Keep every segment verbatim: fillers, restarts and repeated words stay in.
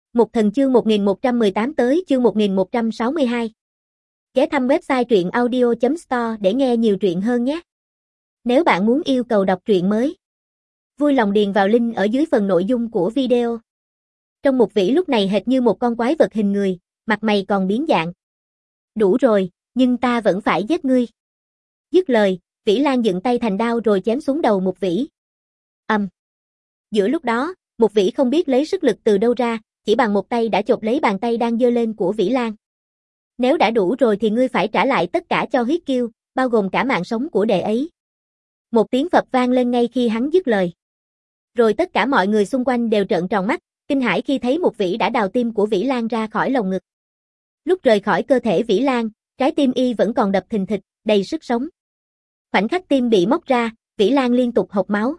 Mục Thần chương một nghìn một trăm mười tám tới chương một nghìn một trăm sáu mươi hai. Ghé thăm website truyện audio chấm store để nghe nhiều truyện hơn nhé. Nếu bạn muốn yêu cầu đọc truyện mới, vui lòng điền vào link ở dưới phần nội dung của video. Trong Mục Vĩ lúc này hệt như một con quái vật hình người, mặt mày còn biến dạng. Đủ rồi, nhưng ta vẫn phải giết ngươi. Dứt lời, Vĩ Lan dựng tay thành đao rồi chém xuống đầu Mục Vĩ. Ầm. Um. Giữa lúc đó, Mục Vĩ không biết lấy sức lực từ đâu ra, chỉ bằng một tay đã chộp lấy bàn tay đang giơ lên của Vĩ Lan. Nếu đã đủ rồi thì ngươi phải trả lại tất cả cho huyết kiêu, bao gồm cả mạng sống của đệ ấy. Một tiếng phập vang lên ngay khi hắn dứt lời. Rồi tất cả mọi người xung quanh đều trợn tròn mắt, kinh hãi khi thấy Mục Vĩ đã đào tim của Vĩ Lan ra khỏi lồng ngực. Lúc rời khỏi cơ thể Vĩ Lan, trái tim y vẫn còn đập thình thịch, đầy sức sống. Khoảnh khắc tim bị móc ra, Vĩ Lan liên tục hộc máu.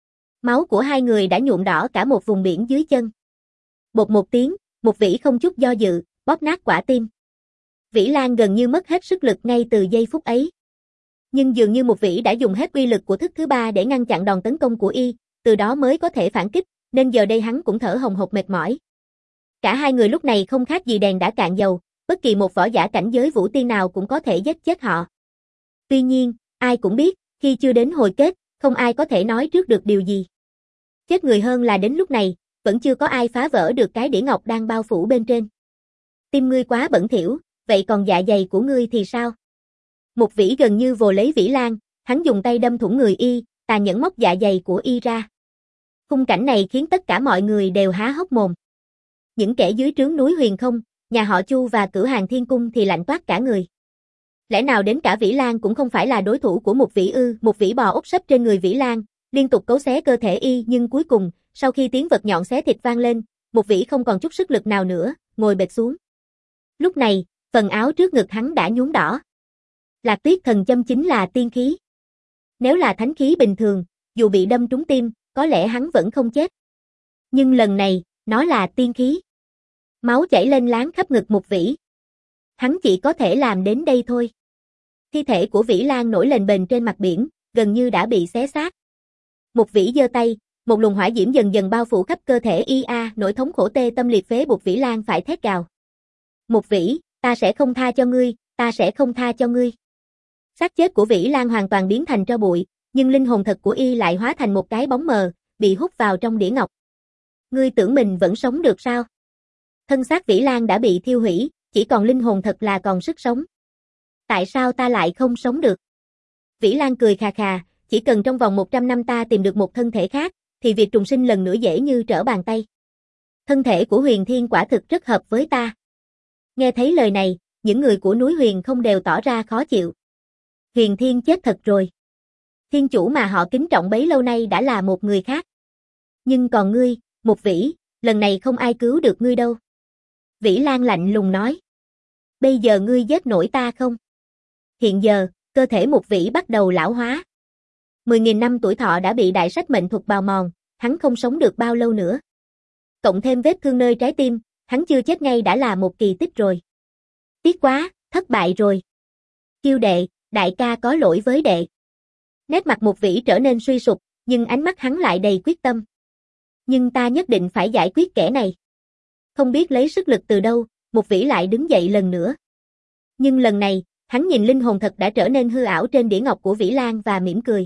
Máu của hai người đã nhuộm đỏ cả một vùng biển dưới chân. Bột một tiếng, Mục Vĩ không chút do dự, bóp nát quả tim. Vĩ Lan gần như mất hết sức lực ngay từ giây phút ấy. Nhưng dường như Mục Vĩ đã dùng hết uy lực của thức thứ ba để ngăn chặn đòn tấn công của y, từ đó mới có thể phản kích, nên giờ đây hắn cũng thở hồng hộc mệt mỏi. Cả hai người lúc này không khác gì đèn đã cạn dầu, bất kỳ một võ giả cảnh giới vũ tiên nào cũng có thể giết chết họ. Tuy nhiên, ai cũng biết, khi chưa đến hồi kết, không ai có thể nói trước được điều gì. Chết người hơn là đến lúc này, vẫn chưa có ai phá vỡ được cái đĩa ngọc đang bao phủ bên trên. Tim ngươi quá bẩn thỉu, vậy còn dạ dày của ngươi thì sao? Mục Vĩ gần như vồ lấy Vĩ Lan, hắn dùng tay đâm thủng người y, tàn nhẫn móc dạ dày của y ra. Khung cảnh này khiến tất cả mọi người đều há hốc mồm. Những kẻ dưới trướng núi Huyền Không, nhà họ Chu và Cửu Hàng Thiên Cung thì lạnh toát cả người. Lẽ nào đến cả Vĩ Lan cũng không phải là đối thủ của Mục Vĩ ư? Mục Vĩ bò úp sấp trên người Vĩ Lan, liên tục cấu xé cơ thể y, nhưng cuối cùng, sau khi tiếng vật nhọn xé thịt vang lên, Mục Vĩ không còn chút sức lực nào nữa, ngồi bệt xuống. Lúc này, phần áo trước ngực hắn đã nhuốm đỏ. Lạc Tuyết Thần Châm chính là tiên khí. Nếu là thánh khí bình thường, dù bị đâm trúng tim, có lẽ hắn vẫn không chết. Nhưng lần này, nó là tiên khí. Máu chảy lên láng khắp ngực Mục Vĩ. Hắn chỉ có thể làm đến đây thôi. Thi thể của Vĩ Lan nổi lên bềnh trên mặt biển, gần như đã bị xé xác. Mục Vĩ giơ tay, một luồng hỏa diễm dần dần bao phủ khắp cơ thể y a, nỗi thống khổ tê tâm liệt phế buộc Vĩ Lan phải thét gào. Mục Vĩ, ta sẽ không tha cho ngươi, ta sẽ không tha cho ngươi. Xác chết của Vĩ Lan hoàn toàn biến thành tro bụi, nhưng linh hồn thật của y lại hóa thành một cái bóng mờ, bị hút vào trong đĩa ngọc. Ngươi tưởng mình vẫn sống được sao? Thân xác Vĩ Lan đã bị thiêu hủy, chỉ còn linh hồn thật là còn sức sống. Tại sao ta lại không sống được? Vĩ Lan cười khà khà, chỉ cần trong vòng một trăm năm ta tìm được một thân thể khác, thì việc trùng sinh lần nữa dễ như trở bàn tay. Thân thể của Huyền Thiên quả thực rất hợp với ta. Nghe thấy lời này, những người của núi Huyền Không đều tỏ ra khó chịu. Huyền Thiên chết thật rồi. Thiên chủ mà họ kính trọng bấy lâu nay đã là một người khác. Nhưng còn ngươi, Mục Vĩ, lần này không ai cứu được ngươi đâu. Vĩ Lan lạnh lùng nói. Bây giờ ngươi giết nổi ta không? Hiện giờ, cơ thể Mục Vĩ bắt đầu lão hóa. Mười nghìn năm tuổi thọ đã bị đại sách mệnh thuật bào mòn, hắn không sống được bao lâu nữa. Cộng thêm vết thương nơi trái tim, hắn chưa chết ngay đã là một kỳ tích rồi. Tiếc quá, thất bại rồi. Kiêu đệ, đại ca có lỗi với đệ. Nét mặt Mục Vĩ trở nên suy sụp, nhưng ánh mắt hắn lại đầy quyết tâm. Nhưng ta nhất định phải giải quyết kẻ này. Không biết lấy sức lực từ đâu, Mục Vĩ lại đứng dậy lần nữa. Nhưng lần này, hắn nhìn linh hồn thật đã trở nên hư ảo trên đĩa ngọc của Vĩ Lan và mỉm cười.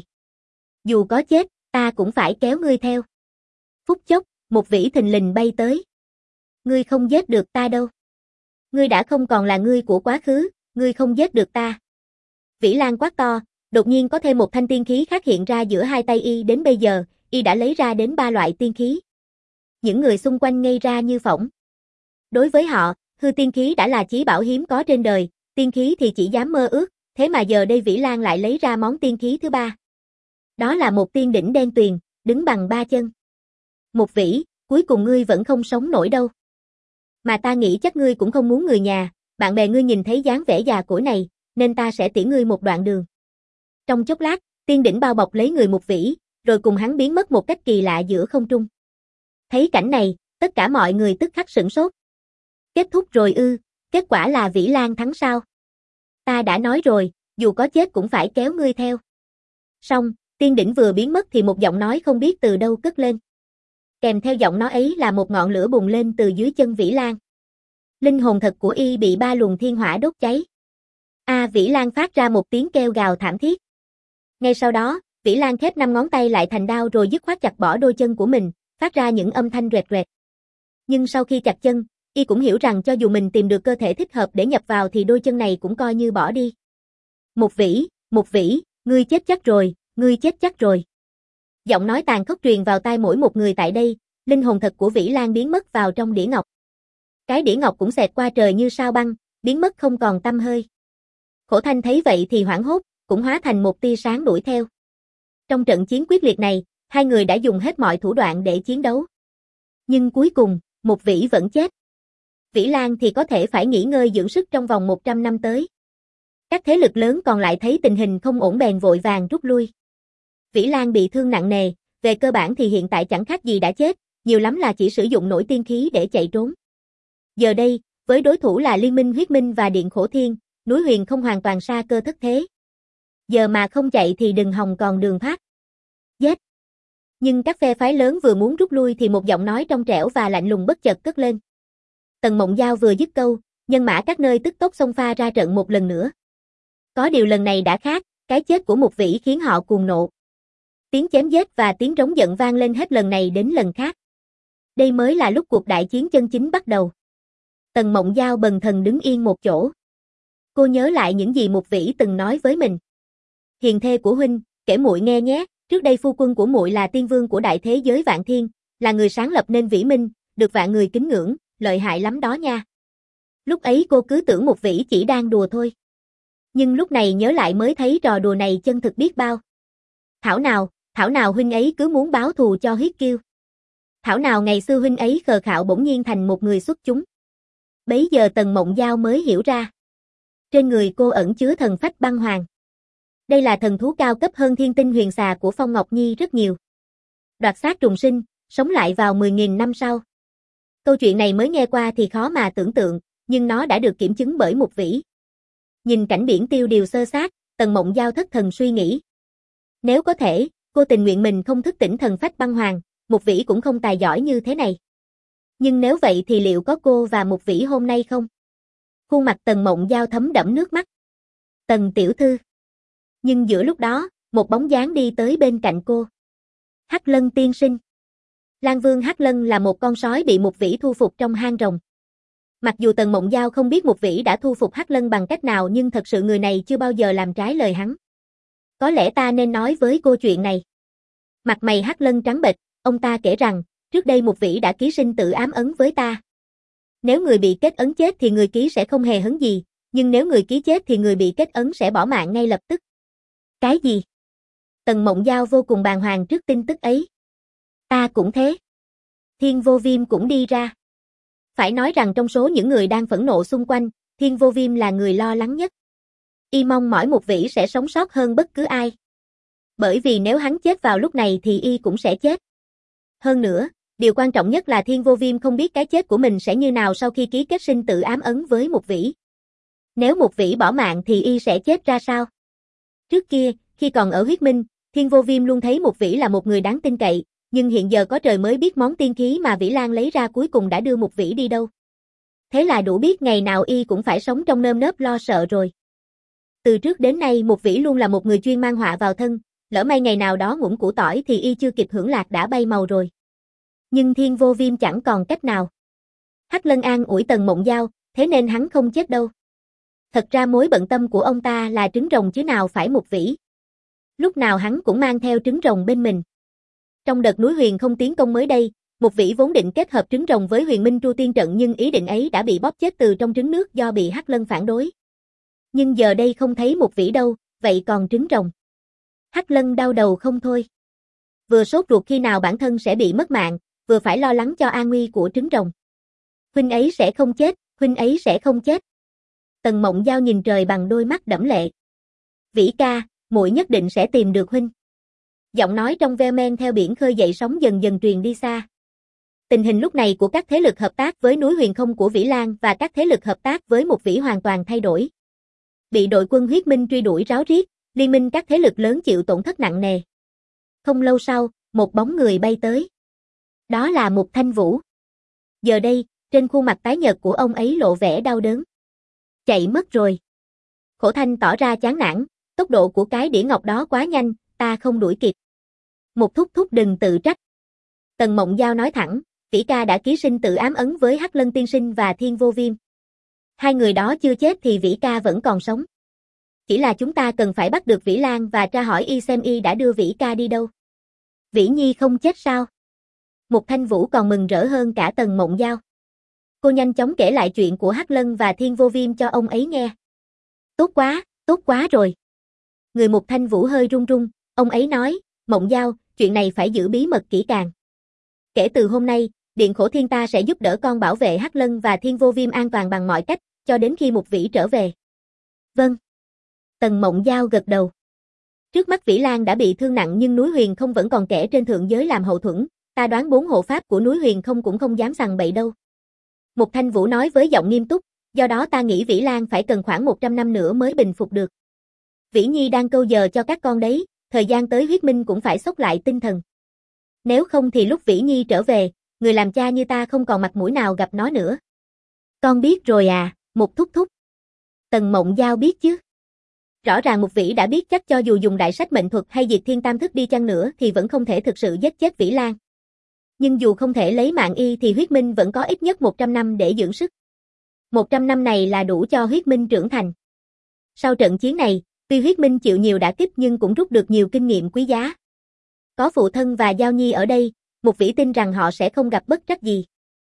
Dù có chết, ta cũng phải kéo ngươi theo. Phút chốc, Mục Vĩ thình lình bay tới. Ngươi không giết được ta đâu. Ngươi đã không còn là ngươi của quá khứ, ngươi không giết được ta. Vĩ Lan quát to, đột nhiên có thêm một thanh tiên khí khác hiện ra giữa hai tay y. Đến bây giờ, y đã lấy ra đến ba loại tiên khí. Những người xung quanh ngây ra như phỗng. Đối với họ, hư tiên khí đã là chí bảo hiếm có trên đời, tiên khí thì chỉ dám mơ ước, thế mà giờ đây Vĩ Lan lại lấy ra món tiên khí thứ ba. Đó là một tiên đỉnh đen tuyền, đứng bằng ba chân. Mục Vĩ, cuối cùng ngươi vẫn không sống nổi đâu. Mà ta nghĩ chắc ngươi cũng không muốn người nhà, bạn bè ngươi nhìn thấy dáng vẻ già cỗi này, nên ta sẽ tiễn ngươi một đoạn đường. Trong chốc lát, tiên đỉnh bao bọc lấy người Mục Vĩ, rồi cùng hắn biến mất một cách kỳ lạ giữa không trung. Thấy cảnh này, tất cả mọi người tức khắc sửng sốt. Kết thúc rồi ư, kết quả là Vĩ Lan thắng sao? Ta đã nói rồi, dù có chết cũng phải kéo ngươi theo. Xong, tiên đỉnh vừa biến mất thì một giọng nói không biết từ đâu cất lên. Kèm theo giọng nói ấy là một ngọn lửa bùng lên từ dưới chân Vĩ Lan. Linh hồn thật của y bị ba luồng thiên hỏa đốt cháy. A à, Vĩ Lan phát ra một tiếng kêu gào thảm thiết. Ngay sau đó, Vĩ Lan khép năm ngón tay lại thành đao rồi dứt khoát chặt bỏ đôi chân của mình, phát ra những âm thanh rẹt rẹt. Nhưng sau khi chặt chân, y cũng hiểu rằng cho dù mình tìm được cơ thể thích hợp để nhập vào thì đôi chân này cũng coi như bỏ đi. Một Vĩ, một Vĩ, ngươi chết chắc rồi, ngươi chết chắc rồi. Giọng nói tàn khốc truyền vào tai mỗi một người tại đây, linh hồn thật của Vĩ Lan biến mất vào trong đĩa ngọc. Cái đĩa ngọc cũng xẹt qua trời như sao băng, biến mất không còn tăm hơi. Khổ Thanh thấy vậy thì hoảng hốt, cũng hóa thành một tia sáng đuổi theo. Trong trận chiến quyết liệt này, hai người đã dùng hết mọi thủ đoạn để chiến đấu. Nhưng cuối cùng, một Vĩ vẫn chết. Vĩ Lan thì có thể phải nghỉ ngơi dưỡng sức trong vòng một trăm năm tới. Các thế lực lớn còn lại thấy tình hình không ổn bèn vội vàng rút lui. Vĩ Lan bị thương nặng nề, về cơ bản thì hiện tại chẳng khác gì đã chết, nhiều lắm là chỉ sử dụng nổi tiên khí để chạy trốn. Giờ đây, với đối thủ là Liên minh Huyết Minh và Điện Khổ Thiên, núi Huyền không hoàn toàn sa cơ thất thế. Giờ mà không chạy thì đừng hòng còn đường thoát. Giết! Nhưng các phe phái lớn vừa muốn rút lui thì một giọng nói trong trẻo và lạnh lùng bất chợt cất lên. Tần Mộng Giao vừa dứt câu, nhân mã các nơi tức tốc xông pha ra trận một lần nữa. Có điều lần này đã khác, cái chết của Mục Vĩ khiến họ cuồng nộ. Tiếng chém giết và tiếng rống giận vang lên hết lần này đến lần khác. Đây mới là lúc cuộc đại chiến chân chính bắt đầu. Tần Mộng Giao bần thần đứng yên một chỗ. Cô nhớ lại những gì Mục Vĩ từng nói với mình. Hiền thê của huynh, kể muội nghe nhé, trước đây phu quân của muội là tiên vương của đại thế giới vạn thiên, là người sáng lập nên Vĩ Minh, được vạn người kính ngưỡng, lợi hại lắm đó nha. Lúc ấy cô cứ tưởng Mục Vĩ chỉ đang đùa thôi. Nhưng lúc này nhớ lại mới thấy trò đùa này chân thực biết bao. Thảo nào, thảo nào huynh ấy cứ muốn báo thù cho Huyết Kiêu. Thảo nào ngày xưa huynh ấy khờ khạo bỗng nhiên thành một người xuất chúng. Bấy giờ Tần Mộng Giao mới hiểu ra. Trên người cô ẩn chứa thần phách băng hoàng. Đây là thần thú cao cấp hơn thiên tinh huyền xà của Phong Ngọc Nhi rất nhiều. Đoạt xác trùng sinh, sống lại vào mười nghìn năm sau. Câu chuyện này mới nghe qua thì khó mà tưởng tượng, nhưng nó đã được kiểm chứng bởi Mục Vĩ. Nhìn cảnh biển tiêu điều xơ xác, Tần Mộng Giao thất thần suy nghĩ. Nếu có thể, cô tình nguyện mình không thức tỉnh thần phách băng hoàng, Mục Vĩ cũng không tài giỏi như thế này. Nhưng nếu vậy thì liệu có cô và Mục Vĩ hôm nay không? Khuôn mặt Tần Mộng Giao thấm đẫm nước mắt. Tần tiểu thư. Nhưng giữa lúc đó, một bóng dáng đi tới bên cạnh cô. Hắc Lân tiên sinh. Lang Vương Hắc Lân là một con sói bị Mục Vĩ thu phục trong hang rồng. Mặc dù Tần Mộng Giao không biết Mục Vĩ đã thu phục Hắc Lân bằng cách nào nhưng thật sự người này chưa bao giờ làm trái lời hắn. Có lẽ ta nên nói với cô chuyện này. Mặt mày Hắc Lân trắng bệch, ông ta kể rằng, trước đây Mục Vĩ đã ký sinh tự ám ấn với ta. Nếu người bị kết ấn chết thì người ký sẽ không hề hấn gì, nhưng nếu người ký chết thì người bị kết ấn sẽ bỏ mạng ngay lập tức. Cái gì? Tần Mộng Giao vô cùng bàng hoàng trước tin tức ấy. Ta cũng thế. Thiên Vô Viêm cũng đi ra. Phải nói rằng trong số những người đang phẫn nộ xung quanh, Thiên Vô Viêm là người lo lắng nhất. Y mong mỏi Mục Vĩ sẽ sống sót hơn bất cứ ai. Bởi vì nếu hắn chết vào lúc này thì Y cũng sẽ chết. Hơn nữa, điều quan trọng nhất là Thiên Vô Viêm không biết cái chết của mình sẽ như nào sau khi ký kết sinh tự ám ấn với Mục Vĩ. Nếu Mục Vĩ bỏ mạng thì Y sẽ chết ra sao? Trước kia, khi còn ở Huyết Minh, Thiên Vô Viêm luôn thấy Mục Vĩ là một người đáng tin cậy, nhưng hiện giờ có trời mới biết món tiên khí mà Vĩ Lan lấy ra cuối cùng đã đưa Mục Vĩ đi đâu. Thế là đủ biết ngày nào Y cũng phải sống trong nơm nớp lo sợ rồi. Từ trước đến nay Mục Vĩ luôn là một người chuyên mang họa vào thân, lỡ may ngày nào đó ngủm củ tỏi thì Y chưa kịp hưởng lạc đã bay màu rồi. Nhưng Thiên Vô Viêm chẳng còn cách nào. Hắc Lân an ủi Tần Mộng Giao, thế nên hắn không chết đâu. Thật ra mối bận tâm của ông ta là trứng rồng chứ nào phải Mục Vĩ. Lúc nào hắn cũng mang theo trứng rồng bên mình. Trong đợt núi Huyền không tiến công mới đây, Mục Vĩ vốn định kết hợp trứng rồng với Huyền Minh Tru Tiên trận nhưng ý định ấy đã bị bóp chết từ trong trứng nước do bị Hắc Lân phản đối. Nhưng giờ đây không thấy Mục Vĩ đâu, vậy còn trứng rồng. Hắc Lân đau đầu không thôi. Vừa sốt ruột khi nào bản thân sẽ bị mất mạng, vừa phải lo lắng cho an nguy của trứng rồng. Huynh ấy sẽ không chết, huynh ấy sẽ không chết. Tần Mộng Giao nhìn trời bằng đôi mắt đẫm lệ. Vĩ ca, muội nhất định sẽ tìm được huynh. Giọng nói trong veo men theo biển khơi dậy sóng dần dần truyền đi xa. Tình hình lúc này của các thế lực hợp tác với núi Huyền không của Vĩ Lan và các thế lực hợp tác với Mục Vĩ hoàn toàn thay đổi. Bị đội quân Huyết Minh truy đuổi ráo riết, liên minh các thế lực lớn chịu tổn thất nặng nề. Không lâu sau, một bóng người bay tới. Đó là Mục Thanh Vũ. Giờ đây, trên khuôn mặt tái nhợt của ông ấy lộ vẻ đau đớn. Chạy mất rồi. Khổ Thanh tỏ ra chán nản, tốc độ của cái đĩa ngọc đó quá nhanh, ta không đuổi kịp. Mục thúc thúc đừng tự trách. Tần Mộng Giao nói thẳng, Vĩ ca đã ký sinh tự ám ấn với Hắc Lân Tiên Sinh và Thiên Vô Viêm. Hai người đó chưa chết thì Vĩ ca vẫn còn sống. Chỉ là chúng ta cần phải bắt được Vĩ Lan và tra hỏi y xem y đã đưa Vĩ ca đi đâu. Vĩ Nhi không chết sao? Mục Thanh Vũ còn mừng rỡ hơn cả Tần Mộng Giao. Cô nhanh chóng kể lại chuyện của Hắc Lân và Thiên Vô Viêm cho ông ấy nghe. Tốt quá, tốt quá rồi. Người Mục Thanh Vũ hơi run run, ông ấy nói, Mộng Giao, chuyện này phải giữ bí mật kỹ càng. Kể từ hôm nay, Điện Khổ Thiên ta sẽ giúp đỡ con bảo vệ Hắc Lân và Thiên Vô Viêm an toàn bằng mọi cách, cho đến khi Mục Vĩ trở về. Vâng. Tần Mộng Giao gật đầu. Trước mắt Vĩ Lan đã bị thương nặng nhưng núi Huyền không vẫn còn kẻ trên thượng giới làm hậu thuẫn, ta đoán bốn hộ pháp của núi Huyền không cũng không dám sằng bậy đâu. Mục Thanh Vũ nói với giọng nghiêm túc, do đó ta nghĩ Vĩ Lan phải cần khoảng một trăm năm nữa mới bình phục được. Vĩ Nhi đang câu giờ cho các con đấy, thời gian tới huyết minh cũng phải xốc lại tinh thần. Nếu không thì lúc Vĩ Nhi trở về, người làm cha như ta không còn mặt mũi nào gặp nó nữa. Con biết rồi à, Mục thúc thúc. Tần Mộng Giao biết chứ. Rõ ràng Mục Vĩ đã biết chắc cho dù dùng đại sách mệnh thuật hay diệt thiên tam thức đi chăng nữa thì vẫn không thể thực sự giết chết Vĩ Lan. Nhưng dù không thể lấy mạng y thì huyết minh vẫn có ít nhất một trăm năm để dưỡng sức. một trăm năm này là đủ cho huyết minh trưởng thành. Sau trận chiến này, tuy huyết minh chịu nhiều đả kích nhưng cũng rút được nhiều kinh nghiệm quý giá. Có phụ thân và Giao Nhi ở đây, Mục Vĩ tin rằng họ sẽ không gặp bất trắc gì.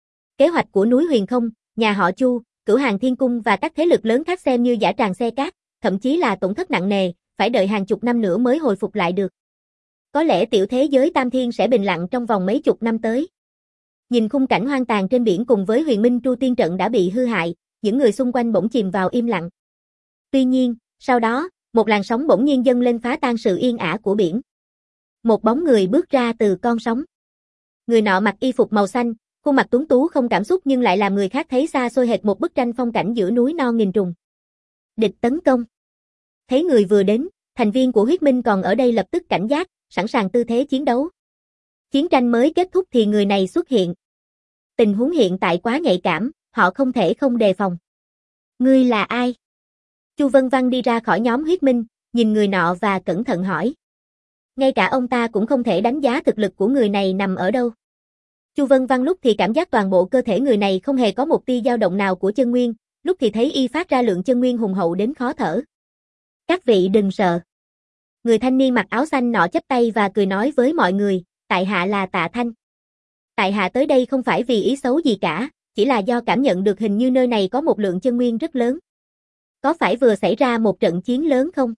Kế hoạch của núi Huyền không, nhà họ Chu, Cửu Hàng Thiên Cung và các thế lực lớn khác xem như dã tràng xe cát, thậm chí là tổn thất nặng nề, phải đợi hàng chục năm nữa mới hồi phục lại được. Có lẽ tiểu thế giới Tam Thiên sẽ bình lặng trong vòng mấy chục năm tới. Nhìn khung cảnh hoang tàn trên biển cùng với Huyền Minh Tru Tiên trận đã bị hư hại, những người xung quanh bỗng chìm vào im lặng. Tuy nhiên, sau đó, một làn sóng bỗng nhiên dâng lên phá tan sự yên ả của biển. Một bóng người bước ra từ con sóng. Người nọ mặc y phục màu xanh, khuôn mặt tuấn tú không cảm xúc nhưng lại làm người khác thấy xa xôi hệt một bức tranh phong cảnh giữa núi non nghìn trùng. Địch tấn công. Thấy người vừa đến, thành viên của huyết minh còn ở đây lập tức cảnh giác, sẵn sàng tư thế chiến đấu. Chiến tranh mới kết thúc thì người này xuất hiện. Tình huống hiện tại quá nhạy cảm, họ không thể không đề phòng. Ngươi là ai? Chu Vân Văn đi ra khỏi nhóm huyết minh, nhìn người nọ và cẩn thận hỏi. Ngay cả ông ta cũng không thể đánh giá thực lực của người này nằm ở đâu. Chu Vân Văn lúc thì cảm giác toàn bộ cơ thể người này không hề có một tia dao động nào của chân nguyên, lúc thì thấy y phát ra lượng chân nguyên hùng hậu đến khó thở. Các vị đừng sợ. Người thanh niên mặc áo xanh nọ chắp tay và cười nói với mọi người, tại hạ là Tạ Thanh. Tại hạ tới đây không phải vì ý xấu gì cả, chỉ là do cảm nhận được hình như nơi này có một lượng chân nguyên rất lớn. Có phải vừa xảy ra một trận chiến lớn không?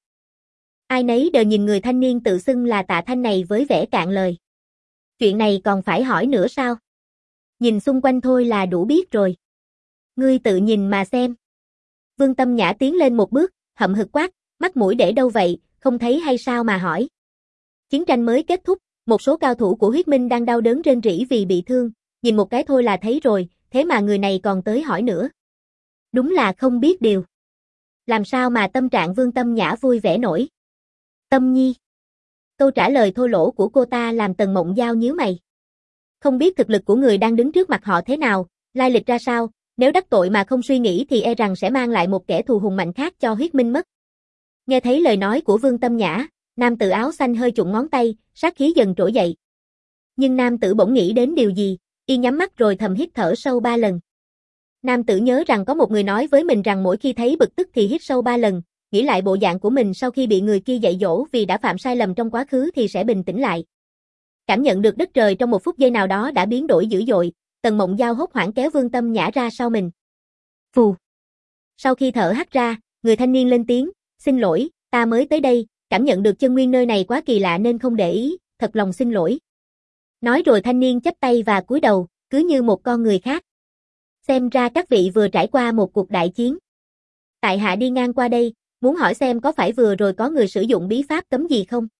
Ai nấy đều nhìn người thanh niên tự xưng là Tạ Thanh này với vẻ cạn lời. Chuyện này còn phải hỏi nữa sao? Nhìn xung quanh thôi là đủ biết rồi. Ngươi tự nhìn mà xem. Vương Tâm Nhã tiến lên một bước, hậm hực quát, mắt mũi để đâu vậy, không thấy hay sao mà hỏi. Chiến tranh mới kết thúc, một số cao thủ của huyết minh đang đau đớn rên rỉ vì bị thương, nhìn một cái thôi là thấy rồi, thế mà người này còn tới hỏi nữa. Đúng là không biết điều. Làm sao mà tâm trạng Vương Tâm Nhã vui vẻ nổi. Tâm Nhi. Câu trả lời thô lỗ của cô ta làm Tần Mộng Giao nhíu mày. Không biết thực lực của người đang đứng trước mặt họ thế nào, lai lịch ra sao, nếu đắc tội mà không suy nghĩ thì e rằng sẽ mang lại một kẻ thù hùng mạnh khác cho huyết minh mất. Nghe thấy lời nói của Vương Tâm Nhã, nam tử áo xanh hơi trụng ngón tay, sát khí dần trỗi dậy. Nhưng nam tử bỗng nghĩ đến điều gì, y nhắm mắt rồi thầm hít thở sâu ba lần. Nam tử nhớ rằng có một người nói với mình rằng mỗi khi thấy bực tức thì hít sâu ba lần, nghĩ lại bộ dạng của mình sau khi bị người kia dạy dỗ vì đã phạm sai lầm trong quá khứ thì sẽ bình tĩnh lại. Cảm nhận được đất trời trong một phút giây nào đó đã biến đổi dữ dội, Tần Mộng Giao hốt hoảng kéo Vương Tâm Nhã ra sau mình. Phù. Sau khi thở hắt ra, người thanh niên lên tiếng, xin lỗi, ta mới tới đây, cảm nhận được chân nguyên nơi này quá kỳ lạ nên không để ý, thật lòng xin lỗi. Nói rồi thanh niên chắp tay và cúi đầu, cứ như một con người khác. Xem ra các vị vừa trải qua một cuộc đại chiến. Tại hạ đi ngang qua đây, muốn hỏi xem có phải vừa rồi có người sử dụng bí pháp cấm gì không?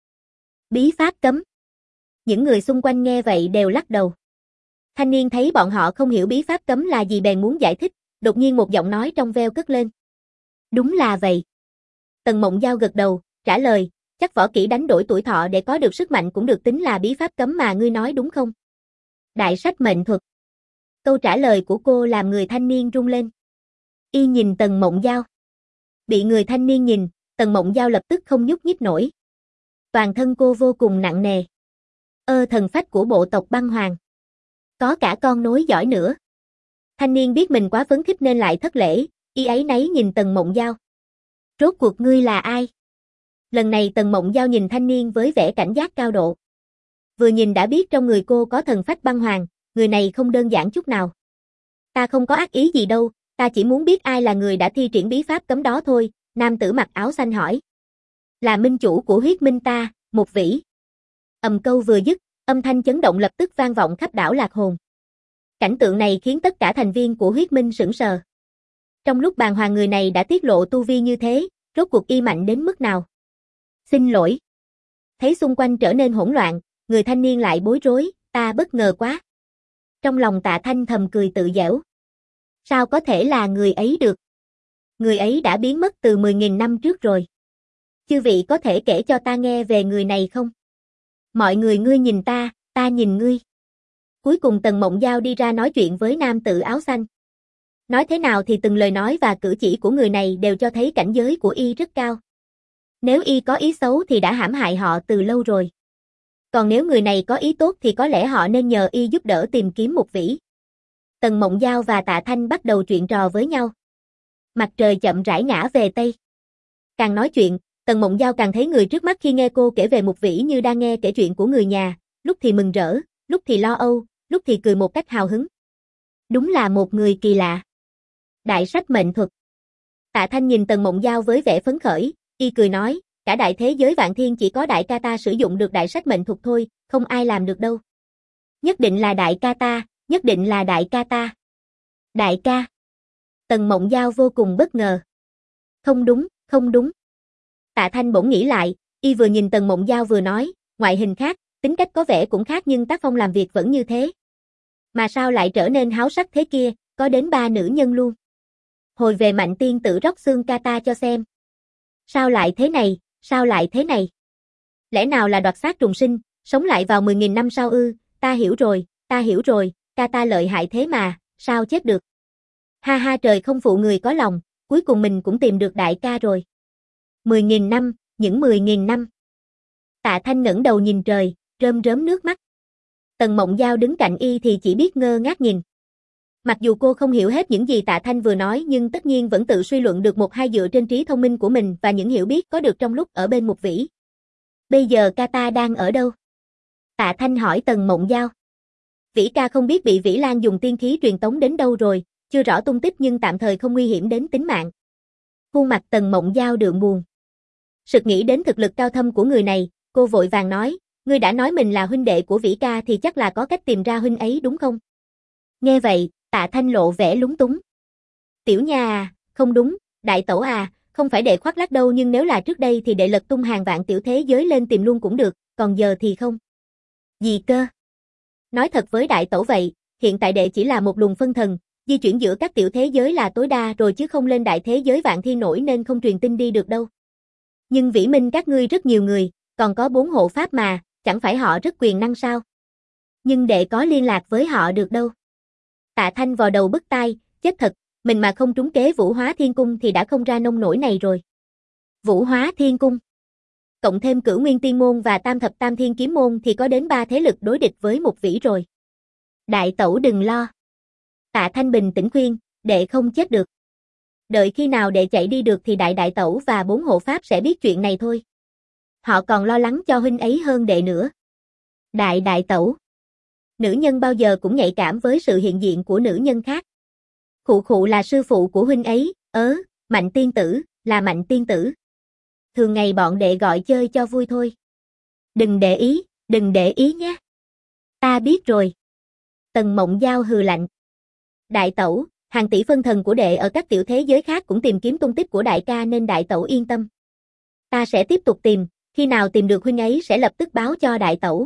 Bí pháp cấm? Những người xung quanh nghe vậy đều lắc đầu. Thanh niên thấy bọn họ không hiểu bí pháp cấm là gì bèn muốn giải thích, đột nhiên một giọng nói trong veo cất lên. Đúng là vậy. Tần Mộng Giao gật đầu, trả lời, chắc võ kỹ đánh đổi tuổi thọ để có được sức mạnh cũng được tính là bí pháp cấm mà ngươi nói đúng không? Đại sách mệnh thuật. Câu trả lời của cô làm người thanh niên run lên. Y nhìn Tần Mộng Giao. Bị người thanh niên nhìn, Tần Mộng Giao lập tức không nhúc nhích nổi. Toàn thân cô vô cùng nặng nề. Ơ thần phách của bộ tộc băng hoàng. Có cả con nối giỏi nữa. Thanh niên biết mình quá phấn khích nên lại thất lễ, y ấy nấy nhìn Tần Mộng Giao. Rốt cuộc ngươi là ai? Lần này Tần Mộng Giao nhìn thanh niên với vẻ cảnh giác cao độ. Vừa nhìn đã biết trong người cô có thần phách băng hoàng, người này không đơn giản chút nào. Ta không có ác ý gì đâu, ta chỉ muốn biết ai là người đã thi triển bí pháp cấm đó thôi, nam tử mặc áo xanh hỏi. Là minh chủ của huyết minh ta, Một Vĩ. Ầm câu vừa dứt, âm thanh chấn động lập tức vang vọng khắp đảo Lạc Hồn. Cảnh tượng này khiến tất cả thành viên của huyết minh sửng sờ. Trong lúc bàng hoàng người này đã tiết lộ tu vi như thế, rốt cuộc y mạnh đến mức nào? Xin lỗi. Thấy xung quanh trở nên hỗn loạn, người thanh niên lại bối rối, ta bất ngờ quá. Trong lòng Tạ Thanh thầm cười tự giễu. Sao có thể là người ấy được? Người ấy đã biến mất từ mười nghìn năm trước rồi. Chư vị có thể kể cho ta nghe về người này không? Mọi người ngươi nhìn ta, ta nhìn ngươi. Cuối cùng Tần Mộng Giao đi ra nói chuyện với nam tử áo xanh. Nói thế nào thì từng lời nói và cử chỉ của người này đều cho thấy cảnh giới của y rất cao. Nếu y có ý xấu thì đã hãm hại họ từ lâu rồi. Còn nếu người này có ý tốt thì có lẽ họ nên nhờ y giúp đỡ tìm kiếm Một Vĩ. Tần Mộng Giao và Tạ Thanh bắt đầu chuyện trò với nhau. Mặt trời chậm rãi ngã về Tây. Càng nói chuyện, Tần Mộng Giao càng thấy người trước mắt khi nghe cô kể về Một Vĩ như đang nghe kể chuyện của người nhà, lúc thì mừng rỡ, lúc thì lo âu, lúc thì cười một cách hào hứng. Đúng là một người kỳ lạ. Đại sách mệnh thuật. Tạ Thanh nhìn Tần Mộng Giao với vẻ phấn khởi, y cười nói, cả đại thế giới vạn thiên chỉ có đại ca ta sử dụng được đại sách mệnh thuật thôi, không ai làm được đâu. Nhất định là đại ca ta, nhất định là đại ca ta. Đại ca. Tần Mộng Giao vô cùng bất ngờ. Không đúng, không đúng. Tạ Thanh bỗng nghĩ lại, y vừa nhìn Tần Mộng Giao vừa nói, ngoại hình khác, tính cách có vẻ cũng khác nhưng tác phong làm việc vẫn như thế. Mà sao lại trở nên háo sắc thế kia, có đến ba nữ nhân luôn. Hồi về Mạnh tiên tử róc xương kata cho xem. Sao lại thế này, sao lại thế này? Lẽ nào là đoạt xác trùng sinh, sống lại vào mười nghìn năm sau ư, ta hiểu rồi, ta hiểu rồi, kata lợi hại thế mà, sao chết được? Ha ha trời không phụ người có lòng, cuối cùng mình cũng tìm được đại ca rồi. Mười nghìn năm, những mười nghìn năm. Tạ Thanh ngẩng đầu nhìn trời, rơm rớm nước mắt. Tần Mộng Giao đứng cạnh y thì chỉ biết ngơ ngác nhìn. Mặc dù cô không hiểu hết những gì Tạ Thanh vừa nói nhưng tất nhiên vẫn tự suy luận được một hai dựa trên trí thông minh của mình và những hiểu biết có được trong lúc ở bên Một Vĩ. Bây giờ kata đang ở đâu? Tạ Thanh hỏi Tần Mộng Giao. Vĩ ca không biết bị Vĩ Lan dùng tiên khí truyền tống đến đâu rồi, chưa rõ tung tích nhưng tạm thời không nguy hiểm đến tính mạng. Khuôn mặt Tần Mộng Giao đượm buồn. Sực nghĩ đến thực lực cao thâm của người này, cô vội vàng nói, ngươi đã nói mình là huynh đệ của Vĩ ca thì chắc là có cách tìm ra huynh ấy đúng không? Nghe vậy, Tạ Thanh lộ vẻ lúng túng. Tiểu nha à, không đúng, đại tẩu à, không phải đệ khoác lác đâu nhưng nếu là trước đây thì đệ lật tung hàng vạn tiểu thế giới lên tìm luôn cũng được, còn giờ thì không. Gì cơ? Nói thật với đại tẩu vậy, hiện tại đệ chỉ là một luồng phân thần, di chuyển giữa các tiểu thế giới là tối đa rồi chứ không lên đại thế giới vạn thiên nổi nên không truyền tin đi được đâu. Nhưng Vĩ Minh các ngươi rất nhiều người, còn có bốn hộ pháp mà, chẳng phải họ rất quyền năng sao? Nhưng đệ có liên lạc với họ được đâu. Tạ Thanh vò đầu bứt tai, chết thật, mình mà không trúng kế Vũ Hóa Thiên Cung thì đã không ra nông nổi này rồi. Vũ Hóa Thiên Cung. Cộng thêm Cửu Nguyên Tiên Môn và Tam Thập Tam Thiên Kiếm Môn thì có đến ba thế lực đối địch với Một Vĩ rồi. Đại tẩu đừng lo. Tạ Thanh bình tĩnh khuyên, đệ không chết được. Đợi khi nào đệ chạy đi được thì đại đại tẩu và bốn hộ pháp sẽ biết chuyện này thôi. Họ còn lo lắng cho huynh ấy hơn đệ nữa. Đại đại tẩu. Nữ nhân bao giờ cũng nhạy cảm với sự hiện diện của nữ nhân khác. Khụ khụ là sư phụ của huynh ấy, ớ, Mạnh tiên tử, là Mạnh tiên tử. Thường ngày bọn đệ gọi chơi cho vui thôi. Đừng để ý, đừng để ý nhé. Ta biết rồi. Tần Mộng Giao hừ lạnh. Đại tẩu, hàng tỷ phân thần của đệ ở các tiểu thế giới khác cũng tìm kiếm tung tích của đại ca nên đại tẩu yên tâm. Ta sẽ tiếp tục tìm, khi nào tìm được huynh ấy sẽ lập tức báo cho đại tẩu.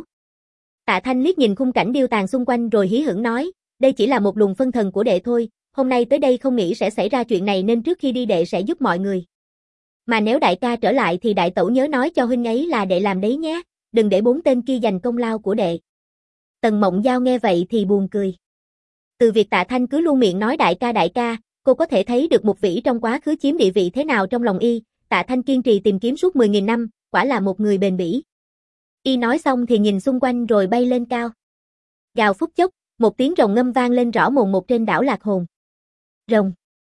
Tạ Thanh liếc nhìn khung cảnh điêu tàn xung quanh rồi hí hửng nói, đây chỉ là một luồng phân thần của đệ thôi, hôm nay tới đây không nghĩ sẽ xảy ra chuyện này nên trước khi đi đệ sẽ giúp mọi người. Mà nếu đại ca trở lại thì đại tẩu nhớ nói cho huynh ấy là đệ làm đấy nhé, đừng để bốn tên kia giành công lao của đệ. Tần Mộng Giao nghe vậy thì buồn cười. Từ việc Tạ Thanh cứ luôn miệng nói đại ca đại ca, cô có thể thấy được Mục Vĩ trong quá khứ chiếm địa vị thế nào trong lòng y. Tạ Thanh kiên trì tìm kiếm suốt mười nghìn năm, quả là một người bền bỉ. Y nói xong thì nhìn xung quanh rồi bay lên cao. Gào phút chốc, một tiếng rồng ngâm vang lên rõ mồn một trên đảo Lạc Hồn. Rồng.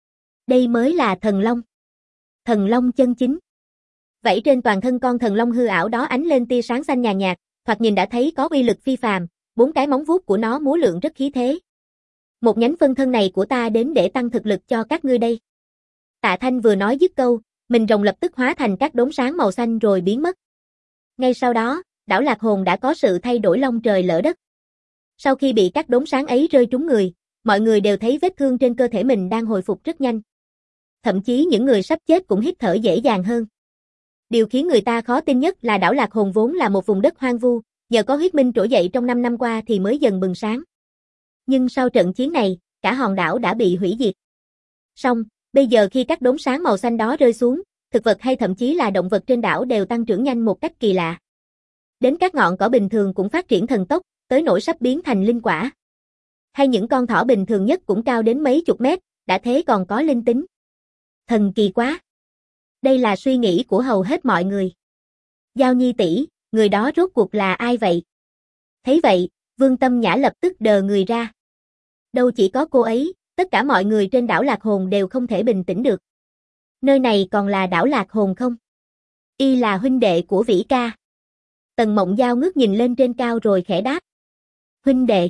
Đây mới là thần long. Thần long chân chính. Vảy trên toàn thân con thần long hư ảo đó ánh lên tia sáng xanh nhàn nhạt, thoạt nhìn đã thấy có uy lực phi phàm, bốn cái móng vuốt của nó múa lượn rất khí thế. Một nhánh phân thân này của ta đến để tăng thực lực cho các ngươi đây. Tạ Thanh vừa nói dứt câu, mình rồng lập tức hóa thành các đốm sáng màu xanh rồi biến mất. Ngay sau đó, đảo Lạc Hồn đã có sự thay đổi long trời lỡ đất. Sau khi bị các đốm sáng ấy rơi trúng người, mọi người đều thấy vết thương trên cơ thể mình đang hồi phục rất nhanh. Thậm chí những người sắp chết cũng hít thở dễ dàng hơn. Điều khiến người ta khó tin nhất là đảo Lạc Hồn vốn là một vùng đất hoang vu, nhờ có huyết minh trỗi dậy trong năm năm qua thì mới dần bừng sáng. Nhưng sau trận chiến này, cả hòn đảo đã bị hủy diệt. Song, bây giờ khi các đốm sáng màu xanh đó rơi xuống, thực vật hay thậm chí là động vật trên đảo đều tăng trưởng nhanh một cách kỳ lạ. Đến các ngọn cỏ bình thường cũng phát triển thần tốc, tới nỗi sắp biến thành linh quả. Hay những con thỏ bình thường nhất cũng cao đến mấy chục mét, đã thế còn có linh tính. Thần kỳ quá. Đây là suy nghĩ của hầu hết mọi người. Giao Nhi tỷ, người đó rốt cuộc là ai vậy? Thấy vậy, Vương Tâm Nhã lập tức đờ người ra. Đâu chỉ có cô ấy, tất cả mọi người trên đảo Lạc Hồn đều không thể bình tĩnh được. Nơi này còn là đảo Lạc Hồn không? Y là huynh đệ của Vĩ ca. Tần Mộng Giao ngước nhìn lên trên cao rồi khẽ đáp. Huynh đệ.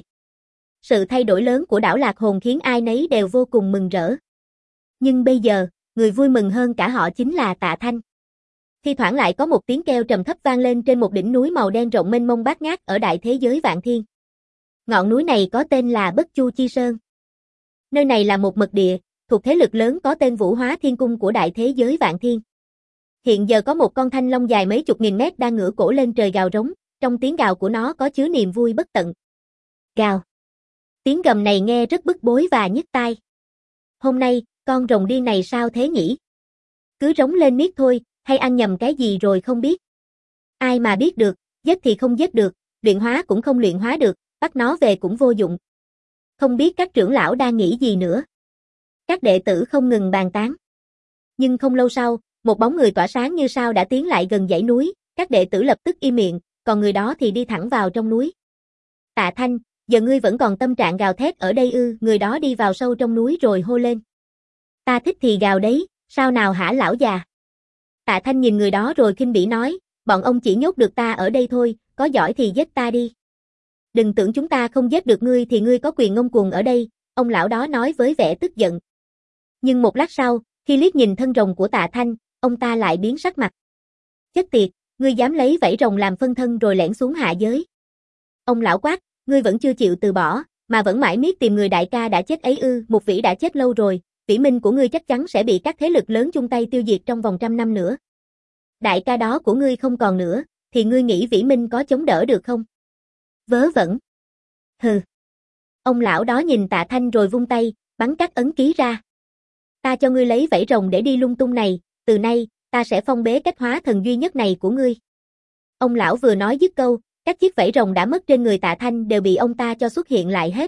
Sự thay đổi lớn của đảo Lạc Hồn khiến ai nấy đều vô cùng mừng rỡ. Nhưng bây giờ, người vui mừng hơn cả họ chính là Tạ Thanh. Thi thoảng lại có một tiếng kêu trầm thấp vang lên trên một đỉnh núi màu đen rộng mênh mông bát ngát ở đại thế giới Vạn Thiên. Ngọn núi này có tên là Bất Chu Chi Sơn. Nơi này là một mật địa, thuộc thế lực lớn có tên Vũ Hóa Thiên Cung của đại thế giới Vạn Thiên. Hiện giờ có một con thanh long dài mấy chục nghìn mét đang ngửa cổ lên trời gào rống, trong tiếng gào của nó có chứa niềm vui bất tận. Gào. Tiếng gầm này nghe rất bức bối và nhức tai. Hôm nay, con rồng điên này sao thế nhỉ? Cứ rống lên miết thôi, hay ăn nhầm cái gì rồi không biết. Ai mà biết được, giết thì không giết được, luyện hóa cũng không luyện hóa được, bắt nó về cũng vô dụng. Không biết các trưởng lão đang nghĩ gì nữa. Các đệ tử không ngừng bàn tán. Nhưng không lâu sau, một bóng người tỏa sáng như sao đã tiến lại gần dãy núi, các đệ tử lập tức im miệng, còn người đó thì đi thẳng vào trong núi. Tạ Thanh, giờ ngươi vẫn còn tâm trạng gào thét ở đây ư? Người đó đi vào sâu trong núi rồi hô lên. Ta thích thì gào đấy, sao nào hả lão già? Tạ Thanh nhìn người đó rồi khinh bỉ nói, bọn ông chỉ nhốt được ta ở đây thôi, có giỏi thì giết ta đi. Đừng tưởng chúng ta không giết được ngươi thì ngươi có quyền ngông cuồng ở đây, ông lão đó nói với vẻ tức giận. Nhưng một lát sau, khi liếc nhìn thân rồng của Tạ Thanh, ông ta lại biến sắc mặt. Chết tiệt, ngươi dám lấy vảy rồng làm phân thân rồi lẻn xuống hạ giới. Ông lão quát, ngươi vẫn chưa chịu từ bỏ, mà vẫn mãi miết tìm người đại ca đã chết ấy ư? Một Vĩ đã chết lâu rồi, Vĩ Minh của ngươi chắc chắn sẽ bị các thế lực lớn chung tay tiêu diệt trong vòng trăm năm nữa. Đại ca đó của ngươi không còn nữa, thì ngươi nghĩ Vĩ Minh có chống đỡ được không? Vớ vẩn. Hừ. Ông lão đó nhìn Tạ Thanh rồi vung tay, bắn các ấn ký ra. Ta cho ngươi lấy vảy rồng để đi lung tung này, từ nay, ta sẽ phong bế cách hóa thần duy nhất này của ngươi. Ông lão vừa nói dứt câu, các chiếc vảy rồng đã mất trên người Tạ Thanh đều bị ông ta cho xuất hiện lại hết.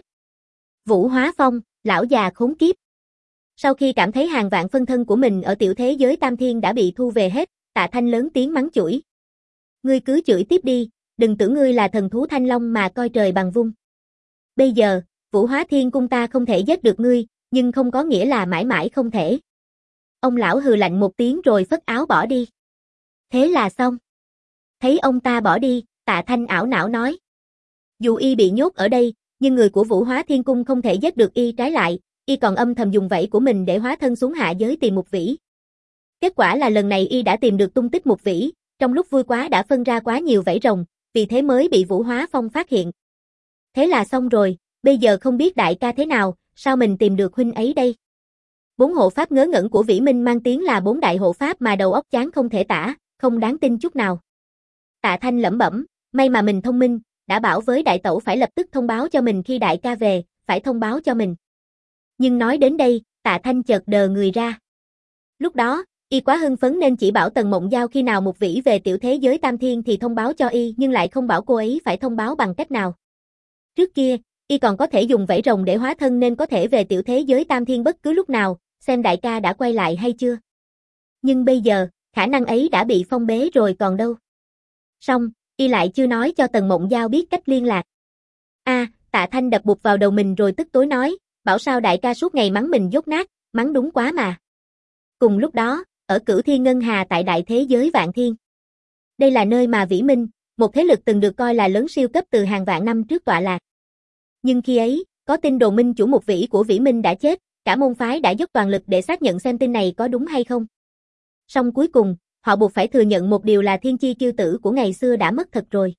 Vũ Hóa Phong, lão già khốn kiếp. Sau khi cảm thấy hàng vạn phân thân của mình ở tiểu thế giới Tam Thiên đã bị thu về hết, Tạ Thanh lớn tiếng mắng chửi. Ngươi cứ chửi tiếp đi, đừng tưởng ngươi là thần thú Thanh Long mà coi trời bằng vung. Bây giờ, Vũ Hóa Thiên Cung ta không thể giết được ngươi, nhưng không có nghĩa là mãi mãi không thể. Ông lão hừ lạnh một tiếng rồi phất áo bỏ đi. Thế là xong. Thấy ông ta bỏ đi, Tạ Thanh ảo não nói. Dù y bị nhốt ở đây, nhưng người của Vũ Hóa Thiên Cung không thể giết được y, trái lại, y còn âm thầm dùng vảy của mình để hóa thân xuống hạ giới tìm Mục Vĩ. Kết quả là lần này y đã tìm được tung tích Mục Vĩ, trong lúc vui quá đã phân ra quá nhiều vảy rồng, vì thế mới bị Vũ Hóa Phong phát hiện. Thế là xong rồi, bây giờ không biết đại ca thế nào, sao mình tìm được huynh ấy đây? Bốn hộ pháp ngớ ngẩn của Vĩ Minh mang tiếng là bốn đại hộ pháp mà đầu óc chán không thể tả, không đáng tin chút nào. Tạ Thanh lẩm bẩm, may mà mình thông minh, đã bảo với đại tẩu phải lập tức thông báo cho mình khi đại ca về, phải thông báo cho mình. Nhưng nói đến đây, Tạ Thanh chợt đờ người ra. Lúc đó, y quá hưng phấn nên chỉ bảo Tần Mộng Giao khi nào Mục Vĩ về tiểu thế giới Tam Thiên thì thông báo cho y, nhưng lại không bảo cô ấy phải thông báo bằng cách nào. Trước kia, y còn có thể dùng vảy rồng để hóa thân nên có thể về tiểu thế giới tam thiên bất cứ lúc nào, xem đại ca đã quay lại hay chưa. Nhưng bây giờ, khả năng ấy đã bị phong bế rồi còn đâu. Xong, y lại chưa nói cho Tần Mộng Giao biết cách liên lạc. A, à, Tạ Thanh đập bụp vào đầu mình rồi tức tối nói, bảo sao đại ca suốt ngày mắng mình dốt nát, mắng đúng quá mà. Cùng lúc đó, ở Cửu Thiên Ngân Hà tại đại thế giới Vạn Thiên. Đây là nơi mà Vĩ Minh, một thế lực từng được coi là lớn siêu cấp từ hàng vạn năm trước tọa lạc. Nhưng khi ấy, có tin đồn minh chủ Mục Vĩ của Vĩ Minh đã chết, cả môn phái đã dốc toàn lực để xác nhận xem tin này có đúng hay không. Song cuối cùng, họ buộc phải thừa nhận một điều là thiên chi kiêu tử của ngày xưa đã mất thật rồi.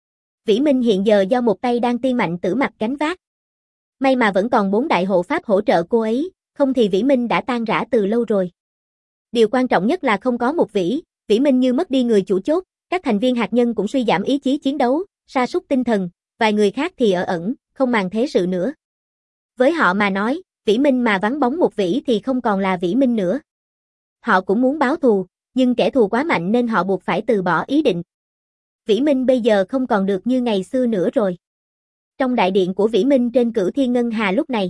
Vĩ Minh hiện giờ do một tay đan tiên mạnh tử mặt gánh vác. May mà vẫn còn bốn đại hộ pháp hỗ trợ cô ấy, không thì Vĩ Minh đã tan rã từ lâu rồi. Điều quan trọng nhất là không có Mục Vĩ, Vĩ Minh như mất đi người chủ chốt, các thành viên hạt nhân cũng suy giảm ý chí chiến đấu, sa sút tinh thần, vài người khác thì ở ẩn, không màng thế sự nữa. Với họ mà nói, Vĩ Minh mà vắng bóng Mục Vĩ thì không còn là Vĩ Minh nữa. Họ cũng muốn báo thù, nhưng kẻ thù quá mạnh nên họ buộc phải từ bỏ ý định. Vĩ Minh bây giờ không còn được như ngày xưa nữa rồi. Trong đại điện của Vĩ Minh trên Cửu Thiên Ngân Hà lúc này,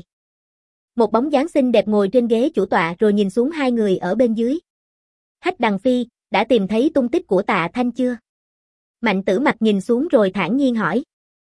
một bóng dáng xinh đẹp ngồi trên ghế chủ tọa rồi nhìn xuống hai người ở bên dưới. Hách Đằng Phi, đã tìm thấy tung tích của Tạ Thanh chưa? Mạnh Tử Mặc nhìn xuống rồi thản nhiên hỏi.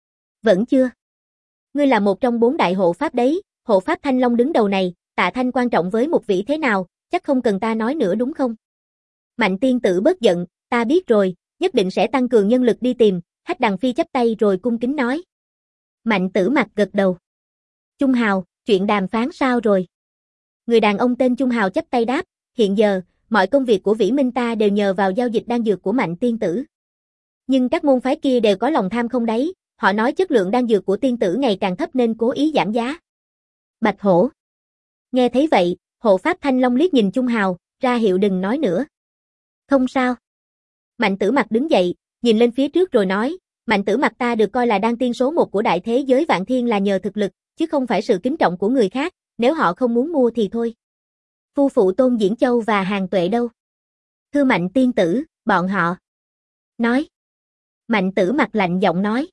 Vẫn chưa. Ngươi là một trong bốn đại hộ pháp đấy, hộ pháp Thanh Long đứng đầu này, Tạ Thanh quan trọng với Mục Vĩ thế nào, chắc không cần ta nói nữa đúng không? Mạnh tiên tử bớt giận, ta biết rồi, nhất định sẽ tăng cường nhân lực đi tìm, Hách Đằng Phi chắp tay rồi cung kính nói. Mạnh Tử Mặc gật đầu. Trung Hào, chuyện đàm phán sao rồi? Người đàn ông tên Trung Hào chắp tay đáp, hiện giờ, mọi công việc của Vĩ Minh ta đều nhờ vào giao dịch đan dược của Mạnh tiên tử. Nhưng các môn phái kia đều có lòng tham không đáy, họ nói chất lượng đan dược của tiên tử ngày càng thấp nên cố ý giảm giá. Bạch Hổ. Nghe thấy vậy, hộ pháp Thanh Long liếc nhìn Trung Hào, ra hiệu đừng nói nữa. Không sao. Mạnh Tử Mặc đứng dậy, nhìn lên phía trước rồi nói, Mạnh Tử Mặc ta được coi là đan tiên số một của đại thế giới Vạn Thiên là nhờ thực lực, chứ không phải sự kính trọng của người khác, nếu họ không muốn mua thì thôi. Phu phụ Tôn Diễn Châu và Hàng Tuệ đâu? Thưa Mạnh tiên tử, bọn họ. Nói. Mạnh Tử Mặc lạnh giọng nói.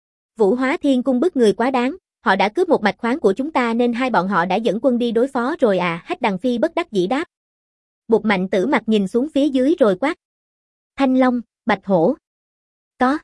Vũ Hóa Thiên Cung bức người quá đáng, họ đã cướp một mạch khoáng của chúng ta nên hai bọn họ đã dẫn quân đi đối phó rồi à, Hách Đằng Phi bất đắc dĩ đáp. Bụt Mạnh Tử Mặc nhìn xuống phía dưới rồi quát. Thanh Long, Bạch Hổ. Có.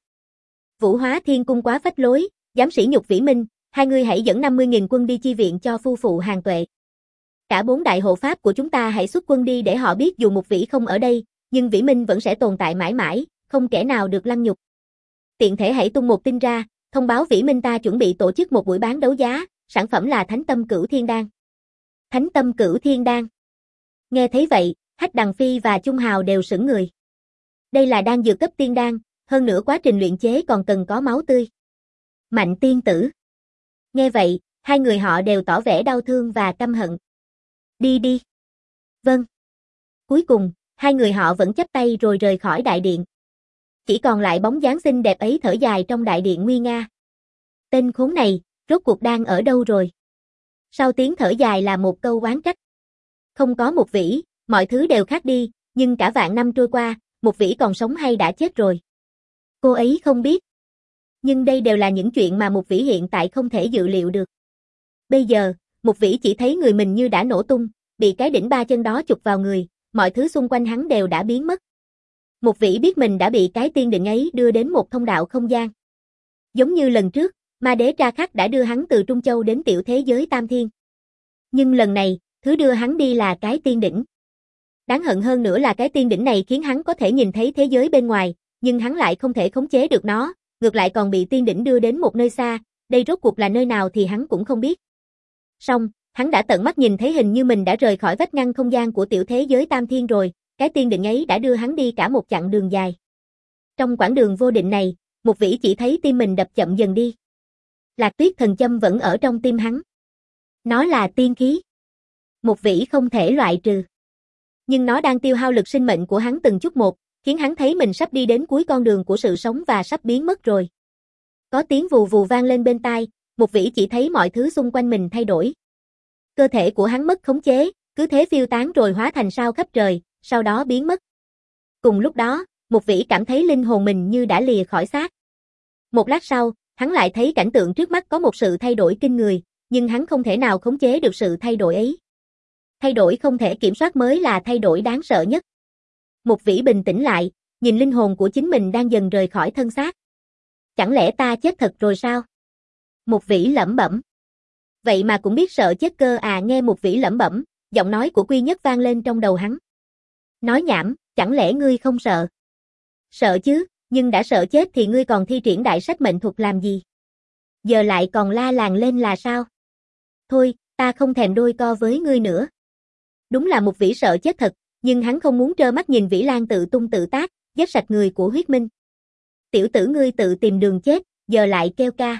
Vũ Hóa Thiên Cung quá phách lối, dám sỉ nhục Vĩ Minh, hai người hãy dẫn năm mươi nghìn quân đi chi viện cho phu phụ Hàng Tuệ. Cả bốn đại hộ pháp của chúng ta hãy xuất quân đi để họ biết dù Mục Vĩ không ở đây, nhưng Vĩ Minh vẫn sẽ tồn tại mãi mãi, không kẻ nào được lăng nhục. Tiện thể hãy tung một tin ra, thông báo Vĩ Minh ta chuẩn bị tổ chức một buổi bán đấu giá, sản phẩm là Thánh Tâm Cửu Thiên Đan. Thánh Tâm Cửu Thiên Đan. Nghe thấy vậy, Hách Đằng Phi và Trung Hào đều sững người. Đây là đan dược cấp tiên đan, hơn nữa quá trình luyện chế còn cần có máu tươi. Mạnh tiên tử. Nghe vậy, hai người họ đều tỏ vẻ đau thương và căm hận. Đi đi. Vâng. Cuối cùng, hai người họ vẫn chắp tay rồi rời khỏi đại điện. Chỉ còn lại bóng dáng xinh đẹp ấy thở dài trong đại điện nguy nga. Tên khốn này, rốt cuộc đang ở đâu rồi? Sau tiếng thở dài là một câu oán trách. Không có Mục Vĩ, mọi thứ đều khác đi, nhưng cả vạn năm trôi qua, Mục Vĩ còn sống hay đã chết rồi? Cô ấy không biết. Nhưng đây đều là những chuyện mà Mục Vĩ hiện tại không thể dự liệu được. Bây giờ, Mục Vĩ chỉ thấy người mình như đã nổ tung, bị cái đỉnh ba chân đó chụp vào người, mọi thứ xung quanh hắn đều đã biến mất. Mục Vĩ biết mình đã bị cái tiên định ấy đưa đến một thông đạo không gian. Giống như lần trước, Ma Đế Tra Khắc đã đưa hắn từ Trung Châu đến tiểu thế giới Tam Thiên. Nhưng lần này, thứ đưa hắn đi là cái tiên đỉnh. Đáng hận hơn nữa là cái tiên đỉnh này khiến hắn có thể nhìn thấy thế giới bên ngoài, nhưng hắn lại không thể khống chế được nó, ngược lại còn bị tiên đỉnh đưa đến một nơi xa, đây rốt cuộc là nơi nào thì hắn cũng không biết. Song, hắn đã tận mắt nhìn thấy hình như mình đã rời khỏi vách ngăn không gian của tiểu thế giới Tam Thiên rồi, cái tiên định ấy đã đưa hắn đi cả một chặng đường dài. Trong quãng đường vô định này, Mục Vĩ chỉ thấy tim mình đập chậm dần đi. Lạc Tuyết thần châm vẫn ở trong tim hắn. Nó là tiên khí. Mục Vĩ không thể loại trừ. Nhưng nó đang tiêu hao lực sinh mệnh của hắn từng chút một, khiến hắn thấy mình sắp đi đến cuối con đường của sự sống và sắp biến mất rồi. Có tiếng vù vù vang lên bên tai, Mục Vĩ chỉ thấy mọi thứ xung quanh mình thay đổi. Cơ thể của hắn mất khống chế, cứ thế phiêu tán rồi hóa thành sao khắp trời, sau đó biến mất. Cùng lúc đó, Mục Vĩ cảm thấy linh hồn mình như đã lìa khỏi xác. Một lát sau, hắn lại thấy cảnh tượng trước mắt có một sự thay đổi kinh người, nhưng hắn không thể nào khống chế được sự thay đổi ấy. Thay đổi không thể kiểm soát mới là thay đổi đáng sợ nhất. Mục Vĩ bình tĩnh lại, nhìn linh hồn của chính mình đang dần rời khỏi thân xác. Chẳng lẽ ta chết thật rồi sao? Mục Vĩ lẩm bẩm. Vậy mà cũng biết sợ chết cơ à? Nghe Mục Vĩ lẩm bẩm, giọng nói của Quy Nhất vang lên trong đầu hắn. Nói nhảm, chẳng lẽ ngươi không sợ? Sợ chứ, nhưng đã sợ chết thì ngươi còn thi triển đại sách mệnh thuật làm gì? Giờ lại còn la làng lên là sao? Thôi, ta không thèm đôi co với ngươi nữa. Đúng là Mục Vĩ sợ chết thật, nhưng hắn không muốn trơ mắt nhìn Vĩ Lan tự tung tự tác, giết sạch người của huyết minh. Tiểu tử ngươi tự tìm đường chết, giờ lại kêu ca.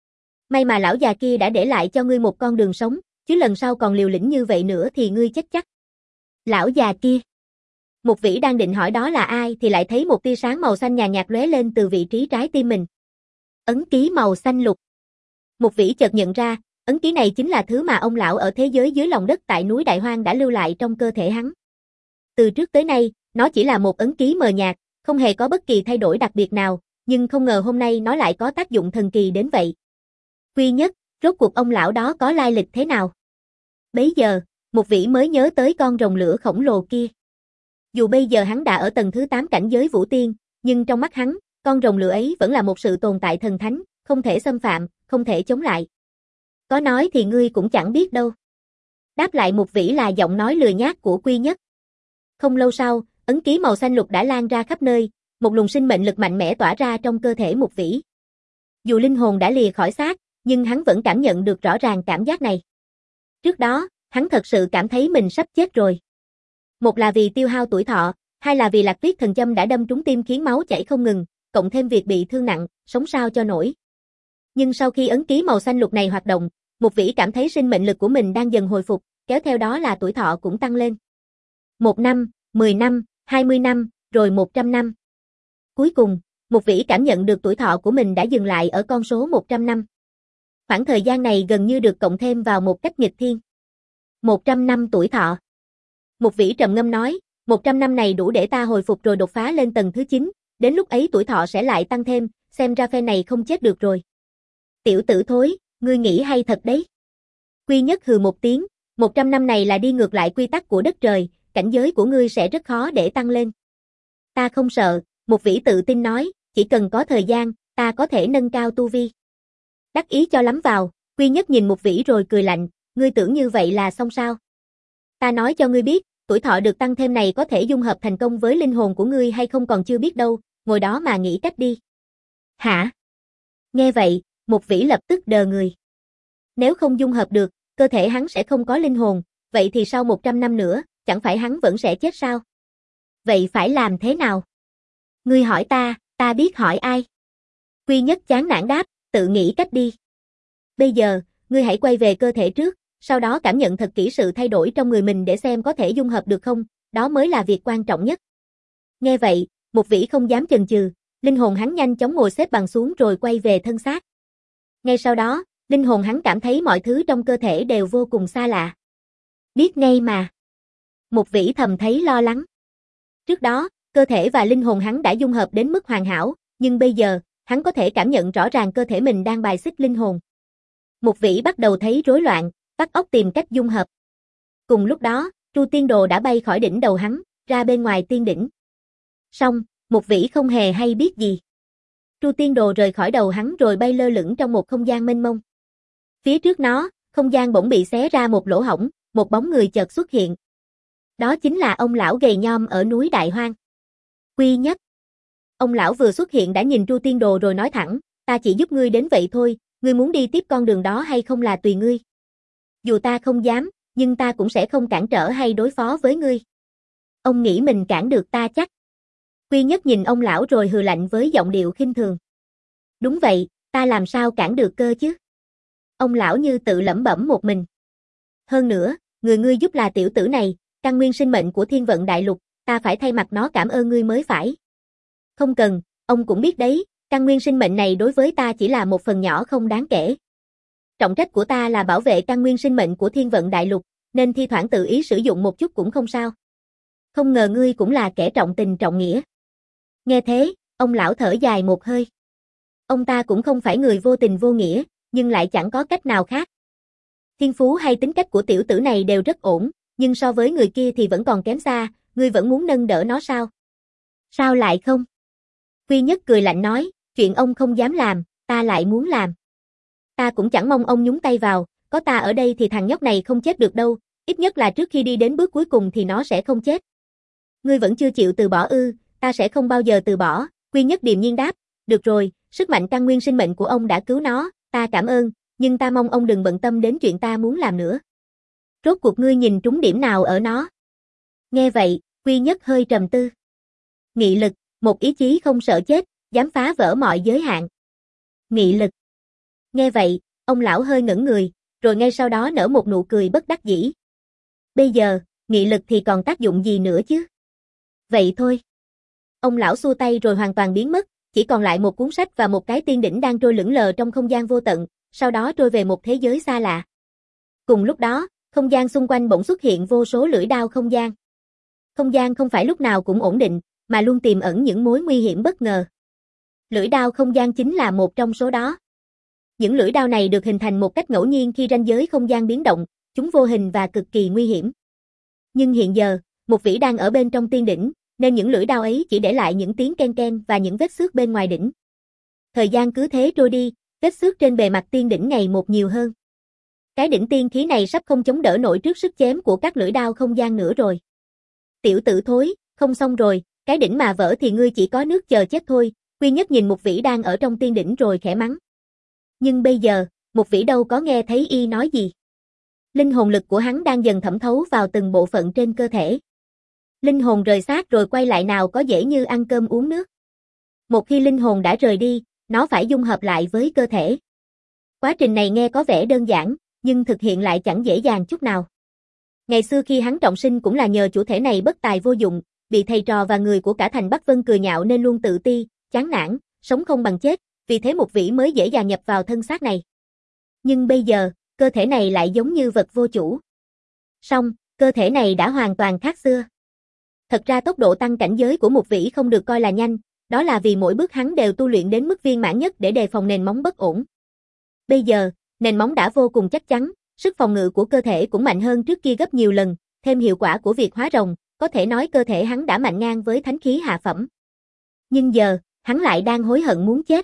May mà lão già kia đã để lại cho ngươi một con đường sống, chứ lần sau còn liều lĩnh như vậy nữa thì ngươi chết chắc. Lão già kia. Mục Vĩ đang định hỏi đó là ai thì lại thấy một tia sáng màu xanh nhàn nhạt lóe lên từ vị trí trái tim mình. Ấn ký màu xanh lục. Mục Vĩ chợt nhận ra, ấn ký này chính là thứ mà ông lão ở thế giới dưới lòng đất tại núi Đại Hoang đã lưu lại trong cơ thể hắn. Từ trước tới nay, nó chỉ là một ấn ký mờ nhạt, không hề có bất kỳ thay đổi đặc biệt nào, nhưng không ngờ hôm nay nó lại có tác dụng thần kỳ đến vậy. Quy Nhất, rốt cuộc ông lão đó có lai lịch thế nào? Bấy giờ, Mục Vĩ mới nhớ tới con rồng lửa khổng lồ kia. Dù bây giờ hắn đã ở tầng thứ tám cảnh giới Vũ Tiên, nhưng trong mắt hắn, con rồng lửa ấy vẫn là một sự tồn tại thần thánh, không thể xâm phạm, không thể chống lại. Có nói thì ngươi cũng chẳng biết đâu. Đáp lại Mục Vĩ là giọng nói lười nhác của Quy Nhất. Không lâu sau, ấn ký màu xanh lục đã lan ra khắp nơi, một luồng sinh mệnh lực mạnh mẽ tỏa ra trong cơ thể Mục Vĩ. Dù linh hồn đã lìa khỏi xác, nhưng hắn vẫn cảm nhận được rõ ràng cảm giác này. Trước đó, hắn thật sự cảm thấy mình sắp chết rồi. Một là vì tiêu hao tuổi thọ, hai là vì Lạc Tuyết thần châm đã đâm trúng tim khiến máu chảy không ngừng, cộng thêm việc bị thương nặng, sống sao cho nổi. Nhưng sau khi ấn ký màu xanh lục này hoạt động, Mục Vĩ cảm thấy sinh mệnh lực của mình đang dần hồi phục, kéo theo đó là tuổi thọ cũng tăng lên. Một năm, mười năm, hai mươi năm, rồi một trăm năm. Cuối cùng, Mục Vĩ cảm nhận được tuổi thọ của mình đã dừng lại ở con số một trăm năm. Khoảng thời gian này gần như được cộng thêm vào một cách nghịch thiên. một trăm năm tuổi thọ. Mục Vĩ trầm ngâm nói, một trăm năm này đủ để ta hồi phục rồi đột phá lên tầng thứ chín, đến lúc ấy tuổi thọ sẽ lại tăng thêm, xem ra phe này không chết được rồi. Tiểu tử thối, ngươi nghĩ hay thật đấy. Quy Nhất hừ một tiếng, một trăm năm này là đi ngược lại quy tắc của đất trời, cảnh giới của ngươi sẽ rất khó để tăng lên. Ta không sợ, Mục Vĩ tự tin nói, chỉ cần có thời gian, ta có thể nâng cao tu vi. Đắc ý cho lắm vào, Quy Nhất nhìn Mục Vĩ rồi cười lạnh, ngươi tưởng như vậy là xong sao? Ta nói cho ngươi biết, tuổi thọ được tăng thêm này có thể dung hợp thành công với linh hồn của ngươi hay không còn chưa biết đâu, ngồi đó mà nghĩ cách đi. Hả? Nghe vậy, Mục Vĩ lập tức đờ người. Nếu không dung hợp được, cơ thể hắn sẽ không có linh hồn, vậy thì sau một trăm năm nữa, chẳng phải hắn vẫn sẽ chết sao? Vậy phải làm thế nào? Ngươi hỏi ta, ta biết hỏi ai? Quy Nhất chán nản đáp, tự nghĩ cách đi. Bây giờ, ngươi hãy quay về cơ thể trước, sau đó cảm nhận thật kỹ sự thay đổi trong người mình để xem có thể dung hợp được không, đó mới là việc quan trọng nhất. Nghe vậy, Mục Vĩ không dám chần chừ, linh hồn hắn nhanh chóng ngồi xếp bằng xuống rồi quay về thân xác. Ngay sau đó, linh hồn hắn cảm thấy mọi thứ trong cơ thể đều vô cùng xa lạ. Biết ngay mà. Mục Vĩ thầm thấy lo lắng. Trước đó, cơ thể và linh hồn hắn đã dung hợp đến mức hoàn hảo, nhưng bây giờ, hắn có thể cảm nhận rõ ràng cơ thể mình đang bài xích linh hồn. Mục Vĩ bắt đầu thấy rối loạn, bắt óc tìm cách dung hợp. Cùng lúc đó, Tru Tiên Đồ đã bay khỏi đỉnh đầu hắn, ra bên ngoài tiên đỉnh. Song, Mục Vĩ không hề hay biết gì. Tru Tiên Đồ rời khỏi đầu hắn rồi bay lơ lửng trong một không gian mênh mông. Phía trước nó, không gian bỗng bị xé ra một lỗ hổng, một bóng người chợt xuất hiện. Đó chính là ông lão gầy nhom ở núi Đại Hoang. Quy Nhất. Ông lão vừa xuất hiện đã nhìn Tru Tiên Đồ rồi nói thẳng, ta chỉ giúp ngươi đến vậy thôi, ngươi muốn đi tiếp con đường đó hay không là tùy ngươi. Dù ta không dám, nhưng ta cũng sẽ không cản trở hay đối phó với ngươi. Ông nghĩ mình cản được ta chắc. Quy Nhất nhìn ông lão rồi hừ lạnh với giọng điệu khinh thường. Đúng vậy, ta làm sao cản được cơ chứ? Ông lão như tự lẩm bẩm một mình. Hơn nữa, người ngươi giúp là tiểu tử này, căn nguyên sinh mệnh của Thiên Vận Đại Lục, ta phải thay mặt nó cảm ơn ngươi mới phải. Không cần, ông cũng biết đấy, căn nguyên sinh mệnh này đối với ta chỉ là một phần nhỏ không đáng kể. Trọng trách của ta là bảo vệ căn nguyên sinh mệnh của Thiên Vận Đại Lục, nên thi thoảng tự ý sử dụng một chút cũng không sao. Không ngờ ngươi cũng là kẻ trọng tình trọng nghĩa. Nghe thế, ông lão thở dài một hơi. Ông ta cũng không phải người vô tình vô nghĩa, nhưng lại chẳng có cách nào khác. Thiên phú hay tính cách của tiểu tử này đều rất ổn, nhưng so với người kia thì vẫn còn kém xa, ngươi vẫn muốn nâng đỡ nó sao? Sao lại không? Quy Nhất cười lạnh nói, chuyện ông không dám làm, ta lại muốn làm. Ta cũng chẳng mong ông nhúng tay vào, có ta ở đây thì thằng nhóc này không chết được đâu, ít nhất là trước khi đi đến bước cuối cùng thì nó sẽ không chết. Ngươi vẫn chưa chịu từ bỏ ư, ta sẽ không bao giờ từ bỏ, Quy Nhất điềm nhiên đáp, được rồi, sức mạnh căn nguyên sinh mệnh của ông đã cứu nó, ta cảm ơn, nhưng ta mong ông đừng bận tâm đến chuyện ta muốn làm nữa. Rốt cuộc ngươi nhìn trúng điểm nào ở nó? Nghe vậy, Quy Nhất hơi trầm tư. Nghị lực, một ý chí không sợ chết, dám phá vỡ mọi giới hạn. Nghị lực. Nghe vậy, ông lão hơi ngẩn người, rồi ngay sau đó nở một nụ cười bất đắc dĩ. Bây giờ, nghị lực thì còn tác dụng gì nữa chứ? Vậy thôi. Ông lão xua tay rồi hoàn toàn biến mất, chỉ còn lại một cuốn sách và một cái tiên đỉnh đang trôi lững lờ trong không gian vô tận, sau đó trôi về một thế giới xa lạ. Cùng lúc đó, không gian xung quanh bỗng xuất hiện vô số lưỡi đao không gian. Không gian không phải lúc nào cũng ổn định, mà luôn tiềm ẩn những mối nguy hiểm bất ngờ. Lưỡi đao không gian chính là một trong số đó. Những lưỡi đao này được hình thành một cách ngẫu nhiên khi ranh giới không gian biến động, chúng vô hình và cực kỳ nguy hiểm. Nhưng hiện giờ, một vĩ đang ở bên trong tiên đỉnh, nên những lưỡi đao ấy chỉ để lại những tiếng ken ken và những vết xước bên ngoài đỉnh. Thời gian cứ thế trôi đi, vết xước trên bề mặt tiên đỉnh ngày một nhiều hơn. Cái đỉnh tiên khí này sắp không chống đỡ nổi trước sức chém của các lưỡi đao không gian nữa rồi. Tiểu tử thối, không xong rồi, cái đỉnh mà vỡ thì ngươi chỉ có nước chờ chết thôi, Quy Nhất nhìn một vĩ đang ở trong tiên đỉnh rồi khẽ mắng. Nhưng bây giờ, một vĩ đâu có nghe thấy y nói gì. Linh hồn lực của hắn đang dần thẩm thấu vào từng bộ phận trên cơ thể. Linh hồn rời xác rồi quay lại nào có dễ như ăn cơm uống nước. Một khi linh hồn đã rời đi, nó phải dung hợp lại với cơ thể. Quá trình này nghe có vẻ đơn giản, nhưng thực hiện lại chẳng dễ dàng chút nào. Ngày xưa khi hắn trọng sinh cũng là nhờ chủ thể này bất tài vô dụng, bị thầy trò và người của cả thành Bắc Vân cười nhạo nên luôn tự ti, chán nản, sống không bằng chết, vì thế một vĩ mới dễ dàng nhập vào thân xác này. Nhưng bây giờ, cơ thể này lại giống như vật vô chủ. Song, cơ thể này đã hoàn toàn khác xưa. Thật ra tốc độ tăng cảnh giới của một vĩ không được coi là nhanh, đó là vì mỗi bước hắn đều tu luyện đến mức viên mãn nhất để đề phòng nền móng bất ổn. Bây giờ, nền móng đã vô cùng chắc chắn, sức phòng ngự của cơ thể cũng mạnh hơn trước kia gấp nhiều lần, thêm hiệu quả của việc hóa rồng, có thể nói cơ thể hắn đã mạnh ngang với thánh khí hạ phẩm. Nhưng giờ, hắn lại đang hối hận muốn chết.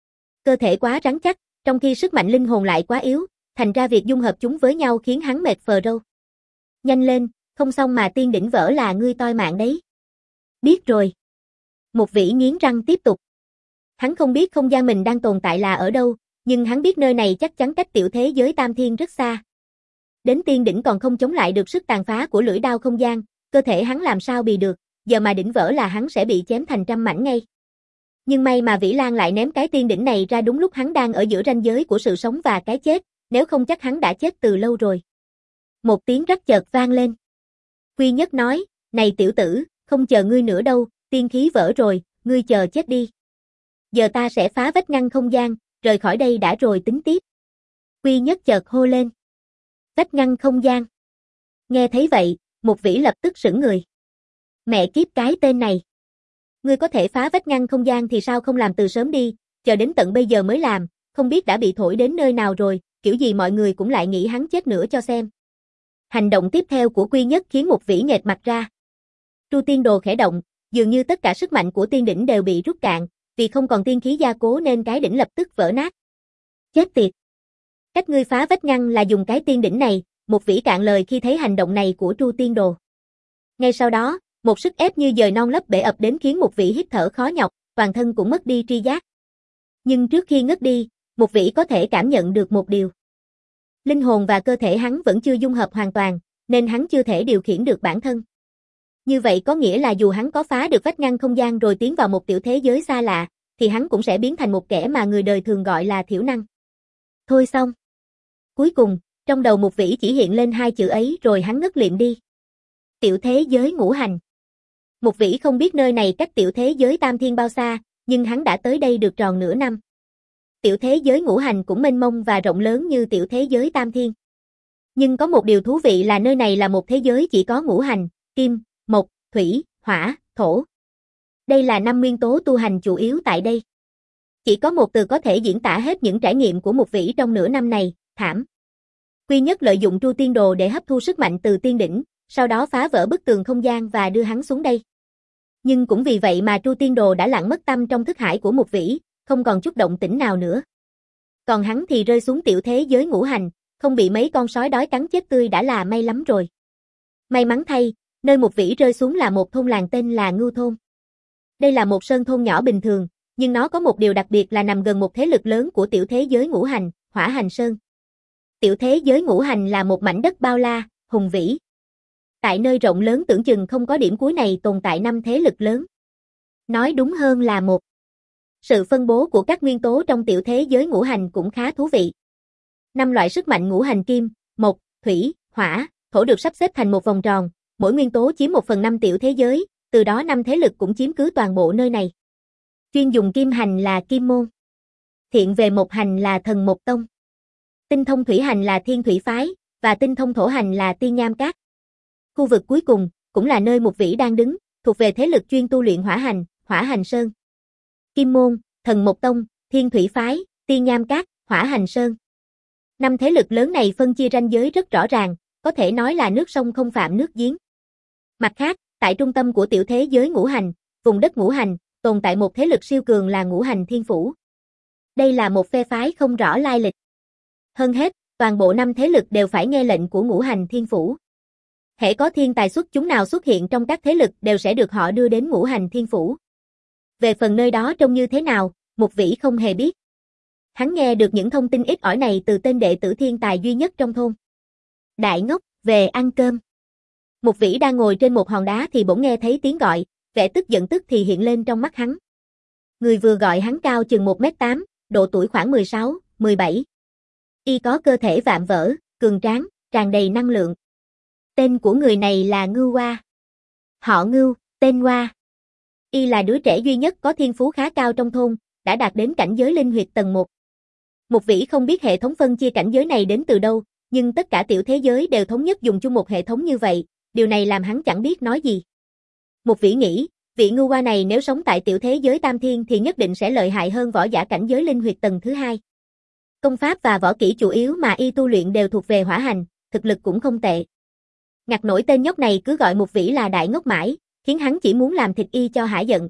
Cơ thể quá rắn chắc, trong khi sức mạnh linh hồn lại quá yếu, thành ra việc dung hợp chúng với nhau khiến hắn mệt phờ râu. Nhanh lên, không xong mà tiên đỉnh vỡ là ngươi toi mạng đấy. Biết rồi. Một vĩ nghiến răng tiếp tục. Hắn không biết không gian mình đang tồn tại là ở đâu, nhưng hắn biết nơi này chắc chắn cách tiểu thế giới tam thiên rất xa. Đến tiên đỉnh còn không chống lại được sức tàn phá của lưỡi đao không gian, cơ thể hắn làm sao bì được, giờ mà đỉnh vỡ là hắn sẽ bị chém thành trăm mảnh ngay. Nhưng may mà Vĩ Lan lại ném cái tiên đỉnh này ra đúng lúc hắn đang ở giữa ranh giới của sự sống và cái chết, nếu không chắc hắn đã chết từ lâu rồi. Một tiếng rắc chợt vang lên. Quy Nhất nói, này tiểu tử, không chờ ngươi nữa đâu, tiên khí vỡ rồi, ngươi chờ chết đi. Giờ ta sẽ phá vách ngăn không gian, rời khỏi đây đã rồi tính tiếp. Quy Nhất chợt hô lên. Vách ngăn không gian. Nghe thấy vậy, một vĩ lập tức sững người. Mẹ kiếp cái tên này. Ngươi có thể phá vách ngăn không gian thì sao không làm từ sớm đi, chờ đến tận bây giờ mới làm, không biết đã bị thổi đến nơi nào rồi, kiểu gì mọi người cũng lại nghĩ hắn chết nữa cho xem. Hành động tiếp theo của Quy Nhất khiến một vĩ nghệt mặt ra. Tru tiên đồ khẽ động, dường như tất cả sức mạnh của tiên đỉnh đều bị rút cạn, vì không còn tiên khí gia cố nên cái đỉnh lập tức vỡ nát. Chết tiệt! Cách ngươi phá vách ngăn là dùng cái tiên đỉnh này, một vĩ cạn lời khi thấy hành động này của Tru tiên đồ. Ngay sau đó, một sức ép như dời non lấp bể ập đến khiến một vĩ hít thở khó nhọc, toàn thân cũng mất đi tri giác. Nhưng trước khi ngất đi, một vĩ có thể cảm nhận được một điều. Linh hồn và cơ thể hắn vẫn chưa dung hợp hoàn toàn, nên hắn chưa thể điều khiển được bản thân. Như vậy có nghĩa là dù hắn có phá được vách ngăn không gian rồi tiến vào một tiểu thế giới xa lạ, thì hắn cũng sẽ biến thành một kẻ mà người đời thường gọi là thiểu năng. Thôi xong. Cuối cùng, trong đầu một vĩ chỉ hiện lên hai chữ ấy rồi hắn ngất liệm đi. Tiểu thế giới ngũ hành. Một vĩ không biết nơi này cách tiểu thế giới tam thiên bao xa, nhưng hắn đã tới đây được tròn nửa năm. Tiểu thế giới ngũ hành cũng mênh mông và rộng lớn như tiểu thế giới tam thiên. Nhưng có một điều thú vị là nơi này là một thế giới chỉ có ngũ hành, kim, mộc, thủy, hỏa, thổ. Đây là năm nguyên tố tu hành chủ yếu tại đây. Chỉ có một từ có thể diễn tả hết những trải nghiệm của Mục Vĩ trong nửa năm này, thảm. Quy Nhất lợi dụng Tru Tiên Đồ để hấp thu sức mạnh từ tiên đỉnh, sau đó phá vỡ bức tường không gian và đưa hắn xuống đây. Nhưng cũng vì vậy mà Tru Tiên Đồ đã lặn mất tâm trong thức hải của Mục Vĩ, không còn chút động tĩnh nào nữa. Còn hắn thì rơi xuống tiểu thế giới ngũ hành, không bị mấy con sói đói cắn chết tươi đã là may lắm rồi. May mắn thay, nơi Mục Vĩ rơi xuống là một thôn làng tên là Ngưu Thôn. Đây là một sơn thôn nhỏ bình thường, nhưng nó có một điều đặc biệt là nằm gần một thế lực lớn của tiểu thế giới ngũ hành, Hỏa Hành Sơn. Tiểu thế giới ngũ hành là một mảnh đất bao la, hùng vĩ. Tại nơi rộng lớn tưởng chừng không có điểm cuối này tồn tại năm thế lực lớn. Nói đúng hơn là một. Sự phân bố của các nguyên tố trong tiểu thế giới ngũ hành cũng khá thú vị. Năm loại sức mạnh ngũ hành kim, mộc, thủy, hỏa, thổ được sắp xếp thành một vòng tròn, mỗi nguyên tố chiếm một phần năm tiểu thế giới, từ đó năm thế lực cũng chiếm cứ toàn bộ nơi này. Chuyên dùng kim hành là Kim Môn. Thiện về mộc hành là Thần Mộc Tông. Tinh thông thủy hành là Thiên Thủy Phái, và tinh thông thổ hành là Tiên Nham Các. Khu vực cuối cùng, cũng là nơi Mục Vĩ đang đứng, thuộc về thế lực chuyên tu luyện hỏa hành, Hỏa Hành Sơn. Kim Môn, Thần Mộc Tông, Thiên Thủy Phái, Tiên Nham Các, Hỏa Hành Sơn. Năm thế lực lớn này phân chia ranh giới rất rõ ràng, có thể nói là nước sông không phạm nước giếng. Mặt khác, tại trung tâm của tiểu thế giới ngũ hành, vùng đất ngũ hành, tồn tại một thế lực siêu cường là Ngũ Hành Thiên Phủ. Đây là một phe phái không rõ lai lịch. Hơn hết, toàn bộ năm thế lực đều phải nghe lệnh của Ngũ Hành Thiên Phủ. Hễ có thiên tài xuất chúng nào xuất hiện trong các thế lực đều sẽ được họ đưa đến Ngũ Hành Thiên Phủ. Về phần nơi đó trông như thế nào, Mục Vĩ không hề biết. Hắn nghe được những thông tin ít ỏi này từ tên đệ tử thiên tài duy nhất trong thôn. Đại ngốc, về ăn cơm. Mục Vĩ đang ngồi trên một hòn đá thì bỗng nghe thấy tiếng gọi, vẻ tức giận tức thì hiện lên trong mắt hắn. Người vừa gọi hắn cao chừng một mét tám, độ tuổi khoảng mười sáu, mười bảy. Y có cơ thể vạm vỡ, cường tráng, tràn đầy năng lượng. Tên của người này là Ngưu Hoa. Họ Ngưu, tên Hoa. Y là đứa trẻ duy nhất có thiên phú khá cao trong thôn, đã đạt đến cảnh giới linh huyệt tầng một. Mục Vĩ không biết hệ thống phân chia cảnh giới này đến từ đâu, nhưng tất cả tiểu thế giới đều thống nhất dùng chung một hệ thống như vậy, điều này làm hắn chẳng biết nói gì. Mục Vĩ nghĩ, vị Ngưu Hoa này nếu sống tại tiểu thế giới Tam Thiên thì nhất định sẽ lợi hại hơn võ giả cảnh giới linh huyệt tầng thứ hai. Công pháp và võ kỹ chủ yếu mà y tu luyện đều thuộc về hỏa hành, thực lực cũng không tệ. Ngặt nổi tên nhóc này cứ gọi Mục Vĩ là đại ngốc mãi, khiến hắn chỉ muốn làm thịt y cho hả giận.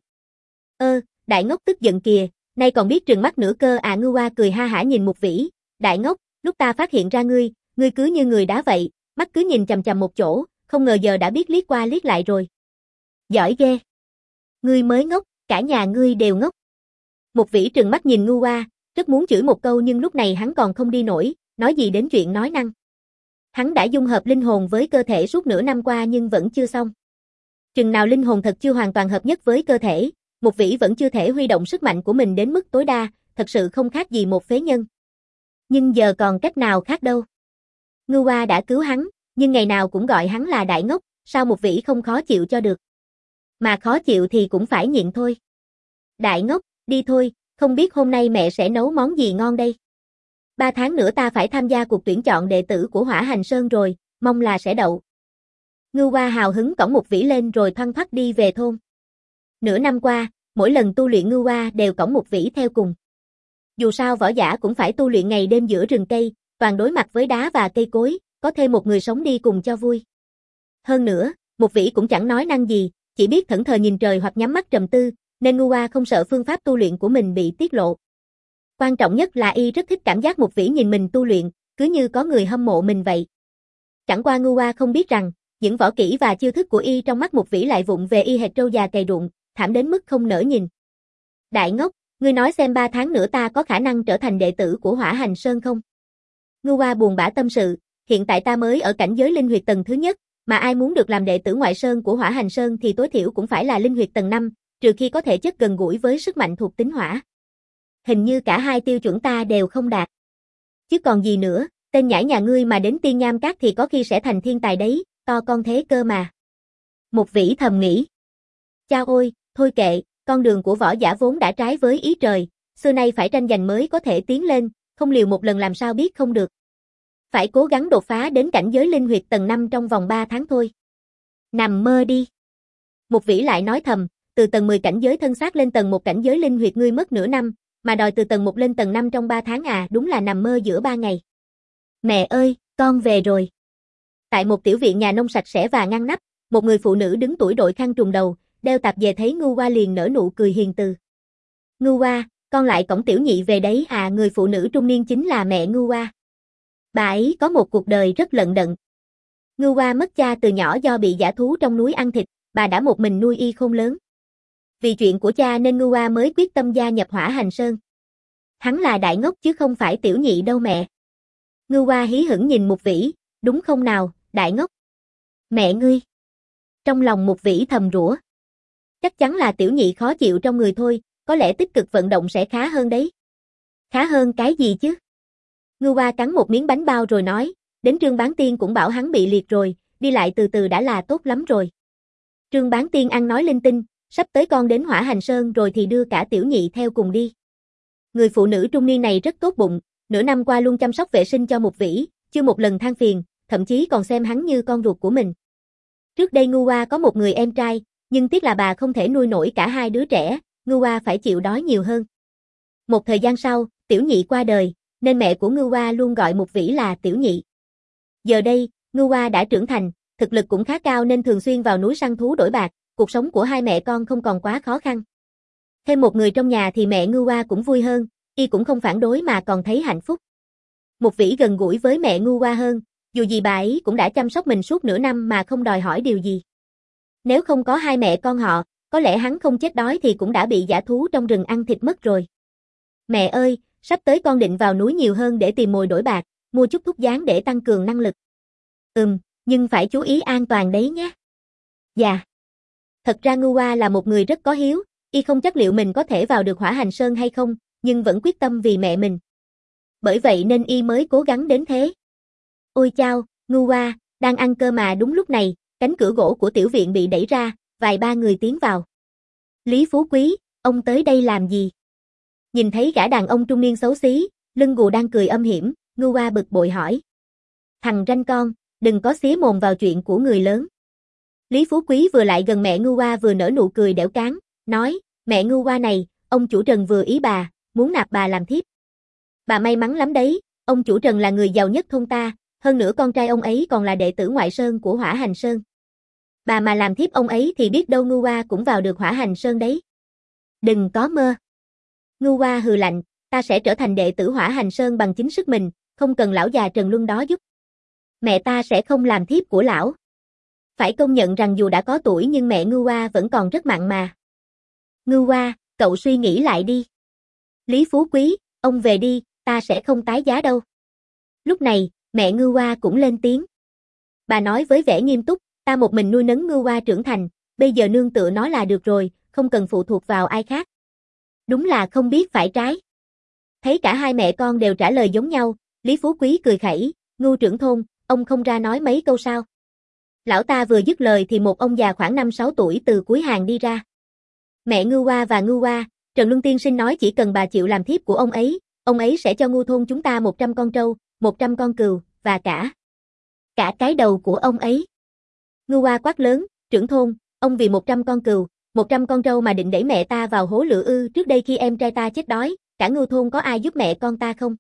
Ơ, đại ngốc tức giận kìa, nay còn biết trừng mắt nữa cơ à. Ngưu Hoa cười ha hả nhìn Mục Vĩ, đại ngốc, lúc ta phát hiện ra ngươi, ngươi cứ như người đá vậy, mắt cứ nhìn chằm chằm một chỗ, không ngờ giờ đã biết liếc qua liếc lại rồi. Giỏi ghê. Ngươi mới ngốc, cả nhà ngươi đều ngốc. Mục Vĩ trừng mắt nhìn Ngưu Hoa, rất muốn chửi một câu nhưng lúc này hắn còn không đi nổi, nói gì đến chuyện nói năng. Hắn đã dung hợp linh hồn với cơ thể suốt nửa năm qua nhưng vẫn chưa xong. Chừng nào linh hồn thật chưa hoàn toàn hợp nhất với cơ thể, Mục Vĩ vẫn chưa thể huy động sức mạnh của mình đến mức tối đa, thật sự không khác gì một phế nhân. Nhưng giờ còn cách nào khác đâu. Ngưu Hoa đã cứu hắn, nhưng ngày nào cũng gọi hắn là đại ngốc, sao Mục Vĩ không khó chịu cho được. Mà khó chịu thì cũng phải nhịn thôi. Đại ngốc, đi thôi, không biết hôm nay mẹ sẽ nấu món gì ngon đây. Ba tháng nữa ta phải tham gia cuộc tuyển chọn đệ tử của Hỏa Hành Sơn rồi, mong là sẽ đậu. Ngưu Hoa hào hứng cõng Mục Vĩ lên rồi thoăn thoắt đi về thôn. Nửa năm qua, mỗi lần tu luyện Ngưu Hoa đều cõng Mục Vĩ theo cùng. Dù sao võ giả cũng phải tu luyện ngày đêm giữa rừng cây, toàn đối mặt với đá và cây cối, có thêm một người sống đi cùng cho vui. Hơn nữa, Mục Vĩ cũng chẳng nói năng gì, chỉ biết thẫn thờ nhìn trời hoặc nhắm mắt trầm tư, nên Ngưu Hoa không sợ phương pháp tu luyện của mình bị tiết lộ. Quan trọng nhất là y rất thích cảm giác Mục Vĩ nhìn mình tu luyện, cứ như có người hâm mộ mình vậy. Chẳng qua Ngưu Hoa không biết rằng, những võ kỹ và chiêu thức của y trong mắt Mục Vĩ lại vụng về y hệt trâu già cày ruộng, thảm đến mức không nỡ nhìn. Đại ngốc, ngươi nói xem ba tháng nữa ta có khả năng trở thành đệ tử của Hỏa Hành Sơn không? Ngưu Hoa buồn bã tâm sự, hiện tại ta mới ở cảnh giới linh huyệt tầng thứ nhất, mà ai muốn được làm đệ tử ngoại sơn của Hỏa Hành Sơn thì tối thiểu cũng phải là linh huyệt tầng năm, trừ khi có thể chất gần gũi với sức mạnh thuộc tính hỏa. Hình như cả hai tiêu chuẩn ta đều không đạt. Chứ còn gì nữa, tên nhãi nhà ngươi mà đến Tiên Nham Các thì có khi sẽ thành thiên tài đấy, to con thế cơ mà. Mục Vĩ thầm nghĩ. Chao ôi, thôi kệ, con đường của võ giả vốn đã trái với ý trời, xưa nay phải tranh giành mới có thể tiến lên, không liều một lần làm sao biết không được. Phải cố gắng đột phá đến cảnh giới linh huyệt tầng năm trong vòng ba tháng thôi. Nằm mơ đi. Mục Vĩ lại nói thầm, từ tầng mười cảnh giới thân xác lên tầng một cảnh giới linh huyệt ngươi mất nửa năm, mà đòi từ tầng một lên tầng năm trong ba tháng à, đúng là nằm mơ giữa ba ngày. Mẹ ơi, con về rồi. Tại một tiểu viện nhà nông sạch sẽ và ngăn nắp, một người phụ nữ đứng tuổi đội khăn trùm đầu, đeo tạp dề thấy Ngưu Hoa liền nở nụ cười hiền từ. Ngưu Hoa, con lại cõng tiểu nhị về đấy à? Người phụ nữ trung niên chính là mẹ Ngưu Hoa. Bà ấy có một cuộc đời rất lận đận. Ngưu Hoa mất cha từ nhỏ do bị dã thú trong núi ăn thịt, bà đã một mình nuôi y khôn lớn. Vì chuyện của cha nên Ngưu Hoa mới quyết tâm gia nhập Hỏa Hành Sơn. Hắn là đại ngốc chứ không phải tiểu nhị đâu mẹ. Ngưu Hoa hí hửng nhìn Mục Vĩ, đúng không nào, đại ngốc? Mẹ ngươi. Trong lòng Mục Vĩ thầm rủa. Chắc chắn là tiểu nhị khó chịu trong người thôi, có lẽ tích cực vận động sẽ khá hơn đấy. Khá hơn cái gì chứ? Ngưu Hoa cắn một miếng bánh bao rồi nói, đến Trương Bán Tiên cũng bảo hắn bị liệt rồi, đi lại từ từ đã là tốt lắm rồi. Trương Bán Tiên ăn nói linh tinh, sắp tới con đến Hỏa Hành Sơn rồi thì đưa cả tiểu nhị theo cùng đi. Người phụ nữ trung niên này rất tốt bụng, nửa năm qua luôn chăm sóc vệ sinh cho Mục Vĩ, chưa một lần than phiền, thậm chí còn xem hắn như con ruột của mình. Trước đây Ngưu Hoa có một người em trai, nhưng tiếc là bà không thể nuôi nổi cả hai đứa trẻ, Ngưu Hoa phải chịu đói nhiều hơn. Một thời gian sau, tiểu nhị qua đời, nên mẹ của Ngưu Hoa luôn gọi Mục Vĩ là tiểu nhị. Giờ đây, Ngưu Hoa đã trưởng thành, thực lực cũng khá cao nên thường xuyên vào núi săn thú đổi bạc, cuộc sống của hai mẹ con không còn quá khó khăn. Thêm một người trong nhà thì mẹ Ngưu Hoa cũng vui hơn, y cũng không phản đối mà còn thấy hạnh phúc. Mục Vĩ gần gũi với mẹ Ngưu Hoa hơn, dù gì bà ấy cũng đã chăm sóc mình suốt nửa năm mà không đòi hỏi điều gì. Nếu không có hai mẹ con họ, có lẽ hắn không chết đói thì cũng đã bị dã thú trong rừng ăn thịt mất rồi. Mẹ ơi, sắp tới con định vào núi nhiều hơn để tìm mồi đổi bạc, mua chút thuốc dán để tăng cường năng lực. Ừm, nhưng phải chú ý an toàn đấy nhé. Dạ. Thật ra Ngưu Hoa là một người rất có hiếu, y không chắc liệu mình có thể vào được Hỏa Hành Sơn hay không, nhưng vẫn quyết tâm vì mẹ mình. Bởi vậy nên y mới cố gắng đến thế. Ôi chao, Ngưu Hoa, đang ăn cơm mà. Đúng lúc này, cánh cửa gỗ của tiểu viện bị đẩy ra, vài ba người tiến vào. Lý Phú Quý, ông tới đây làm gì? Nhìn thấy gã đàn ông trung niên xấu xí, lưng gù đang cười âm hiểm, Ngưu Hoa bực bội hỏi. Thằng ranh con, đừng có xía mồm vào chuyện của người lớn. Lý Phú Quý vừa lại gần mẹ Ngưu Hoa vừa nở nụ cười đẻo cán, nói, mẹ Ngưu Hoa này, ông chủ Trần vừa ý bà, muốn nạp bà làm thiếp. Bà may mắn lắm đấy, ông chủ Trần là người giàu nhất thôn ta, hơn nữa con trai ông ấy còn là đệ tử ngoại sơn của Hỏa Hành Sơn. Bà mà làm thiếp ông ấy thì biết đâu Ngưu Hoa cũng vào được Hỏa Hành Sơn đấy. Đừng có mơ. Ngưu Hoa hừ lạnh, ta sẽ trở thành đệ tử Hỏa Hành Sơn bằng chính sức mình, không cần lão già Trần Luân đó giúp. Mẹ ta sẽ không làm thiếp của lão. Phải công nhận rằng dù đã có tuổi nhưng mẹ Ngưu Hoa vẫn còn rất mặn mà. Ngưu Hoa, cậu suy nghĩ lại đi. Lý Phú Quý, ông về đi, ta sẽ không tái giá đâu. Lúc này, mẹ Ngưu Hoa cũng lên tiếng. Bà nói với vẻ nghiêm túc, ta một mình nuôi nấng Ngưu Hoa trưởng thành, bây giờ nương tựa nó là được rồi, không cần phụ thuộc vào ai khác. Đúng là không biết phải trái. Thấy cả hai mẹ con đều trả lời giống nhau, Lý Phú Quý cười khẩy, Ngưu trưởng thôn, ông không ra nói mấy câu sao? Lão ta vừa dứt lời thì một ông già khoảng năm sáu tuổi từ cuối hàng đi ra. Mẹ Ngưu Hoa và Ngưu Hoa, Trần Luân tiên sinh nói chỉ cần bà chịu làm thiếp của ông ấy, ông ấy sẽ cho Ngưu thôn chúng ta một trăm con trâu, một trăm con cừu, và cả cả cái đầu của ông ấy. Ngưu Hoa quát lớn, trưởng thôn, ông vì một trăm con cừu, một trăm con trâu mà định đẩy mẹ ta vào hố lửa ư? Trước đây khi em trai ta chết đói, cả Ngưu thôn có ai giúp mẹ con ta không?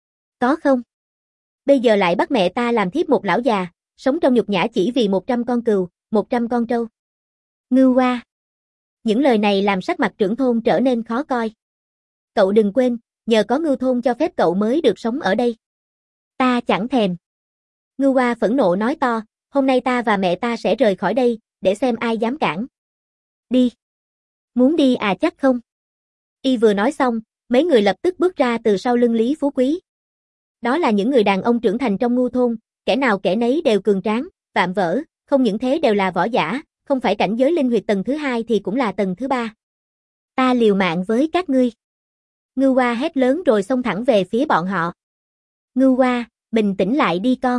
Có không? Bây giờ lại bắt mẹ ta làm thiếp một lão già, sống trong nhục nhã chỉ vì một trăm con cừu, một trăm con trâu. Ngưu Hoa. Những lời này làm sắc mặt trưởng thôn trở nên khó coi. Cậu đừng quên, nhờ có Ngưu thôn cho phép cậu mới được sống ở đây. Ta chẳng thèm. Ngưu Hoa phẫn nộ nói to, hôm nay ta và mẹ ta sẽ rời khỏi đây, để xem ai dám cản. Đi. Muốn đi à chắc không? Y vừa nói xong, mấy người lập tức bước ra từ sau lưng Lý Phú Quý. Đó là những người đàn ông trưởng thành trong Ngưu thôn, kẻ nào kẻ nấy đều cường tráng, vạm vỡ, không những thế đều là võ giả, không phải cảnh giới linh huyệt tầng thứ hai thì cũng là tầng thứ ba. Ta liều mạng với các ngươi. Ngưu Hoa hét lớn rồi xông thẳng về phía bọn họ. Ngưu Hoa, bình tĩnh lại đi con.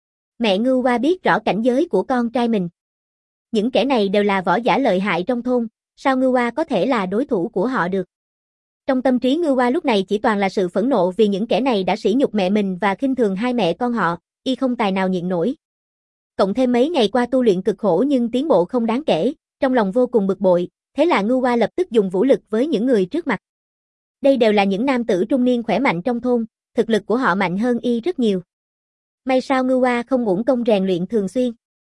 Mẹ Ngưu Hoa biết rõ cảnh giới của con trai mình. Những kẻ này đều là võ giả lợi hại trong thôn, sao Ngưu Hoa có thể là đối thủ của họ được? Trong tâm trí Ngưu Hoa lúc này chỉ toàn là sự phẫn nộ vì những kẻ này đã sỉ nhục mẹ mình và khinh thường hai mẹ con họ, y không tài nào nhịn nổi. Cộng thêm mấy ngày qua tu luyện cực khổ nhưng tiến bộ không đáng kể, trong lòng vô cùng bực bội, thế là Ngưu Hoa lập tức dùng vũ lực với những người trước mặt. Đây đều là những nam tử trung niên khỏe mạnh trong thôn, thực lực của họ mạnh hơn y rất nhiều. May sao Ngưu Hoa không uổng công rèn luyện thường xuyên.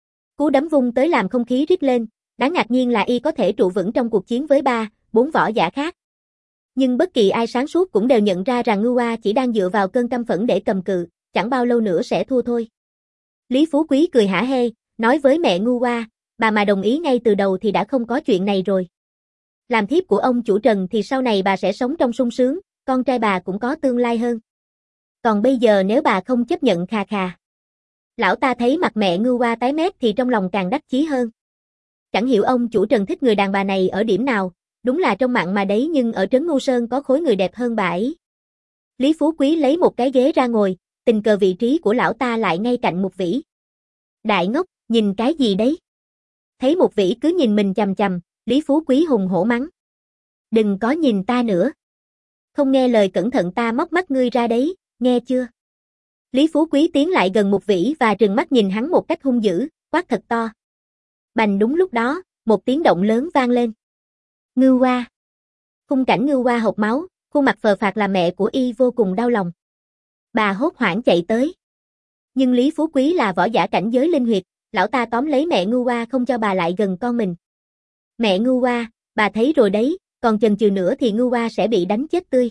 Cú đấm vung tới làm không khí rít lên, đáng ngạc nhiên là y có thể trụ vững trong cuộc chiến với ba, bốn võ giả khác. Nhưng bất kỳ ai sáng suốt cũng đều nhận ra rằng Ngưu Hoa chỉ đang dựa vào cơn căm phẫn để cầm cự, chẳng bao lâu nữa sẽ thua thôi. Lý Phú Quý cười hả hê, nói với mẹ Ngưu Hoa, bà mà đồng ý ngay từ đầu thì đã không có chuyện này rồi. Làm thiếp của ông chủ Trần thì sau này bà sẽ sống trong sung sướng, con trai bà cũng có tương lai hơn. Còn bây giờ nếu bà không chấp nhận khà khà. Lão ta thấy mặt mẹ Ngưu Hoa tái mét thì trong lòng càng đắc chí hơn. Chẳng hiểu ông chủ Trần thích người đàn bà này ở điểm nào, đúng là trong mặn mà đấy nhưng ở trấn Ngưu Sơn có khối người đẹp hơn bà ấy. Lý Phú Quý lấy một cái ghế ra ngồi, tình cờ vị trí của lão ta lại ngay cạnh Mục Vĩ. Đại ngốc, nhìn cái gì đấy? Thấy Mục Vĩ cứ nhìn mình chằm chằm, Lý Phú Quý hùng hổ mắng. Đừng có nhìn ta nữa. Không nghe lời cẩn thận ta móc mắt ngươi ra đấy, nghe chưa? Lý Phú Quý tiến lại gần Mục Vĩ và trừng mắt nhìn hắn một cách hung dữ, quát thật to. Bành đúng lúc đó, một tiếng động lớn vang lên. Ngưu Hoa. Khung cảnh Ngưu Hoa hộc máu, khuôn mặt phờ phạc làm mẹ của y vô cùng đau lòng. Bà hốt hoảng chạy tới. Nhưng Lý Phú Quý là võ giả cảnh giới linh huyệt, lão ta tóm lấy mẹ Ngưu Hoa không cho bà lại gần con mình. Mẹ Ngưu Hoa, bà thấy rồi đấy, còn chần chừ nữa thì Ngưu Hoa sẽ bị đánh chết tươi.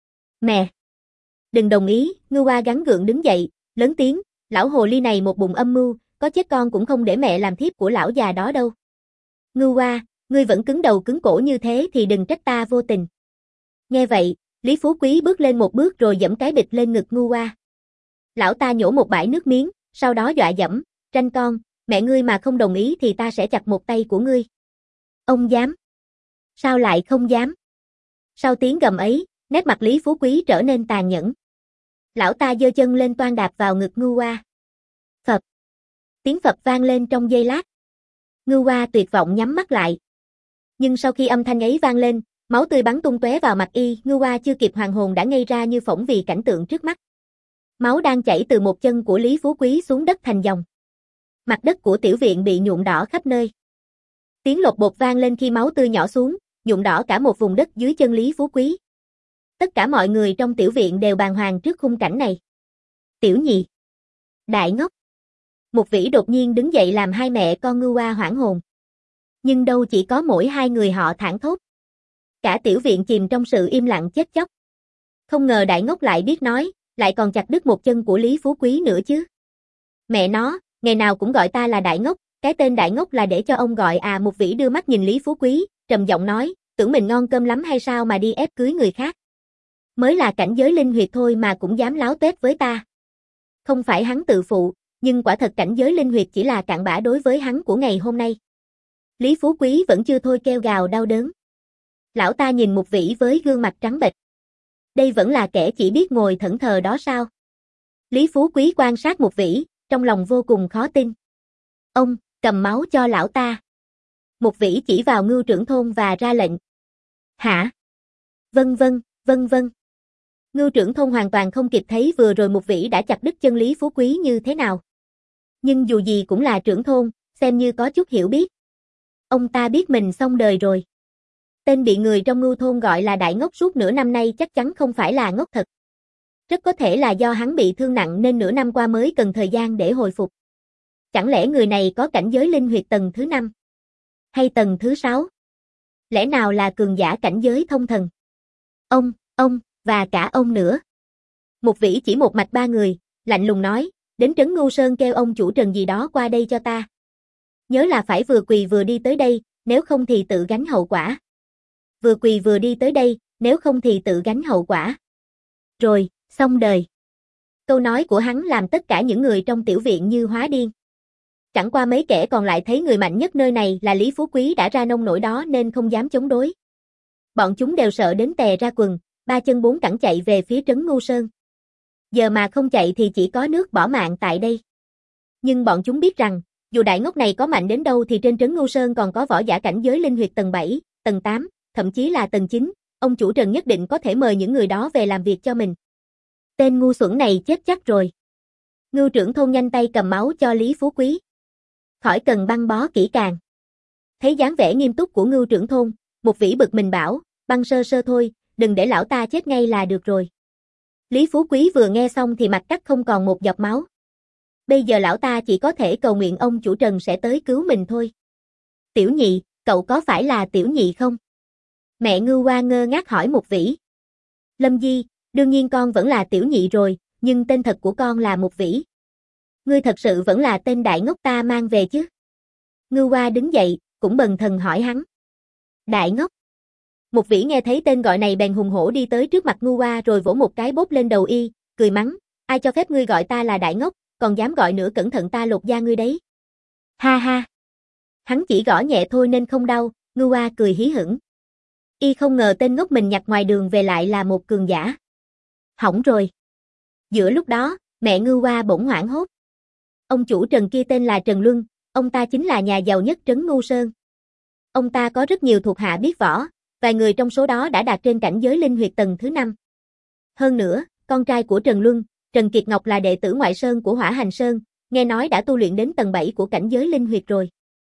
Mẹ! Đừng đồng ý, Ngưu Hoa gắng gượng đứng dậy, lớn tiếng, lão hồ ly này một bụng âm mưu, có chết con cũng không để mẹ làm thiếp của lão già đó đâu. Ngưu Hoa, ngươi vẫn cứng đầu cứng cổ như thế thì đừng trách ta vô tình. Nghe vậy, Lý Phú Quý bước lên một bước rồi giẫm cái bịch lên ngực Ngưu Hoa. Lão ta nhổ một bãi nước miếng, sau đó dọa dẫm, tranh con, mẹ ngươi mà không đồng ý thì ta sẽ chặt một tay của ngươi. Ông dám? Sao lại không dám? Sau tiếng gầm ấy, nét mặt Lý Phú Quý trở nên tàn nhẫn. Lão ta giơ chân lên toan đạp vào ngực Ngưu Hoa. Phập. Tiếng phập vang lên trong giây lát. Ngưu Hoa tuyệt vọng nhắm mắt lại. Nhưng sau khi âm thanh ấy vang lên, máu tươi bắn tung tóe vào mặt y, Ngưu Hoa chưa kịp hoàn hồn đã ngây ra như phỗng vì cảnh tượng trước mắt. Máu đang chảy từ một chân của Lý Phú Quý xuống đất thành dòng. Mặt đất của tiểu viện bị nhuộm đỏ khắp nơi. Tiếng lột bột vang lên khi máu tươi nhỏ xuống, nhuộm đỏ cả một vùng đất dưới chân Lý Phú Quý. Tất cả mọi người trong tiểu viện đều bàng hoàng trước khung cảnh này. Tiểu nhị. Đại ngốc. Mục Vĩ đột nhiên đứng dậy làm hai mẹ con Ngưu Hoa hoảng hồn. Nhưng đâu chỉ có mỗi hai người họ thảng thốt. Cả tiểu viện chìm trong sự im lặng chết chóc. Không ngờ đại ngốc lại biết nói, lại còn chặt đứt một chân của Lý Phú Quý nữa chứ. Mẹ nó, ngày nào cũng gọi ta là đại ngốc, cái tên đại ngốc là để cho ông gọi à. Mục Vĩ đưa mắt nhìn Lý Phú Quý, trầm giọng nói, tưởng mình ngon cơm lắm hay sao mà đi ép cưới người khác. Mới là cảnh giới linh huyệt thôi mà cũng dám láo tuét với ta. Không phải hắn tự phụ, nhưng quả thật cảnh giới linh huyệt chỉ là cặn bã đối với hắn của ngày hôm nay. Lý Phú Quý vẫn chưa thôi kêu gào đau đớn. Lão ta nhìn Mục Vĩ với gương mặt trắng bệch. Đây vẫn là kẻ chỉ biết ngồi thẫn thờ đó sao? Lý Phú Quý quan sát Mục Vĩ, trong lòng vô cùng khó tin. Ông, cầm máu cho lão ta. Mục Vĩ chỉ vào Ngưu trưởng thôn và ra lệnh. Hả? Vâng vâng, vâng vâng. Ngưu trưởng thôn hoàn toàn không kịp thấy vừa rồi Mục Vĩ đã chặt đứt chân Lý Phú Quý như thế nào. Nhưng dù gì cũng là trưởng thôn, xem như có chút hiểu biết. Ông ta biết mình xong đời rồi. Tên bị người trong Ngưu thôn gọi là đại ngốc suốt nửa năm nay chắc chắn không phải là ngốc thật. Rất có thể là do hắn bị thương nặng nên nửa năm qua mới cần thời gian để hồi phục. Chẳng lẽ người này có cảnh giới linh huyệt tầng thứ năm? Hay tầng thứ sáu? Lẽ nào là cường giả cảnh giới thông thần? Ông, ông, và cả ông nữa. Mục Vĩ chỉ một mạch ba người, lạnh lùng nói, đến trấn Ngưu Sơn kêu ông chủ Trần gì đó qua đây cho ta. Nhớ là phải vừa quỳ vừa đi tới đây, nếu không thì tự gánh hậu quả. Vừa quỳ vừa đi tới đây, nếu không thì tự gánh hậu quả. Rồi, xong đời. Câu nói của hắn làm tất cả những người trong tiểu viện như hóa điên. Chẳng qua mấy kẻ còn lại thấy người mạnh nhất nơi này là Lý Phú Quý đã ra nông nổi đó nên không dám chống đối. Bọn chúng đều sợ đến tè ra quần, ba chân bốn cẳng chạy về phía trấn Ngưu Sơn. Giờ mà không chạy thì chỉ có nước bỏ mạng tại đây. Nhưng bọn chúng biết rằng, dù đại ngốc này có mạnh đến đâu thì trên trấn Ngưu Sơn còn có võ giả cảnh giới linh huyệt tầng bảy, tầng tám, thậm chí là tầng chín, ông chủ Trần nhất định có thể mời những người đó về làm việc cho mình. Tên ngu xuẩn này chết chắc rồi. Ngưu trưởng thôn nhanh tay cầm máu cho Lý Phú Quý. Khỏi cần băng bó kỹ càng. Thấy dáng vẻ nghiêm túc của Ngưu trưởng thôn, Mục Vĩ bực mình bảo, băng sơ sơ thôi, đừng để lão ta chết ngay là được rồi. Lý Phú Quý vừa nghe xong thì mặt cắt không còn một giọt máu. Bây giờ lão ta chỉ có thể cầu nguyện ông chủ Trần sẽ tới cứu mình thôi. Tiểu Nhị, cậu có phải là Tiểu Nhị không? Mẹ Ngưu Hoa ngơ ngác hỏi Mục Vĩ. Lâm Di, đương nhiên con vẫn là Tiểu Nhị rồi, nhưng tên thật của con là Mục Vĩ. Ngươi thật sự vẫn là tên đại ngốc ta mang về chứ? Ngưu Hoa đứng dậy, cũng bần thần hỏi hắn. Đại ngốc. Mục Vĩ nghe thấy tên gọi này bèn hùng hổ đi tới trước mặt Ngưu Hoa rồi vỗ một cái bóp lên đầu y, cười mắng, ai cho phép ngươi gọi ta là đại ngốc, còn dám gọi nữa cẩn thận ta lột da ngươi đấy. Ha ha. Hắn chỉ gõ nhẹ thôi nên không đau, Ngưu Hoa cười hí hửng. Y không ngờ tên ngốc mình nhặt ngoài đường về lại là một cường giả. Hỏng rồi. Giữa lúc đó, mẹ Ngưu Hoa bỗng hoảng hốt. Ông chủ Trần kia tên là Trần Luân, ông ta chính là nhà giàu nhất trấn Ngưu Sơn. Ông ta có rất nhiều thuộc hạ biết võ, vài người trong số đó đã đạt trên cảnh giới linh huyệt tầng thứ năm. Hơn nữa, con trai của Trần Luân, Trần Kiệt Ngọc là đệ tử ngoại sơn của Hỏa Hành Sơn, nghe nói đã tu luyện đến tầng bảy của cảnh giới linh huyệt rồi.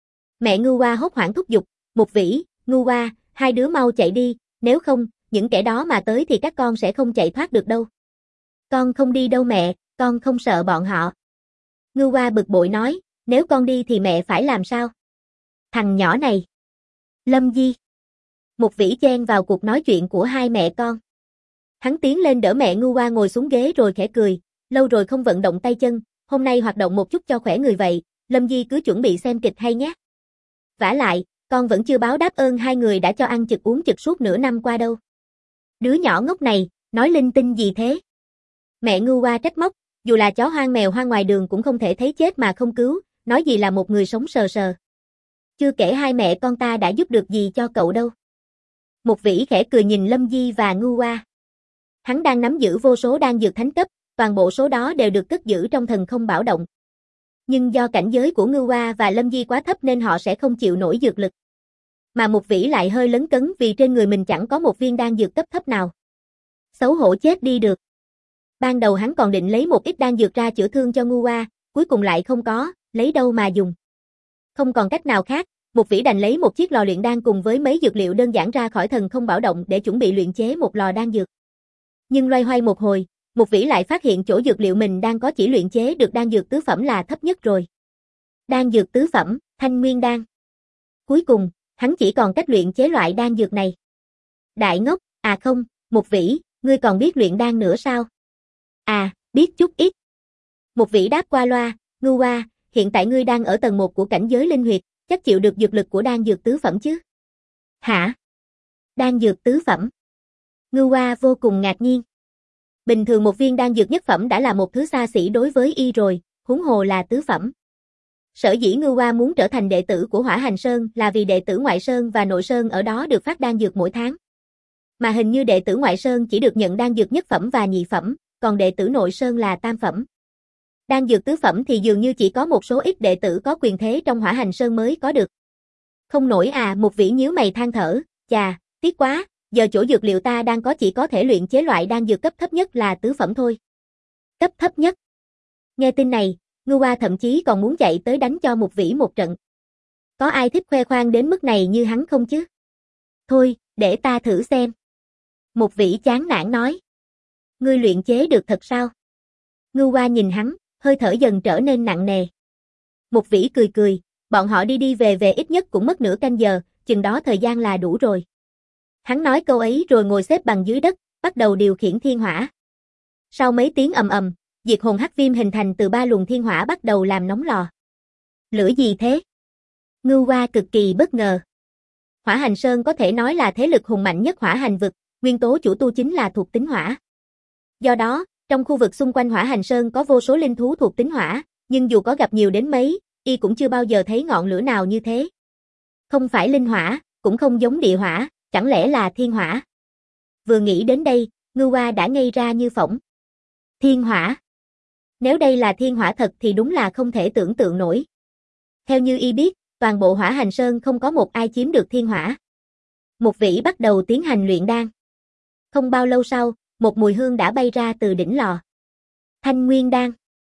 Mẹ Ngưu Hoa hốt hoảng thúc giục, Mục Vĩ, Ngưu Hoa, hai đứa mau chạy đi, nếu không, những kẻ đó mà tới thì các con sẽ không chạy thoát được đâu. Con không đi đâu mẹ, con không sợ bọn họ. Ngưu Hoa bực bội nói, nếu con đi thì mẹ phải làm sao? Thằng nhỏ này. Lâm Di. Mục Vĩ chen vào cuộc nói chuyện của hai mẹ con. Hắn tiến lên đỡ mẹ Ngưu Hoa ngồi xuống ghế rồi khẽ cười, lâu rồi không vận động tay chân, hôm nay hoạt động một chút cho khỏe người vậy, Lâm Di cứ chuẩn bị xem kịch hay nhé. Vả lại, con vẫn chưa báo đáp ơn hai người đã cho ăn chực uống chực suốt nửa năm qua đâu. Đứa nhỏ ngốc này, nói linh tinh gì thế? Mẹ Ngưu Hoa trách móc, dù là chó hoang mèo hoang ngoài đường cũng không thể thấy chết mà không cứu, nói gì là một người sống sờ sờ. Chưa kể hai mẹ con ta đã giúp được gì cho cậu đâu. Mục Vĩ khẽ cười nhìn Lâm Di và Ngưu Hoa. Hắn đang nắm giữ vô số đan dược thánh cấp, toàn bộ số đó đều được cất giữ trong thần không bảo động. Nhưng do cảnh giới của Ngưu Hoa và Lâm Di quá thấp nên họ sẽ không chịu nổi dược lực. Mà Mục Vĩ lại hơi lấn cấn vì trên người mình chẳng có một viên đan dược cấp thấp nào. Xấu hổ chết đi được. Ban đầu hắn còn định lấy một ít đan dược ra chữa thương cho Ngưu Hoa, cuối cùng lại không có, lấy đâu mà dùng. Không còn cách nào khác, Mục Vĩ đành lấy một chiếc lò luyện đan cùng với mấy dược liệu đơn giản ra khỏi thần không bảo động để chuẩn bị luyện chế một lò đan dược. Nhưng loay hoay một hồi, Mục Vĩ lại phát hiện chỗ dược liệu mình đang có chỉ luyện chế được đan dược tứ phẩm là thấp nhất rồi. Đan dược tứ phẩm, Thanh Nguyên đan. Cuối cùng, hắn chỉ còn cách luyện chế loại đan dược này. Đại ngốc, à không, Mục Vĩ, ngươi còn biết luyện đan nữa sao? À, biết chút ít. Mục Vĩ đáp qua loa, Ngưu Hoa, hiện tại ngươi đang ở tầng một của cảnh giới linh huyệt, chắc chịu được dược lực của đan dược tứ phẩm chứ? Hả? Đan dược tứ phẩm? Ngưu Hoa vô cùng ngạc nhiên. Bình thường một viên đan dược nhất phẩm đã là một thứ xa xỉ đối với y rồi, huống hồ là tứ phẩm. Sở dĩ Ngưu Hoa muốn trở thành đệ tử của Hỏa Hành Sơn là vì đệ tử ngoại sơn và nội sơn ở đó được phát đan dược mỗi tháng. Mà hình như đệ tử ngoại sơn chỉ được nhận đan dược nhất phẩm và nhị phẩm, còn đệ tử nội sơn là tam phẩm. Đan dược tứ phẩm thì dường như chỉ có một số ít đệ tử có quyền thế trong Hỏa Hành Sơn mới có được. Không nổi à, Mục Vĩ nhíu mày than thở, chà, tiếc quá, giờ chỗ dược liệu ta đang có chỉ có thể luyện chế loại đan dược cấp thấp nhất là tứ phẩm thôi. Cấp thấp nhất. Nghe tin này, Ngưu Hoa thậm chí còn muốn chạy tới đánh cho Mục Vĩ một trận. Có ai thích khoe khoang đến mức này như hắn không chứ? Thôi, để ta thử xem. Mục Vĩ chán nản nói. Ngươi luyện chế được thật sao? Ngưu Hoa nhìn hắn, hơi thở dần trở nên nặng nề. Mục Vĩ cười cười, bọn họ đi đi về về ít nhất cũng mất nửa canh giờ, chừng đó thời gian là đủ rồi. Hắn nói câu ấy rồi ngồi xếp bằng dưới đất, bắt đầu điều khiển thiên hỏa. Sau mấy tiếng ầm ầm, diệt hồn hắc viêm hình thành từ ba luồng thiên hỏa bắt đầu làm nóng lò. Lửa gì thế? Ngưu Hoa cực kỳ bất ngờ. Hỏa Hành Sơn có thể nói là thế lực hùng mạnh nhất hỏa hành vực, nguyên tố chủ tu chính là thuộc tính hỏa. Do đó, trong khu vực xung quanh Hỏa Hành Sơn có vô số linh thú thuộc tính hỏa, nhưng dù có gặp nhiều đến mấy, y cũng chưa bao giờ thấy ngọn lửa nào như thế. Không phải linh hỏa, cũng không giống địa hỏa, chẳng lẽ là thiên hỏa? Vừa nghĩ đến đây, Ngưu Hoa đã ngây ra như phỗng. Thiên hỏa. Nếu đây là thiên hỏa thật thì đúng là không thể tưởng tượng nổi. Theo như y biết, toàn bộ Hỏa Hành Sơn không có một ai chiếm được thiên hỏa. Mục Vĩ bắt đầu tiến hành luyện đan. Không bao lâu sau, một mùi hương đã bay ra từ đỉnh lò. Thanh Nguyên đan.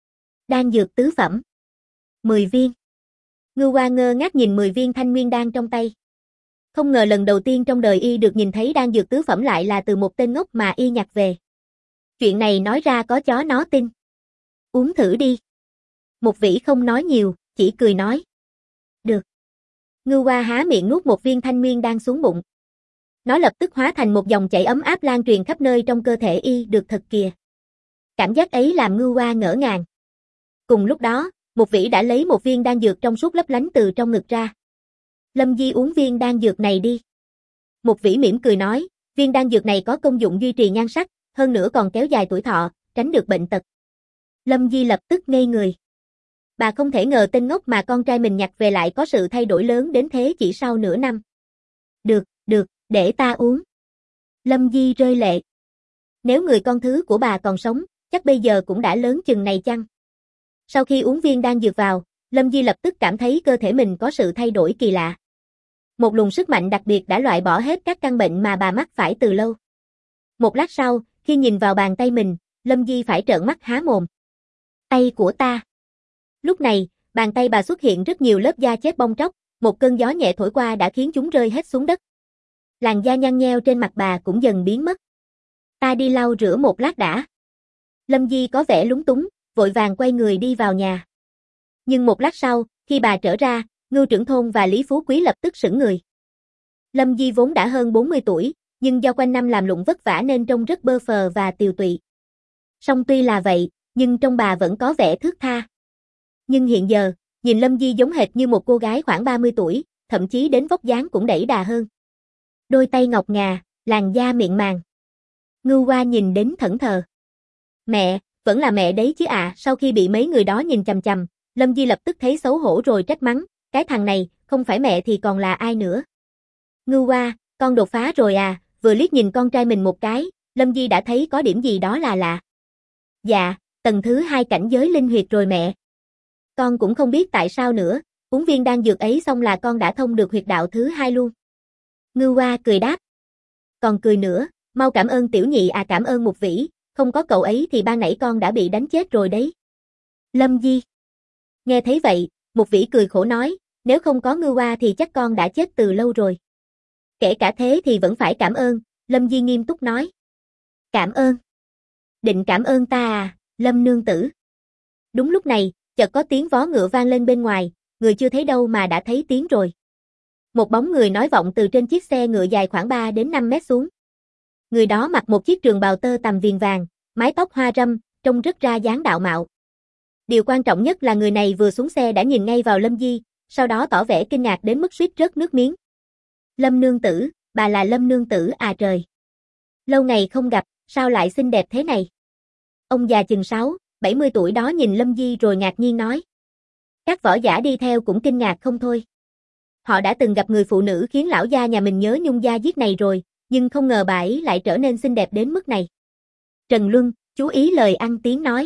Đan dược tứ phẩm. mười viên. Ngưu Hoa ngơ ngác nhìn mười viên Thanh Nguyên đan trong tay. Không ngờ lần đầu tiên trong đời y được nhìn thấy đan dược tứ phẩm lại là từ một tên ngốc mà y nhặt về. Chuyện này nói ra có chó nó tin. Uống thử đi. Một Vĩ không nói nhiều, chỉ cười nói. Được. Ngưu Hoa há miệng nuốt một viên thanh nguyên đan xuống bụng. Nó lập tức hóa thành một dòng chảy ấm áp lan truyền khắp nơi trong cơ thể y, được thật kìa. Cảm giác ấy làm Ngưu Hoa ngỡ ngàng. Cùng lúc đó, Một Vĩ đã lấy một viên đan dược trong suốt lấp lánh từ trong ngực ra. Lâm Di uống viên đan dược này đi. Một Vĩ mỉm cười nói, viên đan dược này có công dụng duy trì nhan sắc, hơn nữa còn kéo dài tuổi thọ, tránh được bệnh tật. Lâm Di lập tức ngây người. Bà không thể ngờ tên ngốc mà con trai mình nhặt về lại có sự thay đổi lớn đến thế chỉ sau nửa năm. Được, được, để ta uống. Lâm Di rơi lệ. Nếu người con thứ của bà còn sống, chắc bây giờ cũng đã lớn chừng này chăng? Sau khi uống viên đan dược vào, Lâm Di lập tức cảm thấy cơ thể mình có sự thay đổi kỳ lạ. Một luồng sức mạnh đặc biệt đã loại bỏ hết các căn bệnh mà bà mắc phải từ lâu. Một lát sau, khi nhìn vào bàn tay mình, Lâm Di phải trợn mắt há mồm. Tay của ta. Lúc này, bàn tay bà xuất hiện rất nhiều lớp da chết bong tróc, một cơn gió nhẹ thổi qua đã khiến chúng rơi hết xuống đất. Làn da nhăn nheo trên mặt bà cũng dần biến mất. Ta đi lau rửa một lát đã. Lâm Di có vẻ lúng túng, vội vàng quay người đi vào nhà. Nhưng một lát sau, khi bà trở ra, Ngưu trưởng thôn và Lý Phú Quý lập tức sững người. Lâm Di vốn đã hơn bốn mươi tuổi, nhưng do quanh năm làm lụng vất vả nên trông rất bơ phờ và tiều tụy. Song tuy là vậy, nhưng trong bà vẫn có vẻ thướt tha. Nhưng hiện giờ, nhìn Lâm Di giống hệt như một cô gái khoảng ba mươi tuổi, thậm chí đến vóc dáng cũng đẩy đà hơn. Đôi tay ngọc ngà, làn da mịn màng. Ngưu Hoa nhìn đến thẫn thờ. Mẹ, vẫn là mẹ đấy chứ ạ. À. Sau khi bị mấy người đó nhìn chằm chằm, Lâm Di lập tức thấy xấu hổ rồi trách mắng, cái thằng này, không phải mẹ thì còn là ai nữa. Ngưu Hoa, con đột phá rồi à, vừa liếc nhìn con trai mình một cái, Lâm Di đã thấy có điểm gì đó là lạ. Dạ, tầng thứ hai cảnh giới linh huyệt rồi mẹ. Con cũng không biết tại sao nữa, uống viên đan dược ấy xong là con đã thông được huyệt đạo thứ hai luôn. Ngưu Hoa cười đáp. Còn cười nữa, mau cảm ơn tiểu nhị à, cảm ơn Một Vĩ, không có cậu ấy thì ban nãy con đã bị đánh chết rồi đấy. Lâm Di. Nghe thấy vậy, Một Vĩ cười khổ nói, nếu không có Ngưu Hoa thì chắc con đã chết từ lâu rồi. Kể cả thế thì vẫn phải cảm ơn, Lâm Di nghiêm túc nói. Cảm ơn. Định cảm ơn ta à, Lâm nương tử. Đúng lúc này, chợt có tiếng vó ngựa vang lên bên ngoài, người chưa thấy đâu mà đã thấy tiếng rồi. Một bóng người nói vọng từ trên chiếc xe ngựa dài khoảng ba đến năm mét xuống. Người đó mặc một chiếc trường bào tơ tằm viền vàng, mái tóc hoa râm, trông rất ra dáng đạo mạo. Điều quan trọng nhất là người này vừa xuống xe đã nhìn ngay vào Lâm Di, sau đó tỏ vẻ kinh ngạc đến mức suýt rớt nước miếng. Lâm nương tử, bà là Lâm nương tử à trời. Lâu ngày không gặp, sao lại xinh đẹp thế này? Ông già chừng sáu, bảy mươi tuổi đó nhìn Lâm Di rồi ngạc nhiên nói. Các võ giả đi theo cũng kinh ngạc không thôi. Họ đã từng gặp người phụ nữ khiến lão gia nhà mình nhớ nhung da diết này rồi, nhưng không ngờ bà ấy lại trở nên xinh đẹp đến mức này. Trần Luân, chú ý lời ăn tiếng nói.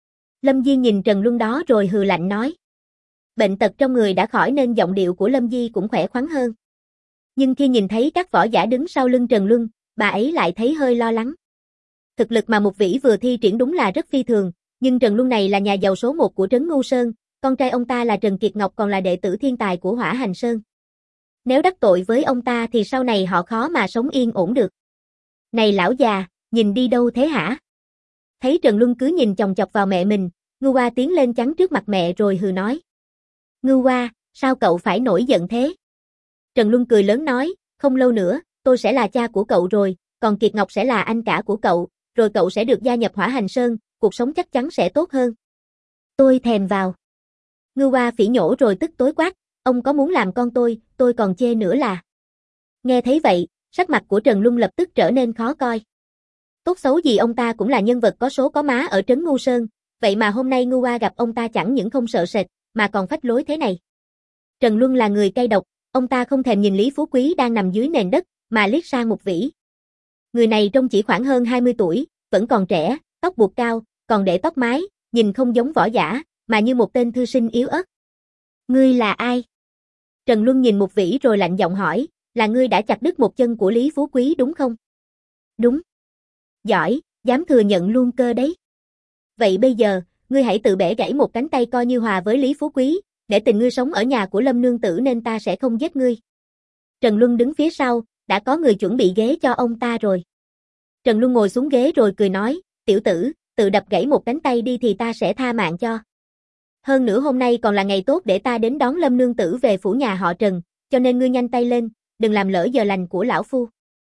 Lâm Di nhìn Trần Luân đó rồi hừ lạnh nói. Bệnh tật trong người đã khỏi nên giọng điệu của Lâm Di cũng khỏe khoắn hơn. Nhưng khi nhìn thấy các võ giả đứng sau lưng Trần Luân, bà ấy lại thấy hơi lo lắng. Thực lực mà Một Vĩ vừa thi triển đúng là rất phi thường, nhưng Trần Luân này là nhà giàu số một của trấn Ngưu Sơn, con trai ông ta là Trần Kiệt Ngọc còn là đệ tử thiên tài của Hỏa Hành Sơn. Nếu đắc tội với ông ta thì sau này họ khó mà sống yên ổn được. Này lão già, nhìn đi đâu thế hả? Thấy Trần Luân cứ nhìn chòng chọc vào mẹ mình, Ngưu Hoa tiến lên chắn trước mặt mẹ rồi hừ nói. Ngưu Hoa, sao cậu phải nổi giận thế? Trần Luân cười lớn nói, không lâu nữa, tôi sẽ là cha của cậu rồi, còn Kiệt Ngọc sẽ là anh cả của cậu, rồi cậu sẽ được gia nhập Hỏa Hành Sơn, cuộc sống chắc chắn sẽ tốt hơn. Tôi thèm vào. Ngưu Hoa phỉ nhổ rồi tức tối quát, ông có muốn làm con tôi, tôi còn chê nữa là. Nghe thấy vậy, sắc mặt của Trần Luân lập tức trở nên khó coi. Tốt xấu gì ông ta cũng là nhân vật có số có má ở trấn Ngưu Sơn, vậy mà hôm nay Ngưu Hoa gặp ông ta chẳng những không sợ sệt, mà còn phách lối thế này. Trần Luân là người cay độc, ông ta không thèm nhìn Lý Phú Quý đang nằm dưới nền đất, mà liếc sang Một Vĩ. Người này trông chỉ khoảng hơn hai mươi tuổi, vẫn còn trẻ, tóc buộc cao, còn để tóc mái, nhìn không giống võ giả, mà như một tên thư sinh yếu ớt. Ngươi là ai? Trần Luân nhìn Một Vĩ rồi lạnh giọng hỏi, là ngươi đã chặt đứt một chân của Lý Phú Quý đúng không? Đúng. Giỏi, dám thừa nhận luôn cơ đấy. Vậy bây giờ, ngươi hãy tự bẻ gãy một cánh tay coi như hòa với Lý Phú Quý, để tình ngươi sống ở nhà của Lâm nương tử nên ta sẽ không giết ngươi. Trần Luân đứng phía sau, đã có người chuẩn bị ghế cho ông ta rồi. Trần Luân ngồi xuống ghế rồi cười nói, tiểu tử, tự đập gãy một cánh tay đi thì ta sẽ tha mạng cho. Hơn nữa hôm nay còn là ngày tốt để ta đến đón Lâm nương tử về phủ nhà họ Trần, cho nên ngươi nhanh tay lên, đừng làm lỡ giờ lành của lão phu.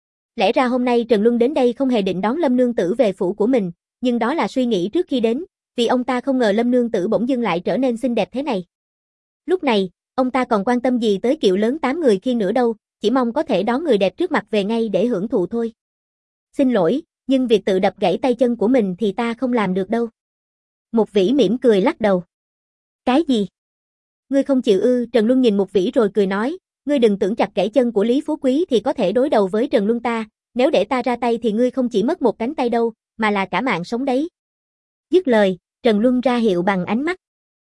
Lẽ ra hôm nay Trần Luân đến đây không hề định đón Lâm nương tử về phủ của mình, nhưng đó là suy nghĩ trước khi đến, vì ông ta không ngờ Lâm nương tử bỗng dưng lại trở nên xinh đẹp thế này. Lúc này, ông ta còn quan tâm gì tới kiệu lớn tám người khiêng nữa đâu, chỉ mong có thể đón người đẹp trước mặt về ngay để hưởng thụ thôi. Xin lỗi, nhưng việc tự đập gãy tay chân của mình thì ta không làm được đâu. Mục Vĩ mỉm cười lắc đầu. Cái gì? Ngươi không chịu ư? Trần Luân nhìn Mục Vĩ rồi cười nói, ngươi đừng tưởng chặt gãy chân của Lý Phú Quý thì có thể đối đầu với Trần Luân ta, nếu để ta ra tay thì ngươi không chỉ mất một cánh tay đâu, mà là cả mạng sống đấy. Dứt lời, Trần Luân ra hiệu bằng ánh mắt.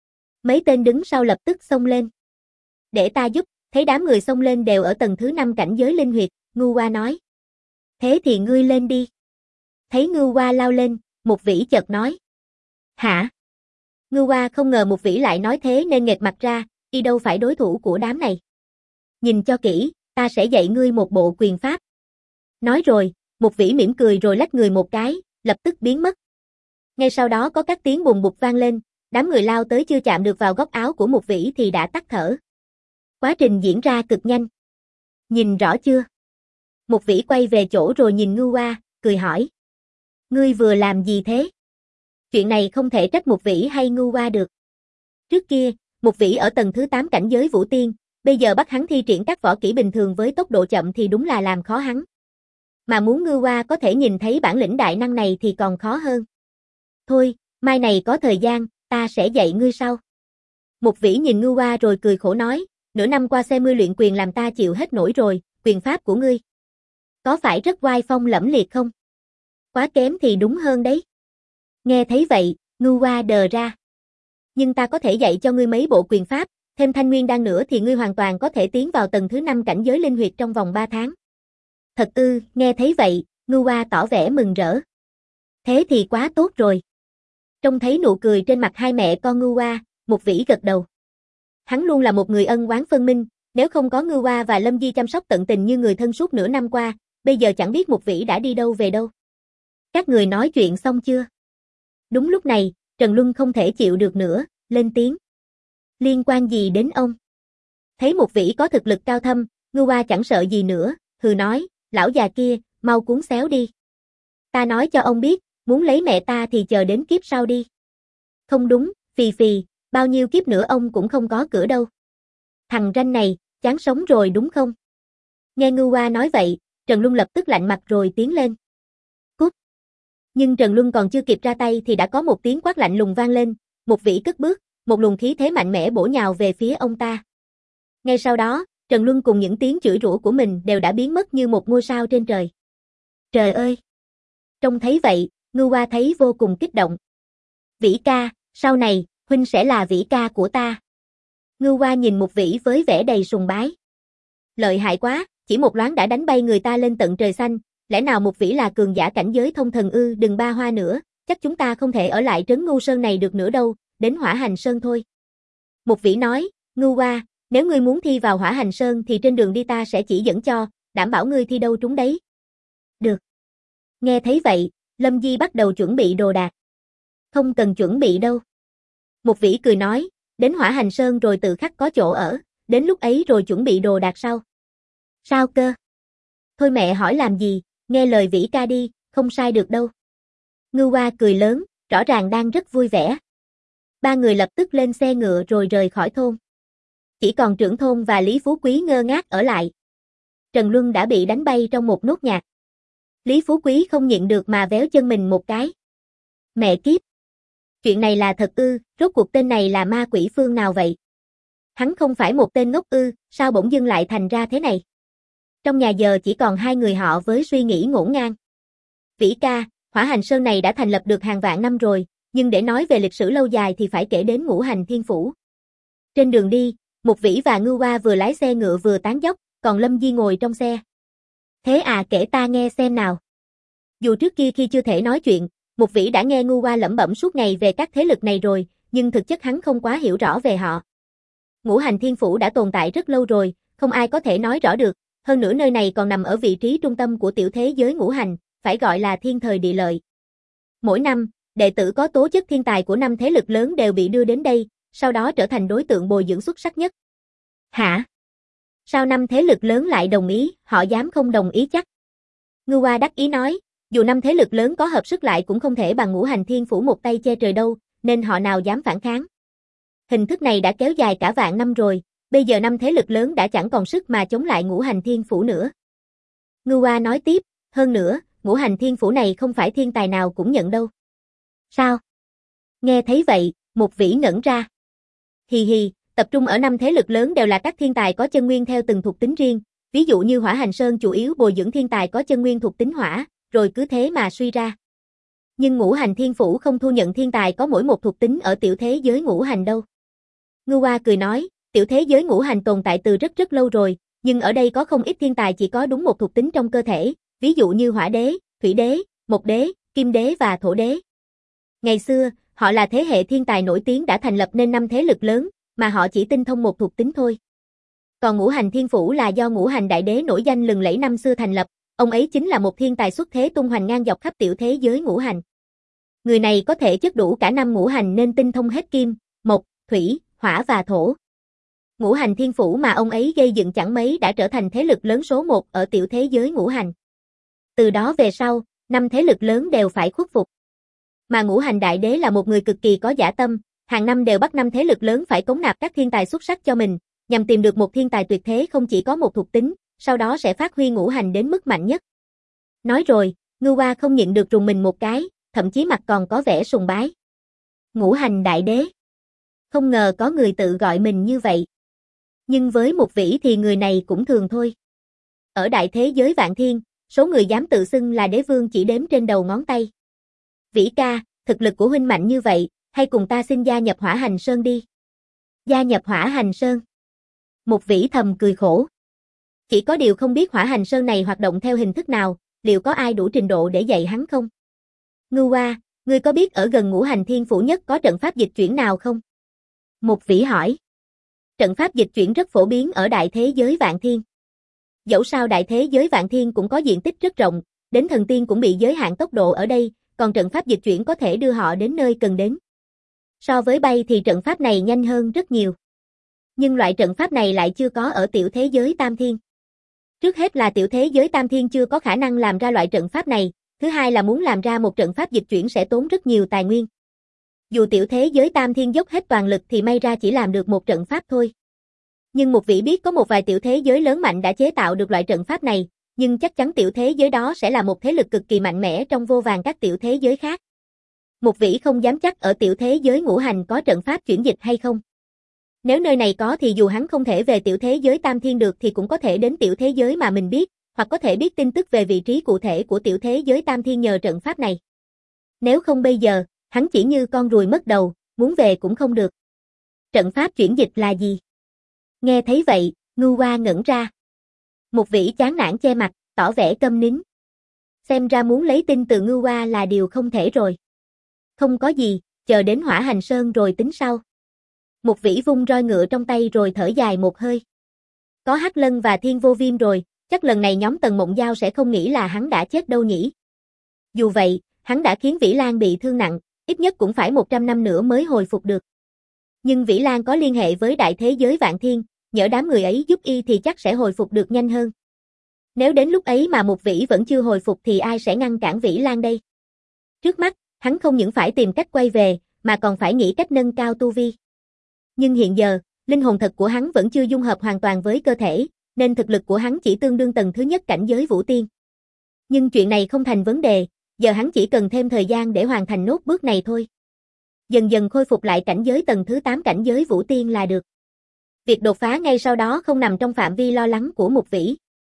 Mấy tên đứng sau lập tức xông lên. Để ta giúp, thấy đám người xông lên đều ở tầng thứ năm cảnh giới linh huyệt, Ngưu Hoa nói. Thế thì ngươi lên đi. Thấy Ngưu Hoa lao lên, Mục Vĩ chợt nói. Hả? Ngưu Hoa không ngờ Mục Vĩ lại nói thế nên nghệt mặt ra, y đâu phải đối thủ của đám này. Nhìn cho kỹ, ta sẽ dạy ngươi một bộ quyền pháp. Nói rồi, Mục Vĩ mỉm cười rồi lách người một cái, lập tức biến mất. Ngay sau đó có các tiếng bùng bục vang lên, đám người lao tới chưa chạm được vào góc áo của Mục Vĩ thì đã tắt thở. Quá trình diễn ra cực nhanh. Nhìn rõ chưa? Mục Vĩ quay về chỗ rồi nhìn Ngưu Hoa, cười hỏi. Ngươi vừa làm gì thế? Chuyện này không thể trách Mục Vĩ hay Ngưu Hoa được. Trước kia, Mục Vĩ ở tầng thứ tám cảnh giới Vũ Tiên, bây giờ bắt hắn thi triển các võ kỹ bình thường với tốc độ chậm thì đúng là làm khó hắn. Mà muốn Ngưu Hoa có thể nhìn thấy bản lĩnh đại năng này thì còn khó hơn. Thôi, mai này có thời gian, ta sẽ dạy ngươi sau. Mục Vĩ nhìn Ngưu Hoa rồi cười khổ nói, nửa năm qua xem ngươi luyện quyền làm ta chịu hết nổi rồi, quyền pháp của ngươi có phải rất oai phong lẫm liệt không? Quá kém thì đúng hơn đấy. Nghe thấy vậy, Ngưu Hoa đờ ra. Nhưng ta có thể dạy cho ngươi mấy bộ quyền pháp, thêm Thanh Nguyên đan nữa thì ngươi hoàn toàn có thể tiến vào tầng thứ năm cảnh giới linh huyệt trong vòng ba tháng. Thật ư? Nghe thấy vậy, Ngưu Hoa tỏ vẻ mừng rỡ. Thế thì quá tốt rồi. Trông thấy nụ cười trên mặt hai mẹ con Ngưu Hoa, Mục Vĩ gật đầu. Hắn luôn là một người ân oán phân minh, nếu không có Ngưu Hoa và Lâm Di chăm sóc tận tình như người thân suốt nửa năm qua, bây giờ chẳng biết Mục Vĩ đã đi đâu về đâu. Các người nói chuyện xong chưa? Đúng lúc này, Trần Luân không thể chịu được nữa, lên tiếng. Liên quan gì đến ông? Thấy Mục Vĩ có thực lực cao thâm, Ngưu Hoa chẳng sợ gì nữa, hừ nói, lão già kia, mau cuốn xéo đi. Ta nói cho ông biết, muốn lấy mẹ ta thì chờ đến kiếp sau đi. Không đúng, phì phì, bao nhiêu kiếp nữa ông cũng không có cửa đâu. Thằng ranh này, chán sống rồi đúng không? Nghe Ngưu Hoa nói vậy, Trần Luân lập tức lạnh mặt rồi tiến lên. Cút! Nhưng Trần Luân còn chưa kịp ra tay thì đã có một tiếng quát lạnh lùng vang lên, Mục Vĩ cất bước, một luồng khí thế mạnh mẽ bổ nhào về phía ông ta. Ngay sau đó, Trần Luân cùng những tiếng chửi rủa của mình đều đã biến mất như một ngôi sao trên trời. Trời ơi! Trông thấy vậy, Ngưu Hoa thấy vô cùng kích động. Vĩ ca, sau này, huynh sẽ là Vĩ ca của ta. Ngưu Hoa nhìn Mục Vĩ với vẻ đầy sùng bái. Lợi hại quá, chỉ một loáng đã đánh bay người ta lên tận trời xanh, lẽ nào Mục Vĩ là cường giả cảnh giới thông thần ư? Đừng ba hoa nữa, chắc chúng ta không thể ở lại trấn Ngưu Sơn này được nữa đâu, đến Hỏa Hành Sơn thôi. Mục Vĩ nói, Ngưu Hoa, nếu ngươi muốn thi vào Hỏa Hành Sơn thì trên đường đi ta sẽ chỉ dẫn cho, đảm bảo ngươi thi đâu trúng đấy. Được. Nghe thấy vậy, Lâm Di bắt đầu chuẩn bị đồ đạc. Không cần chuẩn bị đâu. Mục Vĩ cười nói, đến Hỏa Hành Sơn rồi tự khắc có chỗ ở, đến lúc ấy rồi chuẩn bị đồ đạc sau. Sao cơ? Thôi mẹ hỏi làm gì, nghe lời Vĩ ca đi, không sai được đâu. Ngưu Hoa cười lớn, rõ ràng đang rất vui vẻ. Ba người lập tức lên xe ngựa rồi rời khỏi thôn. Chỉ còn trưởng thôn và Lý Phú Quý ngơ ngác ở lại. Trần Luân đã bị đánh bay trong một nốt nhạc. Lý Phú Quý không nhịn được mà véo chân mình một cái. Mẹ kiếp! Chuyện này là thật ư, rốt cuộc tên này là ma quỷ phương nào vậy? Hắn không phải một tên ngốc ư, sao bỗng dưng lại thành ra thế này? Trong nhà giờ chỉ còn hai người họ với suy nghĩ ngổn ngang. Vĩ ca, Hỏa Hành Sơn này đã thành lập được hàng vạn năm rồi, nhưng để nói về lịch sử lâu dài thì phải kể đến Ngũ Hành Thiên Phủ. Trên đường đi, Mục Vĩ và Ngưu Hoa vừa lái xe ngựa vừa tán dóc, còn Lâm Di ngồi trong xe. Thế à, kể ta nghe xem nào. Dù trước kia khi chưa thể nói chuyện, Mục Vĩ đã nghe Ngưu Hoa lẩm bẩm suốt ngày về các thế lực này rồi, nhưng thực chất hắn không quá hiểu rõ về họ. Ngũ Hành Thiên Phủ đã tồn tại rất lâu rồi, không ai có thể nói rõ được, hơn nữa nơi này còn nằm ở vị trí trung tâm của tiểu thế giới ngũ hành, phải gọi là thiên thời địa lợi. Mỗi năm, đệ tử có tố chất thiên tài của năm thế lực lớn đều bị đưa đến đây, sau đó trở thành đối tượng bồi dưỡng xuất sắc nhất. Hả? Sao năm thế lực lớn lại đồng ý, họ dám không đồng ý chắc? Ngưu Hoa đắc ý nói, dù năm thế lực lớn có hợp sức lại cũng không thể bằng ngũ hành thiên phủ một tay che trời đâu, nên họ nào dám phản kháng. Hình thức này đã kéo dài cả vạn năm rồi, bây giờ năm thế lực lớn đã chẳng còn sức mà chống lại ngũ hành thiên phủ nữa. Ngưu Hoa nói tiếp, hơn nữa, ngũ hành thiên phủ này không phải thiên tài nào cũng nhận đâu. Sao? Nghe thấy vậy, Mục Vĩ ngẩn ra. Hì hì, tập trung ở năm thế lực lớn đều là các thiên tài có chân nguyên theo từng thuộc tính riêng, ví dụ như Hỏa Hành Sơn chủ yếu bồi dưỡng thiên tài có chân nguyên thuộc tính hỏa, rồi cứ thế mà suy ra. Nhưng ngũ hành thiên phủ không thu nhận thiên tài có mỗi một thuộc tính ở tiểu thế giới ngũ hành đâu. Ngưu Hoa cười nói, tiểu thế giới ngũ hành tồn tại từ rất rất lâu rồi, nhưng ở đây có không ít thiên tài chỉ có đúng một thuộc tính trong cơ thể, ví dụ như hỏa đế, thủy đế, mộc đế, kim đế và thổ đế. Ngày xưa, họ là thế hệ thiên tài nổi tiếng đã thành lập nên năm thế lực lớn, mà họ chỉ tinh thông một thuộc tính thôi. Còn ngũ hành thiên phủ là do ngũ hành đại đế nổi danh lừng lẫy năm xưa thành lập, ông ấy chính là một thiên tài xuất thế tung hoành ngang dọc khắp tiểu thế giới ngũ hành. Người này có thể chất đủ cả năm ngũ hành nên tinh thông hết kim, mộc, thủy, hỏa và thổ. Ngũ hành thiên phủ mà ông ấy gây dựng chẳng mấy đã trở thành thế lực lớn số một ở tiểu thế giới ngũ hành. Từ đó về sau, năm thế lực lớn đều phải khuất phục. Mà ngũ hành đại đế là một người cực kỳ có dã tâm, hàng năm đều bắt năm thế lực lớn phải cống nạp các thiên tài xuất sắc cho mình, nhằm tìm được một thiên tài tuyệt thế không chỉ có một thuộc tính, sau đó sẽ phát huy ngũ hành đến mức mạnh nhất. Nói rồi, Ngưu Hoa không nhịn được rùng mình một cái, thậm chí mặt còn có vẻ sùng bái. Ngũ hành đại đế. Không ngờ có người tự gọi mình như vậy. Nhưng với Mục Vĩ thì người này cũng thường thôi. Ở đại thế giới vạn thiên, số người dám tự xưng là đế vương chỉ đếm trên đầu ngón tay. Vĩ ca, thực lực của huynh mạnh như vậy, hay cùng ta xin gia nhập Hỏa Hành Sơn đi. Gia nhập Hỏa Hành Sơn. Mục Vĩ thầm cười khổ. Chỉ có điều không biết Hỏa Hành Sơn này hoạt động theo hình thức nào, liệu có ai đủ trình độ để dạy hắn không? Ngưu Hoa, ngươi có biết ở gần ngũ hành thiên phủ nhất có trận pháp dịch chuyển nào không? Mục Vĩ hỏi. Trận pháp dịch chuyển rất phổ biến ở đại thế giới vạn thiên. Dẫu sao đại thế giới vạn thiên cũng có diện tích rất rộng, đến thần tiên cũng bị giới hạn tốc độ ở đây, còn trận pháp dịch chuyển có thể đưa họ đến nơi cần đến. So với bay thì trận pháp này nhanh hơn rất nhiều. Nhưng loại trận pháp này lại chưa có ở tiểu thế giới tam thiên. Trước hết là tiểu thế giới tam thiên chưa có khả năng làm ra loại trận pháp này, thứ hai là muốn làm ra một trận pháp dịch chuyển sẽ tốn rất nhiều tài nguyên. Dù tiểu thế giới tam thiên dốc hết toàn lực thì may ra chỉ làm được một trận pháp thôi. Nhưng Mục Vĩ biết có một vài tiểu thế giới lớn mạnh đã chế tạo được loại trận pháp này, nhưng chắc chắn tiểu thế giới đó sẽ là một thế lực cực kỳ mạnh mẽ trong vô vàn các tiểu thế giới khác. Mục Vĩ không dám chắc ở tiểu thế giới ngũ hành có trận pháp chuyển dịch hay không. Nếu nơi này có thì dù hắn không thể về tiểu thế giới tam thiên được thì cũng có thể đến tiểu thế giới mà mình biết, hoặc có thể biết tin tức về vị trí cụ thể của tiểu thế giới tam thiên nhờ trận pháp này. Nếu không bây giờ, hắn chỉ như con ruồi mất đầu, muốn về cũng không được. Trận pháp chuyển dịch là gì? Nghe thấy vậy, Ngưu Hoa ngẩn ra. Mục Vĩ chán nản che mặt, tỏ vẻ câm nín. Xem ra muốn lấy tin từ Ngưu Hoa là điều không thể rồi. Không có gì, chờ đến Hỏa Hành Sơn rồi tính sau. Mục Vĩ vung roi ngựa trong tay rồi thở dài một hơi. Có Hắc Lân và Thiên Vô Viêm rồi, chắc lần này nhóm Tần Mộng Giao sẽ không nghĩ là hắn đã chết đâu nhỉ. Dù vậy, hắn đã khiến Vĩ Lan bị thương nặng, ít nhất cũng phải một trăm năm nữa mới hồi phục được. Nhưng Vĩ Lan có liên hệ với đại thế giới vạn thiên, nhỡ đám người ấy giúp y thì chắc sẽ hồi phục được nhanh hơn. Nếu đến lúc ấy mà Mục Vĩ vẫn chưa hồi phục thì ai sẽ ngăn cản Vĩ Lan đây? Trước mắt, hắn không những phải tìm cách quay về, mà còn phải nghĩ cách nâng cao tu vi. Nhưng hiện giờ, linh hồn thật của hắn vẫn chưa dung hợp hoàn toàn với cơ thể, nên thực lực của hắn chỉ tương đương tầng thứ nhất cảnh giới Vũ Tiên. Nhưng chuyện này không thành vấn đề, giờ hắn chỉ cần thêm thời gian để hoàn thành nốt bước này thôi. Dần dần khôi phục lại cảnh giới tầng thứ tám cảnh giới Vũ Tiên là được. Việc đột phá ngay sau đó không nằm trong phạm vi lo lắng của Mục Vĩ.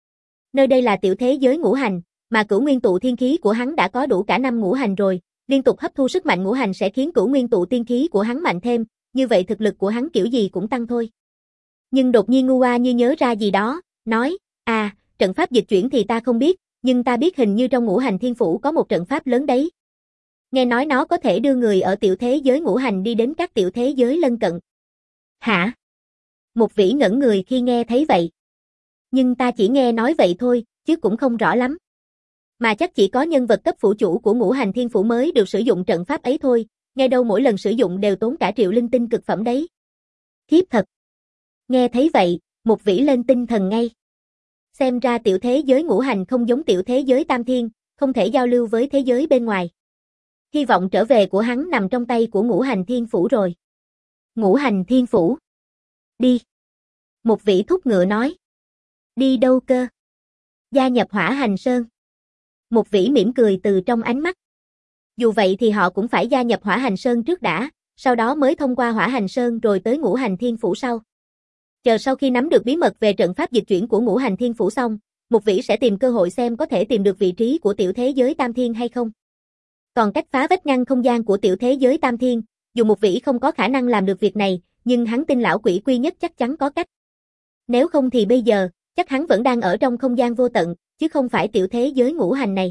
Nơi đây là tiểu thế giới ngũ hành, mà cửu nguyên tụ thiên khí của hắn đã có đủ cả năm ngũ hành rồi, liên tục hấp thu sức mạnh ngũ hành sẽ khiến cửu nguyên tụ tiên khí của hắn mạnh thêm, như vậy thực lực của hắn kiểu gì cũng tăng thôi. Nhưng đột nhiên Ngưu Hoa như nhớ ra gì đó, nói, à, trận pháp dịch chuyển thì ta không biết, nhưng ta biết hình như trong ngũ hành thiên phủ có một trận pháp lớn đấy. Nghe nói nó có thể đưa người ở tiểu thế giới ngũ hành đi đến các tiểu thế giới lân cận. Hả? Mục Vĩ ngẩn người khi nghe thấy vậy. Nhưng ta chỉ nghe nói vậy thôi, chứ cũng không rõ lắm. Mà chắc chỉ có nhân vật cấp phủ chủ của Ngũ Hành Thiên Phủ mới được sử dụng trận pháp ấy thôi, nghe đâu mỗi lần sử dụng đều tốn cả triệu linh tinh cực phẩm đấy. Khiếp thật. Nghe thấy vậy, Mục Vĩ lên tinh thần ngay. Xem ra tiểu thế giới ngũ hành không giống tiểu thế giới tam thiên, không thể giao lưu với thế giới bên ngoài. Hy vọng trở về của hắn nằm trong tay của Ngũ Hành Thiên Phủ rồi. Ngũ Hành Thiên Phủ. Đi. Mục Vĩ thúc ngựa nói. Đi đâu cơ? Gia nhập Hỏa Hành Sơn. Mục Vĩ mỉm cười từ trong ánh mắt. Dù vậy thì họ cũng phải gia nhập Hỏa Hành Sơn trước đã, sau đó mới thông qua Hỏa Hành Sơn rồi tới Ngũ Hành Thiên Phủ sau. Chờ sau khi nắm được bí mật về trận pháp dịch chuyển của Ngũ Hành Thiên Phủ xong, Mục Vĩ sẽ tìm cơ hội xem có thể tìm được vị trí của tiểu thế giới tam thiên hay không. Còn cách phá vách ngăn không gian của tiểu thế giới tam thiên, dù Mục Vĩ không có khả năng làm được việc này, nhưng hắn tin lão quỷ quy nhất chắc chắn có cách. Nếu không thì bây giờ, chắc hắn vẫn đang ở trong không gian vô tận, chứ không phải tiểu thế giới ngũ hành này.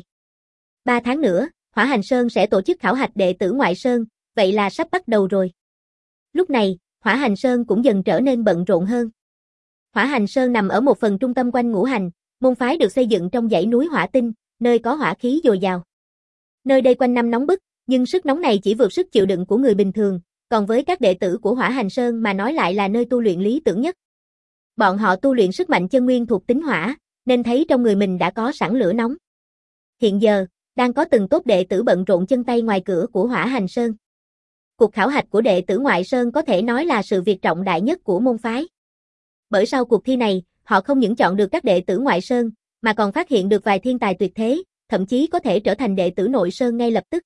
Ba tháng nữa, Hỏa Hành Sơn sẽ tổ chức khảo hạch đệ tử ngoại sơn, vậy là sắp bắt đầu rồi. Lúc này, Hỏa Hành Sơn cũng dần trở nên bận rộn hơn. Hỏa Hành Sơn nằm ở một phần trung tâm quanh ngũ hành, môn phái được xây dựng trong dãy núi hỏa tinh, nơi có hỏa khí dồi dào. Nơi đây quanh năm nóng bức, nhưng sức nóng này chỉ vượt sức chịu đựng của người bình thường, còn với các đệ tử của Hỏa Hành Sơn mà nói lại là nơi tu luyện lý tưởng nhất. Bọn họ tu luyện sức mạnh chân nguyên thuộc tính hỏa, nên thấy trong người mình đã có sẵn lửa nóng. Hiện giờ, đang có từng tốt đệ tử bận rộn chân tay ngoài cửa của Hỏa Hành Sơn. Cuộc khảo hạch của đệ tử ngoại sơn có thể nói là sự việc trọng đại nhất của môn phái. Bởi sau cuộc thi này, họ không những chọn được các đệ tử ngoại sơn, mà còn phát hiện được vài thiên tài tuyệt thế, thậm chí có thể trở thành đệ tử nội sơn ngay lập tức.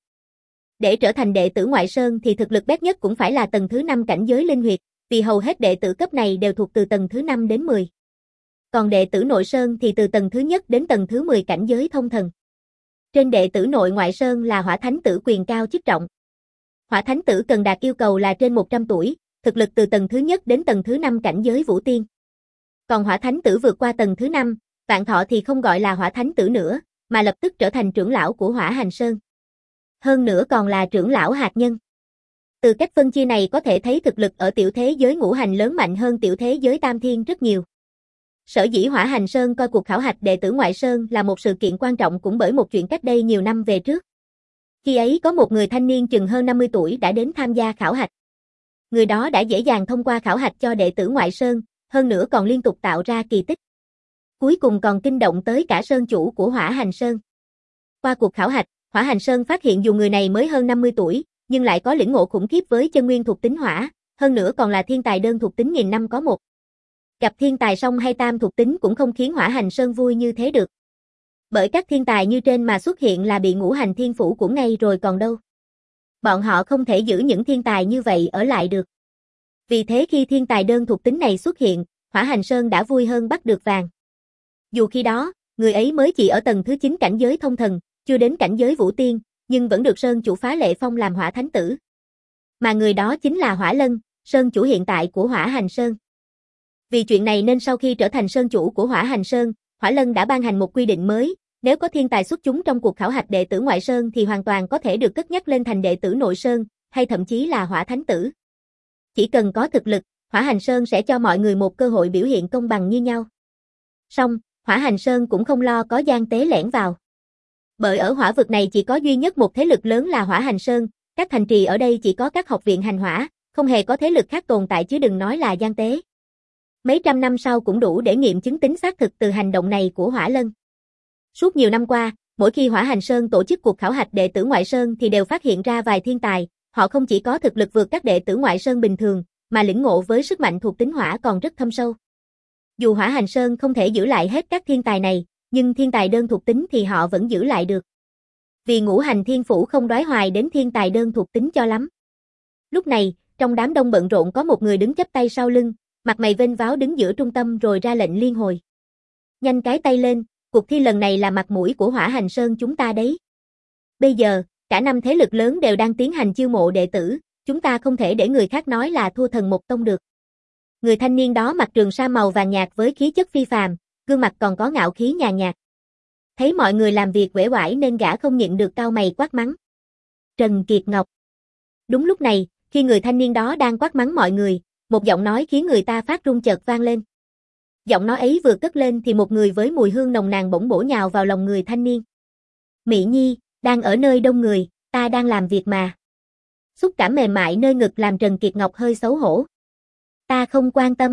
Để trở thành đệ tử ngoại sơn thì thực lực bét nhất cũng phải là tầng thứ năm cảnh giới linh huyệt, vì hầu hết đệ tử cấp này đều thuộc từ tầng thứ năm đến mười. Còn đệ tử nội sơn thì từ tầng thứ nhất đến tầng thứ mười cảnh giới thông thần. Trên đệ tử nội ngoại sơn là Hỏa Thánh Tử quyền cao chức trọng. Hỏa Thánh Tử cần đạt yêu cầu là trên một trăm tuổi, thực lực từ tầng thứ nhất đến tầng thứ năm cảnh giới vũ tiên. Còn Hỏa Thánh Tử vượt qua tầng thứ năm, vạn thọ thì không gọi là Hỏa Thánh Tử nữa, mà lập tức trở thành trưởng lão của Hỏa Hành Sơn. Hơn nữa còn là trưởng lão hạt nhân. Từ cách phân chia này có thể thấy thực lực ở tiểu thế giới ngũ hành lớn mạnh hơn tiểu thế giới tam thiên rất nhiều. Sở dĩ Hỏa Hành Sơn coi cuộc khảo hạch đệ tử ngoại sơn là một sự kiện quan trọng cũng bởi một chuyện cách đây nhiều năm về trước. Khi ấy có một người thanh niên chừng hơn năm mươi tuổi đã đến tham gia khảo hạch. Người đó đã dễ dàng thông qua khảo hạch cho đệ tử ngoại sơn, hơn nữa còn liên tục tạo ra kỳ tích. Cuối cùng còn kinh động tới cả sơn chủ của Hỏa Hành Sơn. Qua cuộc khảo hạch, Hỏa Hành Sơn phát hiện dù người này mới hơn năm mươi tuổi, nhưng lại có lĩnh ngộ khủng khiếp với chân nguyên thuộc tính hỏa, hơn nữa còn là thiên tài đơn thuộc tính nghìn năm có một. Gặp thiên tài song hay tam thuộc tính cũng không khiến Hỏa Hành Sơn vui như thế được. Bởi các thiên tài như trên mà xuất hiện là bị Ngũ Hành Thiên Phủ của ngay rồi còn đâu. Bọn họ không thể giữ những thiên tài như vậy ở lại được. Vì thế khi thiên tài đơn thuộc tính này xuất hiện, Hỏa Hành Sơn đã vui hơn bắt được vàng. Dù khi đó, người ấy mới chỉ ở tầng thứ chín cảnh giới thông thần, chưa đến cảnh giới vũ tiên, nhưng vẫn được Sơn chủ phá lệ phong làm Hỏa Thánh Tử. Mà người đó chính là Hỏa Lân, Sơn chủ hiện tại của Hỏa Hành Sơn. Vì chuyện này nên sau khi trở thành Sơn chủ của Hỏa Hành Sơn, Hỏa Lân đã ban hành một quy định mới, nếu có thiên tài xuất chúng trong cuộc khảo hạch đệ tử ngoại sơn thì hoàn toàn có thể được cất nhắc lên thành đệ tử nội sơn, hay thậm chí là Hỏa Thánh Tử. Chỉ cần có thực lực, Hỏa Hành Sơn sẽ cho mọi người một cơ hội biểu hiện công bằng như nhau. Song, Hỏa Hành Sơn cũng không lo có gian tế lẻn vào. Bởi ở hỏa vực này chỉ có duy nhất một thế lực lớn là Hỏa Hành Sơn, các thành trì ở đây chỉ có các học viện hành hỏa, không hề có thế lực khác tồn tại chứ đừng nói là gian tế. Mấy trăm năm sau cũng đủ để nghiệm chứng tính xác thực từ hành động này của Hỏa Lân. Suốt nhiều năm qua, mỗi khi Hỏa Hành Sơn tổ chức cuộc khảo hạch đệ tử ngoại sơn thì đều phát hiện ra vài thiên tài, họ không chỉ có thực lực vượt các đệ tử ngoại sơn bình thường, mà lĩnh ngộ với sức mạnh thuộc tính hỏa còn rất thâm sâu. Dù Hỏa Hành Sơn không thể giữ lại hết các thiên tài này, nhưng thiên tài đơn thuộc tính thì họ vẫn giữ lại được. Vì Ngũ Hành Thiên Phủ không đoái hoài đến thiên tài đơn thuộc tính cho lắm. Lúc này, trong đám đông bận rộn có một người đứng chắp tay sau lưng, mặt mày vênh váo đứng giữa trung tâm rồi ra lệnh liên hồi. Nhanh cái tay lên, cuộc thi lần này là mặt mũi của Hỏa Hành Sơn chúng ta đấy. Bây giờ, cả năm thế lực lớn đều đang tiến hành chiêu mộ đệ tử, chúng ta không thể để người khác nói là thua thần một tông được. Người thanh niên đó mặc trường sa màu vàng nhạt với khí chất phi phàm, gương mặt còn có ngạo khí nhàn nhạt. Thấy mọi người làm việc uể oải nên gã không nhịn được cau mày quát mắng. Trần Kiệt Ngọc. Đúng lúc này, khi người thanh niên đó đang quát mắng mọi người, một giọng nói khiến người ta phát run chợt vang lên. Giọng nói ấy vừa cất lên thì một người với mùi hương nồng nàn bỗng bổ nhào vào lòng người thanh niên. Mỹ Nhi, đang ở nơi đông người, ta đang làm việc mà. Xúc cảm mềm mại nơi ngực làm Trần Kiệt Ngọc hơi xấu hổ. Ta không quan tâm.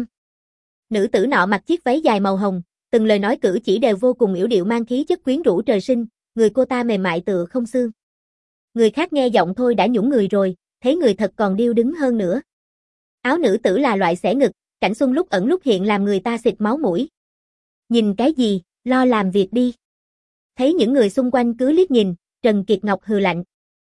Nữ tử nọ mặc chiếc váy dài màu hồng, từng lời nói cử chỉ đều vô cùng yểu điệu mang khí chất quyến rũ trời sinh, người cô ta mềm mại tựa không xương. Người khác nghe giọng thôi đã nhũng người rồi, thấy người thật còn điêu đứng hơn nữa. Áo nữ tử là loại xẻ ngực, cảnh xuân lúc ẩn lúc hiện làm người ta xịt máu mũi. Nhìn cái gì, lo làm việc đi. Thấy những người xung quanh cứ liếc nhìn, Trần Kiệt Ngọc hừ lạnh.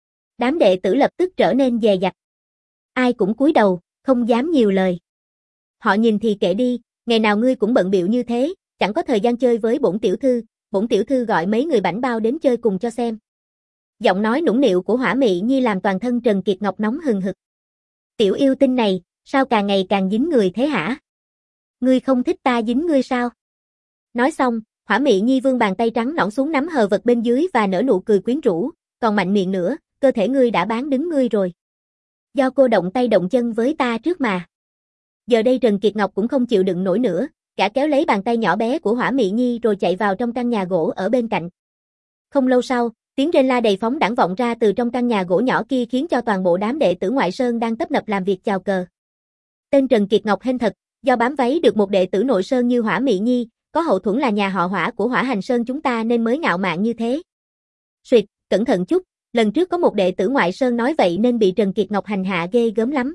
Đám đệ tử lập tức trở nên dè dặt. Ai cũng cúi đầu, không dám nhiều lời. Họ nhìn thì kệ đi, ngày nào ngươi cũng bận bịu như thế, chẳng có thời gian chơi với bổn tiểu thư, bổn tiểu thư gọi mấy người bảnh bao đến chơi cùng cho xem. Giọng nói nũng nịu của Hỏa Mị Nhi làm toàn thân Trần Kiệt Ngọc nóng hừng hực. Tiểu yêu tinh này, sao càng ngày càng dính người thế hả? Ngươi không thích ta dính ngươi sao? Nói xong, Hỏa Mị Nhi vươn bàn tay trắng nõn xuống nắm hờ vật bên dưới và nở nụ cười quyến rũ, còn mạnh miệng nữa, cơ thể ngươi đã bán đứng ngươi rồi. Do cô động tay động chân với ta trước mà. Giờ đây Trần Kiệt Ngọc cũng không chịu đựng nổi nữa, cả kéo lấy bàn tay nhỏ bé của Hỏa Mị Nhi rồi chạy vào trong căn nhà gỗ ở bên cạnh. Không lâu sau, tiếng rên la đầy phóng đãng vọng ra từ trong căn nhà gỗ nhỏ kia khiến cho toàn bộ đám đệ tử ngoại sơn đang tấp nập làm việc chào cờ. Tên Trần Kiệt Ngọc hên thật, do bám váy được một đệ tử nội sơn như Hỏa Mị Nhi, có hậu thuẫn là nhà họ Hỏa của Hỏa Hành Sơn chúng ta nên mới ngạo mạn như thế. Xuyệt, cẩn thận chút, lần trước có một đệ tử ngoại sơn nói vậy nên bị Trần Kiệt Ngọc hành hạ ghê gớm lắm.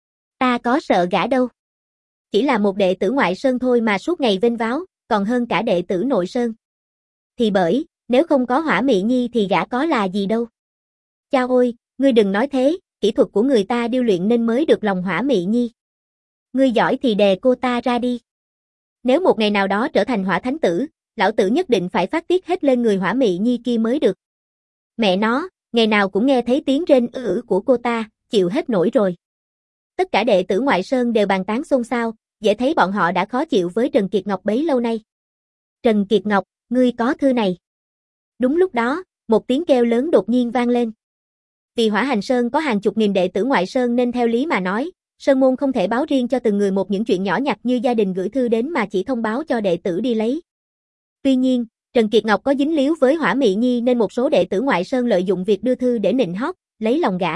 Ta có sợ gã đâu. Chỉ là một đệ tử ngoại sơn thôi mà suốt ngày vênh váo, còn hơn cả đệ tử nội sơn. Thì bởi, nếu không có Hỏa Mị Nhi thì gã có là gì đâu. Chao ôi, ngươi đừng nói thế, kỹ thuật của người ta điêu luyện nên mới được lòng Hỏa Mị Nhi. Ngươi giỏi thì đè cô ta ra đi. Nếu một ngày nào đó trở thành Hỏa Thánh Tử, lão tử nhất định phải phát tiết hết lên người Hỏa Mị Nhi kia mới được. Mẹ nó, ngày nào cũng nghe thấy tiếng rên ư ử của cô ta, chịu hết nổi rồi. Tất cả đệ tử ngoại sơn đều bàn tán xôn xao, dễ thấy bọn họ đã khó chịu với Trần Kiệt Ngọc bấy lâu nay. Trần Kiệt Ngọc, ngươi có thư này. Đúng lúc đó, một tiếng kêu lớn đột nhiên vang lên. Vì Hỏa Hành Sơn có hàng chục nghìn đệ tử ngoại sơn nên theo lý mà nói, sơn môn không thể báo riêng cho từng người một những chuyện nhỏ nhặt như gia đình gửi thư đến mà chỉ thông báo cho đệ tử đi lấy. Tuy nhiên, Trần Kiệt Ngọc có dính líu với Hỏa Mị Nhi nên một số đệ tử ngoại sơn lợi dụng việc đưa thư để nịnh hót, lấy lòng gã.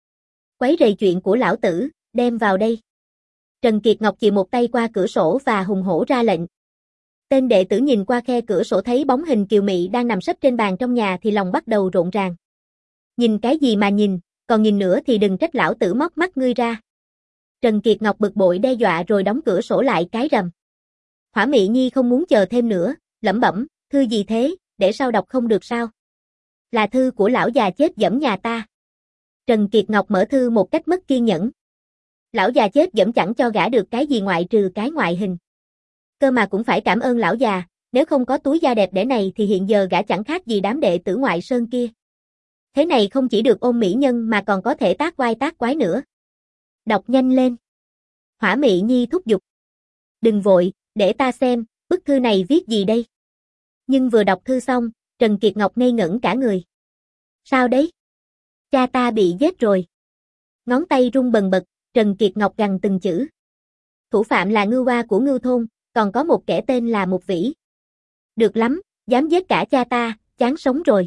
Quấy rầy chuyện của lão tử, đem vào đây. Trần Kiệt Ngọc chì một tay qua cửa sổ và hùng hổ ra lệnh. Tên đệ tử nhìn qua khe cửa sổ thấy bóng hình kiều mị đang nằm sấp trên bàn trong nhà thì lòng bắt đầu rộn ràng. Nhìn cái gì mà nhìn, còn nhìn nữa thì đừng trách lão tử móc mắt ngươi ra. Trần Kiệt Ngọc bực bội đe dọa rồi đóng cửa sổ lại cái rầm. Hỏa Mị Nhi không muốn chờ thêm nữa, lẩm bẩm, thư gì thế, để sau đọc không được sao? Là thư của lão già chết dẫm nhà ta. Trần Kiệt Ngọc mở thư một cách mất kiên nhẫn. Lão già chết dẫm chẳng cho gã được cái gì ngoại trừ cái ngoại hình. Cơ mà cũng phải cảm ơn lão già, nếu không có túi da đẹp đẽ này thì hiện giờ gã chẳng khác gì đám đệ tử ngoại sơn kia. Thế này không chỉ được ôm mỹ nhân mà còn có thể tác quai tác quái nữa. Đọc nhanh lên. Hỏa Mị Nhi thúc giục. Đừng vội, để ta xem, bức thư này viết gì đây? Nhưng vừa đọc thư xong, Trần Kiệt Ngọc ngây ngẩn cả người. Sao đấy? Cha ta bị giết rồi. Ngón tay run bần bật, Trần Kiệt Ngọc gằn từng chữ. Thủ phạm là Ngưu Hoa của Ngưu Thôn, còn có một kẻ tên là Mục Vĩ. Được lắm, dám giết cả cha ta, chán sống rồi.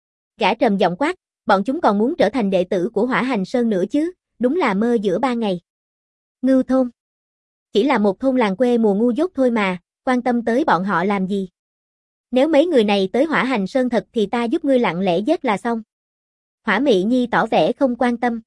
Gã trầm giọng quát, bọn chúng còn muốn trở thành đệ tử của Hỏa Hành Sơn nữa chứ, đúng là mơ giữa ba ngày. Ngưu Thôn. Chỉ là một thôn làng quê mùa ngu dốt thôi mà, quan tâm tới bọn họ làm gì. Nếu mấy người này tới Hỏa Hành Sơn thật thì ta giúp ngươi lặng lẽ giết là xong. Hỏa Mị Nhi tỏ vẻ không quan tâm.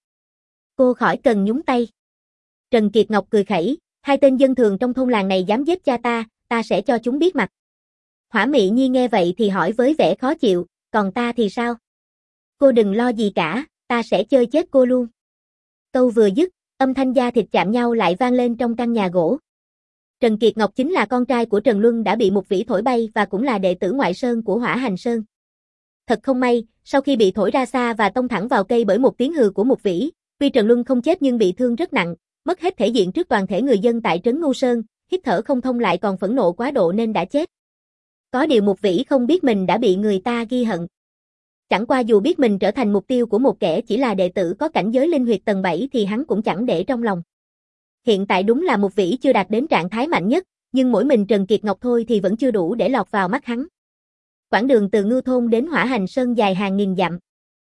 Cô khỏi cần nhúng tay. Trần Kiệt Ngọc cười khẩy, hai tên dân thường trong thôn làng này dám giết cha ta, ta sẽ cho chúng biết mặt. Hỏa Mị Nhi nghe vậy thì hỏi với vẻ khó chịu, còn ta thì sao? Cô đừng lo gì cả, ta sẽ chơi chết cô luôn. Câu vừa dứt, âm thanh da thịt chạm nhau lại vang lên trong căn nhà gỗ. Trần Kiệt Ngọc chính là con trai của Trần Luân đã bị Mục Vĩ thổi bay và cũng là đệ tử ngoại sơn của Hỏa Hành Sơn. Thật không may, sau khi bị thổi ra xa và tông thẳng vào cây bởi một tiếng hừ của Mục Vĩ, tuy Trần Luân không chết nhưng bị thương rất nặng, mất hết thể diện trước toàn thể người dân tại trấn Ngưu Sơn, hít thở không thông lại còn phẫn nộ quá độ nên đã chết. Có điều Mục Vĩ không biết mình đã bị người ta ghi hận. Chẳng qua dù biết mình trở thành mục tiêu của một kẻ chỉ là đệ tử có cảnh giới linh huyệt tầng bảy thì hắn cũng chẳng để trong lòng. Hiện tại đúng là Mục Vĩ chưa đạt đến trạng thái mạnh nhất, nhưng mỗi mình Trần Kiệt Ngọc thôi thì vẫn chưa đủ để lọt vào mắt hắn. Quãng đường từ Ngưu Thôn đến Hỏa Hành Sơn dài hàng nghìn dặm.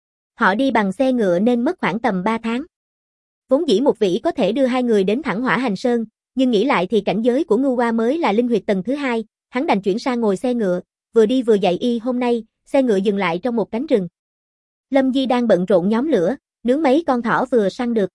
Họ đi bằng xe ngựa nên mất khoảng tầm ba tháng. Vốn dĩ một vĩ có thể đưa hai người đến thẳng Hỏa Hành Sơn, nhưng nghĩ lại thì cảnh giới của Ngưu Hoa mới là linh huyệt tầng thứ hai, hắn đành chuyển sang ngồi xe ngựa, vừa đi vừa dạy y. Hôm nay, xe ngựa dừng lại trong một cánh rừng. Lâm Di đang bận rộn nhóm lửa, nướng mấy con thỏ vừa săn được.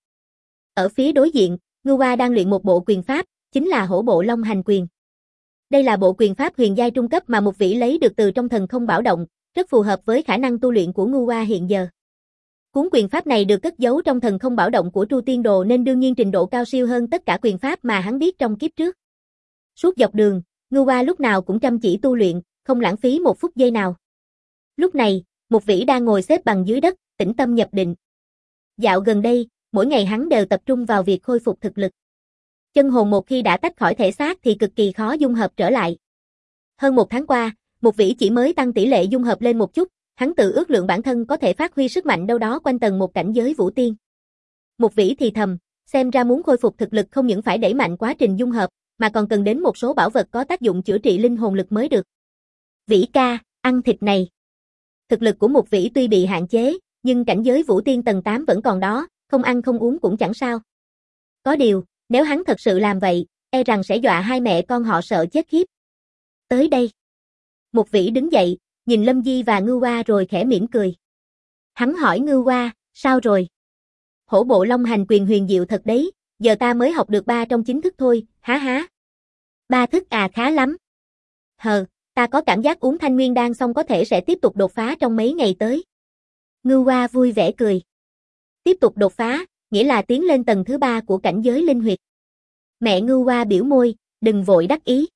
Ở phía đối diện, Ngưu Hoa đang luyện một bộ quyền pháp, chính là Hổ Bộ Long Hành Quyền. Đây là bộ quyền pháp huyền giai trung cấp mà một vĩ lấy được từ trong Thần Không Bảo Động, rất phù hợp với khả năng tu luyện của Ngưu Hoa hiện giờ. Cuốn quyền pháp này được cất giấu trong Thần Không Bảo Động của Tru Tiên Đồ nên đương nhiên trình độ cao siêu hơn tất cả quyền pháp mà hắn biết trong kiếp trước. Suốt dọc đường, Ngưu Hoa lúc nào cũng chăm chỉ tu luyện, không lãng phí một phút giây nào. Lúc này, một vĩ đang ngồi xếp bằng dưới đất, tĩnh tâm nhập định. Dạo gần đây, mỗi ngày hắn đều tập trung vào việc khôi phục thực lực. Chân hồn một khi đã tách khỏi thể xác thì cực kỳ khó dung hợp trở lại. Hơn một tháng qua, một vĩ chỉ mới tăng tỷ lệ dung hợp lên một chút, hắn tự ước lượng bản thân có thể phát huy sức mạnh đâu đó quanh tầng một cảnh giới vũ tiên. Một vĩ thì thầm, xem ra muốn khôi phục thực lực không những phải đẩy mạnh quá trình dung hợp, mà còn cần đến một số bảo vật có tác dụng chữa trị linh hồn lực mới được. Vĩ ca, ăn thịt này. Thực lực của một vĩ tuy bị hạn chế, nhưng cảnh giới vũ tiên tầng tám vẫn còn đó, không ăn không uống cũng chẳng sao. Có điều, nếu hắn thật sự làm vậy, e rằng sẽ dọa hai mẹ con họ sợ chết khiếp. Tới đây. Một vĩ đứng dậy, nhìn Lâm Di và Ngưu Hoa rồi khẽ mỉm cười. Hắn hỏi Ngưu Hoa, sao rồi? Hổ Bộ Long Hành Quyền huyền diệu thật đấy, giờ ta mới học được ba trong chín thức thôi, há há. Ba thức à, khá lắm. Hờ, ta có cảm giác uống Thanh Nguyên Đan xong có thể sẽ tiếp tục đột phá trong mấy ngày tới. Ngưu Hoa vui vẻ cười. Tiếp tục đột phá, nghĩa là tiến lên tầng thứ ba của cảnh giới linh huyệt. Mẹ Ngưu Hoa biểu môi, đừng vội đắc ý.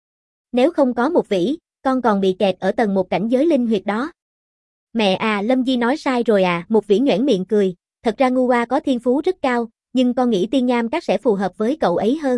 Nếu không có một vĩ, con còn bị kẹt ở tầng một cảnh giới linh huyệt đó. Mẹ à, Lâm Di nói sai rồi à, một vĩ nhoẻn miệng cười, thật ra Ngưu Hoa có thiên phú rất cao, nhưng con nghĩ Tiên Nham Các sẽ phù hợp với cậu ấy hơn.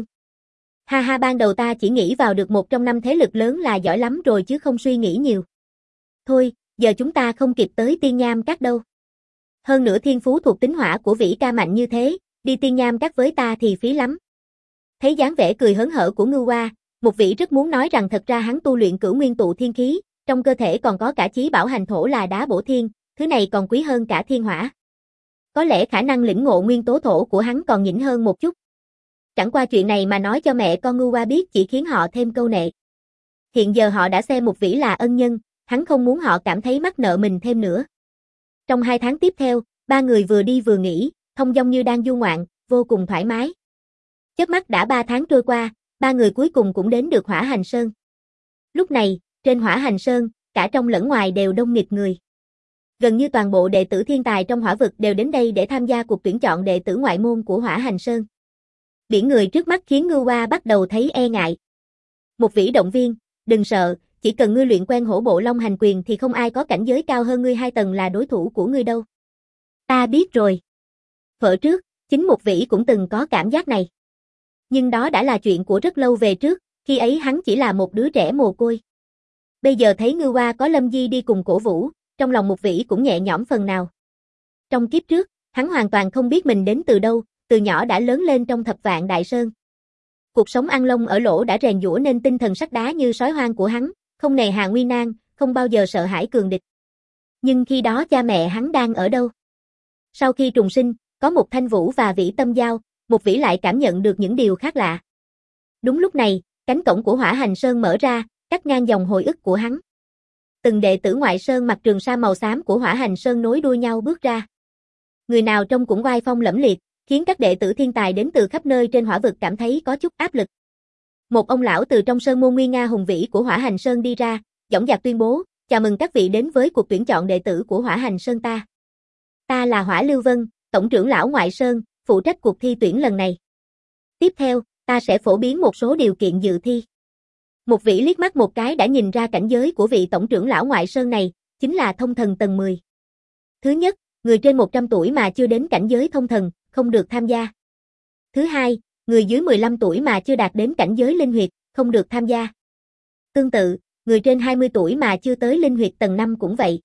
Ha ha, ban đầu ta chỉ nghĩ vào được một trong năm thế lực lớn là giỏi lắm rồi chứ không suy nghĩ nhiều. Thôi, giờ chúng ta không kịp tới Tiên Nham Các đâu. Hơn nữa thiên phú thuộc tính hỏa của vĩ ca mạnh như thế, đi Tiên Nham Các với ta thì phí lắm. Thấy dáng vẻ cười hớn hở của Ngưu Hoa, một vĩ rất muốn nói rằng thật ra hắn tu luyện cửu nguyên tụ thiên khí, trong cơ thể còn có cả chí bảo hành thổ là đá bổ thiên, thứ này còn quý hơn cả thiên hỏa. Có lẽ khả năng lĩnh ngộ nguyên tố thổ của hắn còn nhỉnh hơn một chút. Chẳng qua chuyện này mà nói cho mẹ con Ngưu Hoa biết chỉ khiến họ thêm câu nệ. Hiện giờ họ đã xem một vĩ là ân nhân, hắn không muốn họ cảm thấy mắc nợ mình thêm nữa. Trong hai tháng tiếp theo, ba người vừa đi vừa nghỉ, thông dong như đang du ngoạn, vô cùng thoải mái. Chớp mắt đã ba tháng trôi qua, ba người cuối cùng cũng đến được Hỏa Hành Sơn. Lúc này, trên Hỏa Hành Sơn, cả trong lẫn ngoài đều đông nghịt người. Gần như toàn bộ đệ tử thiên tài trong hỏa vực đều đến đây để tham gia cuộc tuyển chọn đệ tử ngoại môn của Hỏa Hành Sơn. Biển người trước mắt khiến Ngưu Hoa bắt đầu thấy e ngại. Một vĩ động viên, đừng sợ, chỉ cần ngươi luyện quen Hổ Bộ Long Hành Quyền thì không ai có cảnh giới cao hơn ngươi hai tầng là đối thủ của ngươi đâu. Ta biết rồi. Vợ trước, chính một vĩ cũng từng có cảm giác này. Nhưng đó đã là chuyện của rất lâu về trước, khi ấy hắn chỉ là một đứa trẻ mồ côi. Bây giờ thấy Ngưu Hoa có Lâm Di đi cùng cổ vũ, trong lòng một vĩ cũng nhẹ nhõm phần nào. Trong kiếp trước, hắn hoàn toàn không biết mình đến từ đâu, từ nhỏ đã lớn lên trong thập vạn đại sơn. Cuộc sống ăn lông ở lỗ đã rèn giũa nên tinh thần sắt đá như sói hoang của hắn, không nề hà nguy nan, không bao giờ sợ hãi cường địch. Nhưng khi đó cha mẹ hắn đang ở đâu? Sau khi trùng sinh, có một Thanh Vũ và Vĩ Tâm Giao, một vĩ lại cảm nhận được những điều khác lạ. Đúng lúc này, cánh cổng của Hỏa Hành Sơn mở ra, cắt ngang dòng hồi ức của hắn. Từng đệ tử ngoại sơn mặc trường sa màu xám của Hỏa Hành Sơn nối đuôi nhau bước ra. Người nào trông cũng oai phong lẫm liệt, khiến các đệ tử thiên tài đến từ khắp nơi trên hỏa vực cảm thấy có chút áp lực. Một ông lão từ trong sơn môn nguy nga hùng vĩ của Hỏa Hành Sơn đi ra, dõng dạc tuyên bố, chào mừng các vị đến với cuộc tuyển chọn đệ tử của Hỏa Hành Sơn ta. Ta là Hỏa Lưu Vân, tổng trưởng lão ngoại sơn, phụ trách cuộc thi tuyển lần này. Tiếp theo, ta sẽ phổ biến một số điều kiện dự thi. Một vị liếc mắt một cái đã nhìn ra cảnh giới của vị tổng trưởng lão ngoại sơn này, chính là thông thần tầng mười. Thứ nhất, người trên một trăm tuổi mà chưa đến cảnh giới thông thần, không được tham gia. Thứ hai, người dưới mười lăm tuổi mà chưa đạt đến cảnh giới linh huyệt, không được tham gia. Tương tự, người trên hai mươi tuổi mà chưa tới linh huyệt tầng năm cũng vậy.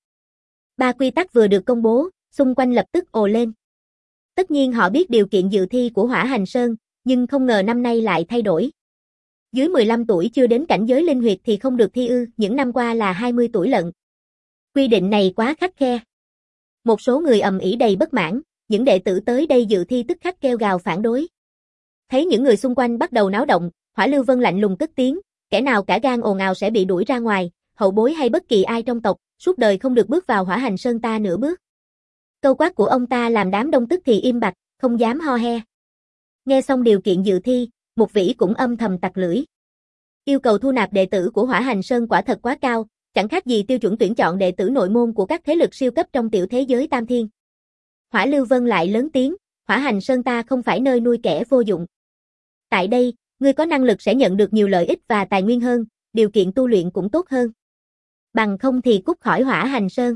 Ba quy tắc vừa được công bố, xung quanh lập tức ồ lên. Tất nhiên họ biết điều kiện dự thi của Hỏa Hành Sơn, nhưng không ngờ năm nay lại thay đổi. Dưới mười lăm tuổi chưa đến cảnh giới linh huyệt thì không được thi ư, những năm qua là hai mươi tuổi lận. Quy định này quá khắt khe. Một số người ầm ĩ đầy bất mãn, những đệ tử tới đây dự thi tức khắc kêu gào phản đối. Thấy những người xung quanh bắt đầu náo động, Hỏa Lưu Vân lạnh lùng cất tiếng, kẻ nào cả gan ồn ào sẽ bị đuổi ra ngoài, hậu bối hay bất kỳ ai trong tộc, suốt đời không được bước vào Hỏa Hành Sơn ta nửa bước. Câu quát của ông ta làm đám đông tức thì im bặt, không dám ho he. Nghe xong điều kiện dự thi, Mục Vĩ cũng âm thầm tặc lưỡi. Yêu cầu thu nạp đệ tử của Hỏa Hành Sơn quả thật quá cao, chẳng khác gì tiêu chuẩn tuyển chọn đệ tử nội môn của các thế lực siêu cấp trong tiểu thế giới Tam Thiên. Hỏa Lưu Vân lại lớn tiếng, Hỏa Hành Sơn ta không phải nơi nuôi kẻ vô dụng. Tại đây, ngươi có năng lực sẽ nhận được nhiều lợi ích và tài nguyên hơn, điều kiện tu luyện cũng tốt hơn. Bằng không thì cút khỏi Hỏa Hành Sơn.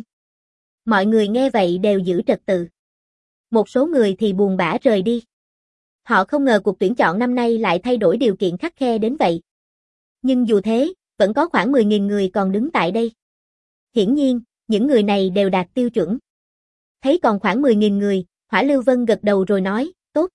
Mọi người nghe vậy đều giữ trật tự. Một số người thì buồn bã rời đi. Họ không ngờ cuộc tuyển chọn năm nay lại thay đổi điều kiện khắt khe đến vậy. Nhưng dù thế, vẫn có khoảng mười nghìn người còn đứng tại đây. Hiển nhiên, những người này đều đạt tiêu chuẩn. Thấy còn khoảng mười nghìn người, Hỏa Lưu Vân gật đầu rồi nói, tốt.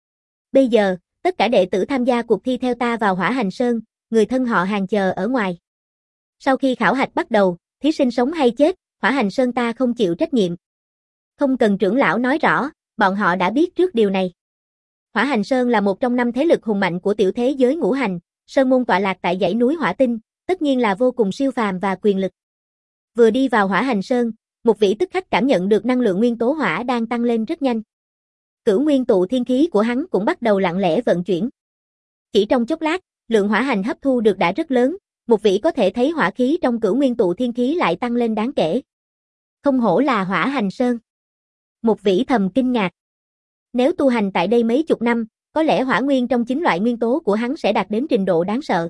Bây giờ, tất cả đệ tử tham gia cuộc thi theo ta vào Hỏa Hành Sơn, người thân họ Hàng chờ ở ngoài. Sau khi khảo hạch bắt đầu, thí sinh sống hay chết, Hỏa Hành Sơn ta không chịu trách nhiệm. Không cần trưởng lão nói rõ, bọn họ đã biết trước điều này. Hỏa Hành Sơn là một trong năm thế lực hùng mạnh của tiểu thế giới ngũ hành, sơn môn tọa lạc tại dãy núi Hỏa Tinh, tất nhiên là vô cùng siêu phàm và quyền lực. Vừa đi vào Hỏa Hành Sơn, Mục Vĩ tức khắc cảm nhận được năng lượng nguyên tố hỏa đang tăng lên rất nhanh. Cửu nguyên tụ thiên khí của hắn cũng bắt đầu lặng lẽ vận chuyển. Chỉ trong chốc lát, lượng hỏa hành hấp thu được đã rất lớn, Mục Vĩ có thể thấy hỏa khí trong cửu nguyên tụ thiên khí lại tăng lên đáng kể. Không hổ là Hỏa Hành Sơn. Mục Vĩ thầm kinh ngạc. Nếu tu hành tại đây mấy chục năm, có lẽ hỏa nguyên trong chín loại nguyên tố của hắn sẽ đạt đến trình độ đáng sợ.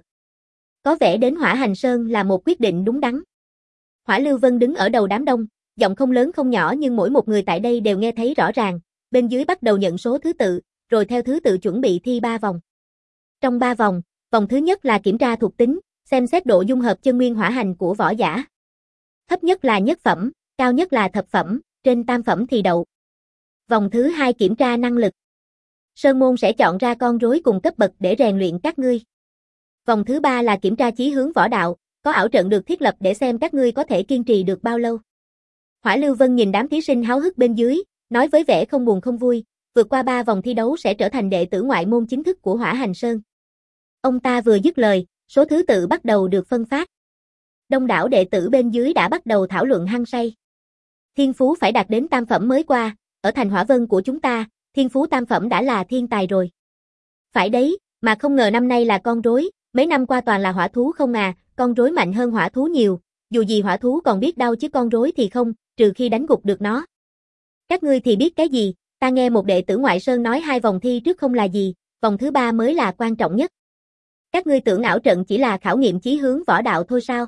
Có vẻ đến Hỏa Hành Sơn là một quyết định đúng đắn. Hỏa Lưu Vân đứng ở đầu đám đông, giọng không lớn không nhỏ nhưng mỗi một người tại đây đều nghe thấy rõ ràng, bên dưới bắt đầu nhận số thứ tự, rồi theo thứ tự chuẩn bị thi ba vòng. Trong ba vòng, vòng thứ nhất là kiểm tra thuộc tính, xem xét độ dung hợp chân nguyên hỏa hành của võ giả. Thấp nhất là nhất phẩm, cao nhất là thập phẩm, trên tam phẩm thì đậu. Vòng thứ hai kiểm tra năng lực. Sơn môn sẽ chọn ra con rối cùng cấp bậc để rèn luyện các ngươi. Vòng thứ ba là kiểm tra chí hướng võ đạo, có ảo trận được thiết lập để xem các ngươi có thể kiên trì được bao lâu. Hỏa Lưu Vân nhìn đám thí sinh háo hức bên dưới, nói với vẻ không buồn không vui, vượt qua ba vòng thi đấu sẽ trở thành đệ tử ngoại môn chính thức của Hỏa Hành Sơn. Ông ta vừa dứt lời, số thứ tự bắt đầu được phân phát. Đông đảo đệ tử bên dưới đã bắt đầu thảo luận hăng say. Thiên phú phải đạt đến tam phẩm mới qua, ở thành Hỏa Vân của chúng ta, thiên phú tam phẩm đã là thiên tài rồi. Phải đấy, mà không ngờ năm nay là con rối, mấy năm qua toàn là hỏa thú không à, con rối mạnh hơn hỏa thú nhiều, dù gì hỏa thú còn biết đau chứ con rối thì không, trừ khi đánh gục được nó. Các ngươi thì biết cái gì, ta nghe một đệ tử ngoại sơn nói hai vòng thi trước không là gì, vòng thứ ba mới là quan trọng nhất. Các ngươi tưởng ảo trận chỉ là khảo nghiệm chí hướng võ đạo thôi sao?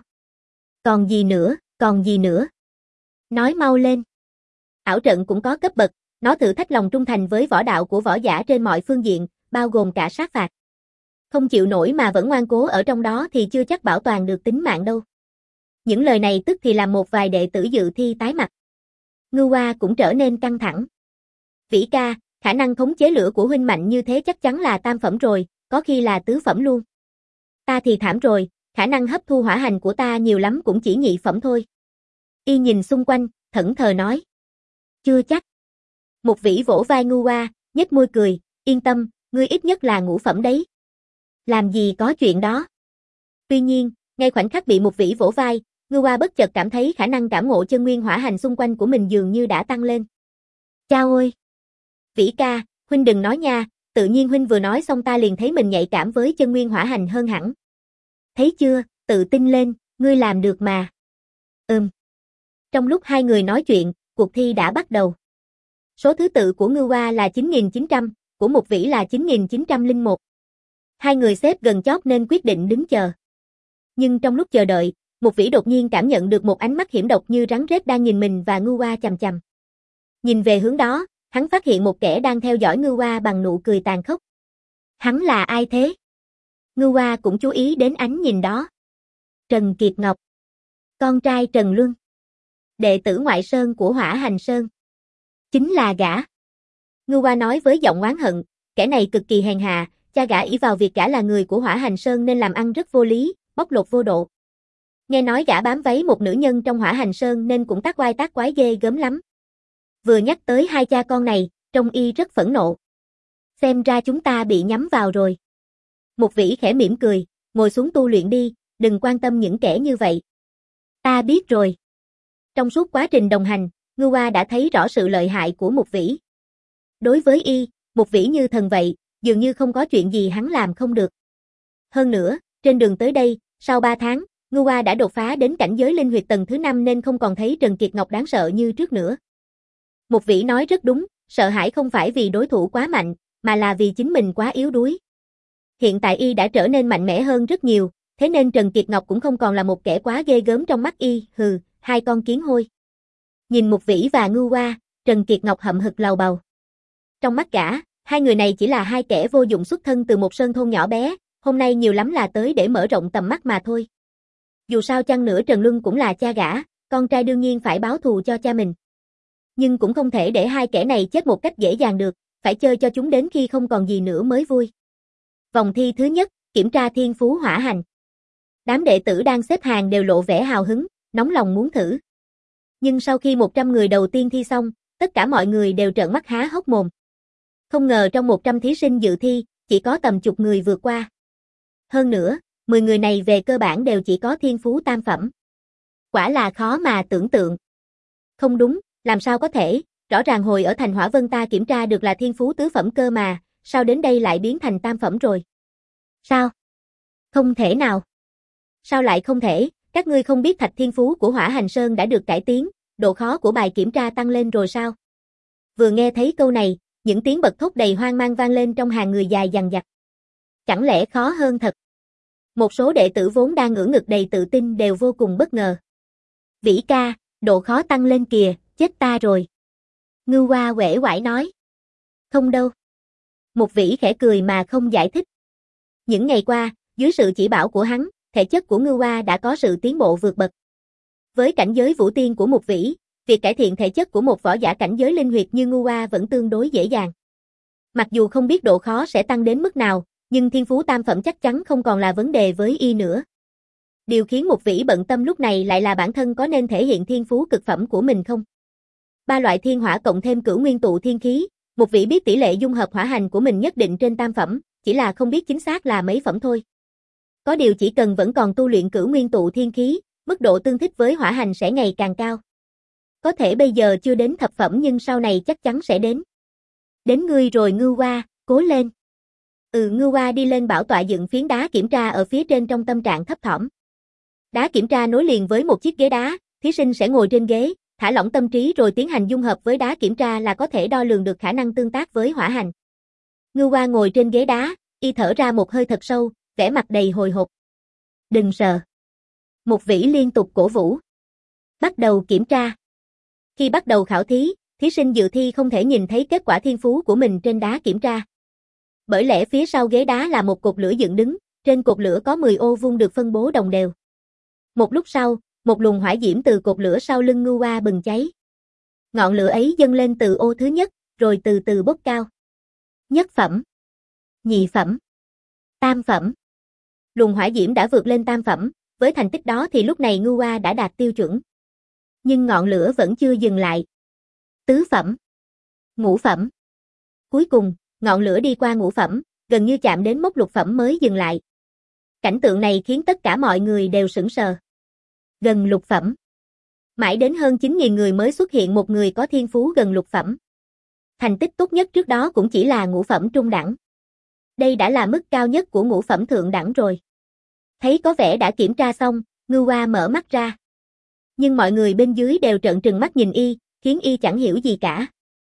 Còn gì nữa, còn gì nữa? Nói mau lên. Ảo trận cũng có cấp bậc, nó thử thách lòng trung thành với võ đạo của võ giả trên mọi phương diện, bao gồm cả sát phạt. Không chịu nổi mà vẫn ngoan cố ở trong đó thì chưa chắc bảo toàn được tính mạng đâu. Những lời này tức thì làm một vài đệ tử dự thi tái mặt. Ngưu Hoa cũng trở nên căng thẳng. Vĩ ca, khả năng khống chế lửa của huynh mạnh như thế chắc chắn là tam phẩm rồi, có khi là tứ phẩm luôn. Ta thì thảm rồi, khả năng hấp thu hỏa hành của ta nhiều lắm cũng chỉ nhị phẩm thôi. Y nhìn xung quanh, thẫn thờ nói. Chưa chắc. Một Vĩ vỗ vai Ngưu Hoa, nhếch môi cười, yên tâm, ngươi ít nhất là ngũ phẩm đấy. Làm gì có chuyện đó. Tuy nhiên, ngay khoảnh khắc bị Một Vĩ vỗ vai, Ngưu Hoa bất chợt cảm thấy khả năng cảm ngộ chân nguyên hỏa hành xung quanh của mình dường như đã tăng lên. Chao ôi! Vĩ ca, huynh đừng nói nha, tự nhiên huynh vừa nói xong ta liền thấy mình nhạy cảm với chân nguyên hỏa hành hơn hẳn. Thấy chưa, tự tin lên, ngươi làm được mà. Ừm. Trong lúc hai người nói chuyện, cuộc thi đã bắt đầu. Số thứ tự của Ngưu Hoa là chín nghìn chín trăm, của Một Vĩ là chín nghìn chín trăm lẻ một. Hai người xếp gần chót nên quyết định đứng chờ. Nhưng trong lúc chờ đợi, Một Vĩ đột nhiên cảm nhận được một ánh mắt hiểm độc như rắn rết đang nhìn mình và Ngưu Hoa chằm chằm. Nhìn về hướng đó, hắn phát hiện một kẻ đang theo dõi Ngưu Hoa bằng nụ cười tàn khốc. Hắn là ai thế? Ngưu Hoa cũng chú ý đến ánh nhìn đó. Trần Kiệt Ngọc, con trai Trần Luân, đệ tử ngoại sơn của Hỏa Hành Sơn. Chính là gã. Ngưu Hoa nói với giọng oán hận, kẻ này cực kỳ hèn hạ, cha gã ỷ vào việc gã là người của Hỏa Hành Sơn nên làm ăn rất vô lý, bóc lột vô độ. Nghe nói gã bám váy một nữ nhân trong Hỏa Hành Sơn nên cũng tác oai tác quái ghê gớm lắm. Vừa nhắc tới hai cha con này, trông y rất phẫn nộ. Xem ra chúng ta bị nhắm vào rồi. Mục Vĩ khẽ mỉm cười, ngồi xuống tu luyện đi, đừng quan tâm những kẻ như vậy. Ta biết rồi. Trong suốt quá trình đồng hành, Ngưu Oa đã thấy rõ sự lợi hại của Mục Vĩ. Đối với y, Mục Vĩ như thần vậy, dường như không có chuyện gì hắn làm không được. Hơn nữa, trên đường tới đây, sau ba tháng, Ngưu Oa đã đột phá đến cảnh giới linh huyệt tầng thứ năm nên không còn thấy Trần Kiệt Ngọc đáng sợ như trước nữa. Mục Vĩ nói rất đúng, sợ hãi không phải vì đối thủ quá mạnh, mà là vì chính mình quá yếu đuối. Hiện tại y đã trở nên mạnh mẽ hơn rất nhiều, thế nên Trần Kiệt Ngọc cũng không còn là một kẻ quá ghê gớm trong mắt y, hừ, hai con kiến hôi. Nhìn Mục Vĩ và Ngưu Oa, Trần Kiệt Ngọc hậm hực lầu bầu. Trong mắt gã, hai người này chỉ là hai kẻ vô dụng xuất thân từ một sơn thôn nhỏ bé, hôm nay nhiều lắm là tới để mở rộng tầm mắt mà thôi. Dù sao chăng nữa Trần Luân cũng là cha gã, con trai đương nhiên phải báo thù cho cha mình. Nhưng cũng không thể để hai kẻ này chết một cách dễ dàng được, phải chơi cho chúng đến khi không còn gì nữa mới vui. Vòng thi thứ nhất, kiểm tra thiên phú hỏa hành. Đám đệ tử đang xếp hàng đều lộ vẻ hào hứng, nóng lòng muốn thử. Nhưng sau khi một trăm người đầu tiên thi xong, tất cả mọi người đều trợn mắt há hốc mồm. Không ngờ trong một trăm thí sinh dự thi, chỉ có tầm chục người vượt qua. Hơn nữa, mười người này về cơ bản đều chỉ có thiên phú tam phẩm. Quả là khó mà tưởng tượng. Không đúng, làm sao có thể, rõ ràng hồi ở thành Hỏa Vân ta kiểm tra được là thiên phú tứ phẩm cơ mà, sao đến đây lại biến thành tam phẩm rồi? Sao? Không thể nào. Sao lại không thể, các ngươi không biết thạch thiên phú của Hỏa Hành Sơn đã được cải tiến, độ khó của bài kiểm tra tăng lên rồi sao? Vừa nghe thấy câu này, những tiếng bật thốt đầy hoang mang vang lên trong hàng người dài dằng dặc. Chẳng lẽ khó hơn thật? Một số đệ tử vốn đang ngửa ngực đầy tự tin đều vô cùng bất ngờ. Vĩ ca, độ khó tăng lên kìa, chết ta rồi. Ngưu Oa uể oải nói. Không đâu. Mục Vĩ khẽ cười mà không giải thích. Những ngày qua, dưới sự chỉ bảo của hắn, thể chất của Ngưu Oa đã có sự tiến bộ vượt bậc. Với cảnh giới vũ tiên của Mục Vĩ, việc cải thiện thể chất của một võ giả cảnh giới linh huyệt như Ngưu Oa vẫn tương đối dễ dàng. Mặc dù không biết độ khó sẽ tăng đến mức nào, nhưng thiên phú tam phẩm chắc chắn không còn là vấn đề với y nữa. Điều khiến Mục Vĩ bận tâm lúc này lại là bản thân có nên thể hiện thiên phú cực phẩm của mình không? Ba loại thiên hỏa cộng thêm cửu nguyên tụ thiên khí, Mục Vĩ biết tỷ lệ dung hợp hỏa hành của mình nhất định trên tam phẩm, chỉ là không biết chính xác là mấy phẩm thôi. Có điều chỉ cần vẫn còn tu luyện cửu nguyên tụ thiên khí, mức độ tương thích với hỏa hành sẽ ngày càng cao. Có thể bây giờ chưa đến thập phẩm nhưng sau này chắc chắn sẽ đến. Đến ngươi rồi Ngưu Oa, cố lên. Ừ, Ngưu Oa đi lên bảo tọa dựng phiến đá kiểm tra ở phía trên trong tâm trạng thấp thỏm. Đá kiểm tra nối liền với một chiếc ghế đá, thí sinh sẽ ngồi trên ghế, thả lỏng tâm trí rồi tiến hành dung hợp với đá kiểm tra là có thể đo lường được khả năng tương tác với hỏa hành. Ngưu Oa ngồi trên ghế đá, y thở ra một hơi thật sâu, vẻ mặt đầy hồi hộp. Đừng sợ. Mục Vĩ liên tục cổ vũ. Bắt đầu kiểm tra. Khi bắt đầu khảo thí, thí sinh dự thi không thể nhìn thấy kết quả thiên phú của mình trên đá kiểm tra. Bởi lẽ phía sau ghế đá là một cột lửa dựng đứng, trên cột lửa có mười ô vuông được phân bố đồng đều. Một lúc sau, một luồng hỏa diễm từ cột lửa sau lưng Ngưu Oa bừng cháy. Ngọn lửa ấy dâng lên từ ô thứ nhất, rồi từ từ bốc cao. Nhất phẩm, nhị phẩm, tam phẩm. Luồng hỏa diễm đã vượt lên tam phẩm, với thành tích đó thì lúc này Ngưu Oa đã đạt tiêu chuẩn. Nhưng ngọn lửa vẫn chưa dừng lại. Tứ phẩm, ngũ phẩm. Cuối cùng, ngọn lửa đi qua ngũ phẩm, gần như chạm đến mốc lục phẩm mới dừng lại. Cảnh tượng này khiến tất cả mọi người đều sững sờ. Gần lục phẩm. Mãi đến hơn chín nghìn người mới xuất hiện một người có thiên phú gần lục phẩm. Thành tích tốt nhất trước đó cũng chỉ là ngũ phẩm trung đẳng. Đây đã là mức cao nhất của ngũ phẩm thượng đẳng rồi. Thấy có vẻ đã kiểm tra xong, Ngưu Oa mở mắt ra. Nhưng mọi người bên dưới đều trợn trừng mắt nhìn y, khiến y chẳng hiểu gì cả.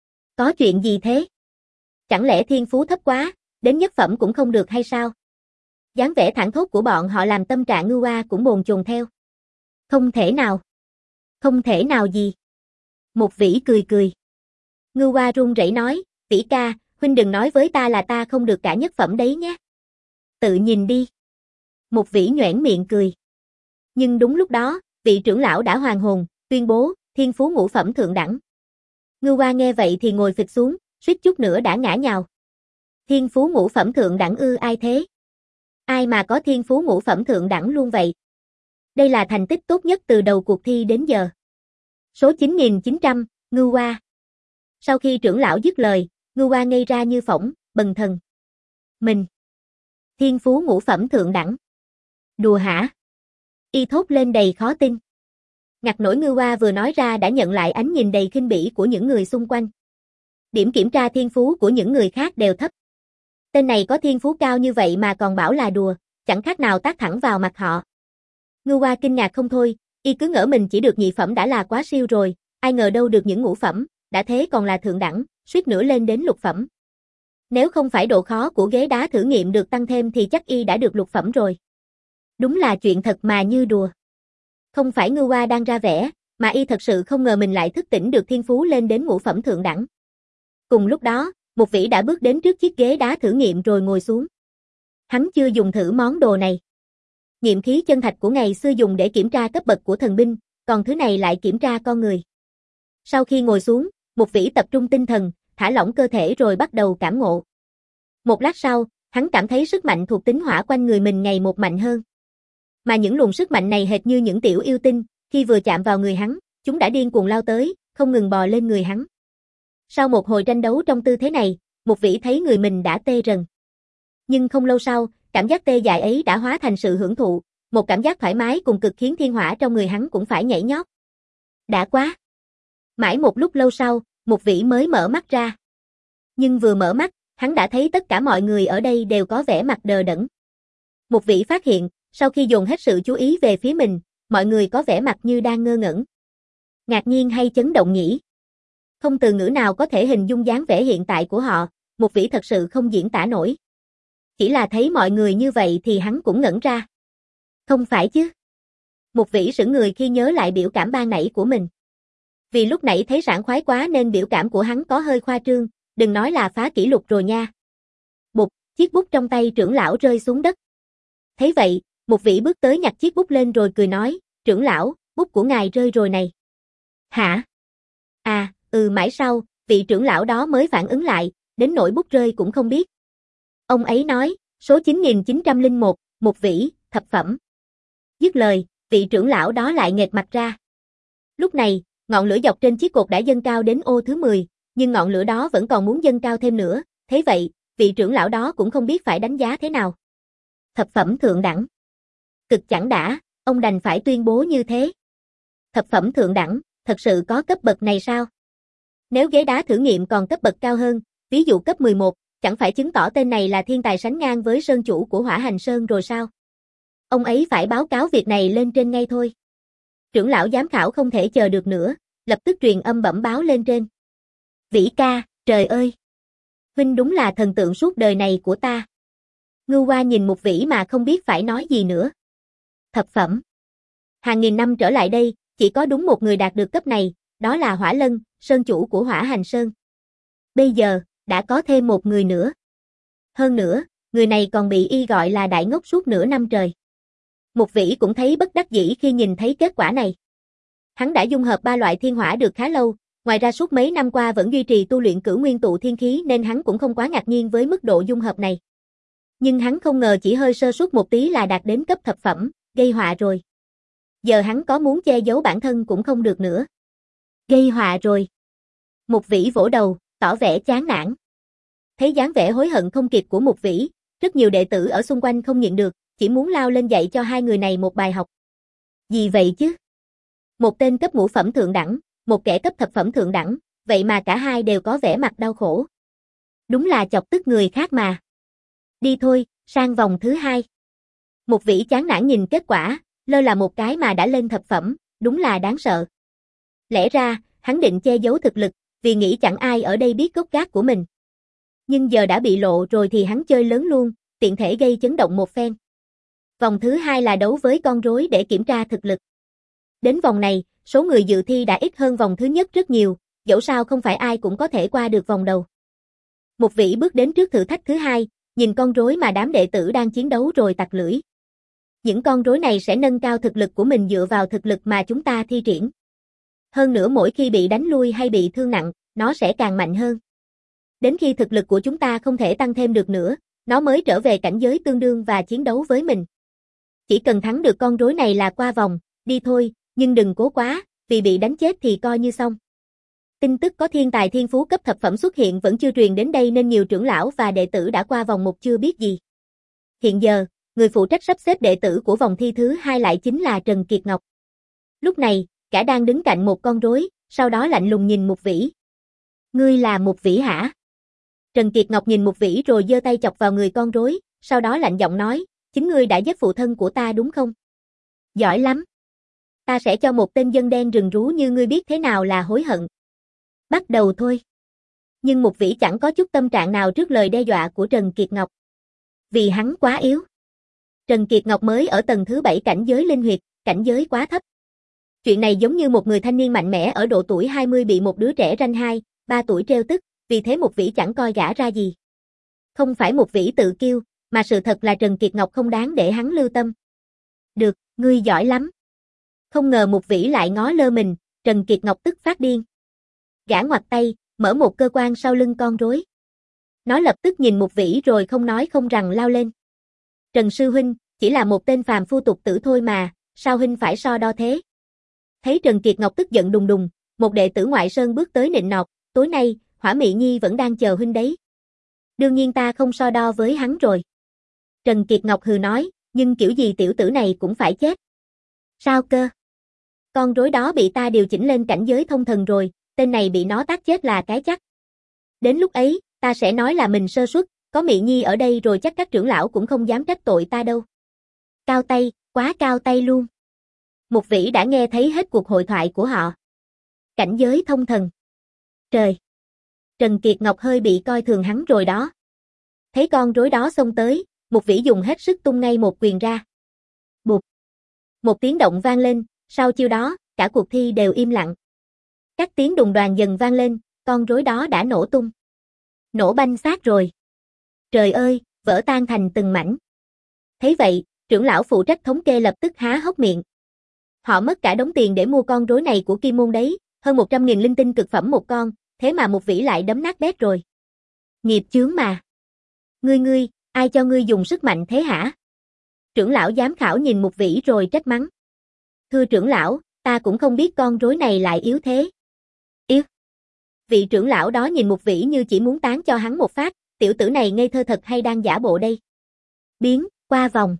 Có chuyện gì thế? Chẳng lẽ thiên phú thấp quá, đến nhất phẩm cũng không được hay sao? Dáng vẻ thảng thốt của bọn họ làm tâm trạng Ngưu Oa cũng bồn chồn theo. Không thể nào. Không thể nào gì. Mục Vĩ cười cười. Ngưu Oa run rẩy nói, Vĩ ca, huynh đừng nói với ta là ta không được cả nhất phẩm đấy nhé. Tự nhìn đi. Mục Vĩ nhoẻn miệng cười. Nhưng đúng lúc đó, vị trưởng lão đã hoàn hồn, tuyên bố, thiên phú ngũ phẩm thượng đẳng. Ngưu Oa nghe vậy thì ngồi phịch xuống, suýt chút nữa đã ngã nhào. Thiên phú ngũ phẩm thượng đẳng ư? Ai thế? Ai mà có thiên phú ngũ phẩm thượng đẳng luôn vậy? Đây là thành tích tốt nhất từ đầu cuộc thi đến giờ. Số chín nghìn chín trăm, Ngưu Hoa. Sau khi trưởng lão dứt lời, Ngưu Hoa ngây ra như phỗng, bần thần. Mình. Thiên phú ngũ phẩm thượng đẳng. Đùa hả? Y thốt lên đầy khó tin. Ngặt nổi Ngưu Hoa vừa nói ra đã nhận lại ánh nhìn đầy khinh bỉ của những người xung quanh. Điểm kiểm tra thiên phú của những người khác đều thấp. Tên này có thiên phú cao như vậy mà còn bảo là đùa, chẳng khác nào tát thẳng vào mặt họ. Ngưu Hoa kinh ngạc không thôi, y cứ ngỡ mình chỉ được nhị phẩm đã là quá siêu rồi, ai ngờ đâu được những ngũ phẩm, đã thế còn là thượng đẳng, suýt nữa lên đến lục phẩm. Nếu không phải độ khó của ghế đá thử nghiệm được tăng thêm thì chắc y đã được lục phẩm rồi. Đúng là chuyện thật mà như đùa. Không phải Ngưu Hoa đang ra vẻ, mà y thật sự không ngờ mình lại thức tỉnh được thiên phú lên đến ngũ phẩm thượng đẳng. Cùng lúc đó, một vĩ đã bước đến trước chiếc ghế đá thử nghiệm rồi ngồi xuống. Hắn chưa dùng thử món đồ này. Nghiệm khí chân thạch của ngày xưa dùng để kiểm tra cấp bậc của thần binh, còn thứ này lại kiểm tra con người. Sau khi ngồi xuống, một vĩ tập trung tinh thần, thả lỏng cơ thể rồi bắt đầu cảm ngộ. Một lát sau, hắn cảm thấy sức mạnh thuộc tính hỏa quanh người mình ngày một mạnh hơn. Mà những luồng sức mạnh này hệt như những tiểu yêu tinh, khi vừa chạm vào người hắn, chúng đã điên cuồng lao tới, không ngừng bò lên người hắn. Sau một hồi tranh đấu trong tư thế này, một vĩ thấy người mình đã tê rần. Nhưng không lâu sau, cảm giác tê dại ấy đã hóa thành sự hưởng thụ, một cảm giác thoải mái cùng cực khiến thiên hỏa trong người hắn cũng phải nhảy nhót. Đã quá! Mãi một lúc lâu sau, một vĩ mới mở mắt ra. Nhưng vừa mở mắt, hắn đã thấy tất cả mọi người ở đây đều có vẻ mặt đờ đẫn. Một vĩ phát hiện, sau khi dồn hết sự chú ý về phía mình, mọi người có vẻ mặt như đang ngơ ngẩn. Ngạc nhiên hay chấn động nhỉ? Không từ ngữ nào có thể hình dung dáng vẻ hiện tại của họ, một vĩ thật sự không diễn tả nổi. Chỉ là thấy mọi người như vậy thì hắn cũng ngẩn ra. Không phải chứ? Một vĩ sững người khi nhớ lại biểu cảm ban nãy của mình. Vì lúc nãy thấy sảng khoái quá nên biểu cảm của hắn có hơi khoa trương, đừng nói là phá kỷ lục rồi nha. Bụp, chiếc bút trong tay trưởng lão rơi xuống đất. Thấy vậy, một vĩ bước tới nhặt chiếc bút lên rồi cười nói, trưởng lão, bút của ngài rơi rồi này. Hả? À, ừ mãi sau, vị trưởng lão đó mới phản ứng lại, đến nỗi bút rơi cũng không biết. Ông ấy nói, số chín nghìn chín trăm lẻ một, một vĩ, thập phẩm. Dứt lời, vị trưởng lão đó lại nghệt mặt ra. Lúc này, ngọn lửa dọc trên chiếc cột đã dâng cao đến ô thứ mười, nhưng ngọn lửa đó vẫn còn muốn dâng cao thêm nữa, thế vậy, vị trưởng lão đó cũng không biết phải đánh giá thế nào. Thập phẩm thượng đẳng. Cực chẳng đã, ông đành phải tuyên bố như thế. Thập phẩm thượng đẳng, thật sự có cấp bậc này sao? Nếu ghế đá thử nghiệm còn cấp bậc cao hơn, ví dụ cấp mười một, chẳng phải chứng tỏ tên này là thiên tài sánh ngang với sơn chủ của Hỏa Hành Sơn rồi sao? Ông ấy phải báo cáo việc này lên trên ngay thôi. Trưởng lão giám khảo không thể chờ được nữa, lập tức truyền âm bẩm báo lên trên. Vĩ ca, trời ơi! Huynh đúng là thần tượng suốt đời này của ta. Ngưu Hoa nhìn một vĩ mà không biết phải nói gì nữa. Thập phẩm. Hàng nghìn năm trở lại đây, chỉ có đúng một người đạt được cấp này, đó là Hỏa Lân, sơn chủ của Hỏa Hành Sơn. Bây giờ, đã có thêm một người nữa. Hơn nữa, người này còn bị y gọi là đại ngốc suốt nửa năm trời. Một vĩ cũng thấy bất đắc dĩ khi nhìn thấy kết quả này. Hắn đã dung hợp ba loại thiên hỏa được khá lâu, ngoài ra suốt mấy năm qua vẫn duy trì tu luyện cửu nguyên tụ thiên khí nên hắn cũng không quá ngạc nhiên với mức độ dung hợp này. Nhưng hắn không ngờ chỉ hơi sơ suất một tí là đạt đến cấp thập phẩm, gây họa rồi. Giờ hắn có muốn che giấu bản thân cũng không được nữa. Gây họa rồi. Một vĩ vỗ đầu, tỏ vẻ chán nản. Thấy dáng vẻ hối hận không kịp của một vĩ, rất nhiều đệ tử ở xung quanh không nhịn được, chỉ muốn lao lên dạy cho hai người này một bài học. Gì vậy chứ? Một tên cấp ngũ phẩm thượng đẳng, một kẻ cấp thập phẩm thượng đẳng, vậy mà cả hai đều có vẻ mặt đau khổ. Đúng là chọc tức người khác mà. Đi thôi, sang vòng thứ hai. Một vĩ chán nản nhìn kết quả, lơ là một cái mà đã lên thập phẩm, đúng là đáng sợ. Lẽ ra, hắn định che giấu thực lực, vì nghĩ chẳng ai ở đây biết gốc gác của mình. Nhưng giờ đã bị lộ rồi thì hắn chơi lớn luôn, tiện thể gây chấn động một phen. Vòng thứ hai là đấu với con rối để kiểm tra thực lực. Đến vòng này, số người dự thi đã ít hơn vòng thứ nhất rất nhiều, dẫu sao không phải ai cũng có thể qua được vòng đầu. Một vĩ bước đến trước thử thách thứ hai, nhìn con rối mà đám đệ tử đang chiến đấu rồi tặc lưỡi. Những con rối này sẽ nâng cao thực lực của mình dựa vào thực lực mà chúng ta thi triển. Hơn nữa mỗi khi bị đánh lui hay bị thương nặng, nó sẽ càng mạnh hơn. Đến khi thực lực của chúng ta không thể tăng thêm được nữa, nó mới trở về cảnh giới tương đương và chiến đấu với mình. Chỉ cần thắng được con rối này là qua vòng, đi thôi, nhưng đừng cố quá, vì bị đánh chết thì coi như xong. Tin tức có thiên tài thiên phú cấp thập phẩm xuất hiện vẫn chưa truyền đến đây nên nhiều trưởng lão và đệ tử đã qua vòng một chưa biết gì. Hiện giờ, người phụ trách sắp xếp đệ tử của vòng thi thứ hai lại chính là Trần Kiệt Ngọc. Lúc này, gã đang đứng cạnh một con rối, sau đó lạnh lùng nhìn Mục Vĩ. Ngươi là Mục Vĩ hả? Trần Kiệt Ngọc nhìn Mục Vĩ rồi giơ tay chọc vào người con rối, sau đó lạnh giọng nói, chính ngươi đã giết phụ thân của ta đúng không? Giỏi lắm. Ta sẽ cho một tên dân đen rừng rú như ngươi biết thế nào là hối hận. Bắt đầu thôi. Nhưng Mục Vĩ chẳng có chút tâm trạng nào trước lời đe dọa của Trần Kiệt Ngọc. Vì hắn quá yếu. Trần Kiệt Ngọc mới ở tầng thứ bảy cảnh giới linh huyệt, cảnh giới quá thấp. Chuyện này giống như một người thanh niên mạnh mẽ ở độ tuổi hai mươi bị một đứa trẻ ranh hai, ba tuổi trêu tức, vì thế Mục Vĩ chẳng coi gã ra gì. Không phải Mục Vĩ tự kiêu, mà sự thật là Trần Kiệt Ngọc không đáng để hắn lưu tâm. Được, ngươi giỏi lắm. Không ngờ Mục Vĩ lại ngó lơ mình, Trần Kiệt Ngọc tức phát điên. Gã ngoặt tay, mở một cơ quan sau lưng con rối. Nó lập tức nhìn Mục Vĩ rồi không nói không rằng lao lên. Trần sư huynh, chỉ là một tên phàm phu tục tử thôi mà, sao huynh phải so đo thế? Thấy Trần Kiệt Ngọc tức giận đùng đùng, một đệ tử ngoại sơn bước tới nịnh nọt, tối nay, Hỏa Mị Nhi vẫn đang chờ huynh đấy. Đương nhiên ta không so đo với hắn rồi. Trần Kiệt Ngọc hừ nói, nhưng kiểu gì tiểu tử này cũng phải chết. Sao cơ? Con rối đó bị ta điều chỉnh lên cảnh giới thông thần rồi, tên này bị nó tát chết là cái chắc. Đến lúc ấy, ta sẽ nói là mình sơ suất, có Mị Nhi ở đây rồi chắc các trưởng lão cũng không dám trách tội ta đâu. Cao tay, quá cao tay luôn. Mục Vĩ đã nghe thấy hết cuộc hội thoại của họ. Cảnh giới thông thần. Trời! Trần Kiệt Ngọc hơi bị coi thường hắn rồi đó. Thấy con rối đó xông tới, Mục Vĩ dùng hết sức tung ngay một quyền ra. Bụp! Một tiếng động vang lên, sau chiêu đó, cả cuộc thi đều im lặng. Các tiếng đùng đoàng dần vang lên, con rối đó đã nổ tung. Nổ banh xác rồi. Trời ơi, vỡ tan thành từng mảnh. Thấy vậy, trưởng lão phụ trách thống kê lập tức há hốc miệng. Họ mất cả đống tiền để mua con rối này của Kim Môn đấy, hơn một trăm nghìn linh tinh cực phẩm một con, thế mà Mục Vĩ lại đấm nát bét rồi. Nghiệp chướng mà. Ngươi ngươi, ai cho ngươi dùng sức mạnh thế hả? Trưởng lão giám khảo nhìn Mục Vĩ rồi trách mắng. Thưa trưởng lão, ta cũng không biết con rối này lại yếu thế. Yếu? Vị trưởng lão đó nhìn Mục Vĩ như chỉ muốn tán cho hắn một phát, tiểu tử này ngây thơ thật hay đang giả bộ đây. Biến, qua vòng.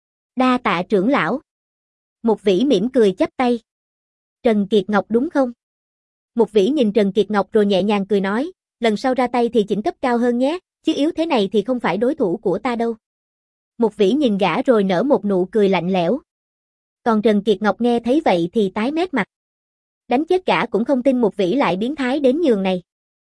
Đa tạ trưởng lão. Mục Vĩ mỉm cười chắp tay. Trần Kiệt Ngọc đúng không? Mục Vĩ nhìn Trần Kiệt Ngọc rồi nhẹ nhàng cười nói, lần sau ra tay thì chỉnh cấp cao hơn nhé, chứ yếu thế này thì không phải đối thủ của ta đâu. Mục Vĩ nhìn gã rồi nở một nụ cười lạnh lẽo. Còn Trần Kiệt Ngọc nghe thấy vậy thì tái mét mặt. Đánh chết gã cũng không tin Mục Vĩ lại biến thái đến nhường này.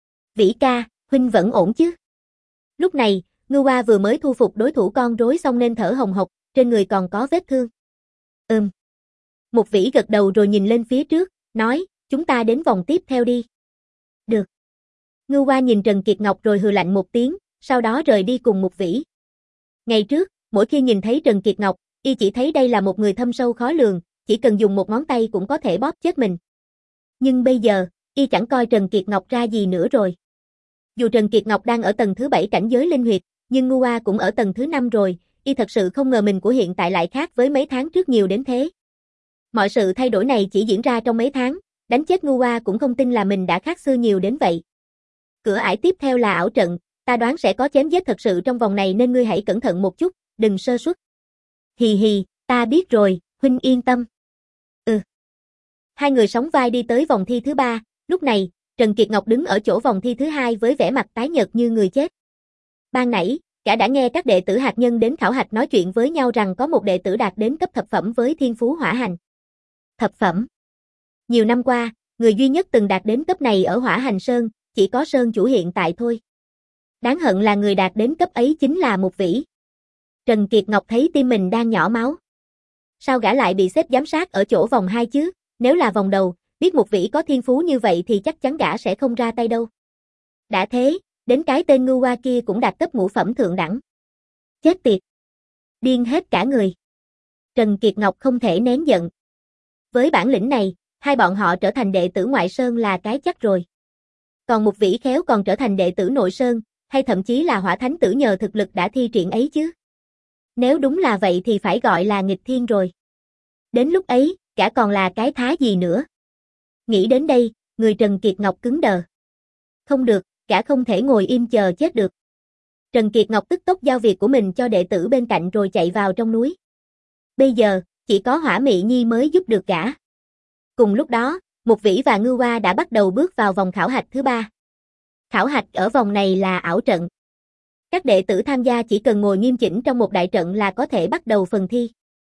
Vĩ ca, huynh vẫn ổn chứ? Lúc này, Ngưu Hoa vừa mới thu phục đối thủ con rối xong nên thở hồng hộc, trên người còn có vết thương. Ừm. Mục Vĩ gật đầu rồi nhìn lên phía trước, nói, chúng ta đến vòng tiếp theo đi. Được. Ngưu Hoa nhìn Trần Kiệt Ngọc rồi hừ lạnh một tiếng, sau đó rời đi cùng Mục Vĩ. Ngày trước, mỗi khi nhìn thấy Trần Kiệt Ngọc, y chỉ thấy đây là một người thâm sâu khó lường, chỉ cần dùng một ngón tay cũng có thể bóp chết mình. Nhưng bây giờ, y chẳng coi Trần Kiệt Ngọc ra gì nữa rồi. Dù Trần Kiệt Ngọc đang ở tầng thứ bảy cảnh giới linh huyệt, nhưng Ngưu Hoa cũng ở tầng thứ năm rồi, y thật sự không ngờ mình của hiện tại lại khác với mấy tháng trước nhiều đến thế. Mọi sự thay đổi này chỉ diễn ra trong mấy tháng, đánh chết Ngưu Hoa cũng không tin là mình đã khác xưa nhiều đến vậy. Cửa ải tiếp theo là ảo trận, ta đoán sẽ có chém giết thật sự trong vòng này nên ngươi hãy cẩn thận một chút, đừng sơ suất. Hì hì, ta biết rồi, huynh yên tâm. Ừ. Hai người sóng vai đi tới vòng thi thứ ba, lúc này, Trần Kiệt Ngọc đứng ở chỗ vòng thi thứ hai với vẻ mặt tái nhợt như người chết. Ban nãy, gã đã nghe các đệ tử hạt nhân đến khảo hạch nói chuyện với nhau rằng có một đệ tử đạt đến cấp thập phẩm với thiên phú hỏa hành. Thập phẩm. Nhiều năm qua, người duy nhất từng đạt đến cấp này ở Hỏa Hành Sơn, chỉ có Sơn chủ hiện tại thôi. Đáng hận là người đạt đến cấp ấy chính là Mục Vĩ. Trần Kiệt Ngọc thấy tim mình đang nhỏ máu. Sao gã lại bị xếp giám sát ở chỗ vòng hai chứ? Nếu là vòng đầu, biết Mục Vĩ có thiên phú như vậy thì chắc chắn gã sẽ không ra tay đâu. Đã thế, đến cái tên Ngưu Hoa kia cũng đạt cấp ngũ phẩm thượng đẳng. Chết tiệt. Điên hết cả người. Trần Kiệt Ngọc không thể nén giận. Với bản lĩnh này, hai bọn họ trở thành đệ tử ngoại sơn là cái chắc rồi. Còn Mục Vĩ khéo còn trở thành đệ tử nội sơn, hay thậm chí là hỏa thánh tử nhờ thực lực đã thi triển ấy chứ. Nếu đúng là vậy thì phải gọi là nghịch thiên rồi. Đến lúc ấy, gã còn là cái thá gì nữa. Nghĩ đến đây, người Trần Kiệt Ngọc cứng đờ. Không được, gã không thể ngồi im chờ chết được. Trần Kiệt Ngọc tức tốc giao việc của mình cho đệ tử bên cạnh rồi chạy vào trong núi. Bây giờ, chỉ có Hỏa Mị Nhi mới giúp được gã. Cùng lúc đó, Mục Vĩ và Ngưu Hoa đã bắt đầu bước vào vòng khảo hạch thứ ba. Khảo hạch ở vòng này là ảo trận. Các đệ tử tham gia chỉ cần ngồi nghiêm chỉnh trong một đại trận là có thể bắt đầu phần thi.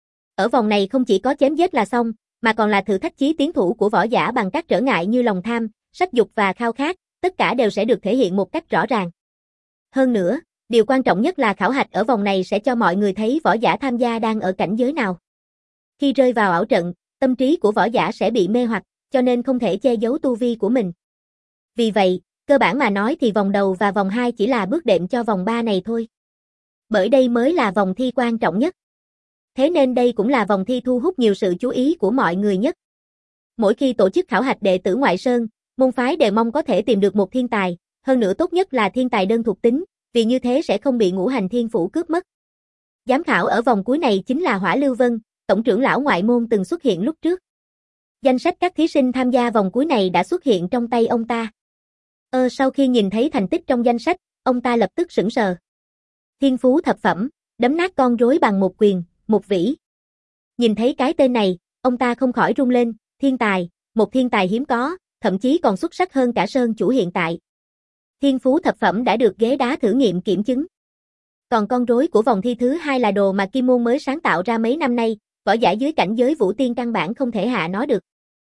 Ở vòng này không chỉ có chém giết là xong, mà còn là thử thách chí tiến thủ của võ giả bằng các trở ngại như lòng tham, sắc dục và khao khát, tất cả đều sẽ được thể hiện một cách rõ ràng. Hơn nữa, điều quan trọng nhất là khảo hạch ở vòng này sẽ cho mọi người thấy võ giả tham gia đang ở cảnh giới nào. Khi rơi vào ảo trận, tâm trí của võ giả sẽ bị mê hoặc, cho nên không thể che giấu tu vi của mình. Vì vậy, cơ bản mà nói thì vòng đầu và vòng hai chỉ là bước đệm cho vòng ba này thôi. Bởi đây mới là vòng thi quan trọng nhất. Thế nên đây cũng là vòng thi thu hút nhiều sự chú ý của mọi người nhất. Mỗi khi tổ chức khảo hạch đệ tử ngoại sơn, môn phái đều mong có thể tìm được một thiên tài, hơn nữa tốt nhất là thiên tài đơn thuộc tính, vì như thế sẽ không bị ngũ hành thiên phủ cướp mất. Giám khảo ở vòng cuối này chính là Hỏa Lưu Vân, tổng trưởng lão ngoại môn từng xuất hiện lúc trước. Danh sách các thí sinh tham gia vòng cuối này đã xuất hiện trong tay ông ta. Ơ sau khi nhìn thấy thành tích trong danh sách, ông ta lập tức sững sờ. Thiên phú thập phẩm, đấm nát con rối bằng một quyền, Mục Vĩ. Nhìn thấy cái tên này, ông ta không khỏi rung lên, thiên tài, một thiên tài hiếm có, thậm chí còn xuất sắc hơn cả Sơn chủ hiện tại. Thiên phú thập phẩm đã được ghế đá thử nghiệm kiểm chứng. Còn con rối của vòng thi thứ hai là đồ mà Kim Môn mới sáng tạo ra mấy năm nay, võ giả dưới cảnh giới vũ tiên căn bản không thể hạ nó được.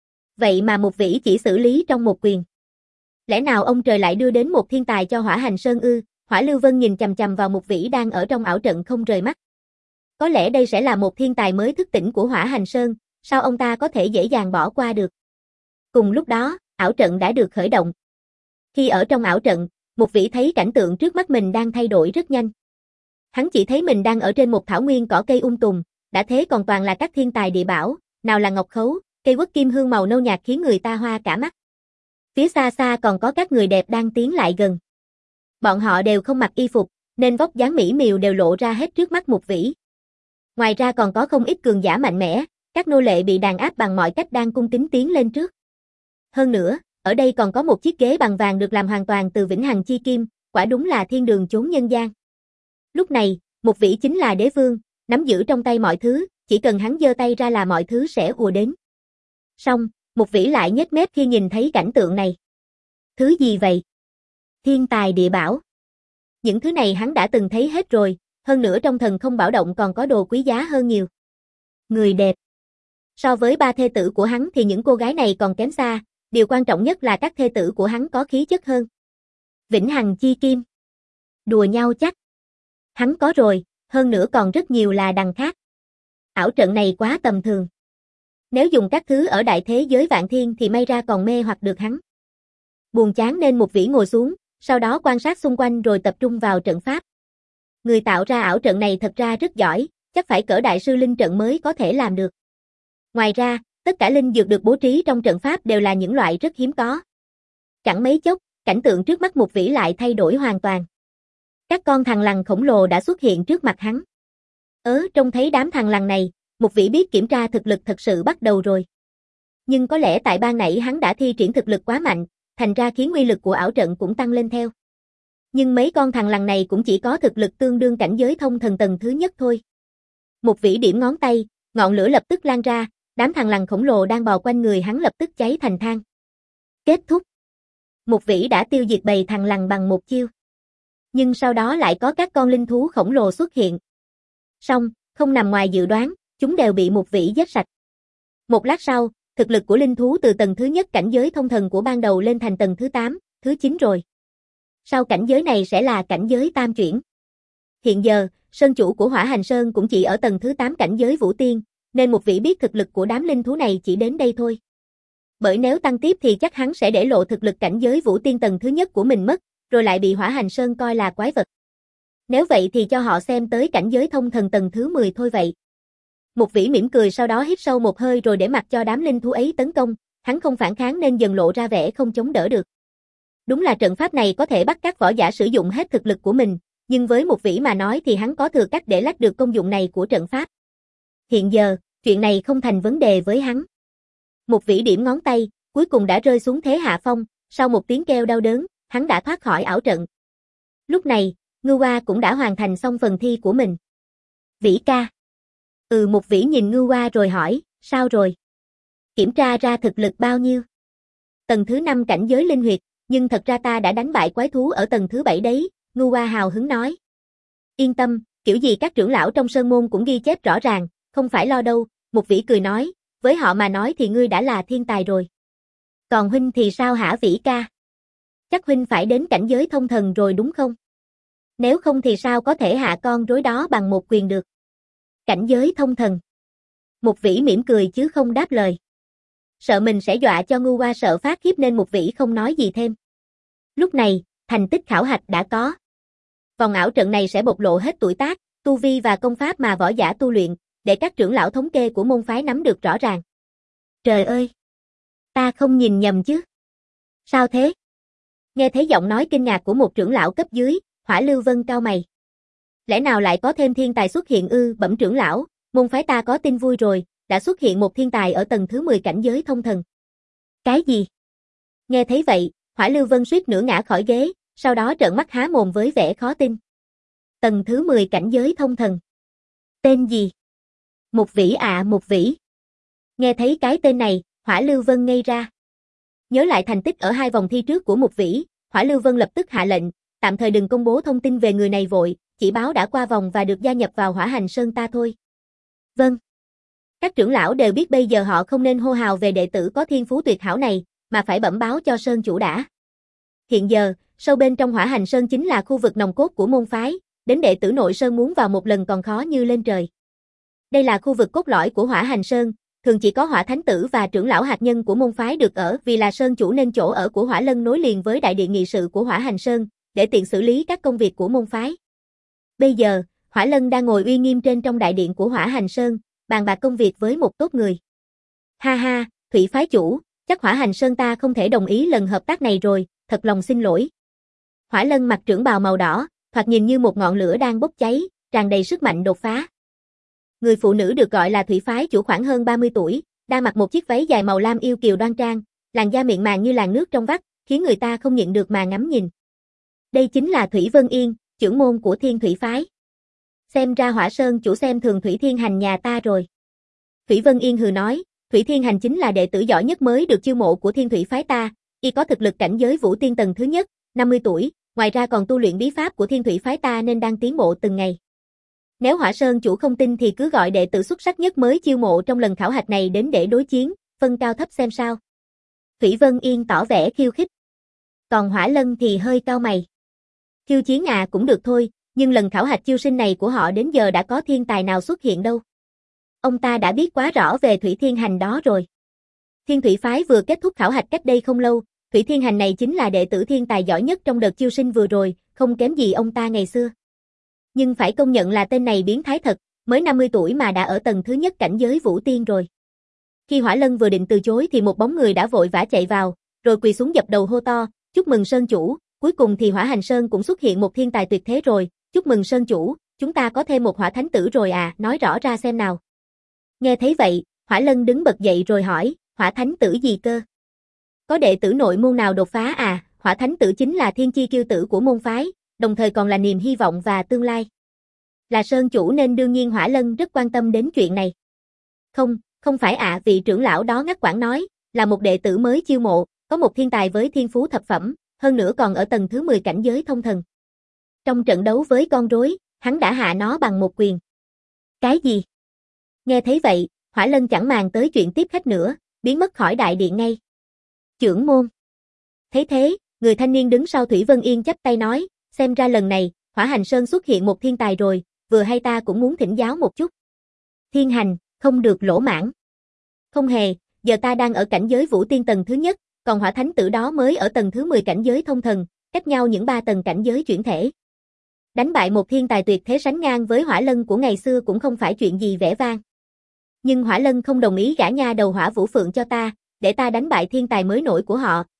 Vậy mà Mục Vĩ chỉ xử lý trong một quyền. Lẽ nào ông trời lại đưa đến một thiên tài cho Hỏa Hành Sơn ư? Hỏa Lưu Vân nhìn chằm chằm vào Mục Vĩ đang ở trong ảo trận không rời mắt. Có lẽ đây sẽ là một thiên tài mới thức tỉnh của Hỏa Hành Sơn, sao ông ta có thể dễ dàng bỏ qua được? Cùng lúc đó, ảo trận đã được khởi động. Khi ở trong ảo trận, Mục Vĩ thấy cảnh tượng trước mắt mình đang thay đổi rất nhanh. Hắn chỉ thấy mình đang ở trên một thảo nguyên cỏ cây um tùm, đã thế còn toàn là các thiên tài địa bảo, nào là ngọc khấu, cây quất kim hương màu nâu nhạt khiến người ta hoa cả mắt. Phía xa xa còn có các người đẹp đang tiến lại gần. Bọn họ đều không mặc y phục, nên vóc dáng mỹ miều đều lộ ra hết trước mắt Mục Vĩ. Ngoài ra còn có không ít cường giả mạnh mẽ, các nô lệ bị đàn áp bằng mọi cách đang cung kính tiến lên trước. Hơn nữa, ở đây còn có một chiếc ghế bằng vàng được làm hoàn toàn từ vĩnh hằng chi kim, quả đúng là thiên đường chốn nhân gian. Lúc này, Mục Vĩ chính là đế vương, nắm giữ trong tay mọi thứ, chỉ cần hắn giơ tay ra là mọi thứ sẽ ùa đến. Xong, Mục Vĩ lại nhếch mép khi nhìn thấy cảnh tượng này. Thứ gì vậy? Thiên tài địa bảo. Những thứ này hắn đã từng thấy hết rồi, hơn nữa trong thần không bảo động còn có đồ quý giá hơn nhiều. Người đẹp. So với ba thê tử của hắn thì những cô gái này còn kém xa, điều quan trọng nhất là các thê tử của hắn có khí chất hơn. Vĩnh hằng chi kim. Đùa nhau chắc. Hắn có rồi, hơn nữa còn rất nhiều là đằng khác. Ảo trận này quá tầm thường. Nếu dùng các thứ ở đại thế giới vạn thiên thì may ra còn mê hoặc được hắn. Buồn chán nên Mục Vĩ ngồi xuống, sau đó quan sát xung quanh rồi tập trung vào trận pháp. Người tạo ra ảo trận này thật ra rất giỏi, chắc phải cỡ đại sư linh trận mới có thể làm được. Ngoài ra, tất cả linh dược được bố trí trong trận pháp đều là những loại rất hiếm có. Chẳng mấy chốc, cảnh tượng trước mắt Mục Vĩ lại thay đổi hoàn toàn. Các con thằn lằn khổng lồ đã xuất hiện trước mặt hắn. Ớ, trông thấy đám thằn lằn này, Mục Vĩ biết kiểm tra thực lực thật sự bắt đầu rồi. Nhưng có lẽ tại ban nãy hắn đã thi triển thực lực quá mạnh, thành ra khiến uy lực của ảo trận cũng tăng lên theo. Nhưng mấy con thằn lằn này cũng chỉ có thực lực tương đương cảnh giới thông thần tầng thứ nhất thôi. Mục Vĩ điểm ngón tay, ngọn lửa lập tức lan ra, đám thằn lằn khổng lồ đang bò quanh người hắn lập tức cháy thành than. Kết thúc. Mục Vĩ đã tiêu diệt bầy thằn lằn bằng một chiêu. Nhưng sau đó lại có các con linh thú khổng lồ xuất hiện. Xong, không nằm ngoài dự đoán, chúng đều bị Mục Vĩ giết sạch. Một lát sau, thực lực của linh thú từ tầng thứ nhất cảnh giới thông thần của ban đầu lên thành tầng thứ tám, thứ chín rồi. Sau cảnh giới này sẽ là cảnh giới tam chuyển. Hiện giờ, sơn chủ của Hỏa Hành Sơn cũng chỉ ở tầng thứ tám cảnh giới vũ tiên, nên Mục Vĩ biết thực lực của đám linh thú này chỉ đến đây thôi. Bởi nếu tăng tiếp thì chắc hắn sẽ để lộ thực lực cảnh giới vũ tiên tầng thứ nhất của mình mất, rồi lại bị Hỏa Hành Sơn coi là quái vật. Nếu vậy thì cho họ xem tới cảnh giới thông thần tầng thứ mười thôi vậy. Mục Vĩ mỉm cười sau đó hít sâu một hơi rồi để mặc cho đám linh thú ấy tấn công, hắn không phản kháng nên dần lộ ra vẻ không chống đỡ được. Đúng là trận pháp này có thể bắt các võ giả sử dụng hết thực lực của mình, nhưng với một vĩ mà nói thì hắn có thừa cách để lách được công dụng này của trận pháp. Hiện giờ, chuyện này không thành vấn đề với hắn. Một vĩ điểm ngón tay, cuối cùng đã rơi xuống thế hạ phong, sau một tiếng kêu đau đớn, hắn đã thoát khỏi ảo trận. Lúc này, Ngưu Hoa cũng đã hoàn thành xong phần thi của mình. Vĩ ca. Ừ, một vĩ nhìn Ngưu Hoa rồi hỏi, sao rồi? Kiểm tra ra thực lực bao nhiêu? Tầng thứ năm cảnh giới linh huyệt, nhưng thật ra ta đã đánh bại quái thú ở tầng thứ bảy đấy, Ngưu Hoa hào hứng nói. Yên tâm, kiểu gì các trưởng lão trong sơn môn cũng ghi chép rõ ràng, không phải lo đâu, một vĩ cười nói, với họ mà nói thì ngươi đã là thiên tài rồi. Còn huynh thì sao hả Vĩ ca? Chắc huynh phải đến cảnh giới thông thần rồi đúng không? Nếu không thì sao có thể hạ con rối đó bằng một quyền được? Cảnh giới thông thần. Một vĩ mỉm cười chứ không đáp lời. Sợ mình sẽ dọa cho Ngưu Hoa sợ phát khiếp nên một vĩ không nói gì thêm. Lúc này, thành tích khảo hạch đã có. Vòng ảo trận này sẽ bộc lộ hết tuổi tác, tu vi và công pháp mà võ giả tu luyện, để các trưởng lão thống kê của môn phái nắm được rõ ràng. Trời ơi! Ta không nhìn nhầm chứ? Sao thế? Nghe thấy giọng nói kinh ngạc của một trưởng lão cấp dưới, Hỏa Lưu Vân cau mày. Lẽ nào lại có thêm thiên tài xuất hiện ư? Bẩm trưởng lão, môn phái ta có tin vui rồi, đã xuất hiện một thiên tài ở tầng thứ mười cảnh giới thông thần. Cái gì? Nghe thấy vậy, Hỏa Lưu Vân suýt nữa ngã khỏi ghế, sau đó trợn mắt há mồm với vẻ khó tin. Tầng thứ mười cảnh giới thông thần. Tên gì? Một vĩ ạ, à, một vĩ. Nghe thấy cái tên này, Hỏa Lưu Vân ngây ra. Nhớ lại thành tích ở hai vòng thi trước của một vĩ, Hỏa Lưu Vân lập tức hạ lệnh, tạm thời đừng công bố thông tin về người này vội, chỉ báo đã qua vòng và được gia nhập vào Hỏa Hành Sơn ta thôi. Vâng. Các trưởng lão đều biết bây giờ họ không nên hô hào về đệ tử có thiên phú tuyệt hảo này, mà phải bẩm báo cho Sơn chủ đã. Hiện giờ, sâu bên trong Hỏa Hành Sơn chính là khu vực nòng cốt của môn phái, đến đệ tử nội sơn muốn vào một lần còn khó như lên trời. Đây là khu vực cốt lõi của Hỏa Hành Sơn, thường chỉ có Hỏa Thánh Tử và trưởng lão hạt nhân của môn phái được ở, vì là sơn chủ nên chỗ ở của Hỏa Lân nối liền với đại điện nghị sự của Hỏa Hành Sơn, để tiện xử lý các công việc của môn phái. Bây giờ, Hỏa Lân đang ngồi uy nghiêm trên trong đại điện của Hỏa Hành Sơn, bàn bạc công việc với một tốt người. Ha ha, Thủy phái chủ, chắc Hỏa Hành Sơn ta không thể đồng ý lần hợp tác này rồi, thật lòng xin lỗi. Hỏa Lân mặc trưởng bào màu đỏ, thoạt nhìn như một ngọn lửa đang bốc cháy, tràn đầy sức mạnh đột phá. Người phụ nữ được gọi là Thủy phái chủ khoảng hơn ba mươi tuổi, đang mặc một chiếc váy dài màu lam yêu kiều đoan trang, làn da mịn màng như làn nước trong vắt, khiến người ta không nhịn được mà ngắm nhìn. Đây chính là Thủy Vân Yên, trưởng môn của Thiên Thủy phái. Xem ra Hỏa Sơn chủ xem thường Thủy Thiên Hành nhà ta rồi. Thủy Vân Yên hừ nói, Thủy Thiên Hành chính là đệ tử giỏi nhất mới được chiêu mộ của Thiên Thủy phái ta, y có thực lực cảnh giới vũ tiên tầng thứ nhất, năm mươi tuổi, ngoài ra còn tu luyện bí pháp của Thiên Thủy phái ta nên đang tiến bộ từng ngày. Nếu Hỏa Sơn chủ không tin thì cứ gọi đệ tử xuất sắc nhất mới chiêu mộ trong lần khảo hạch này đến để đối chiến, phân cao thấp xem sao. Thủy Vân Yên tỏ vẻ khiêu khích. Còn Hỏa Lân thì hơi cau mày. Khiêu chiến à cũng được thôi, nhưng lần khảo hạch chiêu sinh này của họ đến giờ đã có thiên tài nào xuất hiện đâu. Ông ta đã biết quá rõ về Thủy Thiên Hành đó rồi. Thiên Thủy phái vừa kết thúc khảo hạch cách đây không lâu, Thủy Thiên Hành này chính là đệ tử thiên tài giỏi nhất trong đợt chiêu sinh vừa rồi, không kém gì ông ta ngày xưa. Nhưng phải công nhận là tên này biến thái thật, mới năm mươi tuổi mà đã ở tầng thứ nhất cảnh giới vũ tiên rồi. Khi Hỏa Lân vừa định từ chối thì một bóng người đã vội vã chạy vào, rồi quỳ xuống dập đầu hô to, chúc mừng Sơn chủ, cuối cùng thì Hỏa Hành Sơn cũng xuất hiện một thiên tài tuyệt thế rồi, chúc mừng Sơn chủ, chúng ta có thêm một Hỏa Thánh Tử rồi à, nói rõ ra xem nào. Nghe thấy vậy, Hỏa Lân đứng bật dậy rồi hỏi, Hỏa Thánh Tử gì cơ? Có đệ tử nội môn nào đột phá à? Hỏa Thánh Tử chính là thiên chi kiêu tử của môn phái, đồng thời còn là niềm hy vọng và tương lai. Là Sơn chủ nên đương nhiên Hỏa Lân rất quan tâm đến chuyện này. Không, không phải ạ, à, vị trưởng lão đó ngắt quãng nói, là một đệ tử mới chiêu mộ, có một thiên tài với thiên phú thập phẩm, hơn nữa còn ở tầng thứ mười cảnh giới thông thần. Trong trận đấu với con rối, hắn đã hạ nó bằng một quyền. Cái gì? Nghe thấy vậy, Hỏa Lân chẳng màng tới chuyện tiếp khách nữa, biến mất khỏi đại điện ngay. Trưởng môn. Thấy thế, người thanh niên đứng sau Thủy Vân Yên chắp tay nói, xem ra lần này, Hỏa Hành Sơn xuất hiện một thiên tài rồi, vừa hay ta cũng muốn thỉnh giáo một chút. Thiên Hành, không được lỗ mãng. Không hề, giờ ta đang ở cảnh giới vũ tiên tầng thứ nhất, còn Hỏa Thánh Tử đó mới ở tầng thứ mười cảnh giới thông thần, cách nhau những ba tầng cảnh giới chuyển thể. Đánh bại một thiên tài tuyệt thế sánh ngang với Hỏa Lân của ngày xưa cũng không phải chuyện gì vẻ vang. Nhưng Hỏa Lân không đồng ý gả nha đầu Hỏa Vũ Phượng cho ta, để ta đánh bại thiên tài mới nổi của họ,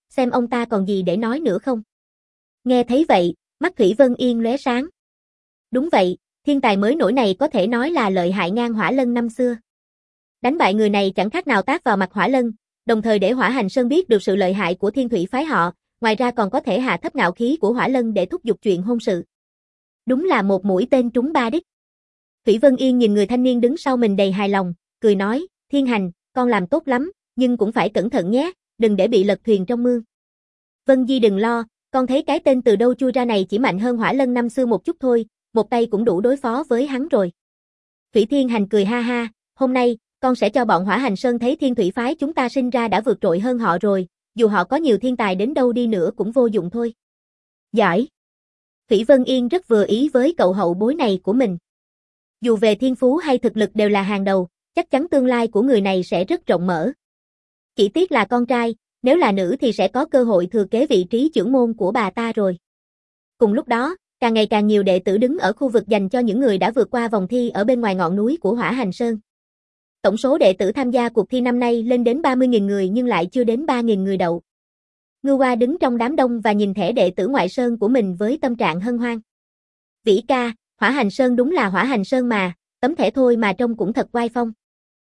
xem ông ta còn gì để nói nữa không. Nghe thấy vậy, mắt Thủy Vân Yên lóe sáng. Đúng vậy, thiên tài mới nổi này có thể nói là lợi hại ngang Hỏa Lân năm xưa. Đánh bại người này chẳng khác nào tát vào mặt Hỏa Lân, đồng thời để Hỏa Hành Sơn biết được sự lợi hại của Thiên Thủy phái họ, ngoài ra còn có thể hạ thấp ngạo khí của Hỏa Lân để thúc giục chuyện hôn sự. Đúng là một mũi tên trúng ba đích. Thủy Vân Yên nhìn người thanh niên đứng sau mình đầy hài lòng, cười nói, Thiên Hành, con làm tốt lắm, nhưng cũng phải cẩn thận nhé, đừng để bị lật thuyền trong mương. Vân Di đừng lo, con thấy cái tên từ đâu chui ra này chỉ mạnh hơn Hỏa Lân năm xưa một chút thôi, một tay cũng đủ đối phó với hắn rồi. Thủy Thiên Hành cười ha ha, hôm nay, con sẽ cho bọn Hỏa Hành Sơn thấy Thiên Thủy phái chúng ta sinh ra đã vượt trội hơn họ rồi, dù họ có nhiều thiên tài đến đâu đi nữa cũng vô dụng thôi. Giỏi. Thủy Vân Yên rất vừa ý với cậu hậu bối này của mình. Dù về thiên phú hay thực lực đều là hàng đầu, chắc chắn tương lai của người này sẽ rất rộng mở. Chỉ tiếc là con trai, nếu là nữ thì sẽ có cơ hội thừa kế vị trí trưởng môn của bà ta rồi. Cùng lúc đó, càng ngày càng nhiều đệ tử đứng ở khu vực dành cho những người đã vượt qua vòng thi ở bên ngoài ngọn núi của Hỏa Hành Sơn. Tổng số đệ tử tham gia cuộc thi năm nay lên đến ba mươi nghìn người nhưng lại chưa đến ba nghìn người đậu. Ngưu Hoa đứng trong đám đông và nhìn thẻ đệ tử ngoại sơn của mình với tâm trạng hân hoan. Vĩ ca, Hỏa Hành Sơn đúng là Hỏa Hành Sơn mà, tấm thẻ thôi mà trông cũng thật oai phong.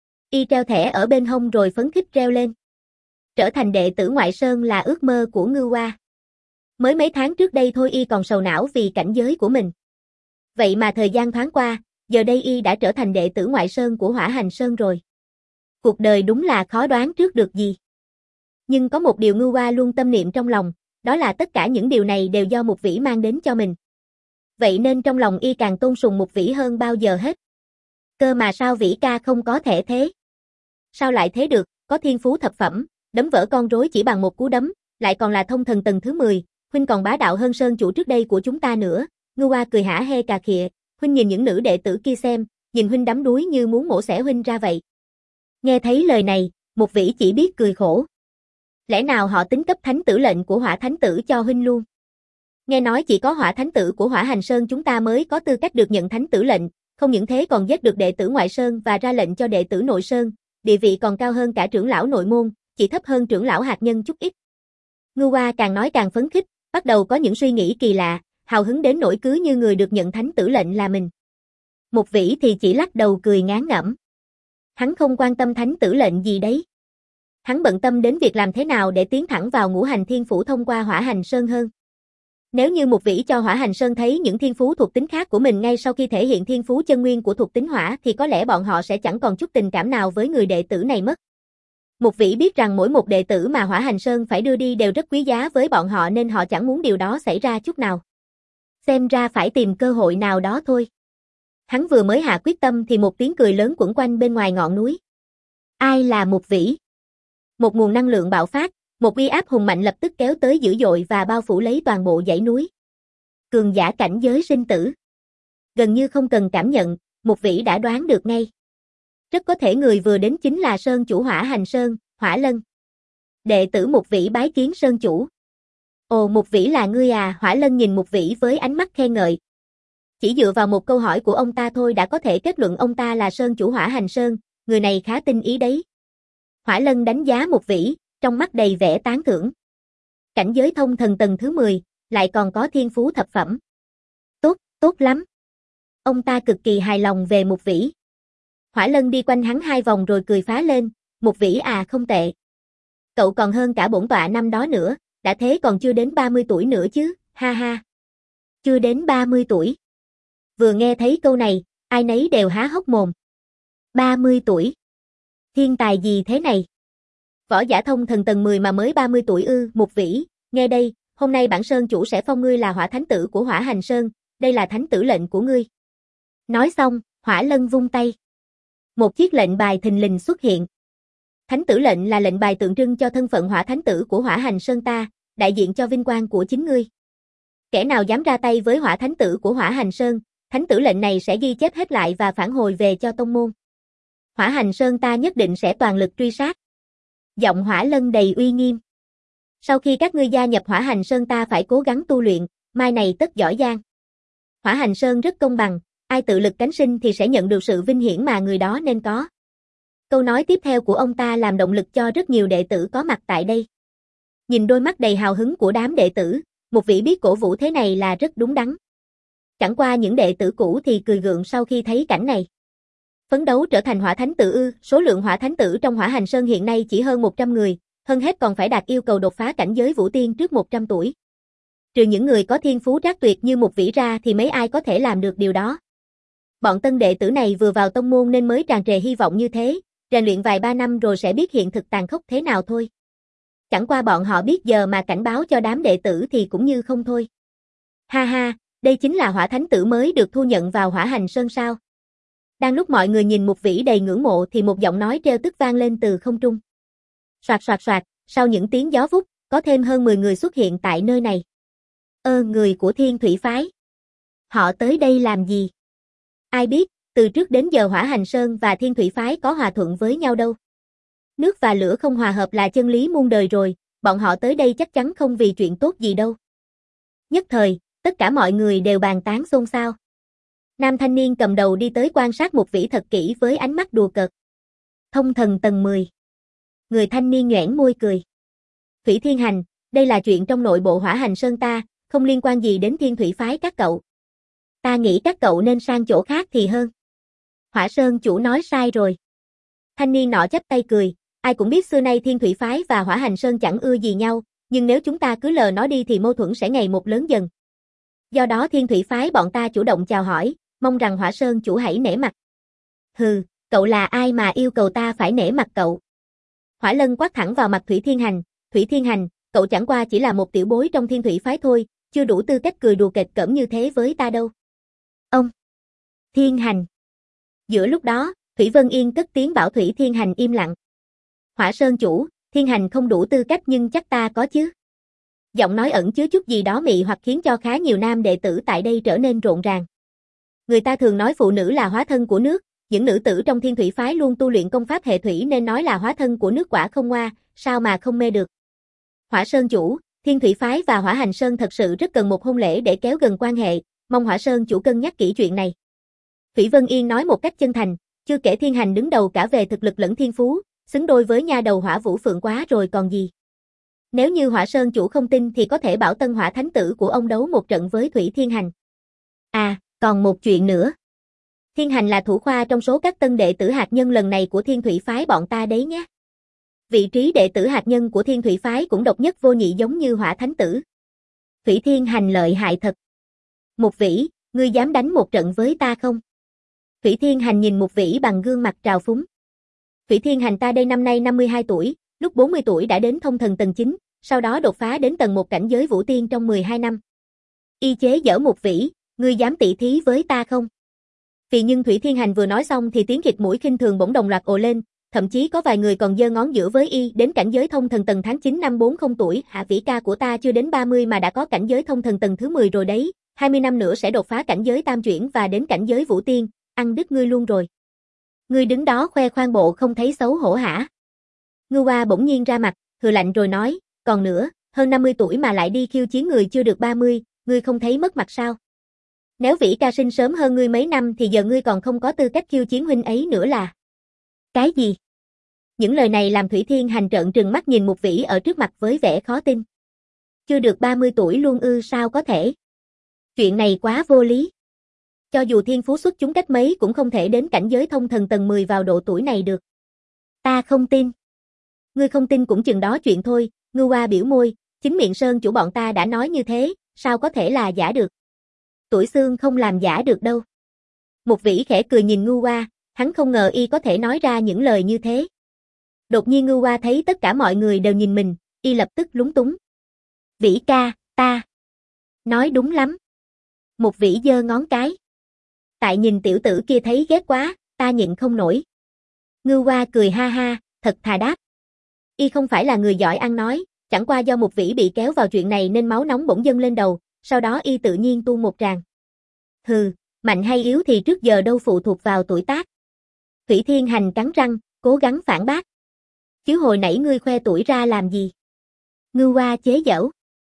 Y treo thẻ ở bên hông rồi phấn khích reo lên. Trở thành đệ tử ngoại sơn là ước mơ của Ngưu Hoa. Mới mấy tháng trước đây thôi Y còn sầu não vì cảnh giới của mình. Vậy mà thời gian thoáng qua, giờ đây Y đã trở thành đệ tử ngoại sơn của Hỏa Hành Sơn rồi. Cuộc đời đúng là khó đoán trước được gì. Nhưng có một điều Ngưu Hoa luôn tâm niệm trong lòng, đó là tất cả những điều này đều do Mục Vĩ mang đến cho mình. Vậy nên trong lòng Y càng tôn sùng Mục Vĩ hơn bao giờ hết. Cơ mà sao Vĩ ca không có thể thế? Sao lại thế được, có thiên phú thập phẩm, đấm vỡ con rối chỉ bằng một cú đấm, lại còn là thông thần tầng thứ mười, huynh còn bá đạo hơn sơn chủ trước đây của chúng ta nữa. Ngưu Hoa cười hả hê cà khịa, huynh nhìn những nữ đệ tử kia xem, nhìn huynh đắm đuối như muốn mổ xẻ huynh ra vậy. Nghe thấy lời này, Mục Vĩ chỉ biết cười khổ. Lẽ nào họ tính cấp thánh tử lệnh của Hỏa Thánh tử cho huynh luôn? Nghe nói chỉ có Hỏa Thánh tử của Hỏa Hành Sơn chúng ta mới có tư cách được nhận thánh tử lệnh, không những thế còn giết được đệ tử ngoại sơn và ra lệnh cho đệ tử nội sơn, địa vị còn cao hơn cả trưởng lão nội môn, chỉ thấp hơn trưởng lão hạt nhân chút ít. Ngưu Hoa càng nói càng phấn khích, bắt đầu có những suy nghĩ kỳ lạ, hào hứng đến nỗi cứ như người được nhận thánh tử lệnh là mình. Mục Vĩ thì chỉ lắc đầu cười ngán ngẩm. Hắn không quan tâm thánh tử lệnh gì đấy. Hắn bận tâm đến việc làm thế nào để tiến thẳng vào ngũ hành thiên phủ thông qua Hỏa Hành Sơn hơn. Nếu như Mục Vĩ cho Hỏa Hành Sơn thấy những thiên phú thuộc tính khác của mình ngay sau khi thể hiện thiên phú chân nguyên của thuộc tính hỏa thì có lẽ bọn họ sẽ chẳng còn chút tình cảm nào với người đệ tử này mất. Mục Vĩ biết rằng mỗi một đệ tử mà Hỏa Hành Sơn phải đưa đi đều rất quý giá với bọn họ nên họ chẳng muốn điều đó xảy ra chút nào. Xem ra phải tìm cơ hội nào đó thôi. Hắn vừa mới hạ quyết tâm thì một tiếng cười lớn quẩn quanh bên ngoài ngọn núi. Ai là Mục Vĩ? Một nguồn năng lượng bạo phát, một uy áp hùng mạnh lập tức kéo tới dữ dội và bao phủ lấy toàn bộ dãy núi. Cường giả cảnh giới sinh tử. Gần như không cần cảm nhận, Mục Vĩ đã đoán được ngay. Rất có thể người vừa đến chính là Sơn chủ Hỏa Hành Sơn, Hỏa Lân. Đệ tử Mục Vĩ bái kiến Sơn chủ. Ồ, Mục Vĩ là ngươi à? Hỏa Lân nhìn Mục Vĩ với ánh mắt khen ngợi. Chỉ dựa vào một câu hỏi của ông ta thôi đã có thể kết luận ông ta là Sơn chủ Hỏa Hành Sơn, người này khá tinh ý đấy. Hỏa Lân đánh giá Mục Vĩ, trong mắt đầy vẻ tán thưởng. Cảnh giới thông thần tầng thứ mười, lại còn có thiên phú thập phẩm. Tốt, tốt lắm. Ông ta cực kỳ hài lòng về Mục Vĩ. Hỏa Lân đi quanh hắn hai vòng rồi cười phá lên, Mục Vĩ à không tệ. Cậu còn hơn cả bổn tọa năm đó nữa, đã thế còn chưa đến ba mươi tuổi nữa chứ, ha ha. Chưa đến ba mươi tuổi. Vừa nghe thấy câu này, ai nấy đều há hốc mồm. ba mươi tuổi. Thiên tài gì thế này? Võ giả thông thần tầng mười mà mới ba mươi tuổi ư? Mục Vĩ, nghe đây, hôm nay bản sơn chủ sẽ phong ngươi là Hỏa Thánh tử của Hỏa Hành Sơn, đây là thánh tử lệnh của ngươi. Nói xong, Hỏa Lân vung tay. Một chiếc lệnh bài thình lình xuất hiện. Thánh tử lệnh là lệnh bài tượng trưng cho thân phận Hỏa Thánh tử của Hỏa Hành Sơn ta, đại diện cho vinh quang của chính ngươi. Kẻ nào dám ra tay với Hỏa Thánh tử của Hỏa Hành Sơn, thánh tử lệnh này sẽ ghi chép hết lại và phản hồi về cho tông môn. Hỏa Hành Sơn ta nhất định sẽ toàn lực truy sát. Giọng Hỏa Lân đầy uy nghiêm. Sau khi các ngươi gia nhập Hỏa Hành Sơn ta phải cố gắng tu luyện, mai này tất giỏi giang. Hỏa Hành Sơn rất công bằng, ai tự lực cánh sinh thì sẽ nhận được sự vinh hiển mà người đó nên có. Câu nói tiếp theo của ông ta làm động lực cho rất nhiều đệ tử có mặt tại đây. Nhìn đôi mắt đầy hào hứng của đám đệ tử, Mục Vĩ biết cổ vũ thế này là rất đúng đắn. Chẳng qua những đệ tử cũ thì cười gượng sau khi thấy cảnh này. Phấn đấu trở thành hỏa thánh tử ư? Số lượng hỏa thánh tử trong Hỏa Hành Sơn hiện nay chỉ hơn một trăm người, hơn hết còn phải đạt yêu cầu đột phá cảnh giới vũ tiên trước một trăm tuổi. Trừ những người có thiên phú trác tuyệt như Mục Vĩ ra thì mấy ai có thể làm được điều đó. Bọn tân đệ tử này vừa vào tông môn nên mới tràn trề hy vọng như thế, rèn luyện vài ba năm rồi sẽ biết hiện thực tàn khốc thế nào thôi. Chẳng qua bọn họ biết giờ mà cảnh báo cho đám đệ tử thì cũng như không thôi. Ha ha, đây chính là hỏa thánh tử mới được thu nhận vào Hỏa Hành Sơn sao? Đang lúc mọi người nhìn Mục Vĩ đầy ngưỡng mộ thì một giọng nói trêu tức vang lên từ không trung. Soạt soạt soạt, sau những tiếng gió vút, có thêm hơn mười người xuất hiện tại nơi này. Ơ, người của Thiên Thủy Phái. Họ tới đây làm gì? Ai biết, từ trước đến giờ Hỏa Hành Sơn và Thiên Thủy Phái có hòa thuận với nhau đâu. Nước và lửa không hòa hợp là chân lý muôn đời rồi, bọn họ tới đây chắc chắn không vì chuyện tốt gì đâu. Nhất thời, tất cả mọi người đều bàn tán xôn xao. Nam thanh niên cầm đầu đi tới quan sát Mục Vĩ thật kỹ với ánh mắt đùa cợt. Thông thần tầng mười. Người thanh niên nhoẻn môi cười. Thủy Thiên Hành, đây là chuyện trong nội bộ Hỏa Hành Sơn ta, không liên quan gì đến Thiên Thủy Phái các cậu. Ta nghĩ các cậu nên sang chỗ khác thì hơn. Hỏa Sơn chủ nói sai rồi. Thanh niên nọ chắp tay cười, ai cũng biết xưa nay Thiên Thủy Phái và Hỏa Hành Sơn chẳng ưa gì nhau, nhưng nếu chúng ta cứ lờ nó đi thì mâu thuẫn sẽ ngày một lớn dần. Do đó Thiên Thủy Phái bọn ta chủ động chào hỏi, mong rằng Hỏa Sơn chủ hãy nể mặt. Hừ, cậu là ai mà yêu cầu ta phải nể mặt cậu? Hỏa Lân quát thẳng vào mặt Thủy Thiên Hành, Thủy Thiên Hành, cậu chẳng qua chỉ là một tiểu bối trong Thiên Thủy Phái thôi, chưa đủ tư cách cười đùa kịch cỡm như thế với ta đâu. Ông! Thiên Hành! Giữa lúc đó, Thủy Vân Yên cất tiếng bảo Thủy Thiên Hành im lặng. Hỏa Sơn chủ, Thiên Hành không đủ tư cách nhưng chắc ta có chứ. Giọng nói ẩn chứa chút gì đó mị hoặc khiến cho khá nhiều nam đệ tử tại đây trở nên rộn ràng. Người ta thường nói phụ nữ là hóa thân của nước, những nữ tử trong Thiên Thủy Phái luôn tu luyện công pháp hệ thủy nên nói là hóa thân của nước quả không ngoa, sao mà không mê được. Hỏa Sơn chủ, Thiên Thủy Phái và Hỏa Hành Sơn thật sự rất cần một hôn lễ để kéo gần quan hệ, mong Hỏa Sơn chủ cân nhắc kỹ chuyện này. Thủy Vân Yên nói một cách chân thành, chưa kể Thiên Hành đứng đầu cả về thực lực lẫn thiên phú, xứng đôi với nha đầu Hỏa Vũ Phượng quá rồi còn gì. Nếu như Hỏa Sơn chủ không tin thì có thể bảo Tân Hỏa Thánh tử của ông đấu một trận với Thủy Thiên Hành. À, còn một chuyện nữa. Thiên Hành là thủ khoa trong số các tân đệ tử hạt nhân lần này của Thiên Thủy Phái bọn ta đấy nhé. Vị trí đệ tử hạt nhân của Thiên Thủy Phái cũng độc nhất vô nhị giống như Hỏa Thánh tử. Thủy Thiên Hành lợi hại thật. Mục Vĩ, ngươi dám đánh một trận với ta không? Thủy Thiên Hành nhìn Mục Vĩ bằng gương mặt trào phúng. Thủy Thiên Hành ta đây năm nay năm mươi hai tuổi, lúc bốn mươi tuổi đã đến thông thần tầng chín, sau đó đột phá đến tầng một cảnh giới vũ tiên trong mười hai năm. Y chế giở Mục Vĩ, ngươi dám tỉ thí với ta không? Vì nhưng Thủy Thiên Hành vừa nói xong thì tiếng khịt mũi khinh thường bỗng đồng loạt ồ lên, thậm chí có vài người còn giơ ngón giữa với y đến cảnh giới thông thần tầng tháng chín năm bốn mươi tuổi, Hạ Vĩ ca của ta chưa đến ba mươi mà đã có cảnh giới thông thần tầng thứ mười rồi đấy, hai mươi năm nữa sẽ đột phá cảnh giới tam chuyển và đến cảnh giới vũ tiên, ăn đứt ngươi luôn rồi. Ngươi đứng đó khoe khoang bộ không thấy xấu hổ hả? Ngưu Hoa bỗng nhiên ra mặt, hừ lạnh rồi nói, còn nữa, hơn năm mươi tuổi mà lại đi khiêu chiến người chưa được ba mươi, ngươi không thấy mất mặt sao? Nếu Vĩ ca sinh sớm hơn ngươi mấy năm thì giờ ngươi còn không có tư cách khiêu chiến huynh ấy nữa là. Cái gì? Những lời này làm Thủy Thiên Hành trợn trừng mắt nhìn Mục Vĩ ở trước mặt với vẻ khó tin. Chưa được ba mươi tuổi luôn ư, sao có thể? Chuyện này quá vô lý. Cho dù thiên phú xuất chúng cách mấy cũng không thể đến cảnh giới thông thần tầng mười vào độ tuổi này được. Ta không tin. Ngươi không tin cũng chừng đó chuyện thôi, Ngưu Hoa biểu môi, chính miệng Sơn chủ bọn ta đã nói như thế, sao có thể là giả được. Tuổi xương không làm giả được đâu. Mục Vĩ khẽ cười nhìn Ngưu Hoa, hắn không ngờ y có thể nói ra những lời như thế. Đột nhiên Ngưu Hoa thấy tất cả mọi người đều nhìn mình, y lập tức lúng túng. Vĩ ca, ta. Nói đúng lắm. Mục Vĩ giơ ngón cái. Tại nhìn tiểu tử kia thấy ghét quá, ta nhịn không nổi. Ngưu Hoa cười ha ha, thật thà đáp. Y không phải là người giỏi ăn nói, chẳng qua do Mục Vĩ bị kéo vào chuyện này nên máu nóng bỗng dâng lên đầu, sau đó y tự nhiên tu một tràng. Hừ, mạnh hay yếu thì trước giờ đâu phụ thuộc vào tuổi tác. Thủy Thiên Hành cắn răng, cố gắng phản bác. Chứ hồi nãy ngươi khoe tuổi ra làm gì? Ngưu Hoa chế giễu.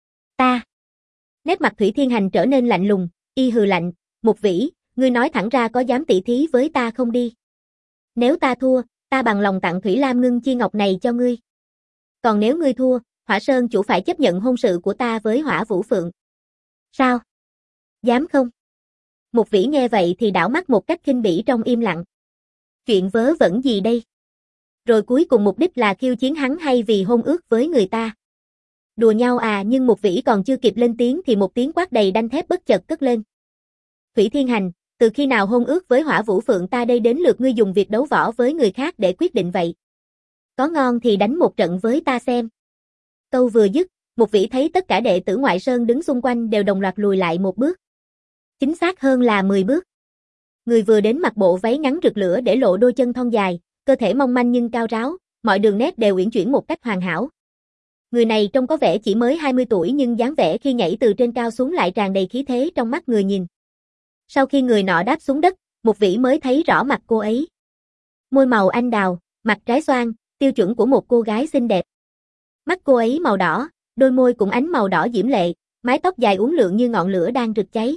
Ta. Nét mặt Thủy Thiên Hành trở nên lạnh lùng, y hừ lạnh, Mục Vĩ, ngươi nói thẳng ra có dám tỉ thí với ta không đi? Nếu ta thua, ta bằng lòng tặng Thủy Lam Ngưng Chi Ngọc này cho ngươi. Còn nếu ngươi thua, Hỏa Sơn chủ phải chấp nhận hôn sự của ta với Hỏa Vũ Phượng. Sao? Dám không? Một Vĩ nghe vậy thì đảo mắt một cách khinh bỉ trong im lặng. Chuyện vớ vẩn gì đây? Rồi cuối cùng mục đích là khiêu chiến hắn hay vì hôn ước với người ta? Đùa nhau à, nhưng một Vĩ còn chưa kịp lên tiếng thì một tiếng quát đầy đanh thép bất chợt cất lên. Thủy Thiên Hành, từ khi nào hôn ước với Hỏa Vũ Phượng ta đây đến lượt ngươi dùng việc đấu võ với người khác để quyết định vậy? Có ngon thì đánh một trận với ta xem. Câu vừa dứt, một Vĩ thấy tất cả đệ tử ngoại sơn đứng xung quanh đều đồng loạt lùi lại một bước. Chính xác hơn là mười bước. Người vừa đến mặc bộ váy ngắn rực lửa để lộ đôi chân thon dài, cơ thể mong manh nhưng cao ráo, mọi đường nét đều uyển chuyển một cách hoàn hảo. Người này trông có vẻ chỉ mới hai mươi tuổi nhưng dáng vẻ khi nhảy từ trên cao xuống lại tràn đầy khí thế trong mắt người nhìn. Sau khi người nọ đáp xuống đất, một Vĩ mới thấy rõ mặt cô ấy. Môi màu anh đào, mặt trái xoan, tiêu chuẩn của một cô gái xinh đẹp. Mắt cô ấy màu đỏ, đôi môi cũng ánh màu đỏ diễm lệ, mái tóc dài uốn lượn như ngọn lửa đang rực cháy.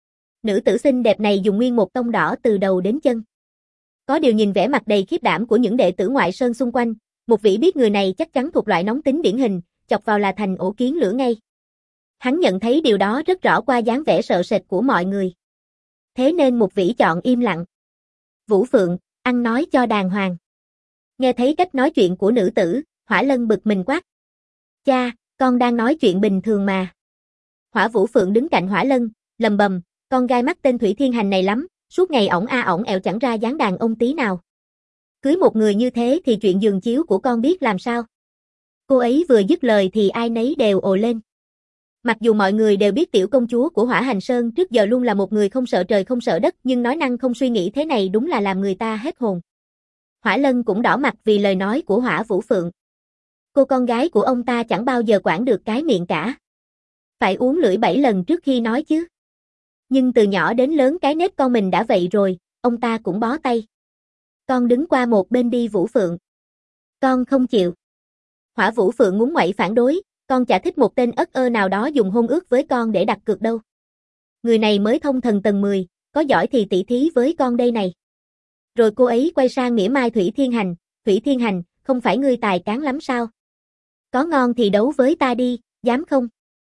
Nữ tử xinh đẹp này dùng nguyên một tông đỏ từ đầu đến chân. Có điều nhìn vẻ mặt đầy khiếp đảm của những đệ tử ngoại sơn xung quanh, một Vĩ biết người này chắc chắn thuộc loại nóng tính điển hình, chọc vào là thành ổ kiến lửa ngay. Hắn nhận thấy điều đó rất rõ qua dáng vẻ sợ sệt của mọi người. Thế nên một Vĩ chọn im lặng. Vũ Phượng, ăn nói cho đàng hoàng. Nghe thấy cách nói chuyện của nữ tử, Hỏa Lân bực mình quát. Cha, con đang nói chuyện bình thường mà. Hỏa Vũ Phượng đứng cạnh Hỏa Lân, lầm bầm, con gai mắt tên Thủy Thiên Hành này lắm, suốt ngày ổng a ổng ẹo chẳng ra dáng đàn ông tí nào. Cưới một người như thế thì chuyện giường chiếu của con biết làm sao. Cô ấy vừa dứt lời thì ai nấy đều ồ lên. Mặc dù mọi người đều biết tiểu công chúa của Hỏa Hành Sơn trước giờ luôn là một người không sợ trời không sợ đất nhưng nói năng không suy nghĩ thế này đúng là làm người ta hết hồn. Hỏa Lân cũng đỏ mặt vì lời nói của Hỏa Vũ Phượng. Cô con gái của ông ta chẳng bao giờ quản được cái miệng cả. Phải uống lưỡi bảy lần trước khi nói chứ. Nhưng từ nhỏ đến lớn cái nết con mình đã vậy rồi, ông ta cũng bó tay. Con đứng qua một bên đi Vũ Phượng. Con không chịu. Hỏa Vũ Phượng ngúng ngoẩy phản đối, con chả thích một tên ất ơ nào đó dùng hôn ước với con để đặt cược đâu. Người này mới thông thần tầng mười, có giỏi thì tỷ thí với con đây này. Rồi cô ấy quay sang mỉa mai Thủy Thiên Hành, Thủy Thiên Hành, không phải ngươi tài cán lắm sao? Có ngon thì đấu với ta đi, dám không?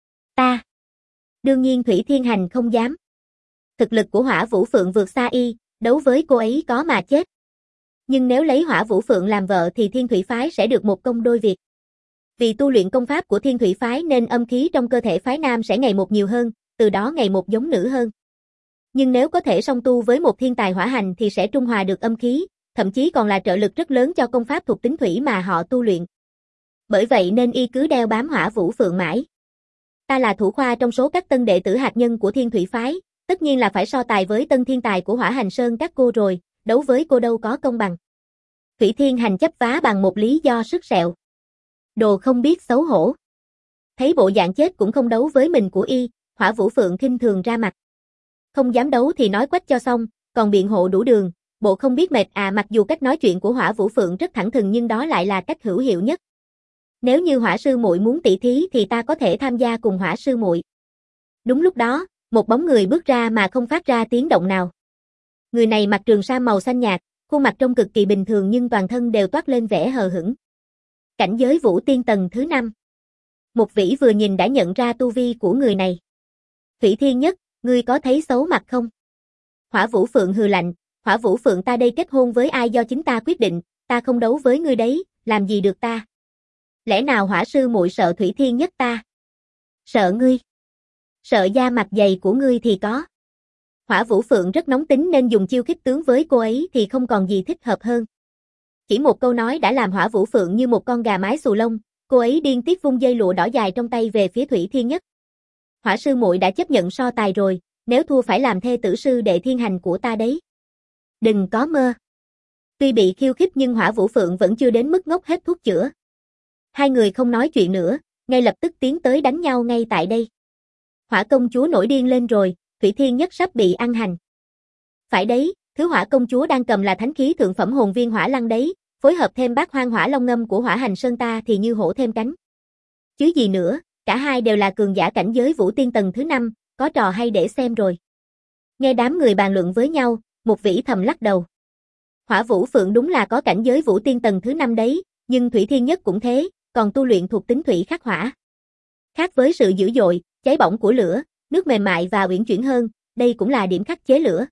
Ta. Đương nhiên Thủy Thiên Hành không dám. Thực lực của Hỏa Vũ Phượng vượt xa y, đấu với cô ấy có mà chết. Nhưng nếu lấy Hỏa Vũ Phượng làm vợ thì Thiên Thủy Phái sẽ được một công đôi việc. Vì tu luyện công pháp của Thiên Thủy Phái nên âm khí trong cơ thể phái nam sẽ ngày một nhiều hơn, từ đó ngày một giống nữ hơn. Nhưng nếu có thể song tu với một thiên tài hỏa hành thì sẽ trung hòa được âm khí, thậm chí còn là trợ lực rất lớn cho công pháp thuộc tính thủy mà họ tu luyện. Bởi vậy nên y cứ đeo bám Hỏa Vũ Phượng mãi. Ta là thủ khoa trong số các tân đệ tử hạt nhân của Thiên Thủy Phái, tất nhiên là phải so tài với tân thiên tài của Hỏa Hành Sơn các cô rồi, đấu với cô đâu có công bằng. Thủy Thiên Hành chấp vá bằng một lý do sức sẹo. Đồ không biết xấu hổ. Thấy bộ dạng chết cũng không đấu với mình của y, Hỏa Vũ Phượng khinh thường ra mặt. Không dám đấu thì nói quách cho xong, còn biện hộ đủ đường, bộ không biết mệt à. Mặc dù cách nói chuyện của Hỏa Vũ Phượng rất thẳng thừng nhưng đó lại là cách hữu hiệu nhất. Nếu như Hỏa sư muội muốn tỷ thí thì ta có thể tham gia cùng Hỏa sư muội. Đúng lúc đó, một bóng người bước ra mà không phát ra tiếng động nào. Người này mặc trường sam màu xanh nhạt, khuôn mặt trông cực kỳ bình thường nhưng toàn thân đều toát lên vẻ hờ hững. Cảnh giới Vũ Tiên tầng thứ năm. Một Vĩ vừa nhìn đã nhận ra tu vi của người này. Thủy Thiên Nhất, ngươi có thấy xấu mặt không? Hỏa Vũ Phượng hừ lạnh, Hỏa Vũ Phượng ta đây kết hôn với ai do chính ta quyết định, ta không đấu với ngươi đấy, làm gì được ta? Lẽ nào Hỏa sư muội sợ Thủy Thiên Nhất ta? Sợ ngươi? Sợ da mặt dày của ngươi thì có. Hỏa Vũ Phượng rất nóng tính nên dùng chiêu khích tướng với cô ấy thì không còn gì thích hợp hơn. Chỉ một câu nói đã làm Hỏa Vũ Phượng như một con gà mái xù lông, cô ấy điên tiết vung dây lụa đỏ dài trong tay về phía Thủy Thiên Nhất. Hỏa sư muội đã chấp nhận so tài rồi, nếu thua phải làm thê tử sư đệ thiên hành của ta đấy. Đừng có mơ. Tuy bị khiêu khích nhưng Hỏa Vũ Phượng vẫn chưa đến mức ngốc hết thuốc chữa. Hai người không nói chuyện nữa, ngay lập tức tiến tới đánh nhau ngay tại đây. Hỏa công chúa nổi điên lên rồi, Thủy Thiên Nhất sắp bị ăn hành. Phải đấy, thứ Hỏa công chúa đang cầm là thánh khí thượng phẩm hồn viên hỏa lăng đấy, phối hợp thêm bát hoang hỏa long ngâm của Hỏa Hành Sơn ta thì như hổ thêm cánh. Chứ gì nữa, cả hai đều là cường giả cảnh giới Vũ Tiên tầng thứ năm, có trò hay để xem rồi. Nghe đám người bàn luận với nhau, một Vĩ thầm lắc đầu. Hỏa Vũ Phượng đúng là có cảnh giới Vũ Tiên tầng thứ năm đấy, nhưng Thủy Thiên Nhất cũng thế, còn tu luyện thuộc tính thủy khắc hỏa. Khác với sự dữ dội, cháy bỏng của lửa, nước mềm mại và uyển chuyển hơn, đây cũng là điểm khắc chế lửa.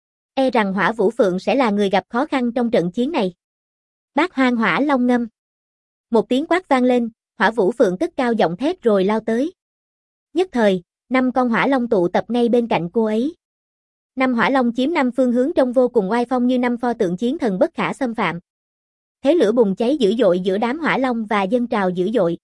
E rằng Hỏa Vũ Phượng sẽ là người gặp khó khăn trong trận chiến này. Bát Hoang Hỏa Long ngâm. Một tiếng quát vang lên, Hỏa Vũ Phượng cất cao giọng thét rồi lao tới. Nhất thời, năm con hỏa long tụ tập ngay bên cạnh cô ấy. Năm hỏa long chiếm năm phương hướng trông vô cùng oai phong như năm pho tượng chiến thần bất khả xâm phạm. Thế lửa bùng cháy dữ dội giữa đám hỏa long và dâng trào dữ dội.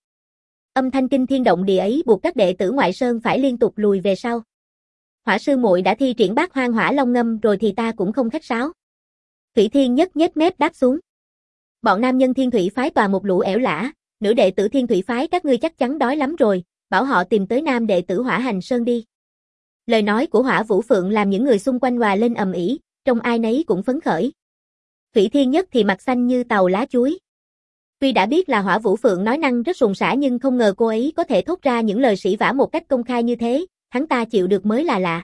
Âm thanh kinh thiên động địa ấy buộc các đệ tử ngoại sơn phải liên tục lùi về sau. Hỏa sư muội đã thi triển Bát Hoang Hỏa Long ngâm rồi thì ta cũng không khách sáo. Thủy Thiên Nhất nhếch mép đáp xuống. Bọn nam nhân Thiên Thủy phái toàn một lũ ẻo lả, nữ đệ tử Thiên Thủy phái các ngươi chắc chắn đói lắm rồi, bảo họ tìm tới nam đệ tử Hỏa Hành Sơn đi. Lời nói của Hỏa Vũ Phượng làm những người xung quanh hòa lên ầm ĩ, trông ai nấy cũng phấn khởi. Thủy Thiên Nhất thì mặt xanh như tàu lá chuối. Tuy đã biết là Hỏa Vũ Phượng nói năng rất suồng sã nhưng không ngờ cô ấy có thể thốt ra những lời sỉ vả một cách công khai như thế, hắn ta chịu được mới là lạ.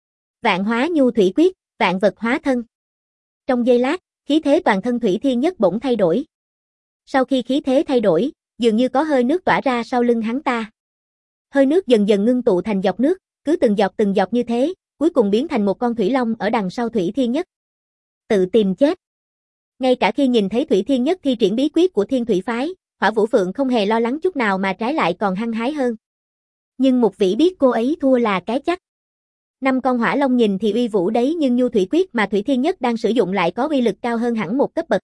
Vạn hóa nhu thủy quyết, vạn vật hóa thân. Trong giây lát, khí thế toàn thân Thủy Thiên Nhất bỗng thay đổi. Sau khi khí thế thay đổi, dường như có hơi nước tỏa ra sau lưng hắn ta. Hơi nước dần dần ngưng tụ thành giọt nước, cứ từng giọt từng giọt như thế, cuối cùng biến thành một con thủy long ở đằng sau Thủy Thiên Nhất. Tự tìm chết. Ngay cả khi nhìn thấy Thủy Thiên Nhất thi triển bí quyết của Thiên Thủy phái, Hỏa Vũ Phượng không hề lo lắng chút nào mà trái lại còn hăng hái hơn. Nhưng Mục Vĩ biết cô ấy thua là cái chắc. Năm con hỏa long nhìn thì uy vũ đấy nhưng nhu thủy quyết mà Thủy Thiên Nhất đang sử dụng lại có uy lực cao hơn hẳn một cấp bậc.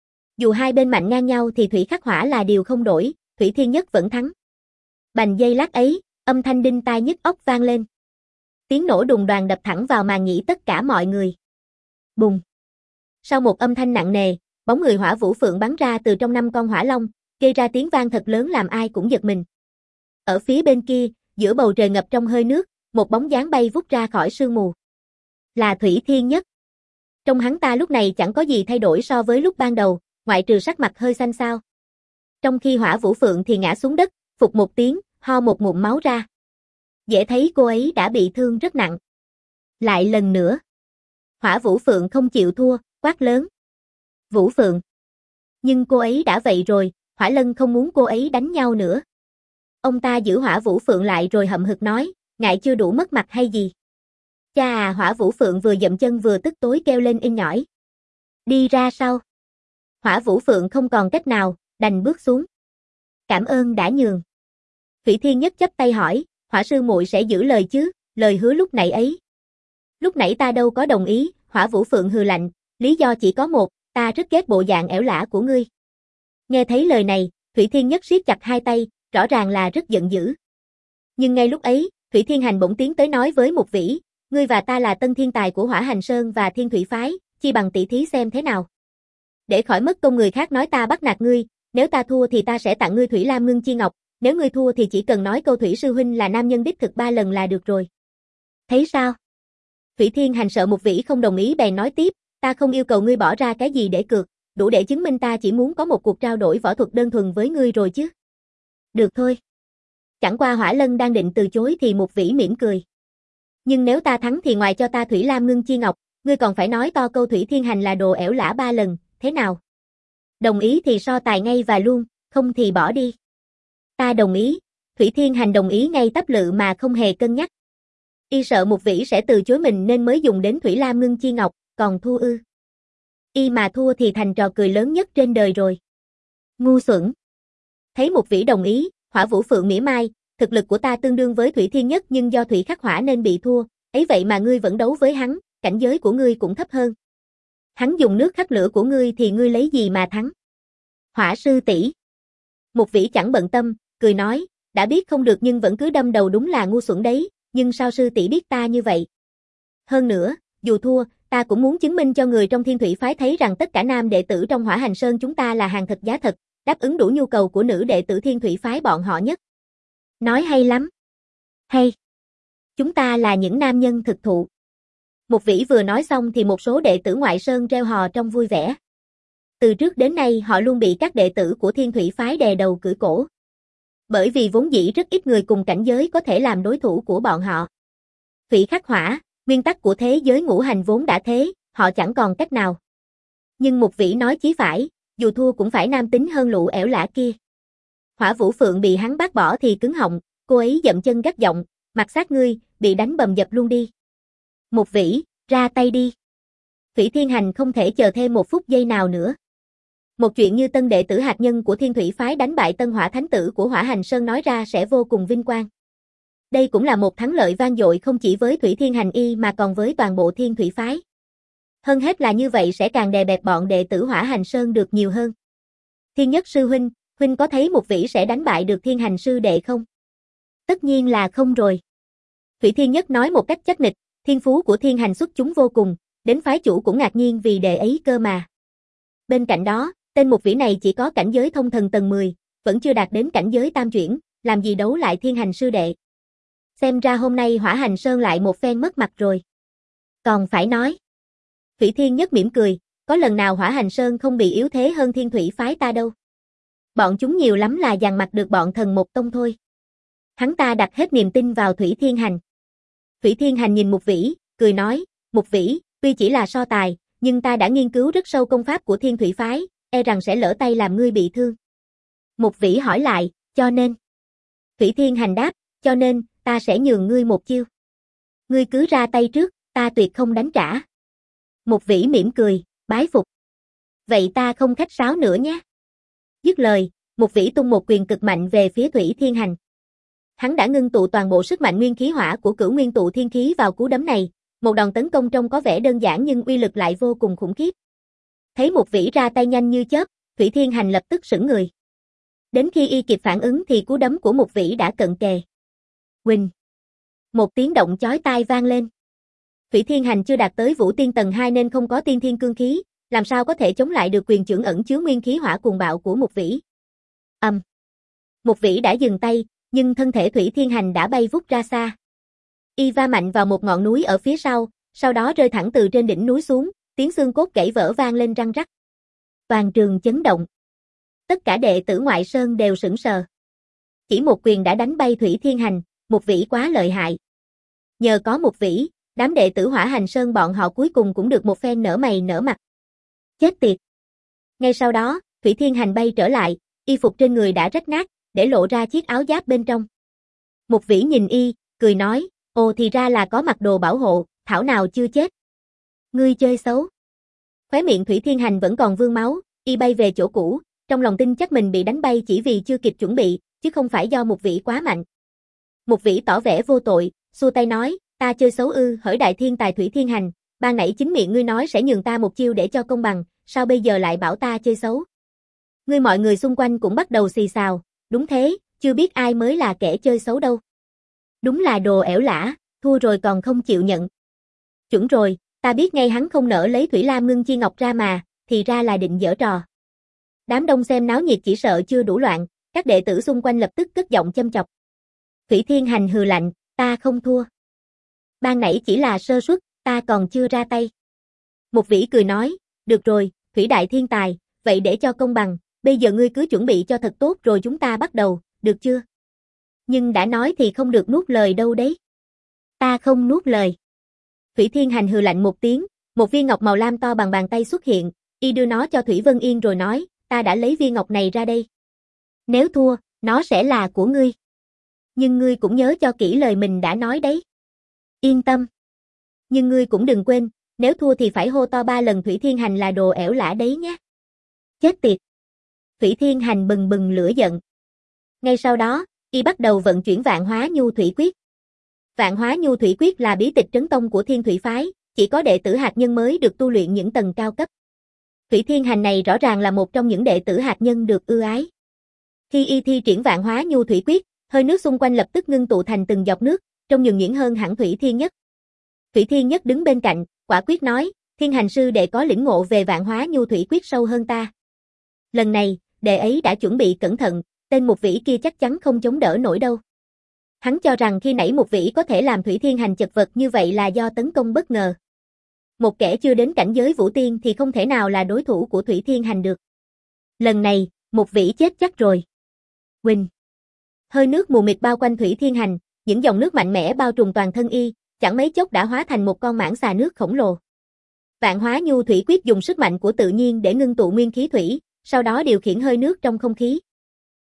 Dù hai bên mạnh ngang nhau thì thủy khắc hỏa là điều không đổi, Thủy Thiên Nhất vẫn thắng. Bành giây lát ấy, âm thanh đinh tai nhức óc vang lên. Tiếng nổ đùng đoàng đập thẳng vào màng nhĩ tất cả mọi người. Bùng. Sau một âm thanh nặng nề, bóng người Hỏa Vũ Phượng bắn ra từ trong năm con hỏa long, gây ra tiếng vang thật lớn làm ai cũng giật mình. Ở phía bên kia, giữa bầu trời ngập trong hơi nước, một bóng dáng bay vút ra khỏi sương mù. Là Thủy Thiên Nhất. Trong hắn ta lúc này chẳng có gì thay đổi so với lúc ban đầu, ngoại trừ sắc mặt hơi xanh xao. Trong khi Hỏa Vũ Phượng thì ngã xuống đất, phục một tiếng, ho một ngụm máu ra. Dễ thấy cô ấy đã bị thương rất nặng. Lại lần nữa. Hỏa Vũ Phượng không chịu thua, quát lớn. Vũ Phượng. Nhưng cô ấy đã vậy rồi, Hỏa Lân không muốn cô ấy đánh nhau nữa. Ông ta giữ Hỏa Vũ Phượng lại rồi hậm hực nói, ngại chưa đủ mất mặt hay gì. Cha à, Hỏa Vũ Phượng vừa dậm chân vừa tức tối kêu lên inh nhỏi. Đi ra sau. Hỏa Vũ Phượng không còn cách nào, đành bước xuống. Cảm ơn đã nhường. Thủy Thiên Nhất chắp tay hỏi, Hỏa sư muội sẽ giữ lời chứ, lời hứa lúc nãy ấy. Lúc nãy ta đâu có đồng ý, Hỏa Vũ Phượng hừ lạnh, lý do chỉ có một, ta rất ghét bộ dạng ẻo lả của ngươi. Nghe thấy lời này, Thủy Thiên Nhất siết chặt hai tay, rõ ràng là rất giận dữ. Nhưng ngay lúc ấy, Thủy Thiên Hành bỗng tiến tới nói với Mục Vĩ, ngươi và ta là tân thiên tài của Hỏa Hành Sơn và Thiên Thủy phái, chi bằng tỷ thí xem thế nào. Để khỏi mất công người khác nói ta bắt nạt ngươi, nếu ta thua thì ta sẽ tặng ngươi Thủy Lam Ngưng Chi Ngọc, nếu ngươi thua thì chỉ cần nói câu Thủy sư huynh là nam nhân đích thực ba lần là được rồi. Thấy sao? Thủy Thiên Hành sợ Mục Vĩ không đồng ý bèn nói tiếp, ta không yêu cầu ngươi bỏ ra cái gì để cược, đủ để chứng minh ta chỉ muốn có một cuộc trao đổi võ thuật đơn thuần với ngươi rồi chứ. Được thôi. Chẳng qua Hỏa Lân đang định từ chối thì Mục Vĩ mỉm cười. Nhưng nếu ta thắng thì ngoài cho ta Thủy Lam Ngưng Chi Ngọc, ngươi còn phải nói to câu Thủy Thiên Hành là đồ ẻo lả ba lần, thế nào? Đồng ý thì so tài ngay và luôn, không thì bỏ đi. Ta đồng ý, Thủy Thiên Hành đồng ý ngay tắp lự mà không hề cân nhắc. Y sợ Mục Vĩ sẽ từ chối mình nên mới dùng đến Thủy Lam Ngưng Chi Ngọc, còn thua ư. Y mà thua thì thành trò cười lớn nhất trên đời rồi. Ngu xuẩn. Thấy Mục Vĩ đồng ý, Hỏa Vũ Phượng mỉa mai, thực lực của ta tương đương với Thủy Thiên Nhất nhưng do thủy khắc hỏa nên bị thua, ấy vậy mà ngươi vẫn đấu với hắn, cảnh giới của ngươi cũng thấp hơn. Hắn dùng nước khắc lửa của ngươi thì ngươi lấy gì mà thắng? Hỏa sư tỷ. Mục Vĩ chẳng bận tâm, cười nói, đã biết không được nhưng vẫn cứ đâm đầu đúng là ngu xuẩn đấy, nhưng sao sư tỷ biết ta như vậy? Hơn nữa, dù thua, ta cũng muốn chứng minh cho người trong Thiên Thủy phái thấy rằng tất cả nam đệ tử trong Hỏa Hành Sơn chúng ta là hàng thật giá thật, đáp ứng đủ nhu cầu của nữ đệ tử Thiên Thủy phái bọn họ nhất. Nói hay lắm. Hay. Chúng ta là những nam nhân thực thụ. Mục Vĩ vừa nói xong thì một số đệ tử ngoại sơn reo hò trong vui vẻ. Từ trước đến nay họ luôn bị các đệ tử của Thiên Thủy phái đè đầu cưỡi cổ. Bởi vì vốn dĩ rất ít người cùng cảnh giới có thể làm đối thủ của bọn họ. Thủy khắc hỏa, nguyên tắc của thế giới ngũ hành vốn đã thế, họ chẳng còn cách nào. Nhưng Mục Vĩ nói chí phải, dù thua cũng phải nam tính hơn lũ ẻo lả kia. Hỏa Vũ Phượng bị hắn bác bỏ thì cứng họng, cô ấy dậm chân gắt giọng, mặt sát ngươi, bị đánh bầm dập luôn đi. Một Vĩ, ra tay đi. Thủy Thiên Hành không thể chờ thêm một phút giây nào nữa. Một chuyện như tân đệ tử hạt nhân của Thiên Thủy phái đánh bại Tân Hỏa Thánh tử của Hỏa Hành Sơn nói ra sẽ vô cùng vinh quang. Đây cũng là một thắng lợi vang dội không chỉ với Thủy Thiên Hành y mà còn với toàn bộ Thiên Thủy phái. Hơn hết là như vậy sẽ càng đè bẹp bọn đệ tử Hỏa Hành Sơn được nhiều hơn. Thiên Nhất sư huynh, huynh có thấy Một Vĩ sẽ đánh bại được Thiên Hành sư đệ không? Tất nhiên là không rồi. Thủy Thiên Nhất nói một cách chắc nịch, thiên phú của Thiên Hành xuất chúng vô cùng, đến phái chủ cũng ngạc nhiên vì đệ ấy cơ mà. Bên cạnh đó, tên Một Vĩ này chỉ có cảnh giới thông thần tầng mười, vẫn chưa đạt đến cảnh giới tam chuyển, làm gì đấu lại Thiên Hành sư đệ. Xem ra hôm nay Hỏa Hành Sơn lại một phen mất mặt rồi. Còn phải nói. Thủy Thiên Nhất mỉm cười, có lần nào Hỏa Hành Sơn không bị yếu thế hơn Thiên Thủy phái ta đâu. Bọn chúng nhiều lắm là dằn mặt được bọn thần một tông thôi. Hắn ta đặt hết niềm tin vào Thủy Thiên Hành. Thủy Thiên Hành nhìn Một Vĩ, cười nói, Một Vĩ, tuy chỉ là so tài, nhưng ta đã nghiên cứu rất sâu công pháp của Thiên Thủy phái, e rằng sẽ lỡ tay làm ngươi bị thương. Một Vĩ hỏi lại, cho nên. Thủy Thiên Hành đáp, cho nên, ta sẽ nhường ngươi một chiêu. Ngươi cứ ra tay trước, ta tuyệt không đánh trả. Một Vĩ mỉm cười, bái phục. Vậy ta không khách sáo nữa nhé. Dứt lời, Một Vĩ tung một quyền cực mạnh về phía Thủy Thiên Hành. Hắn đã ngưng tụ toàn bộ sức mạnh nguyên khí hỏa của Cửu Nguyên tụ thiên khí vào cú đấm này, một đòn tấn công trông có vẻ đơn giản nhưng uy lực lại vô cùng khủng khiếp. Thấy Một Vĩ ra tay nhanh như chớp, Thủy Thiên Hành lập tức sững người. Đến khi y kịp phản ứng thì cú đấm của Một Vĩ đã cận kề. Huỳnh! Một tiếng động chói tai vang lên. Thủy Thiên Hành chưa đạt tới Vũ Tiên tầng hai nên không có tiên thiên cương khí, làm sao có thể chống lại được quyền chưởng ẩn chứa nguyên khí hỏa cuồng bạo của Một Vĩ. Ầm. Um. Một Vĩ đã dừng tay, nhưng thân thể Thủy Thiên Hành đã bay vút ra xa. Y va mạnh vào một ngọn núi ở phía sau, sau đó rơi thẳng từ trên đỉnh núi xuống, tiếng xương cốt gãy vỡ vang lên răng rắc. Toàn trường chấn động. Tất cả đệ tử ngoại sơn đều sững sờ. Chỉ một quyền đã đánh bay Thủy Thiên Hành, Một Vĩ quá lợi hại. Nhờ có Một Vĩ, đám đệ tử Hỏa Hành Sơn bọn họ cuối cùng cũng được một phen nở mày nở mặt. Chết tiệt. Ngay sau đó, Thủy Thiên Hành bay trở lại, y phục trên người đã rách nát, để lộ ra chiếc áo giáp bên trong. Một Vĩ nhìn y, cười nói, ồ thì ra là có mặc đồ bảo hộ, thảo nào chưa chết. Ngươi chơi xấu. Khóe miệng Thủy Thiên Hành vẫn còn vương máu, y bay về chỗ cũ, trong lòng tin chắc mình bị đánh bay chỉ vì chưa kịp chuẩn bị, chứ không phải do Một Vĩ quá mạnh. Một Vĩ tỏ vẻ vô tội, xua tay nói, ta chơi xấu ư, hỡi đại thiên tài Thủy Thiên Hành, ban nãy chính miệng ngươi nói sẽ nhường ta một chiêu để cho công bằng, sao bây giờ lại bảo ta chơi xấu? Ngươi mọi người xung quanh cũng bắt đầu xì xào, đúng thế, chưa biết ai mới là kẻ chơi xấu đâu. Đúng là đồ ẻo lả, thua rồi còn không chịu nhận. Chuẩn rồi, ta biết ngay hắn không nỡ lấy Thủy Lam Ngưng Chi Ngọc ra mà, thì ra là định giở trò. Đám đông xem náo nhiệt chỉ sợ chưa đủ loạn, các đệ tử xung quanh lập tức cất giọng châm chọc. Thủy Thiên Hành hừ lạnh, ta không thua. Ban nãy chỉ là sơ suất, ta còn chưa ra tay. Một Vĩ cười nói, được rồi, Thủy Đại Thiên Tài, vậy để cho công bằng, bây giờ ngươi cứ chuẩn bị cho thật tốt rồi chúng ta bắt đầu, được chưa? Nhưng đã nói thì không được nuốt lời đâu đấy. Ta không nuốt lời. Thủy Thiên Hành hừ lạnh một tiếng, một viên ngọc màu lam to bằng bàn tay xuất hiện, y đưa nó cho Thủy Vân Yên rồi nói, ta đã lấy viên ngọc này ra đây. Nếu thua, nó sẽ là của ngươi. Nhưng ngươi cũng nhớ cho kỹ lời mình đã nói đấy. Yên tâm. Nhưng ngươi cũng đừng quên, nếu thua thì phải hô to ba lần Thủy Thiên Hành là đồ ẻo lả đấy nhé. Chết tiệt. Thủy Thiên Hành bừng bừng lửa giận. Ngay sau đó, y bắt đầu vận chuyển Vạn Hóa Nhu Thủy Quyết. Vạn Hóa Nhu Thủy Quyết là bí tịch trấn tông của Thiên Thủy phái, chỉ có đệ tử hạt nhân mới được tu luyện những tầng cao cấp. Thủy Thiên Hành này rõ ràng là một trong những đệ tử hạt nhân được ưu ái. Khi y thi triển Vạn Hóa Nhu Thủy Quyết, hơi nước xung quanh lập tức ngưng tụ thành từng giọt nước, trông nhuần nhuyễn hơn hẳn Thủy Thiên Nhất. Thủy Thiên Nhất đứng bên cạnh, quả quyết nói, Thiên Hành sư đệ có lĩnh ngộ về Vạn Hóa Nhu Thủy Quyết sâu hơn ta. Lần này, đệ ấy đã chuẩn bị cẩn thận, tên Một Vĩ kia chắc chắn không chống đỡ nổi đâu. Hắn cho rằng khi nãy Một Vĩ có thể làm Thủy Thiên Hành chật vật như vậy là do tấn công bất ngờ. Một kẻ chưa đến cảnh giới Vũ Tiên thì không thể nào là đối thủ của Thủy Thiên Hành được. Lần này, Một Vĩ chết chắc rồi. Huỳnh. Hơi nước mù mịt bao quanh Thủy Thiên Hành, những dòng nước mạnh mẽ bao trùm toàn thân y, chẳng mấy chốc đã hóa thành một con mãng xà nước khổng lồ. Vạn Hóa Nhu Thủy Quyết dùng sức mạnh của tự nhiên để ngưng tụ nguyên khí thủy, sau đó điều khiển hơi nước trong không khí.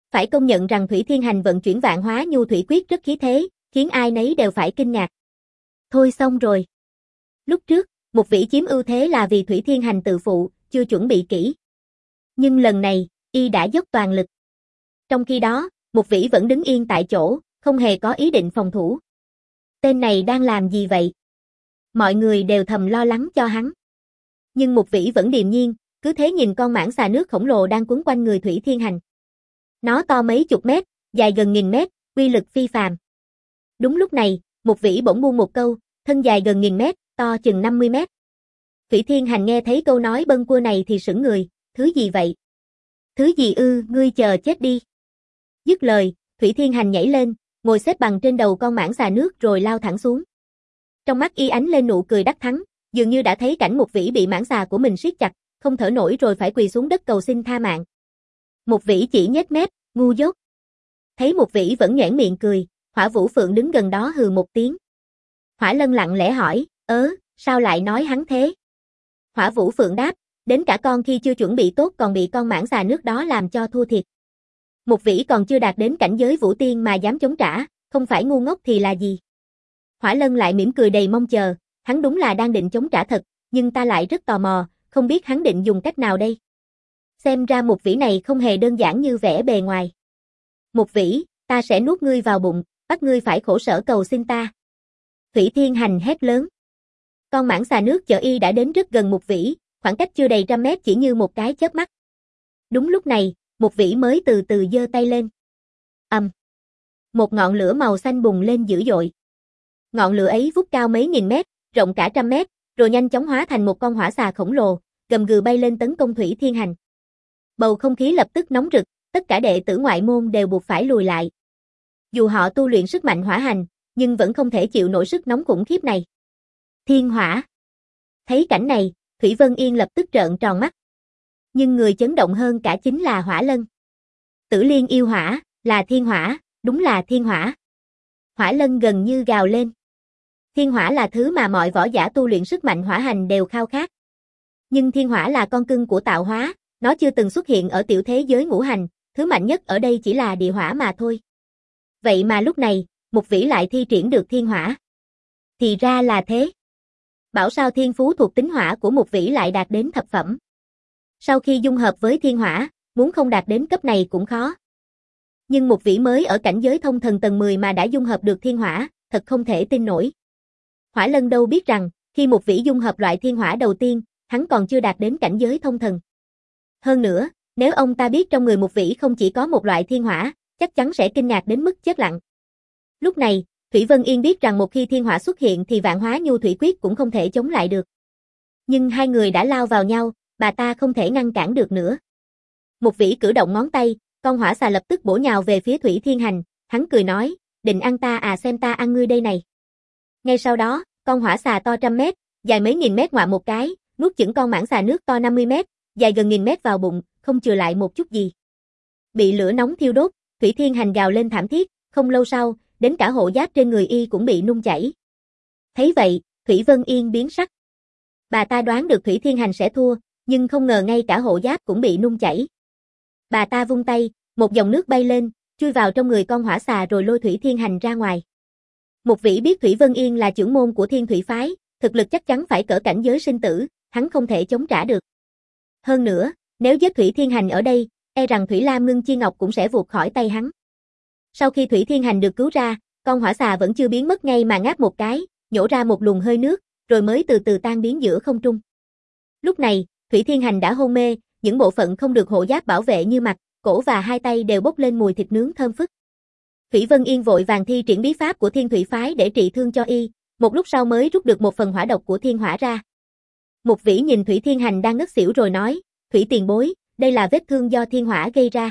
Phải công nhận rằng Thủy Thiên Hành vận chuyển Vạn Hóa Nhu Thủy Quyết rất khí thế, khiến ai nấy đều phải kinh ngạc. Thôi xong rồi. Lúc trước, Mục Vĩ chiếm ưu thế là vì Thủy Thiên Hành tự phụ, chưa chuẩn bị kỹ. Nhưng lần này, y đã dốc toàn lực. Trong khi đó, Mục Vĩ vẫn đứng yên tại chỗ, không hề có ý định phòng thủ. Tên này đang làm gì vậy? Mọi người đều thầm lo lắng cho hắn. Nhưng Mục Vĩ vẫn điềm nhiên, cứ thế nhìn con mãng xà nước khổng lồ đang quấn quanh người Thủy Thiên Hành. Nó to mấy chục mét, dài gần nghìn mét, uy lực phi phàm. Đúng lúc này, Mục Vĩ bỗng buông một câu, thân dài gần nghìn mét, to chừng năm mươi mét. Thủy Thiên Hành nghe thấy câu nói bâng quơ này thì sững người, thứ gì vậy? Thứ gì ư, ngươi chờ chết đi. Dứt lời, Thủy Thiên Hành nhảy lên, ngồi xếp bằng trên đầu con mãng xà nước rồi lao thẳng xuống. Trong mắt y ánh lên nụ cười đắc thắng, dường như đã thấy cảnh Mục Vĩ bị mãng xà của mình siết chặt, không thở nổi rồi phải quỳ xuống đất cầu xin tha mạng. Mục Vĩ chỉ nhếch mép, ngu dốt. Thấy Mục Vĩ vẫn nhoẻn miệng cười, Hỏa Vũ Phượng đứng gần đó hừ một tiếng. Hỏa Lân lặng lẽ hỏi, ớ, sao lại nói hắn thế? Hỏa Vũ Phượng đáp, đến cả con khi chưa chuẩn bị tốt còn bị con mãng xà nước đó làm cho thua thiệt. Mục Vĩ còn chưa đạt đến cảnh giới vũ tiên mà dám chống trả, không phải ngu ngốc thì là gì? Hỏa Lân lại mỉm cười đầy mong chờ, hắn đúng là đang định chống trả thật, nhưng ta lại rất tò mò, không biết hắn định dùng cách nào đây. Xem ra Mục Vĩ này không hề đơn giản như vẻ bề ngoài. Mục Vĩ, ta sẽ nuốt ngươi vào bụng, bắt ngươi phải khổ sở cầu xin ta. Thủy Thiên Hành hét lớn. Con mãng xà nước chở y đã đến rất gần Mục Vĩ, khoảng cách chưa đầy trăm mét chỉ như một cái chớp mắt. Đúng lúc này, Mục Vĩ mới từ từ giơ tay lên. Ầm. Um. Một ngọn lửa màu xanh bùng lên dữ dội. Ngọn lửa ấy vút cao mấy nghìn mét, rộng cả trăm mét, rồi nhanh chóng hóa thành một con hỏa xà khổng lồ, gầm gừ bay lên tấn công Thủy Thiên Hành. Bầu không khí lập tức nóng rực, tất cả đệ tử ngoại môn đều buộc phải lùi lại. Dù họ tu luyện sức mạnh hỏa hành, nhưng vẫn không thể chịu nổi sức nóng khủng khiếp này. Thiên hỏa. Thấy cảnh này, Thủy Vân Yên lập tức trợn tròn mắt. Nhưng người chấn động hơn cả chính là Hỏa Lân. Tử Liên yêu hỏa, là thiên hỏa, đúng là thiên hỏa. Hỏa Lân gần như gào lên. Thiên hỏa là thứ mà mọi võ giả tu luyện sức mạnh hỏa hành đều khao khát. Nhưng thiên hỏa là con cưng của tạo hóa, nó chưa từng xuất hiện ở tiểu thế giới ngũ hành, thứ mạnh nhất ở đây chỉ là địa hỏa mà thôi. Vậy mà lúc này, Mục Vĩ lại thi triển được thiên hỏa. Thì ra là thế. Bảo sao thiên phú thuộc tính hỏa của Mục Vĩ lại đạt đến thập phẩm. Sau khi dung hợp với thiên hỏa, muốn không đạt đến cấp này cũng khó. Nhưng Mục Vĩ mới ở cảnh giới thông thần tầng mười mà đã dung hợp được thiên hỏa, thật không thể tin nổi. Hỏa Lân đâu biết rằng, khi Mục Vĩ dung hợp loại thiên hỏa đầu tiên, hắn còn chưa đạt đến cảnh giới thông thần. Hơn nữa, nếu ông ta biết trong người Mục Vĩ không chỉ có một loại thiên hỏa, chắc chắn sẽ kinh ngạc đến mức chết lặng. Lúc này, Thủy Vân Yên biết rằng một khi thiên hỏa xuất hiện thì Vạn Hóa Nhu Thủy Quyết cũng không thể chống lại được. Nhưng hai người đã lao vào nhau, bà ta không thể ngăn cản được nữa. Mục Vĩ cử động ngón tay, con hỏa xà lập tức bổ nhào về phía Thủy Thiên Hành, hắn cười nói, định ăn ta à, xem ta ăn ngươi đây này. Ngay sau đó, con hỏa xà to trăm mét, dài mấy nghìn mét ngoạm một cái, nuốt chửng con mãng xà nước to năm mươi mét, dài gần nghìn mét vào bụng, không chừa lại một chút gì. Bị lửa nóng thiêu đốt, Thủy Thiên Hành gào lên thảm thiết, không lâu sau, đến cả hộ giáp trên người y cũng bị nung chảy. Thấy vậy, Thủy Vân Yên biến sắc. Bà ta đoán được Thủy Thiên Hành sẽ thua, nhưng không ngờ ngay cả hộ giáp cũng bị nung chảy. Bà ta vung tay, một dòng nước bay lên, chui vào trong người con hỏa xà rồi lôi Thủy Thiên Hành ra ngoài. Mục Vĩ biết Thủy Vân Yên là trưởng môn của Thiên Thủy Phái, thực lực chắc chắn phải cỡ cảnh giới sinh tử, hắn không thể chống trả được. Hơn nữa, nếu giết Thủy Thiên Hành ở đây, e rằng Thủy Lam Ngưng Chi Ngọc cũng sẽ vụt khỏi tay hắn. Sau khi Thủy Thiên Hành được cứu ra, con hỏa xà vẫn chưa biến mất ngay mà ngáp một cái, nhổ ra một luồng hơi nước, rồi mới từ từ tan biến giữa không trung. Lúc này, Thủy Thiên Hành đã hôn mê, những bộ phận không được hộ giáp bảo vệ như mặt, cổ và hai tay đều bốc lên mùi thịt nướng thơm phức. Thủy Vân Yên vội vàng thi triển bí pháp của Thiên Thủy Phái để trị thương cho y, một lúc sau mới rút được một phần hỏa độc của thiên hỏa ra. Mục Vĩ nhìn Thủy Thiên Hành đang ngất xỉu rồi nói, Thủy tiền bối, đây là vết thương do thiên hỏa gây ra.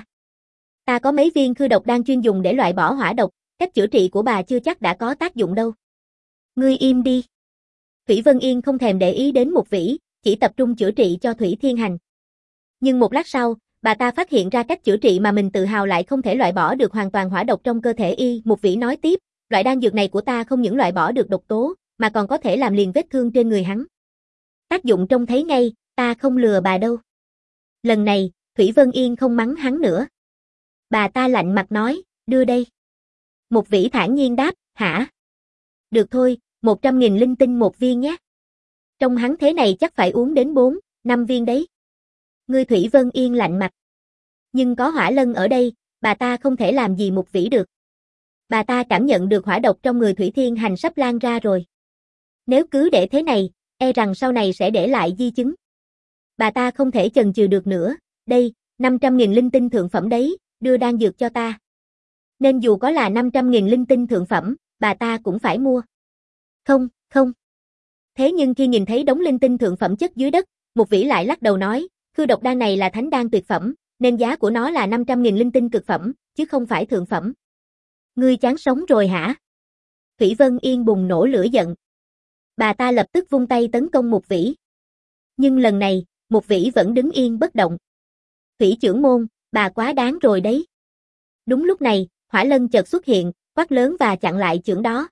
Ta có mấy viên khư độc đang chuyên dùng để loại bỏ hỏa độc, cách chữa trị của bà chưa chắc đã có tác dụng đâu. Ngươi im đi. Thủy Vân Yên không thèm để ý đến Mục Vĩ, chỉ tập trung chữa trị cho Thủy Thiên Hành. Nhưng một lát sau, bà ta phát hiện ra cách chữa trị mà mình tự hào lại không thể loại bỏ được hoàn toàn hỏa độc trong cơ thể y. Mục Vĩ nói tiếp, loại đan dược này của ta không những loại bỏ được độc tố, mà còn có thể làm liền vết thương trên người hắn. Tác dụng trông thấy ngay, ta không lừa bà đâu. Lần này, Thủy Vân Yên không mắng hắn nữa. Bà ta lạnh mặt nói, đưa đây. Một vĩ thản nhiên đáp, hả? Được thôi, một trăm nghìn linh tinh một viên nhé. Trong hắn thế này chắc phải uống đến bốn, năm viên đấy. Ngươi Thủy Vân Yên lạnh mặt. Nhưng có Hỏa Lân ở đây, bà ta không thể làm gì một vĩ được. Bà ta cảm nhận được hỏa độc trong người Thủy Thiên Hành sắp lan ra rồi. Nếu cứ để thế này, e rằng sau này sẽ để lại di chứng. Bà ta không thể chần chừ được nữa, đây, năm trăm nghìn linh tinh thượng phẩm đấy, đưa đan dược cho ta. Nên dù có là năm trăm nghìn linh tinh thượng phẩm, bà ta cũng phải mua. Không, không. Thế nhưng khi nhìn thấy đống linh tinh thượng phẩm chất dưới đất, một vĩ lại lắc đầu nói, khư độc đan này là thánh đan tuyệt phẩm, nên giá của nó là năm trăm nghìn linh tinh cực phẩm, chứ không phải thượng phẩm. Ngươi chán sống rồi hả? Thủy Vân Yên bùng nổ lửa giận. Bà ta lập tức vung tay tấn công một vĩ. Nhưng lần này, một vĩ vẫn đứng yên bất động. Thủy trưởng môn, bà quá đáng rồi đấy. Đúng lúc này, Hỏa Lân chợt xuất hiện, quát lớn và chặn lại chưởng đó.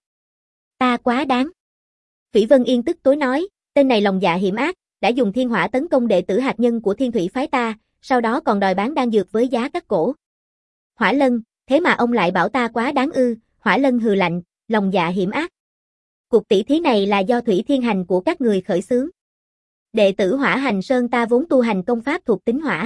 Ta quá đáng. Thủy Vân Yên tức tối nói, tên này lòng dạ hiểm ác, đã dùng thiên hỏa tấn công đệ tử hạt nhân của Thiên Thủy phái ta, sau đó còn đòi bán đan dược với giá cắt cổ. Hỏa Lân, thế mà ông lại bảo ta quá đáng ư? Hỏa Lân hừ lạnh, lòng dạ hiểm ác. Cuộc tỷ thí này là do Thủy Thiên Hành của các người khởi xướng. Đệ tử Hỏa Hành Sơn ta vốn tu hành công pháp thuộc tính hỏa.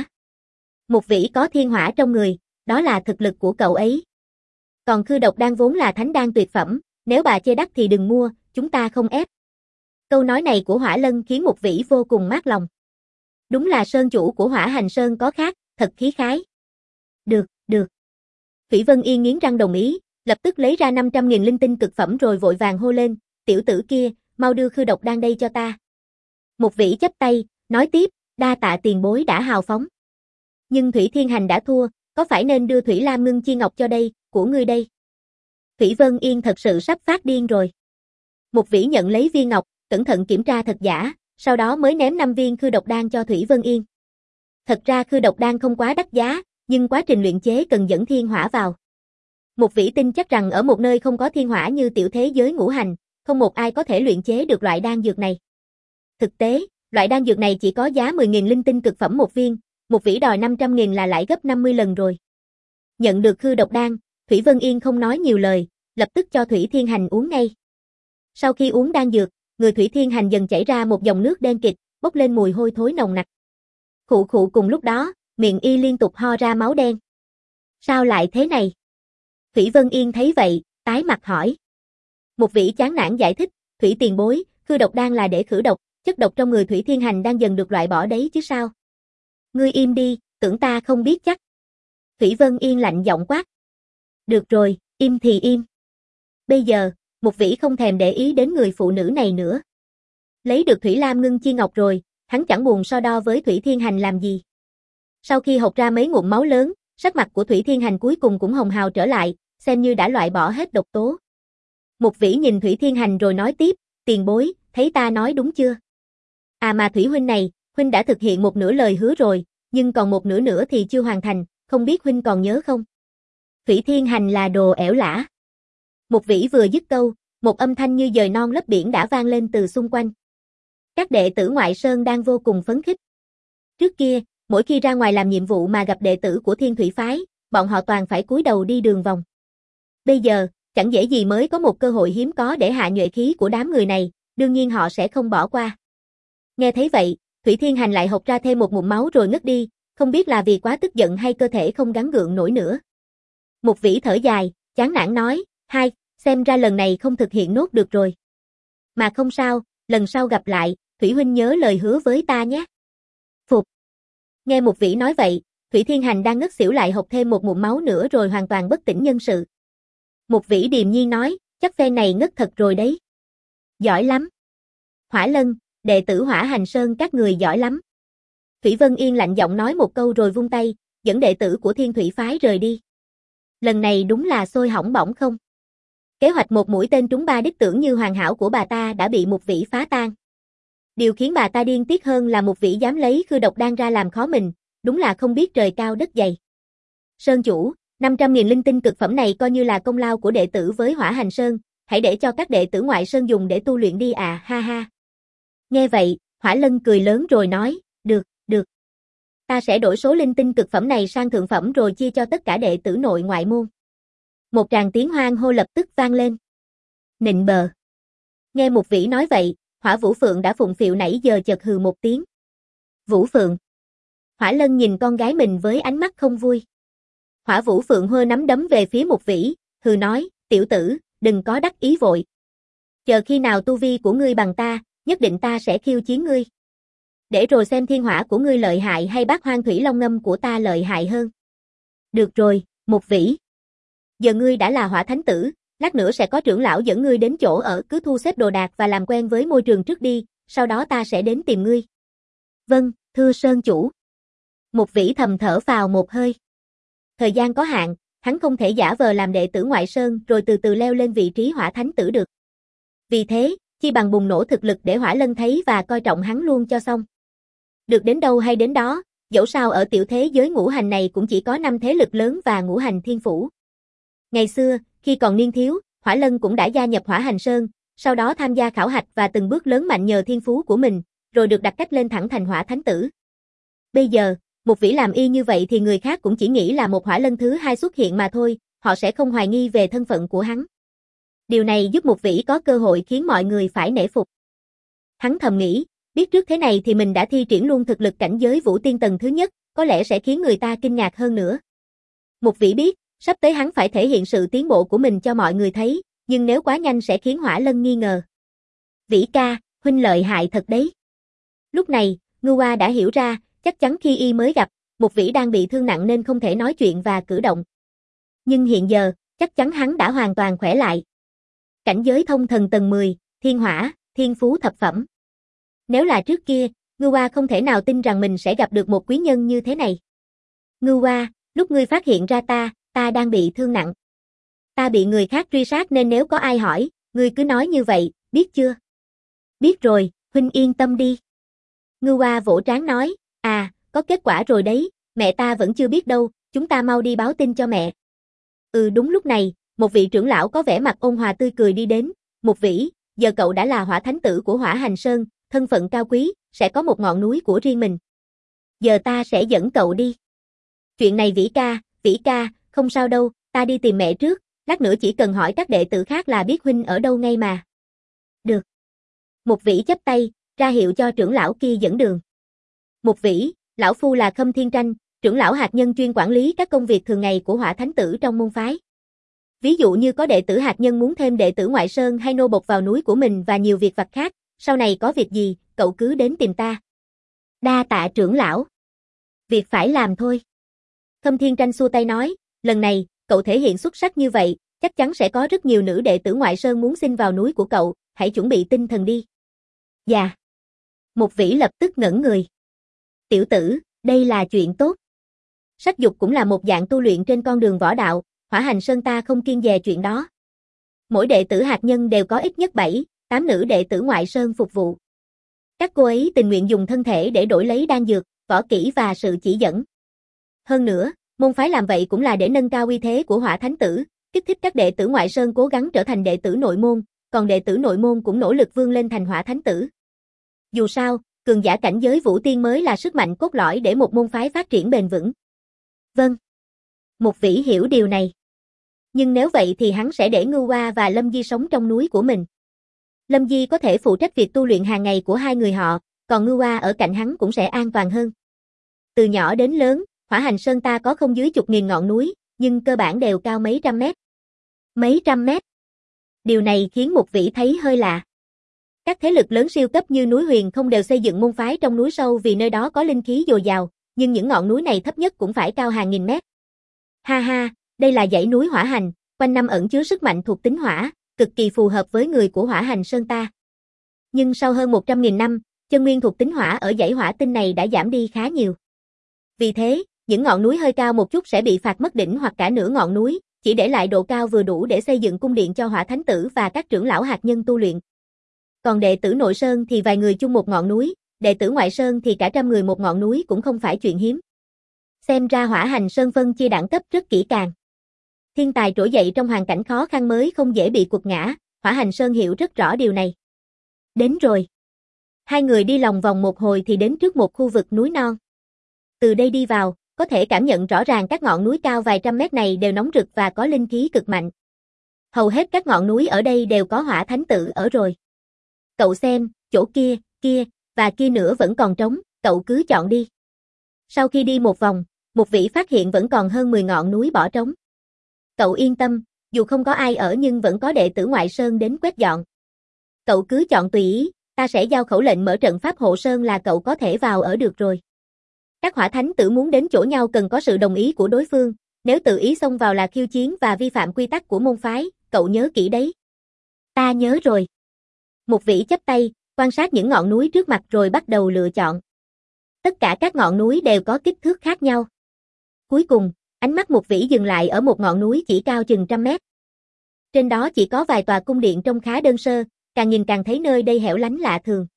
Một vĩ có thiên hỏa trong người, đó là thực lực của cậu ấy. Còn khư độc đan vốn là thánh đan tuyệt phẩm, nếu bà chê đắt thì đừng mua, chúng ta không ép. Câu nói này của Hỏa Lân khiến một vĩ vô cùng mát lòng. Đúng là sơn chủ của Hỏa Hành Sơn có khác, thật khí khái. Được, được. Thủy Vân Yên nghiến răng đồng ý, lập tức lấy ra năm trăm nghìn linh tinh cực phẩm rồi vội vàng hô lên, tiểu tử kia, mau đưa khư độc đan đây cho ta. Một vĩ chắp tay, nói tiếp, đa tạ tiền bối đã hào phóng. Nhưng Thủy Thiên Hành đã thua, có phải nên đưa Thủy Lam Ngưng Chi Ngọc cho đây, của ngươi đây? Thủy Vân Yên thật sự sắp phát điên rồi. Một vĩ nhận lấy viên ngọc, cẩn thận kiểm tra thật giả, sau đó mới ném năm viên khư độc đan cho Thủy Vân Yên. Thật ra khư độc đan không quá đắt giá, nhưng quá trình luyện chế cần dẫn thiên hỏa vào. Một vĩ tin chắc rằng ở một nơi không có thiên hỏa như tiểu thế giới ngũ hành, không một ai có thể luyện chế được loại đan dược này. Thực tế, loại đan dược này chỉ có giá mười nghìn linh tinh cực phẩm một viên, một vĩ đòi năm trăm nghìn là lại gấp năm mươi lần rồi. Nhận được khư độc đan, Thủy Vân Yên không nói nhiều lời, lập tức cho Thủy Thiên Hành uống ngay. Sau khi uống đan dược, người Thủy Thiên Hành dần chảy ra một dòng nước đen kịt, bốc lên mùi hôi thối nồng nặc. Khụ khụ cùng lúc đó, miệng y liên tục ho ra máu đen. Sao lại thế này? Thủy Vân Yên thấy vậy, tái mặt hỏi. Một vĩ chán nản giải thích, Thủy tiền bối, khư độc đan là để khử độc, chất độc trong người Thủy Thiên Hành đang dần được loại bỏ đấy chứ sao? Ngươi im đi, tưởng ta không biết chắc. Thủy Vân Yên lạnh giọng quát. Được rồi, im thì im. Bây giờ, một vĩ không thèm để ý đến người phụ nữ này nữa. Lấy được Thủy Lam Ngưng Chi Ngọc rồi, hắn chẳng buồn so đo với Thủy Thiên Hành làm gì. Sau khi hộc ra mấy ngụm máu lớn, sắc mặt của Thủy Thiên Hành cuối cùng cũng hồng hào trở lại, xem như đã loại bỏ hết độc tố. Một vĩ nhìn Thủy Thiên Hành rồi nói tiếp, tiền bối, thấy ta nói đúng chưa? À mà Thủy huynh này, huynh đã thực hiện một nửa lời hứa rồi, nhưng còn một nửa nữa thì chưa hoàn thành, không biết huynh còn nhớ không? Thủy Thiên Hành là đồ ẻo lả. Một vĩ vừa dứt câu, một âm thanh như dời non lấp biển đã vang lên từ xung quanh. Các đệ tử ngoại sơn đang vô cùng phấn khích. Trước kia, mỗi khi ra ngoài làm nhiệm vụ mà gặp đệ tử của Thiên Thủy phái, bọn họ toàn phải cúi đầu đi đường vòng. Bây giờ, chẳng dễ gì mới có một cơ hội hiếm có để hạ nhuệ khí của đám người này, đương nhiên họ sẽ không bỏ qua. Nghe thấy vậy, Thủy Thiên Hành lại hộc ra thêm một ngụm máu rồi ngất đi, không biết là vì quá tức giận hay cơ thể không gắng gượng nổi nữa. Một vĩ thở dài, chán nản nói, hai, xem ra lần này không thực hiện nốt được rồi. Mà không sao, lần sau gặp lại, Thủy huynh nhớ lời hứa với ta nhé. Phục. Nghe một vĩ nói vậy, Thủy Thiên Hành đang ngất xỉu lại hộc thêm một ngụm máu nữa rồi hoàn toàn bất tỉnh nhân sự. Một vĩ điềm nhiên nói, chắc phe này ngất thật rồi đấy. Giỏi lắm. Hỏa Lân, đệ tử Hỏa Hành Sơn các người giỏi lắm. Thủy Vân Yên lạnh giọng nói một câu rồi vung tay, dẫn đệ tử của Thiên Thủy phái rời đi. Lần này đúng là sôi hỏng bỏng không. Kế hoạch một mũi tên trúng ba đích tưởng như hoàn hảo của bà ta đã bị một vĩ phá tan. Điều khiến bà ta điên tiết hơn là một vĩ dám lấy khư độc đan ra làm khó mình, đúng là không biết trời cao đất dày. Sơn chủ, năm trăm nghìn linh tinh cực phẩm này coi như là công lao của đệ tử với Hỏa Hành Sơn, hãy để cho các đệ tử ngoại sơn dùng để tu luyện đi à, ha ha. Nghe vậy, Hỏa Lân cười lớn rồi nói, được, được. Ta sẽ đổi số linh tinh cực phẩm này sang thượng phẩm rồi chia cho tất cả đệ tử nội ngoại môn. Một tràng tiếng hoan hô lập tức vang lên. Nịnh bợ. Nghe Mục Vĩ nói vậy, Hỏa Vũ Phượng đã phụng phịu nãy giờ chợt hừ một tiếng. Vũ Phượng. Hỏa Lân nhìn con gái mình với ánh mắt không vui. Hỏa Vũ Phượng hơ nắm đấm về phía Mục Vĩ, hừ nói, tiểu tử, đừng có đắc ý vội. Chờ khi nào tu vi của ngươi bằng ta, nhất định ta sẽ khiêu chiến ngươi. Để rồi xem thiên hỏa của ngươi lợi hại hay bát hoang thủy long ngâm của ta lợi hại hơn. Được rồi, Mục Vĩ. Giờ ngươi đã là hỏa thánh tử, lát nữa sẽ có trưởng lão dẫn ngươi đến chỗ ở, cứ thu xếp đồ đạc và làm quen với môi trường trước đi, sau đó ta sẽ đến tìm ngươi. Vâng, thưa Sơn chủ. Mục Vĩ thầm thở phào một hơi. Thời gian có hạn, hắn không thể giả vờ làm đệ tử ngoại sơn rồi từ từ leo lên vị trí hỏa thánh tử được. Vì thế, chi bằng bùng nổ thực lực để Hỏa Lân thấy và coi trọng hắn luôn cho xong. Được đến đâu hay đến đó, dẫu sao ở tiểu thế giới ngũ hành này cũng chỉ có năm thế lực lớn và ngũ hành thiên phủ. Ngày xưa, khi còn niên thiếu, Hỏa Lân cũng đã gia nhập Hỏa Hành Sơn, sau đó tham gia khảo hạch và từng bước lớn mạnh nhờ thiên phú của mình, rồi được đặt cách lên thẳng thành Hỏa Thánh Tử. Bây giờ, Mục Vĩ làm y như vậy thì người khác cũng chỉ nghĩ là một Hỏa Lân thứ hai xuất hiện mà thôi, họ sẽ không hoài nghi về thân phận của hắn. Điều này giúp Mục Vĩ có cơ hội khiến mọi người phải nể phục. Hắn thầm nghĩ, biết trước thế này thì mình đã thi triển luôn thực lực cảnh giới Vũ Tiên tầng thứ nhất, có lẽ sẽ khiến người ta kinh ngạc hơn nữa. Mục Vĩ biết, sắp tới hắn phải thể hiện sự tiến bộ của mình cho mọi người thấy, nhưng nếu quá nhanh sẽ khiến Hỏa Lân nghi ngờ. Vĩ ca, huynh lợi hại thật đấy. Lúc này, Ngưu Oa đã hiểu ra, chắc chắn khi y mới gặp, Mục Vĩ đang bị thương nặng nên không thể nói chuyện và cử động. Nhưng hiện giờ, chắc chắn hắn đã hoàn toàn khỏe lại. Cảnh giới thông thần tầng mười, thiên hỏa, thiên phú thập phẩm. Nếu là trước kia, Ngưu Oa không thể nào tin rằng mình sẽ gặp được một quý nhân như thế này. Ngưu Oa, lúc ngươi phát hiện ra ta, ta đang bị thương nặng. Ta bị người khác truy sát nên nếu có ai hỏi, ngươi cứ nói như vậy, biết chưa? Biết rồi, huynh yên tâm đi. Ngưu Oa vỗ trán nói, à, có kết quả rồi đấy, mẹ ta vẫn chưa biết đâu, chúng ta mau đi báo tin cho mẹ. Ừ đúng lúc này, một vị trưởng lão có vẻ mặt ôn hòa tươi cười đi đến, Mục Vĩ, giờ cậu đã là hỏa thánh tử của Hỏa Hành Sơn, thân phận cao quý, sẽ có một ngọn núi của riêng mình. Giờ ta sẽ dẫn cậu đi. Chuyện này Vĩ ca, Vĩ ca, không sao đâu, ta đi tìm mẹ trước, lát nữa chỉ cần hỏi các đệ tử khác là biết huynh ở đâu ngay mà. Được. Mục Vĩ chắp tay, ra hiệu cho trưởng lão kia dẫn đường. Mục Vĩ, lão phu là Khâm Thiên Tranh, trưởng lão hạt nhân chuyên quản lý các công việc thường ngày của Hỏa Thánh tử trong môn phái. Ví dụ như có đệ tử hạt nhân muốn thêm đệ tử ngoại sơn hay nô bộc vào núi của mình và nhiều việc vặt khác, sau này có việc gì, cậu cứ đến tìm ta. Đa tạ trưởng lão. Việc phải làm thôi. Khâm Thiên Tranh xua tay nói, lần này, cậu thể hiện xuất sắc như vậy, chắc chắn sẽ có rất nhiều nữ đệ tử ngoại sơn muốn xin vào núi của cậu, hãy chuẩn bị tinh thần đi. Dạ. Mục Vĩ lập tức ngẩn người. Tiểu tử, đây là chuyện tốt. Sắc dục cũng là một dạng tu luyện trên con đường võ đạo, Hỏa Hành Sơn ta không kiêng dè chuyện đó. Mỗi đệ tử hạt nhân đều có ít nhất bảy, tám nữ đệ tử ngoại sơn phục vụ. Các cô ấy tình nguyện dùng thân thể để đổi lấy đan dược, võ kỹ và sự chỉ dẫn. Hơn nữa, môn phái làm vậy cũng là để nâng cao uy thế của Hỏa Thánh tử, kích thích các đệ tử ngoại sơn cố gắng trở thành đệ tử nội môn, còn đệ tử nội môn cũng nỗ lực vươn lên thành Hỏa Thánh tử. Dù sao, cường giả cảnh giới Vũ Tiên mới là sức mạnh cốt lõi để một môn phái phát triển bền vững. Vâng. Mục Vĩ hiểu điều này. Nhưng nếu vậy thì hắn sẽ để Ngưu Oa và Lâm Di sống trong núi của mình. Lâm Di có thể phụ trách việc tu luyện hàng ngày của hai người họ, còn Ngưu Oa ở cạnh hắn cũng sẽ an toàn hơn. Từ nhỏ đến lớn, Hỏa Hành Sơn ta có không dưới chục nghìn ngọn núi, nhưng cơ bản đều cao mấy trăm mét. Mấy trăm mét. Điều này khiến Mục Vĩ thấy hơi lạ. Các thế lực lớn siêu cấp như núi Huyền không đều xây dựng môn phái trong núi sâu vì nơi đó có linh khí dồi dào, nhưng những ngọn núi này thấp nhất cũng phải cao hàng nghìn mét. Ha ha, đây là dãy núi Hỏa Hành, quanh năm ẩn chứa sức mạnh thuộc tính hỏa, cực kỳ phù hợp với người của Hỏa Hành Sơn ta. Nhưng sau hơn một trăm nghìn năm, chân nguyên thuộc tính hỏa ở dãy hỏa tinh này đã giảm đi khá nhiều. Vì thế, những ngọn núi hơi cao một chút sẽ bị phạt mất đỉnh hoặc cả nửa ngọn núi, chỉ để lại độ cao vừa đủ để xây dựng cung điện cho Hỏa Thánh tử và các trưởng lão hạt nhân tu luyện. Còn đệ tử nội sơn thì vài người chung một ngọn núi, đệ tử ngoại sơn thì cả trăm người một ngọn núi cũng không phải chuyện hiếm. Xem ra Hỏa Hành Sơn phân chia đẳng cấp rất kỹ càng. Thiên tài trỗi dậy trong hoàn cảnh khó khăn mới không dễ bị quật ngã, Hỏa Hành Sơn hiểu rất rõ điều này. Đến rồi. Hai người đi lòng vòng một hồi thì đến trước một khu vực núi non. Từ đây đi vào, có thể cảm nhận rõ ràng các ngọn núi cao vài trăm mét này đều nóng rực và có linh khí cực mạnh. Hầu hết các ngọn núi ở đây đều có hỏa thánh tự ở rồi. Cậu xem, chỗ kia, kia, và kia nữa vẫn còn trống, cậu cứ chọn đi. Sau khi đi một vòng, Mục Vĩ phát hiện vẫn còn hơn mười ngọn núi bỏ trống. Cậu yên tâm, dù không có ai ở nhưng vẫn có đệ tử ngoại sơn đến quét dọn. Cậu cứ chọn tùy ý, ta sẽ giao khẩu lệnh mở trận pháp hộ sơn là cậu có thể vào ở được rồi. Các hỏa thánh tử muốn đến chỗ nhau cần có sự đồng ý của đối phương, nếu tự ý xông vào là khiêu chiến và vi phạm quy tắc của môn phái, cậu nhớ kỹ đấy. Ta nhớ rồi. Mục Vĩ chắp tay, quan sát những ngọn núi trước mặt rồi bắt đầu lựa chọn. Tất cả các ngọn núi đều có kích thước khác nhau. Cuối cùng, ánh mắt Mục Vĩ dừng lại ở một ngọn núi chỉ cao chừng trăm mét. Trên đó chỉ có vài tòa cung điện trông khá đơn sơ, càng nhìn càng thấy nơi đây hẻo lánh lạ thường.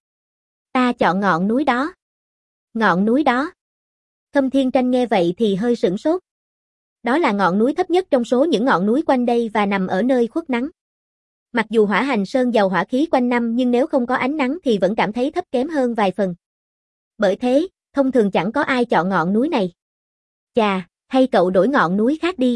Ta chọn ngọn núi đó. Ngọn núi đó. Khâm Thiên Tranh nghe vậy thì hơi sửng sốt. Đó là ngọn núi thấp nhất trong số những ngọn núi quanh đây và nằm ở nơi khuất nắng. Mặc dù Hỏa Hành Sơn giàu hỏa khí quanh năm nhưng nếu không có ánh nắng thì vẫn cảm thấy thấp kém hơn vài phần. Bởi thế, thông thường chẳng có ai chọn ngọn núi này. Chà, hay cậu đổi ngọn núi khác đi.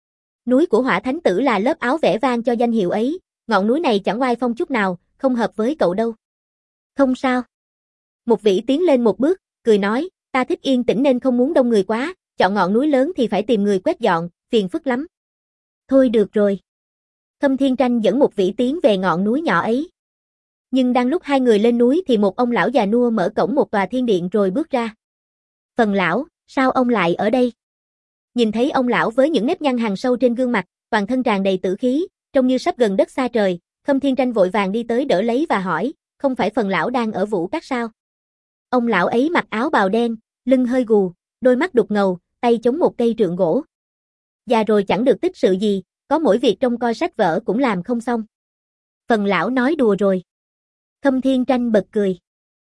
Núi của Hỏa Thánh Tử là lớp áo vẻ vang cho danh hiệu ấy, ngọn núi này chẳng oai phong chút nào, không hợp với cậu đâu. Không sao. Mục Vĩ tiến lên một bước, cười nói, ta thích yên tĩnh nên không muốn đông người quá, chọn ngọn núi lớn thì phải tìm người quét dọn, phiền phức lắm. Thôi được rồi. Khâm Thiên Tranh dẫn Mục Vĩ tiến về ngọn núi nhỏ ấy. Nhưng đang lúc hai người lên núi thì một ông lão già nua mở cổng một tòa thiên điện rồi bước ra. Phần lão, sao ông lại ở đây? Nhìn thấy ông lão với những nếp nhăn hằn sâu trên gương mặt, toàn thân tràn đầy tử khí, trông như sắp gần đất xa trời, Khâm Thiên Tranh vội vàng đi tới đỡ lấy và hỏi, không phải phần lão đang ở Vũ Các sao? Ông lão ấy mặc áo bào đen, lưng hơi gù, đôi mắt đục ngầu, tay chống một cây trượng gỗ. Già rồi chẳng được tích sự gì, có mỗi việc trông coi sách vở cũng làm không xong. Phần lão nói đùa rồi. Khâm Thiên Tranh bật cười.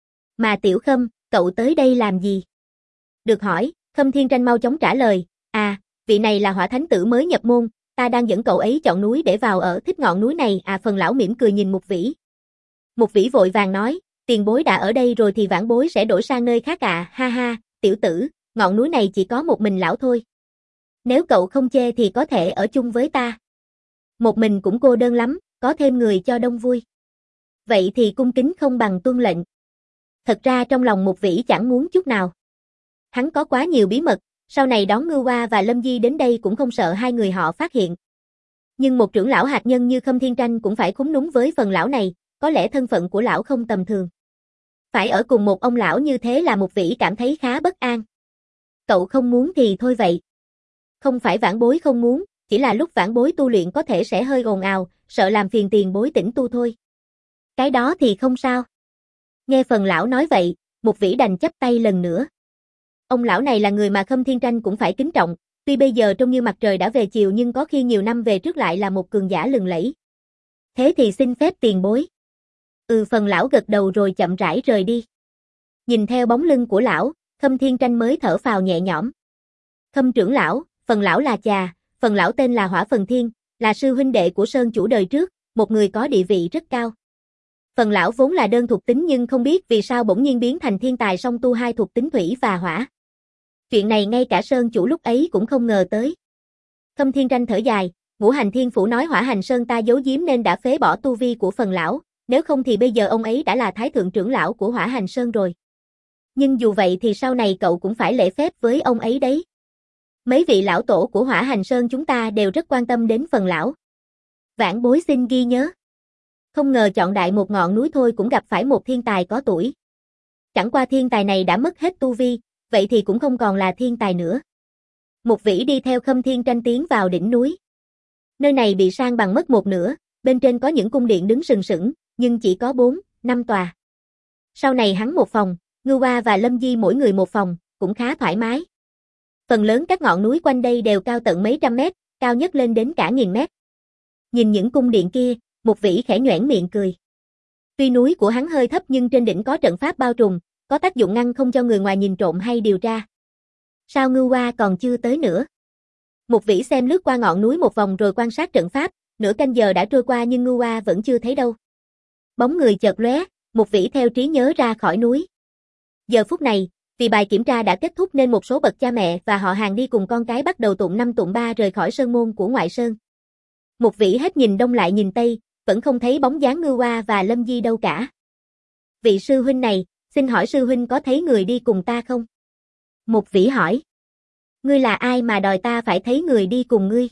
Mà Tiểu Khâm, cậu tới đây làm gì? Được hỏi, Khâm Thiên Tranh mau chóng trả lời, à, vị này là Hỏa Thánh Tử mới nhập môn, ta đang dẫn cậu ấy chọn núi để vào ở, thích ngọn núi này à. Phần lão mỉm cười nhìn Mục Vĩ. Mục Vĩ vội vàng nói, tiền bối đã ở đây rồi thì vãn bối sẽ đổi sang nơi khác à, ha ha, tiểu tử, ngọn núi này chỉ có một mình lão thôi. Nếu cậu không chê thì có thể ở chung với ta. Một mình cũng cô đơn lắm, có thêm người cho đông vui. Vậy thì cung kính không bằng tuân lệnh. Thật ra trong lòng Mục Vĩ chẳng muốn chút nào. Hắn có quá nhiều bí mật, sau này đón Ngưu Hoa và Lâm Di đến đây cũng không sợ hai người họ phát hiện. Nhưng một trưởng lão hạt nhân như Khâm Thiên Tranh cũng phải khúm núm với phần lão này, có lẽ thân phận của lão không tầm thường. Phải ở cùng một ông lão như thế là Mục Vĩ cảm thấy khá bất an. Cậu không muốn thì thôi vậy. Không phải vãn bối không muốn, chỉ là lúc vãn bối tu luyện có thể sẽ hơi ồn ào, sợ làm phiền tiền bối tĩnh tu thôi. Cái đó thì không sao. Nghe phần lão nói vậy, Mục Vĩ đành chắp tay lần nữa. Ông lão này là người mà Khâm Thiên Tranh cũng phải kính trọng, tuy bây giờ trông như mặt trời đã về chiều nhưng có khi nhiều năm về trước lại là một cường giả lừng lẫy. Thế thì xin phép tiền bối. Ừ, phần lão gật đầu rồi chậm rãi rời đi. Nhìn theo bóng lưng của lão, Khâm Thiên Tranh mới thở phào nhẹ nhõm. Khâm trưởng lão, phần lão là chà, phần lão tên là Hỏa Phần Thiên, là sư huynh đệ của Sơn chủ đời trước, một người có địa vị rất cao. Phần lão vốn là đơn thuộc tính nhưng không biết vì sao bỗng nhiên biến thành thiên tài song tu hai thuộc tính thủy và hỏa. Chuyện này ngay cả Sơn chủ lúc ấy cũng không ngờ tới. Khâm Thiên Tranh thở dài, Ngũ Hành Thiên Phủ nói Hỏa Hành Sơn ta giấu giếm nên đã phế bỏ tu vi của phần lão, nếu không thì bây giờ ông ấy đã là thái thượng trưởng lão của Hỏa Hành Sơn rồi. Nhưng dù vậy thì sau này cậu cũng phải lễ phép với ông ấy đấy. Mấy vị lão tổ của Hỏa Hành Sơn chúng ta đều rất quan tâm đến phần lão. Vãn bối xin ghi nhớ. Không ngờ chọn đại một ngọn núi thôi cũng gặp phải một thiên tài có tuổi. Chẳng qua thiên tài này đã mất hết tu vi, vậy thì cũng không còn là thiên tài nữa. Mục Vĩ đi theo Khâm Thiên Tranh tiến vào đỉnh núi. Nơi này bị san bằng mất một nửa, bên trên có những cung điện đứng sừng sững, nhưng chỉ có bốn, năm tòa. Sau này hắn một phòng, Ngưu Hoa và Lâm Di mỗi người một phòng, cũng khá thoải mái. Phần lớn các ngọn núi quanh đây đều cao tận mấy trăm mét, cao nhất lên đến cả nghìn mét. Nhìn những cung điện kia, Mục Vĩ khẽ nhoẻn miệng cười. Tuy núi của hắn hơi thấp nhưng trên đỉnh có trận pháp bao trùm, có tác dụng ngăn không cho người ngoài nhìn trộm hay điều tra. Sao Ngưu Hoa còn chưa tới nữa? Mục Vĩ xem lướt qua ngọn núi một vòng rồi quan sát trận pháp, nửa canh giờ đã trôi qua nhưng Ngưu Hoa vẫn chưa thấy đâu. Bóng người chợt lóe, Mục Vĩ theo trí nhớ ra khỏi núi. Giờ phút này, Vì bài kiểm tra đã kết thúc nên một số bậc cha mẹ và họ hàng đi cùng con cái bắt đầu tụng năm tụng ba rời khỏi sơn môn của ngoại sơn. Mục Vĩ hết nhìn đông lại nhìn tây, vẫn không thấy bóng dáng Ngưu Oa và Lâm Di đâu cả. Vị sư huynh này, xin hỏi sư huynh có thấy người đi cùng ta không? Mục Vĩ hỏi. Ngươi là ai mà đòi ta phải thấy người đi cùng ngươi?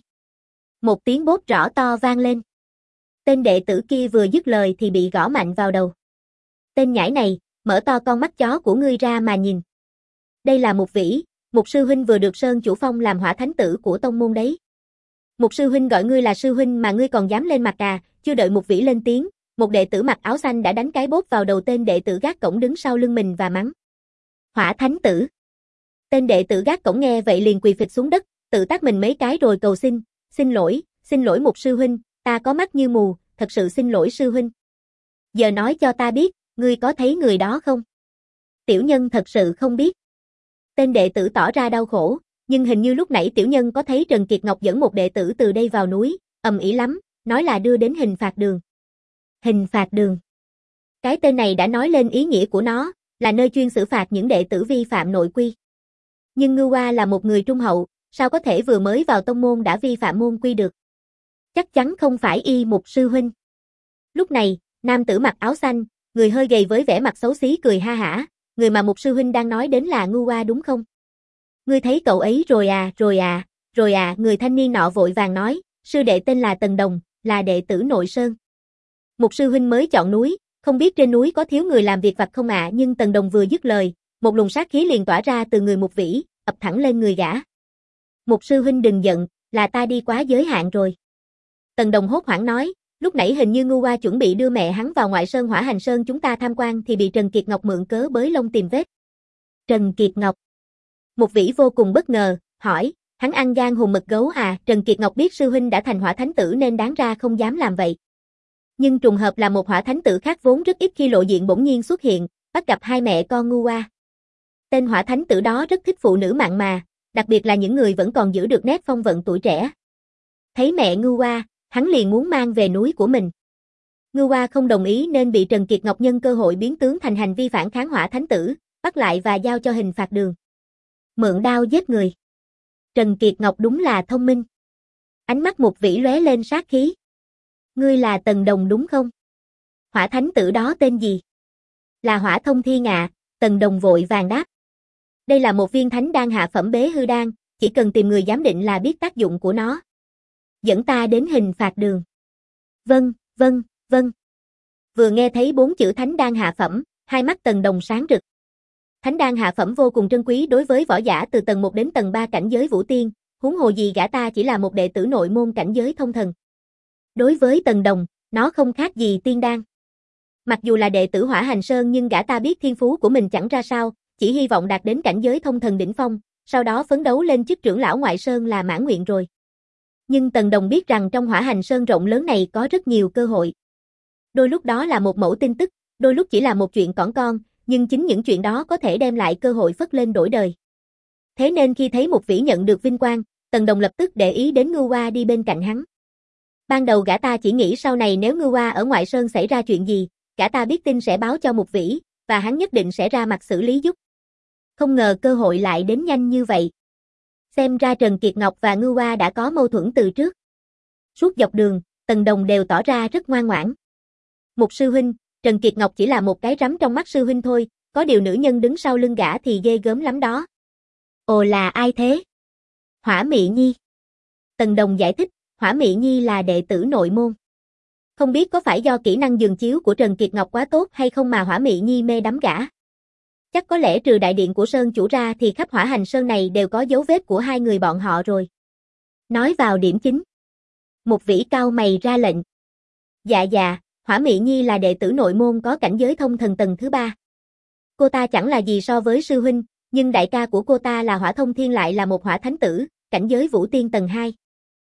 Một tiếng bốp rõ to vang lên. Tên đệ tử kia vừa dứt lời thì bị gõ mạnh vào đầu. Tên nhãi này, mở to con mắt chó của ngươi ra mà nhìn. Đây là Mục Vĩ, Mục sư huynh vừa được Sơn chủ phong làm hỏa thánh tử của tông môn đấy. Mục sư huynh gọi ngươi là sư huynh mà ngươi còn dám lên mặt à? Chưa đợi Mục Vĩ lên tiếng, một đệ tử mặc áo xanh đã đánh cái bốp vào đầu tên đệ tử gác cổng đứng sau lưng mình và mắng. Hỏa thánh tử. Tên đệ tử gác cổng nghe vậy liền quỳ phịch xuống đất, tự tát mình mấy cái rồi cầu xin, xin lỗi, xin lỗi Mục sư huynh, ta có mắt như mù, thật sự xin lỗi sư huynh. Giờ nói cho ta biết, ngươi có thấy người đó không? Tiểu nhân thật sự không biết. Tên đệ tử tỏ ra đau khổ, nhưng hình như lúc nãy tiểu nhân có thấy Trần Kiệt Ngọc dẫn một đệ tử từ đây vào núi, ầm ĩ lắm, nói là đưa đến hình phạt đường. Hình phạt đường. Cái tên này đã nói lên ý nghĩa của nó, là nơi chuyên xử phạt những đệ tử vi phạm nội quy. Nhưng Ngưu Oa là một người trung hậu, sao có thể vừa mới vào tông môn đã vi phạm môn quy được? Chắc chắn không phải y Mục sư huynh. Lúc này, nam tử mặc áo xanh, người hơi gầy với vẻ mặt xấu xí cười ha hả, người mà Mục sư huynh đang nói đến là Ngưu Oa đúng không? Ngươi thấy cậu ấy rồi à, rồi à, rồi à, người thanh niên nọ vội vàng nói, sư đệ tên là Tần Đồng, là đệ tử nội sơn. Mục sư huynh mới chọn núi, không biết trên núi có thiếu người làm việc vặt không ạ, à, nhưng Tần Đồng vừa dứt lời, một luồng sát khí liền tỏa ra từ người Mục Vĩ, ập thẳng lên người gã. Mục sư huynh đừng giận, là ta đi quá giới hạn rồi. Tần Đồng hốt hoảng nói, lúc nãy hình như Ngưu Oa chuẩn bị đưa mẹ hắn vào ngoại sơn Hỏa Hành Sơn chúng ta tham quan thì bị Trần Kiệt Ngọc mượn cớ bới lông tìm vết. Trần Kiệt Ngọc. Mục Vĩ vô cùng bất ngờ, hỏi, hắn ăn gan hùm mật gấu à? Trần Kiệt Ngọc biết sư huynh đã thành hỏa thánh tử nên đáng ra không dám làm vậy. Nhưng trùng hợp là một hỏa thánh tử khác vốn rất ít khi lộ diện bỗng nhiên xuất hiện, bắt gặp hai mẹ con Ngưu Oa. Tên hỏa thánh tử đó rất thích phụ nữ mặn mà, đặc biệt là những người vẫn còn giữ được nét phong vận tuổi trẻ. Thấy mẹ Ngưu Oa, hắn liền muốn mang về núi của mình. Ngưu Oa không đồng ý nên bị Trần Kiệt Ngọc nhân cơ hội biến tướng thành hành vi phản kháng hỏa thánh tử, bắt lại và giao cho hình phạt đường. Mượn đao giết người. Trần Kiệt Ngọc đúng là thông minh. Ánh mắt Mục Vĩ lóe lên sát khí. Ngươi là Tần Đồng đúng không? Hỏa thánh tử đó tên gì? Là Hỏa Thông Thiên ạ. Tần Đồng vội vàng đáp. Đây là một viên thánh đan hạ phẩm bế hư đan, chỉ cần tìm người giám định là biết tác dụng của nó. Dẫn ta đến hình phạt đường. Vâng, vâng, vâng. Vừa nghe thấy bốn chữ thánh đan hạ phẩm, hai mắt Tần Đồng sáng rực. Thánh đan hạ phẩm vô cùng trân quý đối với võ giả từ tầng một đến tầng ba cảnh giới vũ tiên, huống hồ gì gã ta chỉ là một đệ tử nội môn cảnh giới thông thần. Đối với Tần Đồng, nó không khác gì tiên đan. Mặc dù là đệ tử Hỏa Hành Sơn nhưng gã ta biết thiên phú của mình chẳng ra sao, chỉ hy vọng đạt đến cảnh giới thông thần đỉnh phong, sau đó phấn đấu lên chức trưởng lão ngoại sơn là mãn nguyện rồi. Nhưng Tần Đồng biết rằng trong Hỏa Hành Sơn rộng lớn này có rất nhiều cơ hội. Đôi lúc đó là một mẩu tin tức, đôi lúc chỉ là một chuyện cỏn con, nhưng chính những chuyện đó có thể đem lại cơ hội phất lên đổi đời. Thế nên khi thấy Mục Vĩ nhận được vinh quang, Tần Đồng lập tức để ý đến Ngưu Oa đi bên cạnh hắn. Ban đầu gã ta chỉ nghĩ sau này nếu Ngưu Oa ở ngoại sơn xảy ra chuyện gì, gã ta biết tin sẽ báo cho Mục Vĩ, và hắn nhất định sẽ ra mặt xử lý giúp. Không ngờ cơ hội lại đến nhanh như vậy. Xem ra Trần Kiệt Ngọc và Ngưu Oa đã có mâu thuẫn từ trước. Suốt dọc đường, Tần Đồng đều tỏ ra rất ngoan ngoãn. Mục sư huynh, Trần Kiệt Ngọc chỉ là một cái rắm trong mắt sư huynh thôi, có điều nữ nhân đứng sau lưng gã thì ghê gớm lắm đó. Ồ là ai thế? Hỏa Mị Nhi. Tần Đồng giải thích, Hỏa Mị Nhi là đệ tử nội môn. Không biết có phải do kỹ năng giường chiếu của Trần Kiệt Ngọc quá tốt hay không mà Hỏa Mị Nhi mê đắm gã. Chắc có lẽ trừ đại điện của Sơn chủ ra thì khắp Hỏa Hành Sơn này đều có dấu vết của hai người bọn họ rồi. Nói vào điểm chính. Mục Vĩ cau mày ra lệnh. Dạ dạ, Hỏa Mị Nhi là đệ tử nội môn có cảnh giới thông thần tầng thứ ba. Cô ta chẳng là gì so với sư huynh, nhưng đại ca của cô ta là Hỏa Thông Thiên lại là một hỏa thánh tử, cảnh giới vũ tiên tầng hai.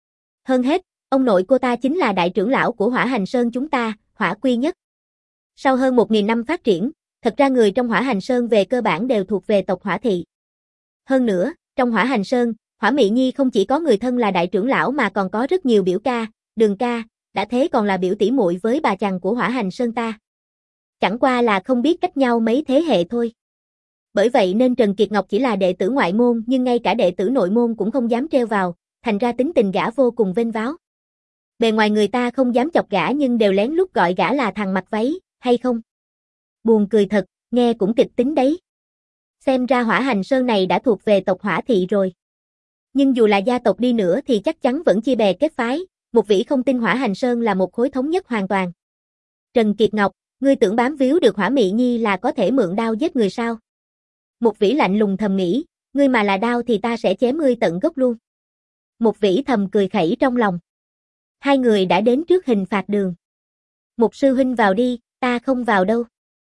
Hơn hết, ông nội cô ta chính là đại trưởng lão của Hỏa Hành Sơn chúng ta, Hỏa Quy Nhất. Sau hơn một nghìn năm phát triển, thật ra người trong Hỏa Hành Sơn về cơ bản đều thuộc về tộc Hỏa Thị. Hơn nữa, trong Hỏa Hành Sơn, Hỏa Mị Nhi không chỉ có người thân là đại trưởng lão mà còn có rất nhiều biểu ca, đường ca, đã thế còn là biểu tỷ muội với bà chằn của Hỏa Hành Sơn ta. Chẳng qua là không biết cách nhau mấy thế hệ thôi. Bởi vậy nên Trần Kiệt Ngọc chỉ là đệ tử ngoại môn nhưng ngay cả đệ tử nội môn cũng không dám trêu vào, thành ra tính tình gã vô cùng vênh váo. Bề ngoài người ta không dám chọc gã nhưng đều lén lút gọi gã là thằng mặc váy, hay không? Buồn cười thật, nghe cũng kịch tính đấy. Xem ra Hỏa Hành Sơn này đã thuộc về tộc Hỏa Thị rồi. Nhưng dù là gia tộc đi nữa thì chắc chắn vẫn chia bè kết phái, Mục Vĩ không tin Hỏa Hành Sơn là một khối thống nhất hoàn toàn. Trần Kiệt Ngọc, ngươi tưởng bám víu được Hỏa Mị Nhi là có thể mượn đao giết người sao? Mục Vĩ lạnh lùng thầm nghĩ, ngươi mà là đao thì ta sẽ chém ngươi tận gốc luôn. Mục Vĩ thầm cười khẩy trong lòng. Hai người đã đến trước hình phạt đường. Mục sư huynh vào đi, ta không vào đâu.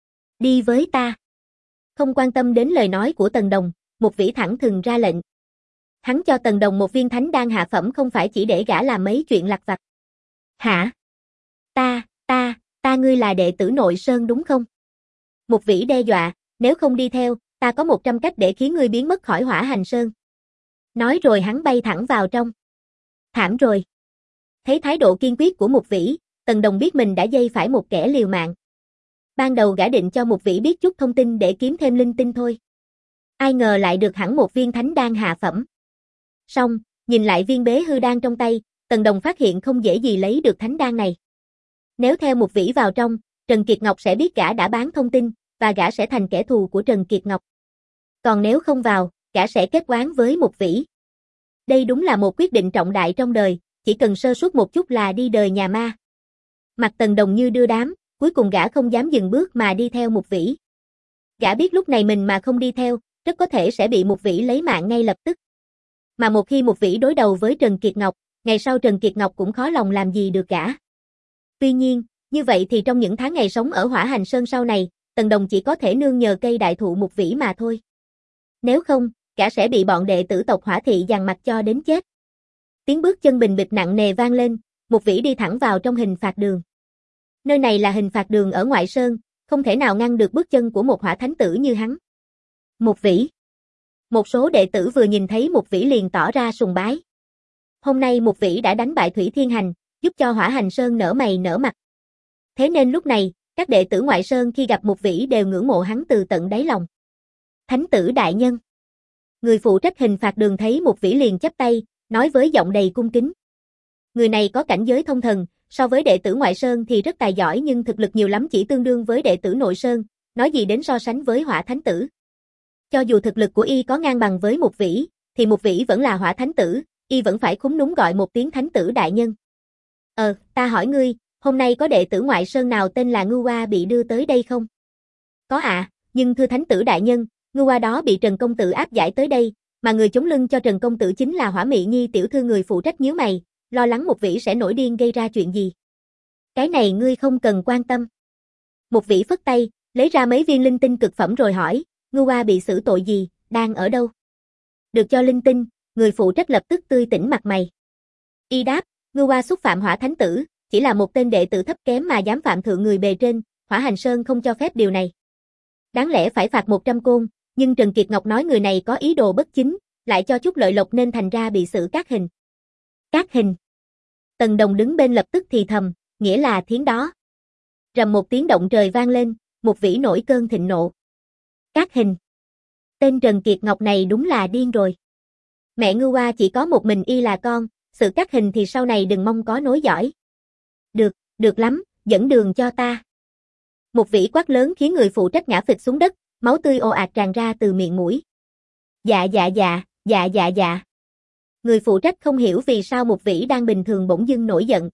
Đi với ta. Không quan tâm đến lời nói của Tần Đồng, Mục Vĩ thẳng thừng ra lệnh. Hắn cho Tần Đồng một viên thánh đan hạ phẩm không phải chỉ để gã làm mấy chuyện lặt vặt. Hả? Ta, ta, ta ngươi là đệ tử Nội Sơn đúng không? Mục Vĩ đe dọa, nếu không đi theo, ta có một trăm cách để khiến ngươi biến mất khỏi Hỏa Hành Sơn. Nói rồi hắn bay thẳng vào trong. Thảm rồi. Thấy thái độ kiên quyết của Mục Vĩ, Tần Đồng biết mình đã dây phải một kẻ liều mạng. Ban đầu gã định cho Mục Vĩ biết chút thông tin để kiếm thêm linh tinh thôi. Ai ngờ lại được hẳn một viên thánh đan hạ phẩm. Xong, nhìn lại viên bế hư đan trong tay, Tần Đồng phát hiện không dễ gì lấy được thánh đan này. Nếu theo Mục Vĩ vào trong, Trần Kiệt Ngọc sẽ biết gã đã bán thông tin, và gã sẽ thành kẻ thù của Trần Kiệt Ngọc. Còn nếu không vào, gã sẽ kết oán với Mục Vĩ. Đây đúng là một quyết định trọng đại trong đời, chỉ cần sơ suất một chút là đi đời nhà ma. Mặt Tần Đồng như đưa đám, cuối cùng gã không dám dừng bước mà đi theo Mục Vĩ. Gã biết lúc này mình mà không đi theo, rất có thể sẽ bị Mục Vĩ lấy mạng ngay lập tức. Mà một khi Mục Vĩ đối đầu với Trần Kiệt Ngọc, ngày sau Trần Kiệt Ngọc cũng khó lòng làm gì được gã. Tuy nhiên, như vậy thì trong những tháng ngày sống ở Hỏa Hành Sơn sau này, Tần Đồng chỉ có thể nương nhờ cây đại thụ Mục Vĩ mà thôi. Nếu không, gã sẽ bị bọn đệ tử tộc Hỏa Thị giằng mặt cho đến chết. Tiếng bước chân bình bịch nặng nề vang lên, Mục Vĩ đi thẳng vào trong hình phạt đường. Nơi này là hình phạt đường ở ngoại sơn, không thể nào ngăn được bước chân của một hỏa thánh tử như hắn. Mục Vĩ. Một số đệ tử vừa nhìn thấy Mục Vĩ liền tỏ ra sùng bái. Hôm nay Mục Vĩ đã đánh bại Thủy Thiên Hành, giúp cho Hỏa Hành Sơn nở mày nở mặt. Thế nên lúc này, các đệ tử ngoại sơn khi gặp Mục Vĩ đều ngưỡng mộ hắn từ tận đáy lòng. Thánh tử đại nhân. Người phụ trách hình phạt đường thấy Mục Vĩ liền chắp tay, nói với giọng đầy cung kính. Người này có cảnh giới thông thần, so với đệ tử ngoại sơn thì rất tài giỏi nhưng thực lực nhiều lắm chỉ tương đương với đệ tử nội sơn, nói gì đến so sánh với Hỏa Thánh tử. Cho dù thực lực của y có ngang bằng với Mục Vĩ, thì Mục Vĩ vẫn là Hỏa Thánh tử, y vẫn phải khúm núm gọi một tiếng Thánh tử đại nhân. Ờ, ta hỏi ngươi, hôm nay có đệ tử ngoại sơn nào tên là Ngưu Oa bị đưa tới đây không? Có ạ, à, nhưng thưa Thánh tử đại nhân, Ngưu Oa đó bị Trần công tử áp giải tới đây, mà người chống lưng cho Trần công tử chính là Hỏa Mị Nhi tiểu thư. Người phụ trách nhíu mày, lo lắng Mục Vĩ sẽ nổi điên gây ra chuyện gì. Cái này ngươi không cần quan tâm. Mục Vĩ phất tay, lấy ra mấy viên linh tinh cực phẩm rồi hỏi, Ngưu Oa bị xử tội gì, đang ở đâu? Được cho linh tinh, người phụ trách lập tức tươi tỉnh mặt mày. Y đáp, Ngưu Oa xúc phạm Hỏa Thánh tử, chỉ là một tên đệ tử thấp kém mà dám phạm thượng người bề trên, Hỏa Hành Sơn không cho phép điều này. Đáng lẽ phải phạt một trăm côn, nhưng Trần Kiệt Ngọc nói người này có ý đồ bất chính, lại cho chút lợi lộc nên thành ra bị xử cát hình. Cát hình. Tần Đồng đứng bên lập tức thì thầm, nghĩa là thiến đó. Rầm một tiếng động trời vang lên, Mục Vĩ nổi cơn thịnh nộ. Cát hình. Tên Trần Kiệt Ngọc này đúng là điên rồi. Mẹ Ngưu Oa chỉ có một mình y là con, sự cát hình thì sau này đừng mong có nối dõi. Được, được lắm, dẫn đường cho ta. Mục Vĩ quát lớn khiến người phụ trách ngã phịch xuống đất, máu tươi ồ ạt tràn ra từ miệng mũi. Dạ dạ dạ, dạ dạ dạ. Người phụ trách không hiểu vì sao Mục Vĩ đang bình thường bỗng dưng nổi giận.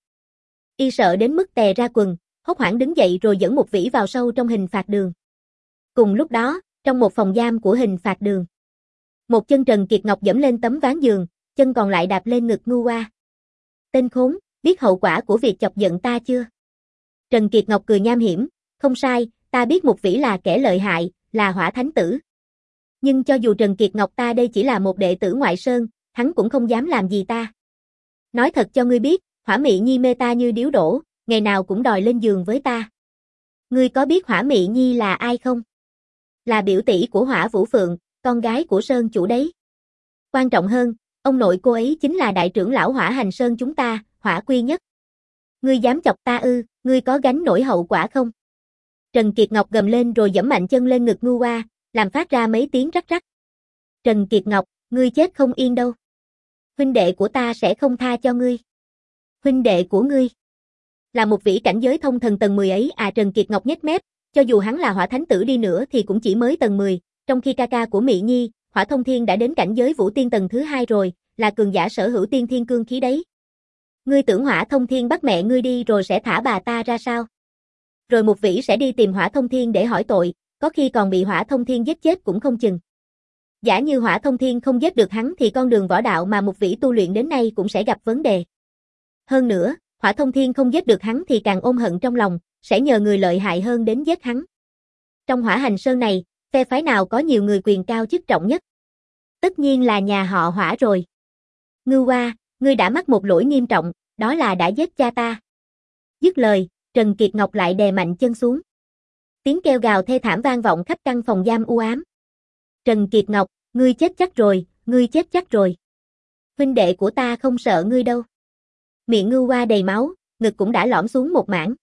Y sợ đến mức tè ra quần, hốt hoảng đứng dậy rồi dẫn Mục Vĩ vào sâu trong hình phạt đường. Cùng lúc đó, trong một phòng giam của hình phạt đường, một chân Trần Kiệt Ngọc dẫm lên tấm ván giường, chân còn lại đạp lên ngực Ngưu Oa. Tên khốn, biết hậu quả của việc chọc giận ta chưa? Trần Kiệt Ngọc cười nham hiểm, không sai, ta biết Mục Vĩ là kẻ lợi hại, là Hỏa Thánh tử. Nhưng cho dù Trần Kiệt Ngọc ta đây chỉ là một đệ tử ngoại sơn, hắn cũng không dám làm gì ta. Nói thật cho ngươi biết, Hỏa Mị Nhi mê ta như điếu đổ, ngày nào cũng đòi lên giường với ta. Ngươi có biết Hỏa Mị Nhi là ai không? Là biểu tỷ của Hỏa Vũ Phượng, con gái của Sơn chủ đấy. Quan trọng hơn, ông nội cô ấy chính là đại trưởng lão Hỏa Hành Sơn chúng ta, Hỏa Quy Nhất. Ngươi dám chọc ta ư, ngươi có gánh nổi hậu quả không? Trần Kiệt Ngọc gầm lên rồi giẫm mạnh chân lên ngực Ngưu Oa, làm phát ra mấy tiếng rắc rắc. Trần Kiệt Ngọc, ngươi chết không yên đâu. Huynh đệ của ta sẽ không tha cho ngươi. Huynh đệ của ngươi là một vĩ cảnh giới thông thần tầng mười ấy à? Trần Kiệt Ngọc nhếch mép, cho dù hắn là hỏa thánh tử đi nữa thì cũng chỉ mới tầng mười, trong khi ca ca của Mị Nhi, Hỏa Thông Thiên đã đến cảnh giới vũ tiên tầng thứ hai rồi, là cường giả sở hữu tiên thiên cương khí đấy. Ngươi tưởng Hỏa Thông Thiên bắt mẹ ngươi đi rồi sẽ thả bà ta ra sao? Rồi một vĩ sẽ đi tìm Hỏa Thông Thiên để hỏi tội, có khi còn bị Hỏa Thông Thiên giết chết cũng không chừng. Giả như Hỏa Thông Thiên không giết được hắn thì con đường võ đạo mà một vĩ tu luyện đến nay cũng sẽ gặp vấn đề. Hơn nữa, Hỏa Thông Thiên không giết được hắn thì càng ôm hận trong lòng, sẽ nhờ người lợi hại hơn đến giết hắn. Trong Hỏa Hành Sơn này, phe phái nào có nhiều người quyền cao chức trọng nhất? Tất nhiên là nhà họ Hỏa rồi. Ngưu Hoa, ngươi đã mắc một lỗi nghiêm trọng, đó là đã giết cha ta. Dứt lời, Trần Kiệt Ngọc lại đè mạnh chân xuống. Tiếng kêu gào thê thảm vang vọng khắp căn phòng giam u ám. Trần Kiệt Ngọc, ngươi chết chắc rồi, ngươi chết chắc rồi. Huynh đệ của ta không sợ ngươi đâu. Miệng Ngưu Hoa đầy máu, ngực cũng đã lõm xuống một mảng.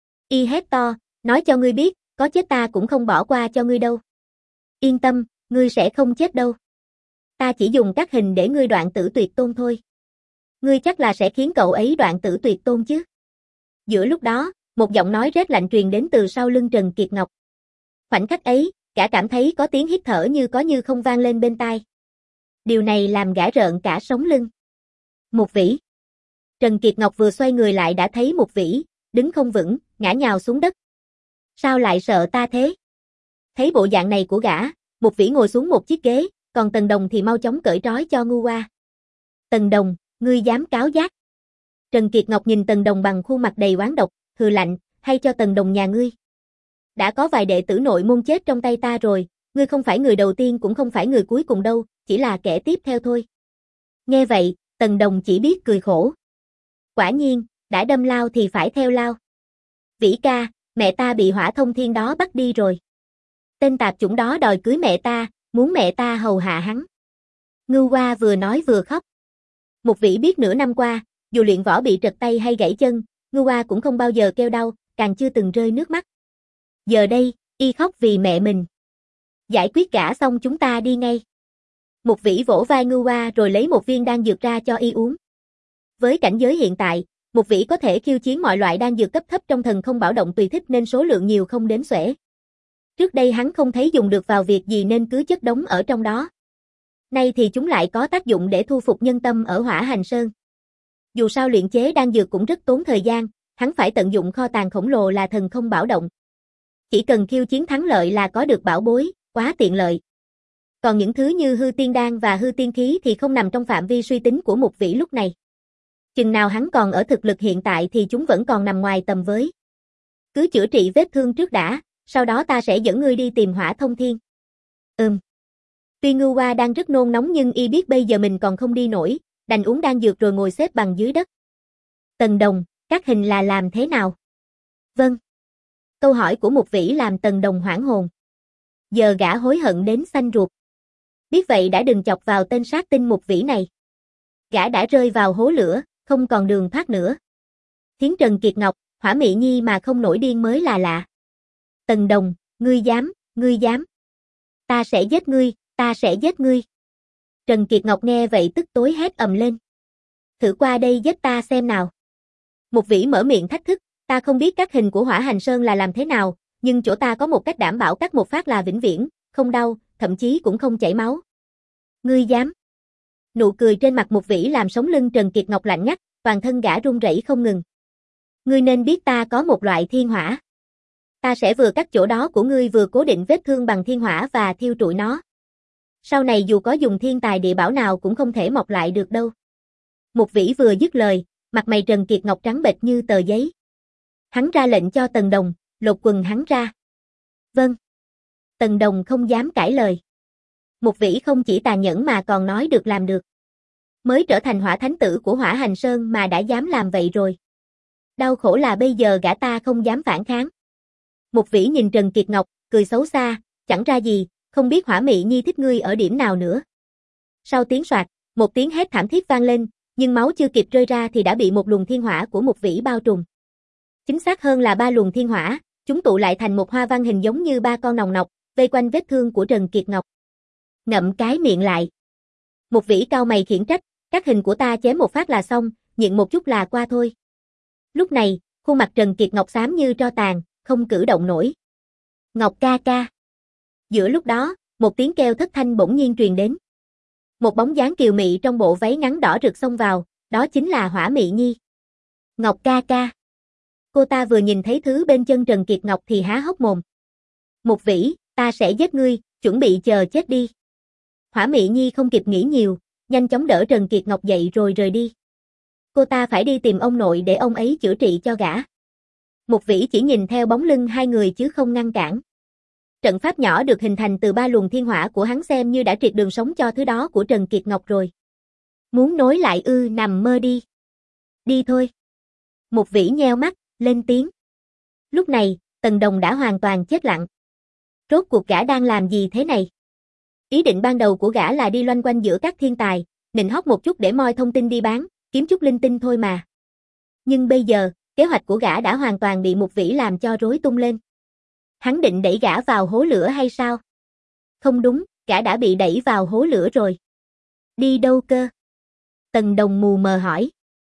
Y hét to, nói cho ngươi biết, có chết ta cũng không bỏ qua cho ngươi đâu. Yên tâm, ngươi sẽ không chết đâu. Ta chỉ dùng các hình để ngươi đoạn tử tuyệt tôn thôi. Ngươi chắc là sẽ khiến cậu ấy đoạn tử tuyệt tôn chứ. Giữa lúc đó, một giọng nói rét lạnh truyền đến từ sau lưng Trần Kiệt Ngọc. Khoảnh khắc ấy, gã cảm thấy có tiếng hít thở như có như không vang lên bên tai. Điều này làm gã rợn cả sống lưng. Một vĩ. Trần Kiệt Ngọc vừa xoay người lại đã thấy một vĩ, đứng không vững, ngã nhào xuống đất. Sao lại sợ ta thế? Thấy bộ dạng này của gã, một vĩ ngồi xuống một chiếc ghế, còn Tần Đồng thì mau chóng cởi trói cho Ngưu Hoa. Tần Đồng, ngươi dám cáo giác? Trần Kiệt Ngọc nhìn Tần Đồng bằng khuôn mặt đầy oán độc, hừ lạnh, hay cho Tần Đồng nhà ngươi. Đã có vài đệ tử nội môn chết trong tay ta rồi, ngươi không phải người đầu tiên cũng không phải người cuối cùng đâu, chỉ là kẻ tiếp theo thôi. Nghe vậy, Tần Đồng chỉ biết cười khổ. Quả nhiên, đã đâm lao thì phải theo lao. Vĩ ca, mẹ ta bị Hỏa Thông Thiên đó bắt đi rồi. Tên tạp chủng đó đòi cưới mẹ ta, muốn mẹ ta hầu hạ hắn. Ngưu Hoa vừa nói vừa khóc. Một vĩ biết nửa năm qua, dù luyện võ bị trật tay hay gãy chân, Ngưu Hoa cũng không bao giờ kêu đau, càng chưa từng rơi nước mắt. Giờ đây, y khóc vì mẹ mình. Giải quyết gã xong chúng ta đi ngay. Một vĩ vỗ vai Ngưu Hoa rồi lấy một viên đan dược ra cho y uống. Với cảnh giới hiện tại, một vĩ có thể khiêu chiến mọi loại đan dược cấp thấp trong thần không bảo động tùy thích nên số lượng nhiều không đếm xuể. Trước đây hắn không thấy dùng được vào việc gì nên cứ chất đống ở trong đó. Nay thì chúng lại có tác dụng để thu phục nhân tâm ở Hỏa Hành Sơn. Dù sao luyện chế đan dược cũng rất tốn thời gian, hắn phải tận dụng kho tàng khổng lồ là thần không bảo động. Chỉ cần khiêu chiến thắng lợi là có được bảo bối, quá tiện lợi. Còn những thứ như hư tiên đan và hư tiên khí thì không nằm trong phạm vi suy tính của một vĩ lúc này. Chừng nào hắn còn ở thực lực hiện tại thì chúng vẫn còn nằm ngoài tầm với. Cứ chữa trị vết thương trước đã, sau đó ta sẽ dẫn ngươi đi tìm Hỏa Thông Thiên. Ừm. Tuy Ngưu Hoa đang rất nôn nóng nhưng y biết bây giờ mình còn không đi nổi, đành uống đan dược rồi ngồi xếp bằng dưới đất. Tần Đồng, các hình là làm thế nào? Vâng. Câu hỏi của một vĩ làm Tần Đồng hoảng hồn. Giờ gã hối hận đến xanh ruột. Biết vậy đã đừng chọc vào tên sát tinh một vĩ này. Gã đã rơi vào hố lửa, không còn đường thoát nữa. Thiến Trần Kiệt Ngọc, Hỏa Mị Nhi mà không nổi điên mới là lạ. Tần Đồng, ngươi dám, ngươi dám. Ta sẽ giết ngươi, ta sẽ giết ngươi. Trần Kiệt Ngọc nghe vậy tức tối hét ầm lên. Thử qua đây giết ta xem nào. Một vĩ mở miệng thách thức, ta không biết các hình của Hỏa Hành Sơn là làm thế nào, nhưng chỗ ta có một cách đảm bảo cắt một phát là vĩnh viễn, không đau, thậm chí cũng không chảy máu. Ngươi dám? Nụ cười trên mặt một vĩ làm sống lưng Trần Kiệt Ngọc lạnh ngắt, toàn thân gã run rẩy không ngừng. Ngươi nên biết ta có một loại thiên hỏa. Ta sẽ vừa cắt chỗ đó của ngươi vừa cố định vết thương bằng thiên hỏa và thiêu trụi nó. Sau này dù có dùng thiên tài địa bảo nào cũng không thể mọc lại được đâu. Một vĩ vừa dứt lời, mặt mày Trần Kiệt Ngọc trắng bệch như tờ giấy. Hắn ra lệnh cho Tần Đồng, lột quần hắn ra. Vâng. Tần Đồng không dám cãi lời. Một vĩ không chỉ tàn nhẫn mà còn nói được làm được. Mới trở thành Hỏa Thánh tử của Hỏa Hành Sơn mà đã dám làm vậy rồi. Đau khổ là bây giờ gã ta không dám phản kháng. Một vĩ nhìn Trần Kiệt Ngọc, cười xấu xa, chẳng ra gì, không biết Hỏa Mị Nhi thích ngươi ở điểm nào nữa. Sau tiếng soạt, một tiếng hét thảm thiết vang lên, nhưng máu chưa kịp rơi ra thì đã bị một luồng thiên hỏa của một vĩ bao trùm. Chính xác hơn là ba luồng thiên hỏa, chúng tụ lại thành một hoa văn hình giống như ba con nòng nọc, vây quanh vết thương của Trần Kiệt Ngọc. Ngậm cái miệng lại. Một vĩ cao mày khiển trách, các hình của ta chém một phát là xong, nhịn một chút là qua thôi. Lúc này, khuôn mặt Trần Kiệt Ngọc xám như tro tàn, không cử động nổi. Ngọc ca ca. Giữa lúc đó, một tiếng kêu thất thanh bỗng nhiên truyền đến. Một bóng dáng kiều mị trong bộ váy ngắn đỏ rực xông vào, đó chính là Hỏa Mị Nhi. Ngọc ca ca. Cô ta vừa nhìn thấy thứ bên chân Trần Kiệt Ngọc thì há hốc mồm. Một vĩ, ta sẽ giết ngươi, chuẩn bị chờ chết đi. Hỏa Mị Nhi không kịp nghĩ nhiều, nhanh chóng đỡ Trần Kiệt Ngọc dậy rồi rời đi. Cô ta phải đi tìm ông nội để ông ấy chữa trị cho gã. Một vĩ chỉ nhìn theo bóng lưng hai người chứ không ngăn cản. Trận pháp nhỏ được hình thành từ ba luồng thiên hỏa của hắn xem như đã triệt đường sống cho thứ đó của Trần Kiệt Ngọc rồi. Muốn nối lại ư, nằm mơ đi. Đi thôi. Một vĩ nheo mắt, lên tiếng. Lúc này, Tần Đồng đã hoàn toàn chết lặng. Rốt cuộc gã đang làm gì thế này? Ý định ban đầu của gã là đi loanh quanh giữa các thiên tài, nịnh hót một chút để moi thông tin đi bán, kiếm chút linh tinh thôi mà. Nhưng bây giờ, kế hoạch của gã đã hoàn toàn bị một vĩ làm cho rối tung lên. Hắn định đẩy gã vào hố lửa hay sao? Không đúng, gã đã bị đẩy vào hố lửa rồi. Đi đâu cơ? Tần Đồng mù mờ hỏi.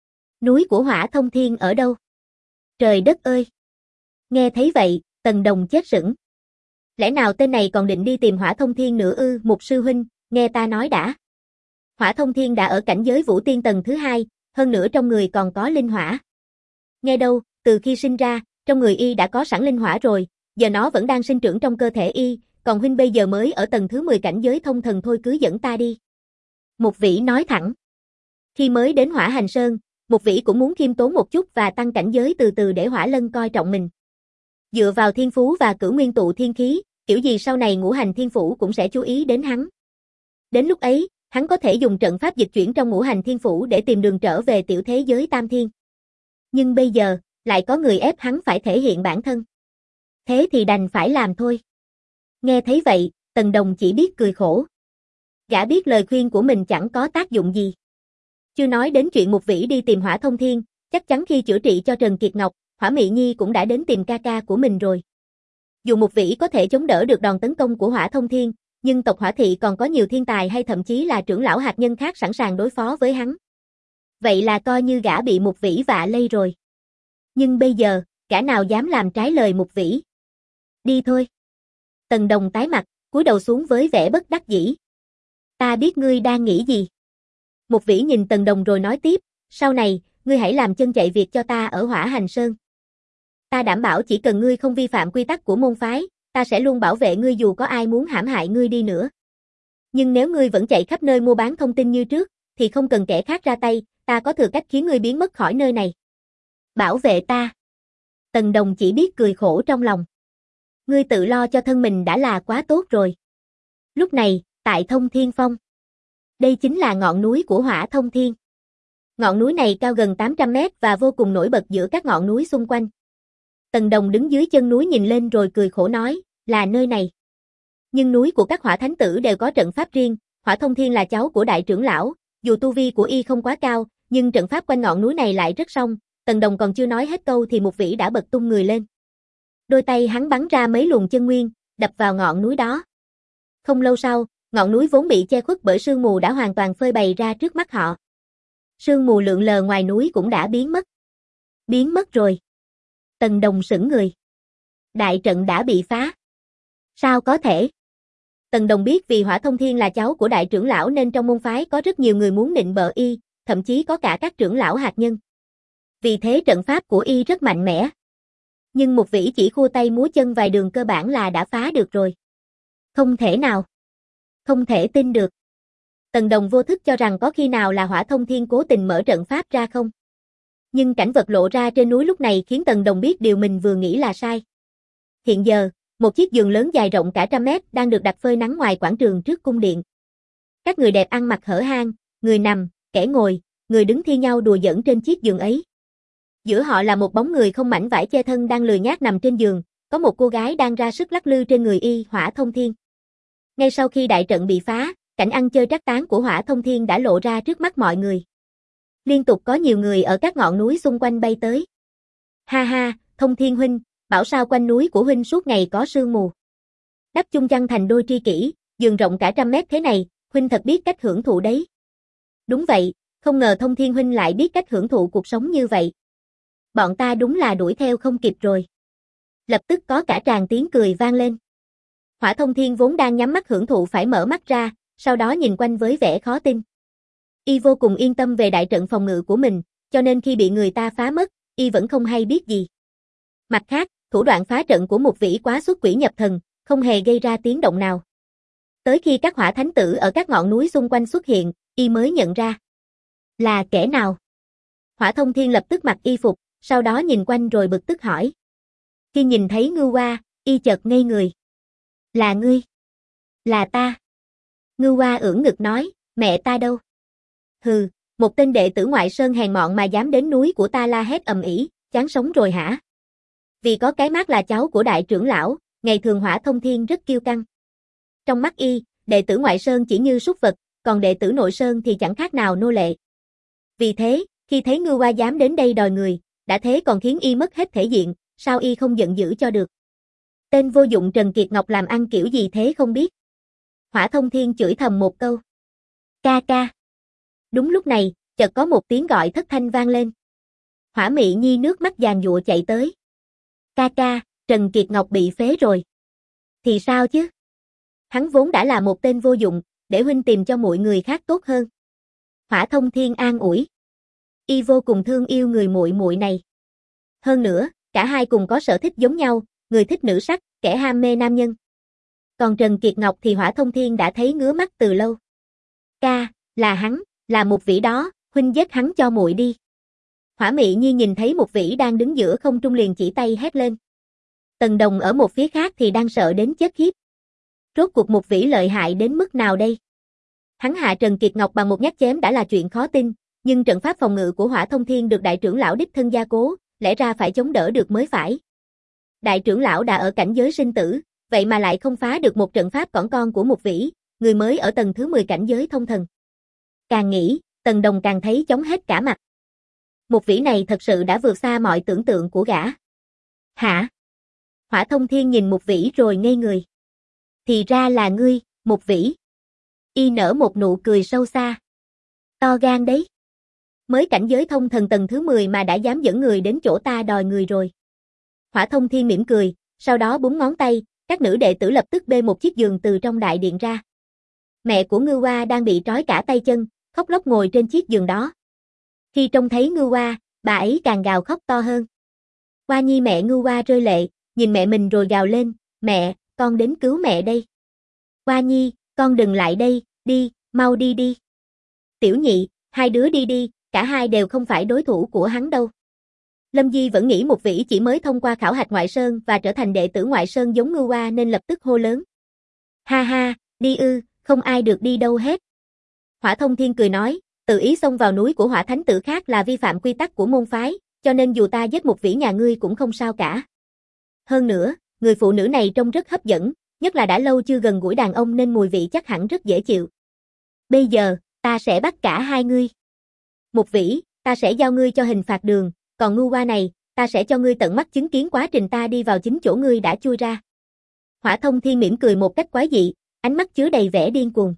Núi của Hỏa Thông Thiên ở đâu? Trời đất ơi! Nghe thấy vậy, Tần Đồng chết sững. Lẽ nào tên này còn định đi tìm Hỏa Thông Thiên nữa ư? Một sư huynh, nghe ta nói đã. Hỏa Thông Thiên đã ở cảnh giới Vũ Tiên tầng thứ hai, hơn nữa trong người còn có linh hỏa. Nghe đâu, từ khi sinh ra, trong người y đã có sẵn linh hỏa rồi, giờ nó vẫn đang sinh trưởng trong cơ thể y, còn huynh bây giờ mới ở tầng thứ mười cảnh giới thông thần thôi, cứ dẫn ta đi. Một vĩ nói thẳng. Khi mới đến Hỏa Hành Sơn, một vĩ cũng muốn khiêm tốn một chút và tăng cảnh giới từ từ để Hỏa Lân coi trọng mình. Dựa vào thiên phú và cửu nguyên tụ thiên khí, kiểu gì sau này ngũ hành thiên phủ cũng sẽ chú ý đến hắn. Đến lúc ấy, hắn có thể dùng trận pháp dịch chuyển trong ngũ hành thiên phủ để tìm đường trở về tiểu thế giới tam thiên. Nhưng bây giờ, lại có người ép hắn phải thể hiện bản thân. Thế thì đành phải làm thôi. Nghe thấy vậy, Tần Đồng chỉ biết cười khổ. Gã biết lời khuyên của mình chẳng có tác dụng gì. Chưa nói đến chuyện một vĩ đi tìm Hỏa Thông Thiên, chắc chắn khi chữa trị cho Trần Kiệt Ngọc, Hỏa Mị Nhi cũng đã đến tìm ca ca của mình rồi. Dù một vĩ có thể chống đỡ được đòn tấn công của Hỏa Thông Thiên, nhưng tộc Hỏa Thị còn có nhiều thiên tài hay thậm chí là trưởng lão hạt nhân khác sẵn sàng đối phó với hắn. Vậy là coi như gã bị một vĩ vạ lây rồi. Nhưng bây giờ, gã nào dám làm trái lời một vĩ. Đi thôi. Tần Đồng tái mặt, cúi đầu xuống với vẻ bất đắc dĩ. Ta biết ngươi đang nghĩ gì. Một vĩ nhìn Tần Đồng rồi nói tiếp, sau này, ngươi hãy làm chân chạy việc cho ta ở Hỏa Hành Sơn. Ta đảm bảo chỉ cần ngươi không vi phạm quy tắc của môn phái, ta sẽ luôn bảo vệ ngươi dù có ai muốn hãm hại ngươi đi nữa. Nhưng nếu ngươi vẫn chạy khắp nơi mua bán thông tin như trước, thì không cần kẻ khác ra tay, ta có thừa cách khiến ngươi biến mất khỏi nơi này. Bảo vệ ta. Tần Đồng chỉ biết cười khổ trong lòng. Ngươi tự lo cho thân mình đã là quá tốt rồi. Lúc này, tại Thông Thiên Phong. Đây chính là ngọn núi của Hỏa Thông Thiên. Ngọn núi này cao gần tám trăm mét và vô cùng nổi bật giữa các ngọn núi xung quanh. Tần Đồng đứng dưới chân núi nhìn lên rồi cười khổ nói, là nơi này. Nhưng núi của các hỏa thánh tử đều có trận pháp riêng, Hỏa Thông Thiên là cháu của đại trưởng lão, dù tu vi của y không quá cao, nhưng trận pháp quanh ngọn núi này lại rất song. Tần Đồng còn chưa nói hết câu thì một vĩ đã bật tung người lên. Đôi tay hắn bắn ra mấy luồng chân nguyên, đập vào ngọn núi đó. Không lâu sau, ngọn núi vốn bị che khuất bởi sương mù đã hoàn toàn phơi bày ra trước mắt họ. Sương mù lượn lờ ngoài núi cũng đã biến mất. Biến mất rồi. Tần Đồng sững người. Đại trận đã bị phá. Sao có thể? Tần Đồng biết vì Hỏa Thông Thiên là cháu của đại trưởng lão nên trong môn phái có rất nhiều người muốn nịnh bợ y, thậm chí có cả các trưởng lão hạt nhân. Vì thế trận pháp của y rất mạnh mẽ. Nhưng một vĩ chỉ khua tay múa chân vài đường cơ bản là đã phá được rồi. Không thể nào. Không thể tin được. Tần Đồng vô thức cho rằng có khi nào là Hỏa Thông Thiên cố tình mở trận pháp ra không. Nhưng cảnh vật lộ ra trên núi lúc này khiến Tần Đồng biết điều mình vừa nghĩ là sai. Hiện giờ, một chiếc giường lớn dài rộng cả trăm mét đang được đặt phơi nắng ngoài quảng trường trước cung điện. Các người đẹp ăn mặc hở hang, người nằm, kẻ ngồi, người đứng thi nhau đùa giỡn trên chiếc giường ấy. Giữa họ là một bóng người không mảnh vải che thân đang lười nhác nằm trên giường, có một cô gái đang ra sức lắc lư trên người y, Hỏa Thông Thiên. Ngay sau khi đại trận bị phá, cảnh ăn chơi trác táng của Hỏa Thông Thiên đã lộ ra trước mắt mọi người. Liên tục có nhiều người ở các ngọn núi xung quanh bay tới. Ha ha, Thông Thiên huynh, bảo sao quanh núi của huynh suốt ngày có sương mù. Đắp chung chăn thành đôi tri kỷ, giường rộng cả trăm mét thế này, huynh thật biết cách hưởng thụ đấy. Đúng vậy, không ngờ Thông Thiên huynh lại biết cách hưởng thụ cuộc sống như vậy. Bọn ta đúng là đuổi theo không kịp rồi. Lập tức có cả tràng tiếng cười vang lên. Hỏa Thông Thiên vốn đang nhắm mắt hưởng thụ phải mở mắt ra, sau đó nhìn quanh với vẻ khó tin. Y vô cùng yên tâm về đại trận phòng ngự của mình, cho nên khi bị người ta phá mất, Y vẫn không hay biết gì. Mặt khác, thủ đoạn phá trận của Mục Vĩ quá xuất quỷ nhập thần, không hề gây ra tiếng động nào. Tới khi các hỏa thánh tử ở các ngọn núi xung quanh xuất hiện, Y mới nhận ra. Là kẻ nào? Hỏa Thông Thiên lập tức mặc y phục, sau đó nhìn quanh rồi bực tức hỏi. Khi nhìn thấy Ngưu Hoa, Y chợt ngây người. Là ngươi? Là ta. Ngưu Hoa ưỡn ngực nói, mẹ ta đâu? Hừ, một tên đệ tử ngoại sơn hèn mọn mà dám đến núi của ta la hét ầm ĩ, chán sống rồi hả? Vì có cái mác là cháu của đại trưởng lão, ngày thường Hỏa Thông Thiên rất kiêu căng. Trong mắt Y, đệ tử ngoại sơn chỉ như súc vật, còn đệ tử nội sơn thì chẳng khác nào nô lệ. Vì thế, khi thấy Ngưu Hoa dám đến đây đòi người, đã thế còn khiến Y mất hết thể diện, sao Y không giận dữ cho được? Tên vô dụng Trần Kiệt Ngọc làm ăn kiểu gì thế không biết. Hỏa Thông Thiên chửi thầm một câu. Ca ca. Đúng lúc này, chợt có một tiếng gọi thất thanh vang lên. Hỏa Mị Nhi nước mắt giàn giụa chạy tới. Ca ca, Trần Kiệt Ngọc bị phế rồi. Thì sao chứ? Hắn vốn đã là một tên vô dụng, để huynh tìm cho muội người khác tốt hơn. Hỏa Thông Thiên an ủi. Y vô cùng thương yêu người muội muội này. Hơn nữa, cả hai cùng có sở thích giống nhau, người thích nữ sắc, kẻ ham mê nam nhân. Còn Trần Kiệt Ngọc thì Hỏa Thông Thiên đã thấy ngứa mắt từ lâu. Ca, là hắn, là Mục Vĩ đó, huynh giết hắn cho muội đi. Hỏa Mị Nhi nhìn thấy Mục Vĩ đang đứng giữa không trung liền chỉ tay hét lên. Tần Đồng ở một phía khác thì đang sợ đến chết khiếp. Rốt cuộc Mục Vĩ lợi hại đến mức nào đây? Hắn hạ Trần Kiệt Ngọc bằng một nhát chém đã là chuyện khó tin, nhưng trận pháp phòng ngự của Hỏa Thông Thiên được đại trưởng lão đích thân gia cố, lẽ ra phải chống đỡ được mới phải. Đại trưởng lão đã ở cảnh giới sinh tử, vậy mà lại không phá được một trận pháp cỏn con của Mục Vĩ, người mới ở tầng thứ mười cảnh giới thông thần. Càng nghĩ, Tần Đồng càng thấy chóng hết cả mặt. Mục Vĩ này thật sự đã vượt xa mọi tưởng tượng của gã. Hả? Hỏa Thông Thiên nhìn Mục Vĩ rồi ngây người. Thì ra là ngươi, Mục Vĩ. Y nở một nụ cười sâu xa. To gan đấy. Mới cảnh giới thông thần tầng thứ mười mà đã dám dẫn người đến chỗ ta đòi người rồi. Hỏa Thông Thiên mỉm cười, sau đó búng ngón tay, các nữ đệ tử lập tức bê một chiếc giường từ trong đại điện ra. Mẹ của Ngưu Hoa đang bị trói cả tay chân, khóc lóc ngồi trên chiếc giường đó. Khi trông thấy Ngưu Hoa, bà ấy càng gào khóc to hơn. Hoa Nhi mẹ Ngưu Hoa rơi lệ, nhìn mẹ mình rồi gào lên, mẹ, con đến cứu mẹ đây. Hoa Nhi, con đừng lại đây, đi, mau đi đi. Tiểu Nhị, hai đứa đi đi, cả hai đều không phải đối thủ của hắn đâu. Lâm Di vẫn nghĩ Mục Vĩ chỉ mới thông qua khảo hạch ngoại sơn và trở thành đệ tử ngoại sơn giống Ngưu Hoa nên lập tức hô lớn. Ha ha, đi ư, không ai được đi đâu hết. Hỏa Thông Thiên cười nói, tự ý xông vào núi của hỏa thánh tử khác là vi phạm quy tắc của môn phái, cho nên dù ta giết Mục Vĩ nhà ngươi cũng không sao cả. Hơn nữa, người phụ nữ này trông rất hấp dẫn, nhất là đã lâu chưa gần gũi đàn ông nên mùi vị chắc hẳn rất dễ chịu. Bây giờ, ta sẽ bắt cả hai ngươi. Mục Vĩ, ta sẽ giao ngươi cho hình phạt đường, còn Ngưu Hoa này, ta sẽ cho ngươi tận mắt chứng kiến quá trình ta đi vào chính chỗ ngươi đã chui ra. Hỏa Thông Thiên mỉm cười một cách quái dị, ánh mắt chứa đầy vẻ điên cuồng.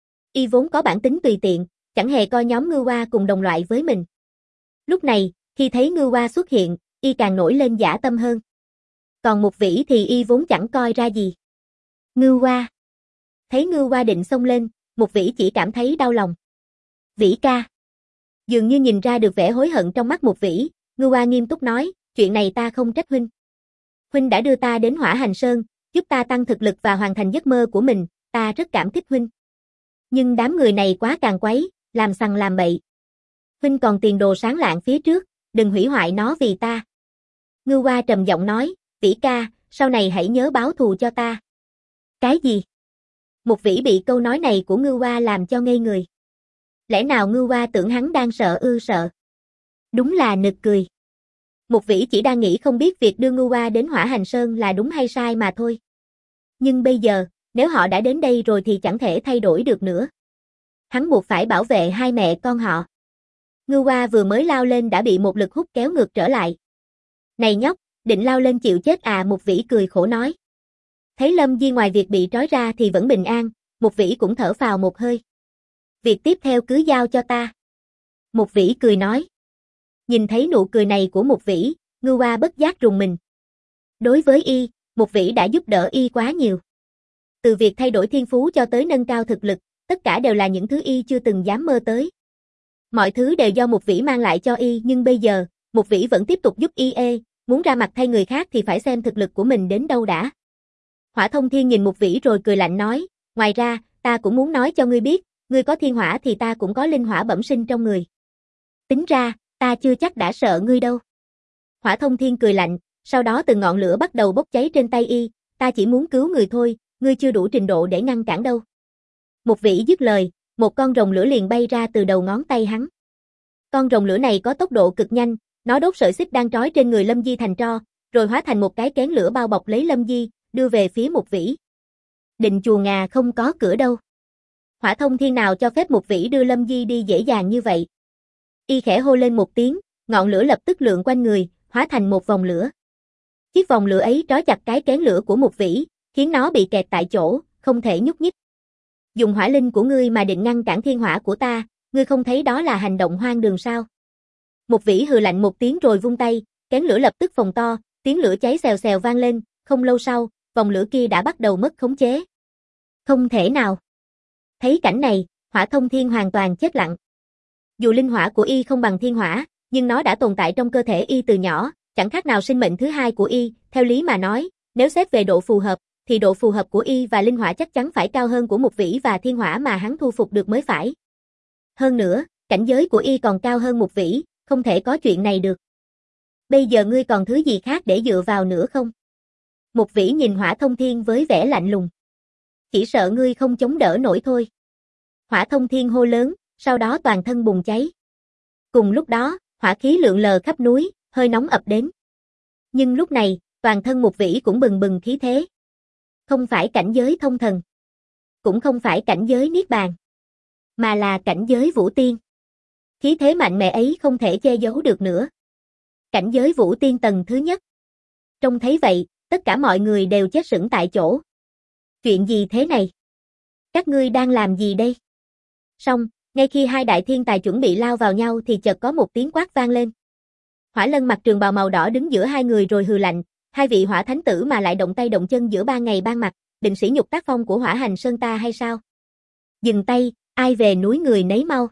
Y vốn có bản tính tùy tiện, chẳng hề coi nhóm Ngưu Hoa cùng đồng loại với mình. Lúc này, khi thấy Ngưu Hoa xuất hiện, Y càng nổi lên dã tâm hơn. Còn Mục Vĩ thì Y vốn chẳng coi ra gì. Ngưu Hoa. Thấy Ngưu Hoa định xông lên, Mục Vĩ chỉ cảm thấy đau lòng. Vĩ ca. Dường như nhìn ra được vẻ hối hận trong mắt Mục Vĩ, Ngưu Hoa nghiêm túc nói, chuyện này ta không trách huynh. Huynh đã đưa ta đến Hỏa Hành Sơn, giúp ta tăng thực lực và hoàn thành giấc mơ của mình, ta rất cảm kích huynh. Nhưng đám người này quá càn quấy, làm sằng làm bậy. Huynh còn tiền đồ sáng lạng phía trước, đừng hủy hoại nó vì ta. Ngưu Hoa trầm giọng nói, Vĩ ca, sau này hãy nhớ báo thù cho ta. Cái gì? Mục Vĩ bị câu nói này của Ngưu Hoa làm cho ngây người. Lẽ nào Ngưu Hoa tưởng hắn đang sợ ư sợ? Đúng là nực cười. Mục Vĩ chỉ đang nghĩ không biết việc đưa Ngưu Hoa đến Hỏa Hành Sơn là đúng hay sai mà thôi. Nhưng bây giờ, nếu họ đã đến đây rồi thì chẳng thể thay đổi được nữa. Hắn buộc phải bảo vệ hai mẹ con họ. Ngưu Hoa vừa mới lao lên đã bị một lực hút kéo ngược trở lại. Này nhóc, định lao lên chịu chết à? Mục Vĩ cười khổ nói. Thấy Lâm Di ngoài việc bị trói ra thì vẫn bình an, Mục Vĩ cũng thở phào một hơi. Việc tiếp theo cứ giao cho ta. Mục Vĩ cười nói. Nhìn thấy nụ cười này của Mục Vĩ, Ngưu Oa bất giác rùng mình. Đối với y, Mục Vĩ đã giúp đỡ y quá nhiều. Từ việc thay đổi thiên phú cho tới nâng cao thực lực, tất cả đều là những thứ y chưa từng dám mơ tới. Mọi thứ đều do Mục Vĩ mang lại cho y, nhưng bây giờ, Mục Vĩ vẫn tiếp tục giúp y ê, muốn ra mặt thay người khác thì phải xem thực lực của mình đến đâu đã. Hỏa Thông Thiên nhìn Mục Vĩ rồi cười lạnh nói, ngoài ra, ta cũng muốn nói cho ngươi biết, ngươi có thiên hỏa thì ta cũng có linh hỏa bẩm sinh trong người. Tính ra, ta chưa chắc đã sợ ngươi đâu. Hỏa Thông Thiên cười lạnh, sau đó từng ngọn lửa bắt đầu bốc cháy trên tay y, ta chỉ muốn cứu người thôi, ngươi chưa đủ trình độ để ngăn cản đâu. Mục Vĩ dứt lời, một con rồng lửa liền bay ra từ đầu ngón tay hắn. Con rồng lửa này có tốc độ cực nhanh, nó đốt sợi xích đang trói trên người Lâm Di thành tro, rồi hóa thành một cái kén lửa bao bọc lấy Lâm Di, đưa về phía Mục Vĩ. Định chùa Ngà không có cửa đâu. Hỏa Thông Thiên nào cho phép Mục Vĩ đưa Lâm Di đi dễ dàng như vậy. Y khẽ hô lên một tiếng, ngọn lửa lập tức lượn quanh người, hóa thành một vòng lửa. Chiếc vòng lửa ấy trói chặt cái kén lửa của Mục Vĩ, khiến nó bị kẹt tại chỗ, không thể nhúc nhích. Dùng hỏa linh của ngươi mà định ngăn cản thiên hỏa của ta, ngươi không thấy đó là hành động hoang đường sao? Mục Vĩ hừ lạnh một tiếng rồi vung tay, kén lửa lập tức phồng to, tiếng lửa cháy xèo xèo vang lên, không lâu sau, vòng lửa kia đã bắt đầu mất khống chế. Không thể nào. Thấy cảnh này, Hỏa Thông Thiên hoàn toàn chết lặng. Dù linh hỏa của y không bằng thiên hỏa, nhưng nó đã tồn tại trong cơ thể y từ nhỏ, chẳng khác nào sinh mệnh thứ hai của y, theo lý mà nói, nếu xét về độ phù hợp, thì độ phù hợp của y và linh hỏa chắc chắn phải cao hơn của Mục Vĩ và thiên hỏa mà hắn thu phục được mới phải. Hơn nữa, cảnh giới của y còn cao hơn Mục Vĩ, không thể có chuyện này được. Bây giờ ngươi còn thứ gì khác để dựa vào nữa không? Mục Vĩ nhìn Hỏa Thông Thiên với vẻ lạnh lùng. Chỉ sợ ngươi không chống đỡ nổi thôi. Hỏa Thông Thiên hô lớn, sau đó toàn thân bùng cháy. Cùng lúc đó, hỏa khí lượn lờ khắp núi, hơi nóng ập đến. Nhưng lúc này, toàn thân Mục Vĩ cũng bừng bừng khí thế. Không phải cảnh giới thông thần, cũng không phải cảnh giới niết bàn, mà là cảnh giới vũ tiên. Khí thế mạnh mẽ ấy không thể che giấu được nữa. Cảnh giới vũ tiên tầng thứ nhất. Trông thấy vậy, tất cả mọi người đều chết sững tại chỗ. Chuyện gì thế này? Các ngươi đang làm gì đây? Xong, ngay khi hai đại thiên tài chuẩn bị lao vào nhau thì chợt có một tiếng quát vang lên. Hỏa Lân mặc trường bào màu đỏ đứng giữa hai người rồi hừ lạnh, hai vị hỏa thánh tử mà lại động tay động chân giữa ban ngày ban mặt, định sỉ nhục tác phong của Hỏa Hành Sơn ta hay sao? Dừng tay, ai về núi người nấy mau.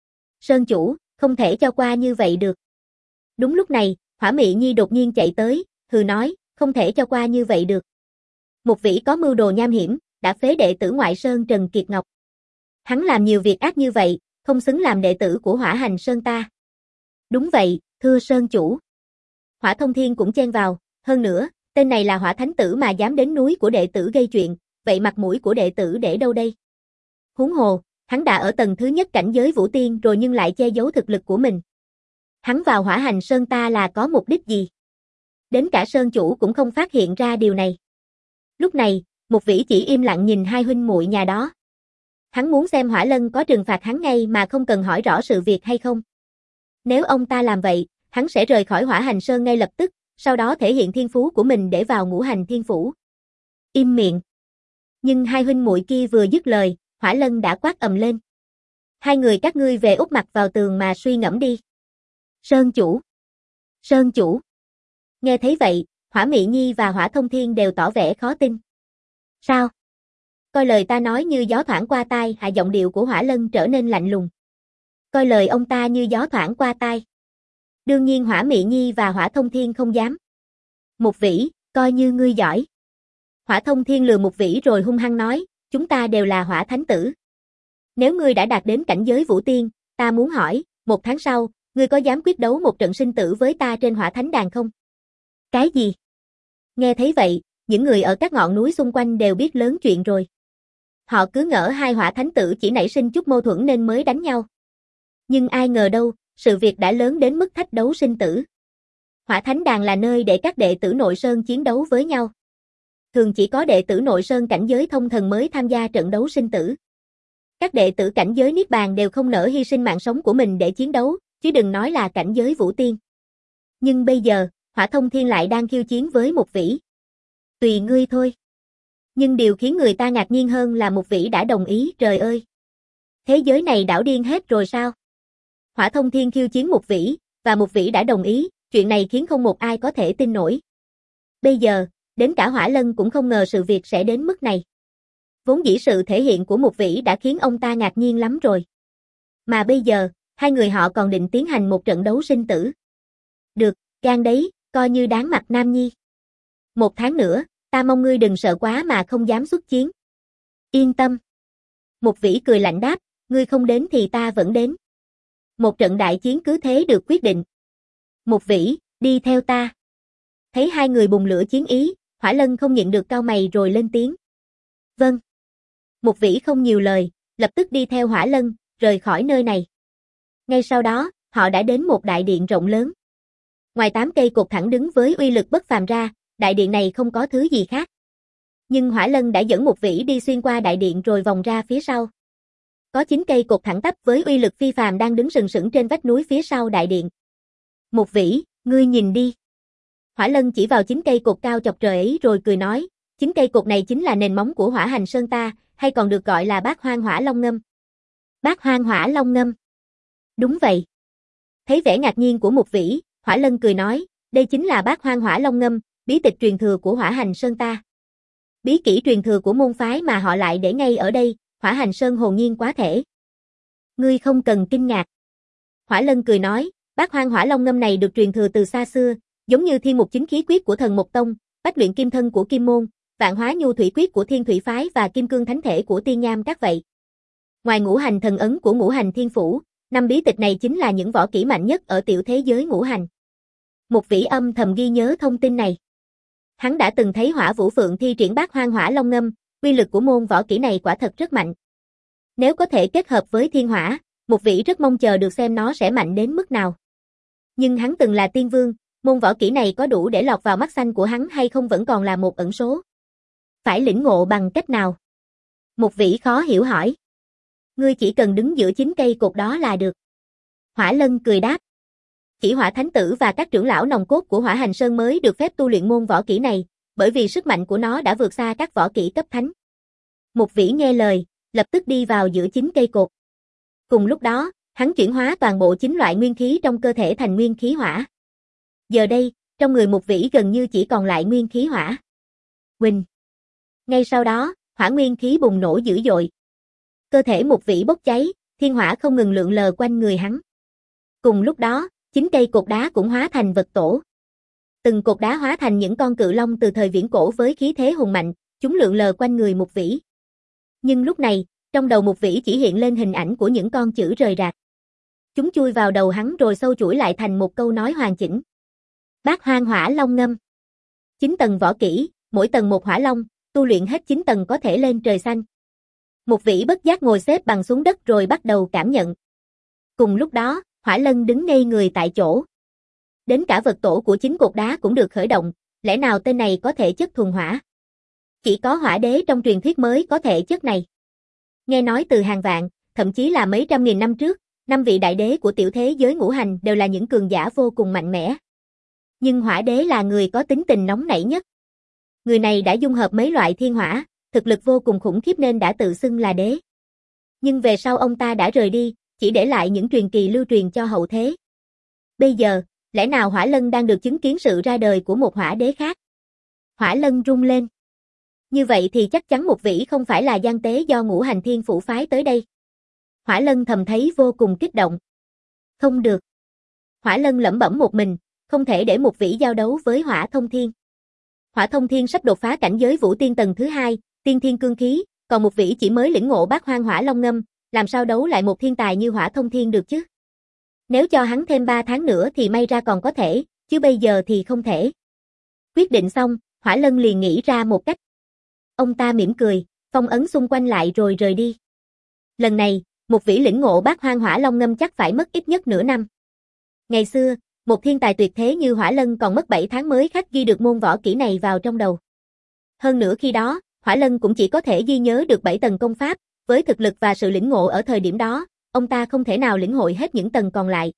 Sơn chủ, không thể cho qua như vậy được. Đúng lúc này, Hỏa Mị Nhi đột nhiên chạy tới, hừ nói, không thể cho qua như vậy được. Mục Vĩ có mưu đồ nham hiểm, đã phế đệ tử ngoại sơn Trần Kiệt Ngọc. Hắn làm nhiều việc ác như vậy, không xứng làm đệ tử của Hỏa Hành Sơn ta. Đúng vậy, thưa Sơn chủ. Hỏa Thông Thiên cũng chen vào, hơn nữa, tên này là Hỏa Thánh tử mà dám đến núi của đệ tử gây chuyện, vậy mặt mũi của đệ tử để đâu đây? Huống hồ, hắn đã ở tầng thứ nhất cảnh giới vũ tiên rồi nhưng lại che giấu thực lực của mình. Hắn vào Hỏa Hành Sơn ta là có mục đích gì? Đến cả Sơn chủ cũng không phát hiện ra điều này. Lúc này, Mục Vĩ chỉ im lặng nhìn hai huynh muội nhà đó. Hắn muốn xem Hỏa Lân có trừng phạt hắn ngay mà không cần hỏi rõ sự việc hay không. Nếu ông ta làm vậy, hắn sẽ rời khỏi Hỏa Hành Sơn ngay lập tức, sau đó thể hiện thiên phú của mình để vào Ngũ Hành Thiên Phủ. Im miệng. Nhưng hai huynh muội kia vừa dứt lời, Hỏa Lân đã quát ầm lên. Hai người các ngươi về úp mặt vào tường mà suy ngẫm đi. Sơn chủ. Sơn chủ. Nghe thấy vậy, Hỏa Mị Nhi và Hỏa Thông Thiên đều tỏ vẻ khó tin. Sao? Coi lời ta nói như gió thoảng qua tai, hạ giọng điệu của Hỏa Lân trở nên lạnh lùng. Coi lời ông ta như gió thoảng qua tai. Đương nhiên Hỏa Mị Nhi và Hỏa Thông Thiên không dám. Mục Vĩ, coi như ngươi giỏi. Hỏa Thông Thiên lừa Mục Vĩ rồi hung hăng nói, chúng ta đều là Hỏa Thánh tử. Nếu ngươi đã đạt đến cảnh giới vũ tiên, ta muốn hỏi, một tháng sau, ngươi có dám quyết đấu một trận sinh tử với ta trên Hỏa Thánh đàn không? Cái gì? Nghe thấy vậy, những người ở các ngọn núi xung quanh đều biết lớn chuyện rồi. Họ cứ ngỡ hai Hỏa Thánh tử chỉ nảy sinh chút mâu thuẫn nên mới đánh nhau. Nhưng ai ngờ đâu, sự việc đã lớn đến mức thách đấu sinh tử. Hỏa Thánh đàn là nơi để các đệ tử nội sơn chiến đấu với nhau. Thường chỉ có đệ tử nội sơn cảnh giới thông thần mới tham gia trận đấu sinh tử. Các đệ tử cảnh giới niết bàn đều không nỡ hy sinh mạng sống của mình để chiến đấu, chứ đừng nói là cảnh giới vũ tiên. Nhưng bây giờ, Hỏa Thông Thiên lại đang khiêu chiến với Mục Vĩ. Tùy ngươi thôi. Nhưng điều khiến người ta ngạc nhiên hơn là Mục Vĩ đã đồng ý, trời ơi. Thế giới này đảo điên hết rồi sao? Hỏa Thông Thiên khiêu chiến Mục Vĩ, và Mục Vĩ đã đồng ý, chuyện này khiến không một ai có thể tin nổi. Bây giờ, đến cả Hỏa Lân cũng không ngờ sự việc sẽ đến mức này. Vốn dĩ sự thể hiện của Mục Vĩ đã khiến ông ta ngạc nhiên lắm rồi. Mà bây giờ, hai người họ còn định tiến hành một trận đấu sinh tử. Được, gan đấy, coi như đáng mặt Nam Nhi. Một tháng nữa, ta mong ngươi đừng sợ quá mà không dám xuất chiến. Yên tâm. Mục Vĩ cười lạnh đáp, ngươi không đến thì ta vẫn đến. Một trận đại chiến cứ thế được quyết định. Mục Vĩ, đi theo ta. Thấy hai người bùng lửa chiến ý, Hỏa Lân không nhịn được cau mày rồi lên tiếng. Vâng. Mục Vĩ không nhiều lời, lập tức đi theo Hỏa Lân, rời khỏi nơi này. Ngay sau đó, họ đã đến một đại điện rộng lớn. Ngoài tám cây cột thẳng đứng với uy lực bất phàm ra, đại điện này không có thứ gì khác. Nhưng Hỏa Lân đã dẫn Mục Vĩ đi xuyên qua đại điện rồi vòng ra phía sau. Có chín cây cột thẳng tắp với uy lực phi phàm đang đứng sừng sững trên vách núi phía sau đại điện. Mục Vĩ, ngươi nhìn đi. Hỏa Lân chỉ vào chín cây cột cao chọc trời ấy rồi cười nói, chín cây cột này chính là nền móng của Hỏa Hành Sơn ta, hay còn được gọi là Bát Hoang Hỏa Long Ngâm. Bát Hoang Hỏa Long Ngâm. Đúng vậy. Thấy vẻ ngạc nhiên của Mục Vĩ, Hỏa Lân cười nói, đây chính là Bát Hoang Hỏa Long Ngâm, bí tịch truyền thừa của Hỏa Hành Sơn ta. Bí kỹ truyền thừa của môn phái mà họ lại để ngay ở đây, Hỏa Hành Sơn hồn nhiên quá thể. Ngươi không cần kinh ngạc. Hỏa Lân cười nói, Bát Hoang Hỏa Long Ngâm này được truyền thừa từ xa xưa, giống như Thiên Mục Chính Khí Quyết của Thần Mộc Tông, Bách Luyện Kim Thân của Kim Môn, Vạn Hóa Nhu Thủy Quyết của Thiên Thủy Phái và Kim Cương Thánh Thể của Tiên Nham các vậy. Ngoài ngũ hành thần ấn của Ngũ Hành Thiên Phủ, năm bí tịch này chính là những võ kỹ mạnh nhất ở tiểu thế giới ngũ hành. Mục Vĩ âm thầm ghi nhớ thông tin này. Hắn đã từng thấy Hỏa Vũ Phượng thi triển Bát Hoang Hỏa Long Ngâm, uy lực của môn võ kỹ này quả thật rất mạnh. Nếu có thể kết hợp với thiên hỏa, Mục Vĩ rất mong chờ được xem nó sẽ mạnh đến mức nào. Nhưng hắn từng là tiên vương, môn võ kỹ này có đủ để lọt vào mắt xanh của hắn hay không vẫn còn là một ẩn số. Phải lĩnh ngộ bằng cách nào? Mục Vĩ khó hiểu hỏi. Ngươi chỉ cần đứng giữa chín cây cột đó là được. Hỏa Lân cười đáp. Chỉ Hỏa Thánh Tử và các trưởng lão nòng cốt của Hỏa Hành Sơn mới được phép tu luyện môn võ kỹ này, bởi vì sức mạnh của nó đã vượt xa các võ kỹ cấp thánh. Mục Vĩ nghe lời, lập tức đi vào giữa chín cây cột. Cùng lúc đó, hắn chuyển hóa toàn bộ chín loại nguyên khí trong cơ thể thành nguyên khí hỏa. Giờ đây, trong người Mục Vĩ gần như chỉ còn lại nguyên khí hỏa. Huỳnh. Ngay sau đó, hỏa nguyên khí bùng nổ dữ dội. Cơ thể Mục Vĩ bốc cháy, thiên hỏa không ngừng lượn lờ quanh người hắn. Cùng lúc đó, chín cây cột đá cũng hóa thành vật tổ. Từng cột đá hóa thành những con cự long từ thời viễn cổ với khí thế hùng mạnh, chúng lượn lờ quanh người Mục Vĩ. Nhưng lúc này, trong đầu Mục Vĩ chỉ hiện lên hình ảnh của những con chữ rời rạc. Chúng chui vào đầu hắn rồi sâu chuỗi lại thành một câu nói hoàn chỉnh. Bát Hoang Hỏa Long Ngâm. Chín tầng võ kỹ, mỗi tầng một hỏa long, tu luyện hết chín tầng có thể lên trời xanh. Mục Vĩ bất giác ngồi xếp bằng xuống đất rồi bắt đầu cảm nhận. Cùng lúc đó, Hỏa Lân đứng ngây người tại chỗ. Đến cả vật tổ của chín cột đá cũng được khởi động, lẽ nào tên này có thể chất thuần hỏa? Chỉ có hỏa đế trong truyền thuyết mới có thể chất này. Nghe nói từ hàng vạn, thậm chí là mấy trăm nghìn năm trước, năm vị đại đế của tiểu thế giới ngũ hành đều là những cường giả vô cùng mạnh mẽ. Nhưng hỏa đế là người có tính tình nóng nảy nhất. Người này đã dung hợp mấy loại thiên hỏa, thực lực vô cùng khủng khiếp nên đã tự xưng là đế. Nhưng về sau ông ta đã rời đi, chỉ để lại những truyền kỳ lưu truyền cho hậu thế. Bây giờ, lẽ nào Hỏa Lân đang được chứng kiến sự ra đời của một hỏa đế khác? Hỏa Lân rung lên. Như vậy thì chắc chắn Mục Vĩ không phải là gian tế do Ngũ Hành Thiên Phủ phái tới đây. Hỏa Lân thầm thấy vô cùng kích động. Không được. Hỏa Lân lẩm bẩm một mình, không thể để Mục Vĩ giao đấu với Hỏa Thông Thiên. Hỏa Thông Thiên sắp đột phá cảnh giới Vũ Tiên tầng thứ hai, Tiên Thiên Cương Khí, còn Mục Vĩ chỉ mới lĩnh ngộ Bát Hoang Hỏa Long Ngâm, làm sao đấu lại một thiên tài như Hỏa Thông Thiên được chứ? Nếu cho hắn thêm ba tháng nữa thì may ra còn có thể, chứ bây giờ thì không thể. Quyết định xong, Hỏa Lân liền nghĩ ra một cách. Ông ta mỉm cười, phong ấn xung quanh lại rồi rời đi. Lần này, Mục Vĩ lĩnh ngộ Bát Hoang Hỏa Long Ngâm chắc phải mất ít nhất nửa năm. Ngày xưa, một thiên tài tuyệt thế như Hỏa Lân còn mất bảy tháng mới khắc ghi được môn võ kỹ này vào trong đầu. Hơn nữa khi đó, Hỏa Lân cũng chỉ có thể ghi nhớ được bảy tầng công pháp, với thực lực và sự lĩnh ngộ ở thời điểm đó, ông ta không thể nào lĩnh hội hết những tầng còn lại.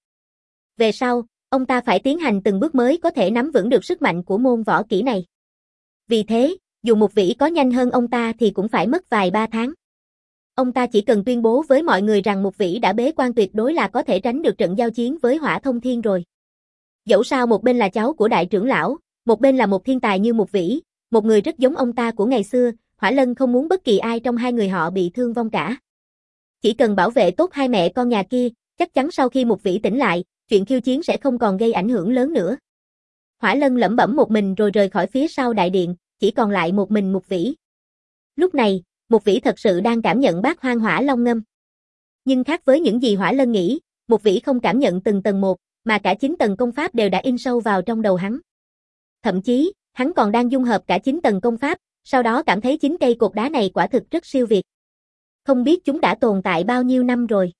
Về sau, ông ta phải tiến hành từng bước mới có thể nắm vững được sức mạnh của môn võ kỹ này. Vì thế, Dù Mục Vĩ có nhanh hơn ông ta thì cũng phải mất vài ba tháng. Ông ta chỉ cần tuyên bố với mọi người rằng Mục Vĩ đã bế quan tuyệt đối là có thể tránh được trận giao chiến với Hỏa Thông Thiên rồi. Dẫu sao một bên là cháu của đại trưởng lão, một bên là một thiên tài như Mục Vĩ, một người rất giống ông ta của ngày xưa, Hỏa Lân không muốn bất kỳ ai trong hai người họ bị thương vong cả. Chỉ cần bảo vệ tốt hai mẹ con nhà kia, chắc chắn sau khi Mục Vĩ tỉnh lại, chuyện khiêu chiến sẽ không còn gây ảnh hưởng lớn nữa. Hỏa Lân lẩm bẩm một mình rồi rời khỏi phía sau đại điện, chỉ còn lại một mình Mục Vĩ. Lúc này, Mục Vĩ thật sự đang cảm nhận bát hoang hỏa long ngâm. Nhưng khác với những gì Hỏa Lân nghĩ, Mục Vĩ không cảm nhận từng tầng một, mà cả chín tầng công pháp đều đã in sâu vào trong đầu hắn. Thậm chí, hắn còn đang dung hợp cả chín tầng công pháp, sau đó cảm thấy chín cây cột đá này quả thực rất siêu việt. Không biết chúng đã tồn tại bao nhiêu năm rồi.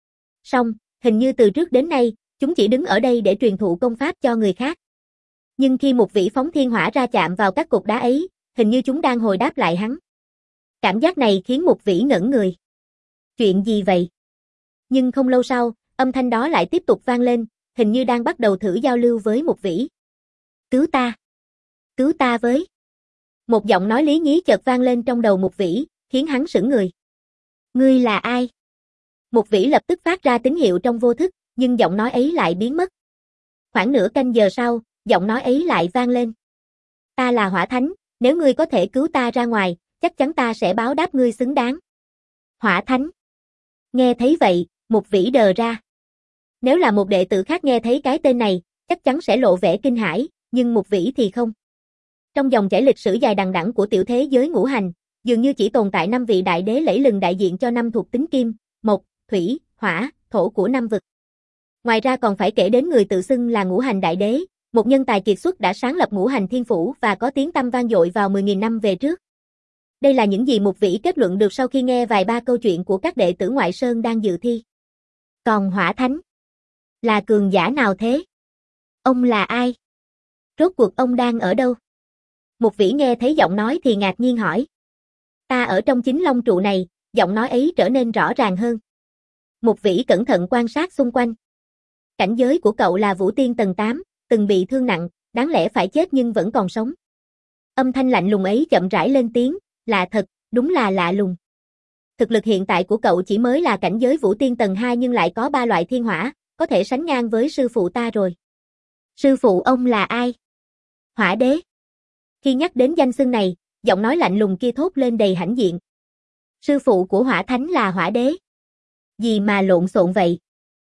Song, hình như từ trước đến nay, chúng chỉ đứng ở đây để truyền thụ công pháp cho người khác. Nhưng khi Mục Vĩ phóng thiên hỏa ra chạm vào các cột đá ấy, hình như chúng đang hồi đáp lại hắn. Cảm giác này khiến Mục Vĩ ngẩn người. Chuyện gì vậy? Nhưng không lâu sau, âm thanh đó lại tiếp tục vang lên, hình như đang bắt đầu thử giao lưu với Mục Vĩ. Cứu ta! Cứu ta với! Một giọng nói lý nhí chợt vang lên trong đầu Mục Vĩ, khiến hắn sững người. Ngươi là ai? Mục Vĩ lập tức phát ra tín hiệu trong vô thức, nhưng giọng nói ấy lại biến mất. Khoảng nửa canh giờ sau, giọng nói ấy lại vang lên. Ta là Hỏa Thánh, nếu ngươi có thể cứu ta ra ngoài, chắc chắn ta sẽ báo đáp ngươi xứng đáng. Hỏa Thánh. Nghe thấy vậy, Mục Vĩ đờ ra. Nếu là một đệ tử khác nghe thấy cái tên này, chắc chắn sẽ lộ vẻ kinh hãi, nhưng Mục Vĩ thì không. Trong dòng chảy lịch sử dài đằng đẵng của tiểu thế giới ngũ hành, dường như chỉ tồn tại năm vị đại đế lẫy lừng đại diện cho năm thuộc tính kim, mộc, thủy, hỏa, thổ của năm vực. Ngoài ra còn phải kể đến người tự xưng là ngũ hành đại đế, một nhân tài kiệt xuất đã sáng lập ngũ hành thiên phủ và có tiếng tăm vang dội vào mười nghìn năm về trước. Đây là những gì Mục Vĩ kết luận được sau khi nghe vài ba câu chuyện của các đệ tử ngoại sơn đang dự thi. Còn Hỏa Thánh? Là cường giả nào thế? Ông là ai? Rốt cuộc ông đang ở đâu? Mục Vĩ nghe thấy giọng nói thì ngạc nhiên hỏi. Ta ở trong chính long trụ này, giọng nói ấy trở nên rõ ràng hơn. Mục Vĩ cẩn thận quan sát xung quanh. Cảnh giới của cậu là Vũ Tiên tầng tám, từng bị thương nặng, đáng lẽ phải chết nhưng vẫn còn sống. Âm thanh lạnh lùng ấy chậm rãi lên tiếng, lạ thật, đúng là lạ lùng. Thực lực hiện tại của cậu chỉ mới là cảnh giới Vũ Tiên tầng hai nhưng lại có ba loại thiên hỏa, có thể sánh ngang với sư phụ ta rồi. Sư phụ ông là ai? Hỏa đế. Khi nhắc đến danh xưng này, giọng nói lạnh lùng kia thốt lên đầy hãnh diện. Sư phụ của Hỏa Thánh là Hỏa đế. Gì mà lộn xộn vậy?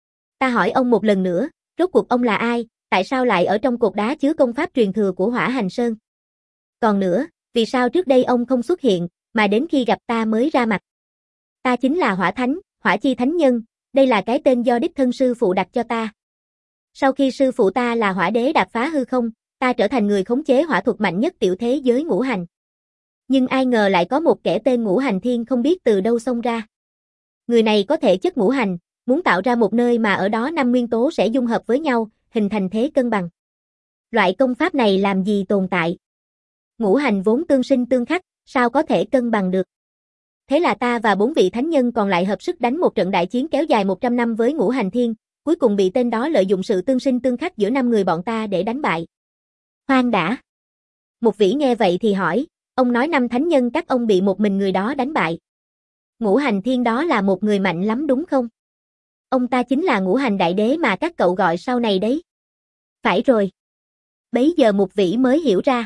Ta hỏi ông một lần nữa, rốt cuộc ông là ai, tại sao lại ở trong cột đá chứa công pháp truyền thừa của Hỏa Hành Sơn? Còn nữa, vì sao trước đây ông không xuất hiện, mà đến khi gặp ta mới ra mặt? Ta chính là Hỏa Thánh, Hỏa Chi Thánh Nhân, đây là cái tên do đích thân sư phụ đặt cho ta. Sau khi sư phụ ta là Hỏa đế đạp phá hư không, ta trở thành người khống chế hỏa thuật mạnh nhất tiểu thế giới ngũ hành. Nhưng ai ngờ lại có một kẻ tên Ngũ Hành Thiên không biết từ đâu xông ra. Người này có thể chất ngũ hành, muốn tạo ra một nơi mà ở đó năm nguyên tố sẽ dung hợp với nhau, hình thành thế cân bằng. Loại công pháp này làm gì tồn tại? Ngũ hành vốn tương sinh tương khắc, sao có thể cân bằng được? Thế là ta và bốn vị thánh nhân còn lại hợp sức đánh một trận đại chiến kéo dài một trăm năm với Ngũ Hành Thiên, cuối cùng bị tên đó lợi dụng sự tương sinh tương khắc giữa năm người bọn ta để đánh bại. Khoan đã. Mục Vĩ nghe vậy thì hỏi, ông nói năm thánh nhân các ông bị một mình người đó đánh bại. Ngũ Hành Thiên đó là một người mạnh lắm đúng không? Ông ta chính là Ngũ Hành Đại Đế mà các cậu gọi sau này đấy. Phải rồi. Bấy giờ Mục Vĩ mới hiểu ra.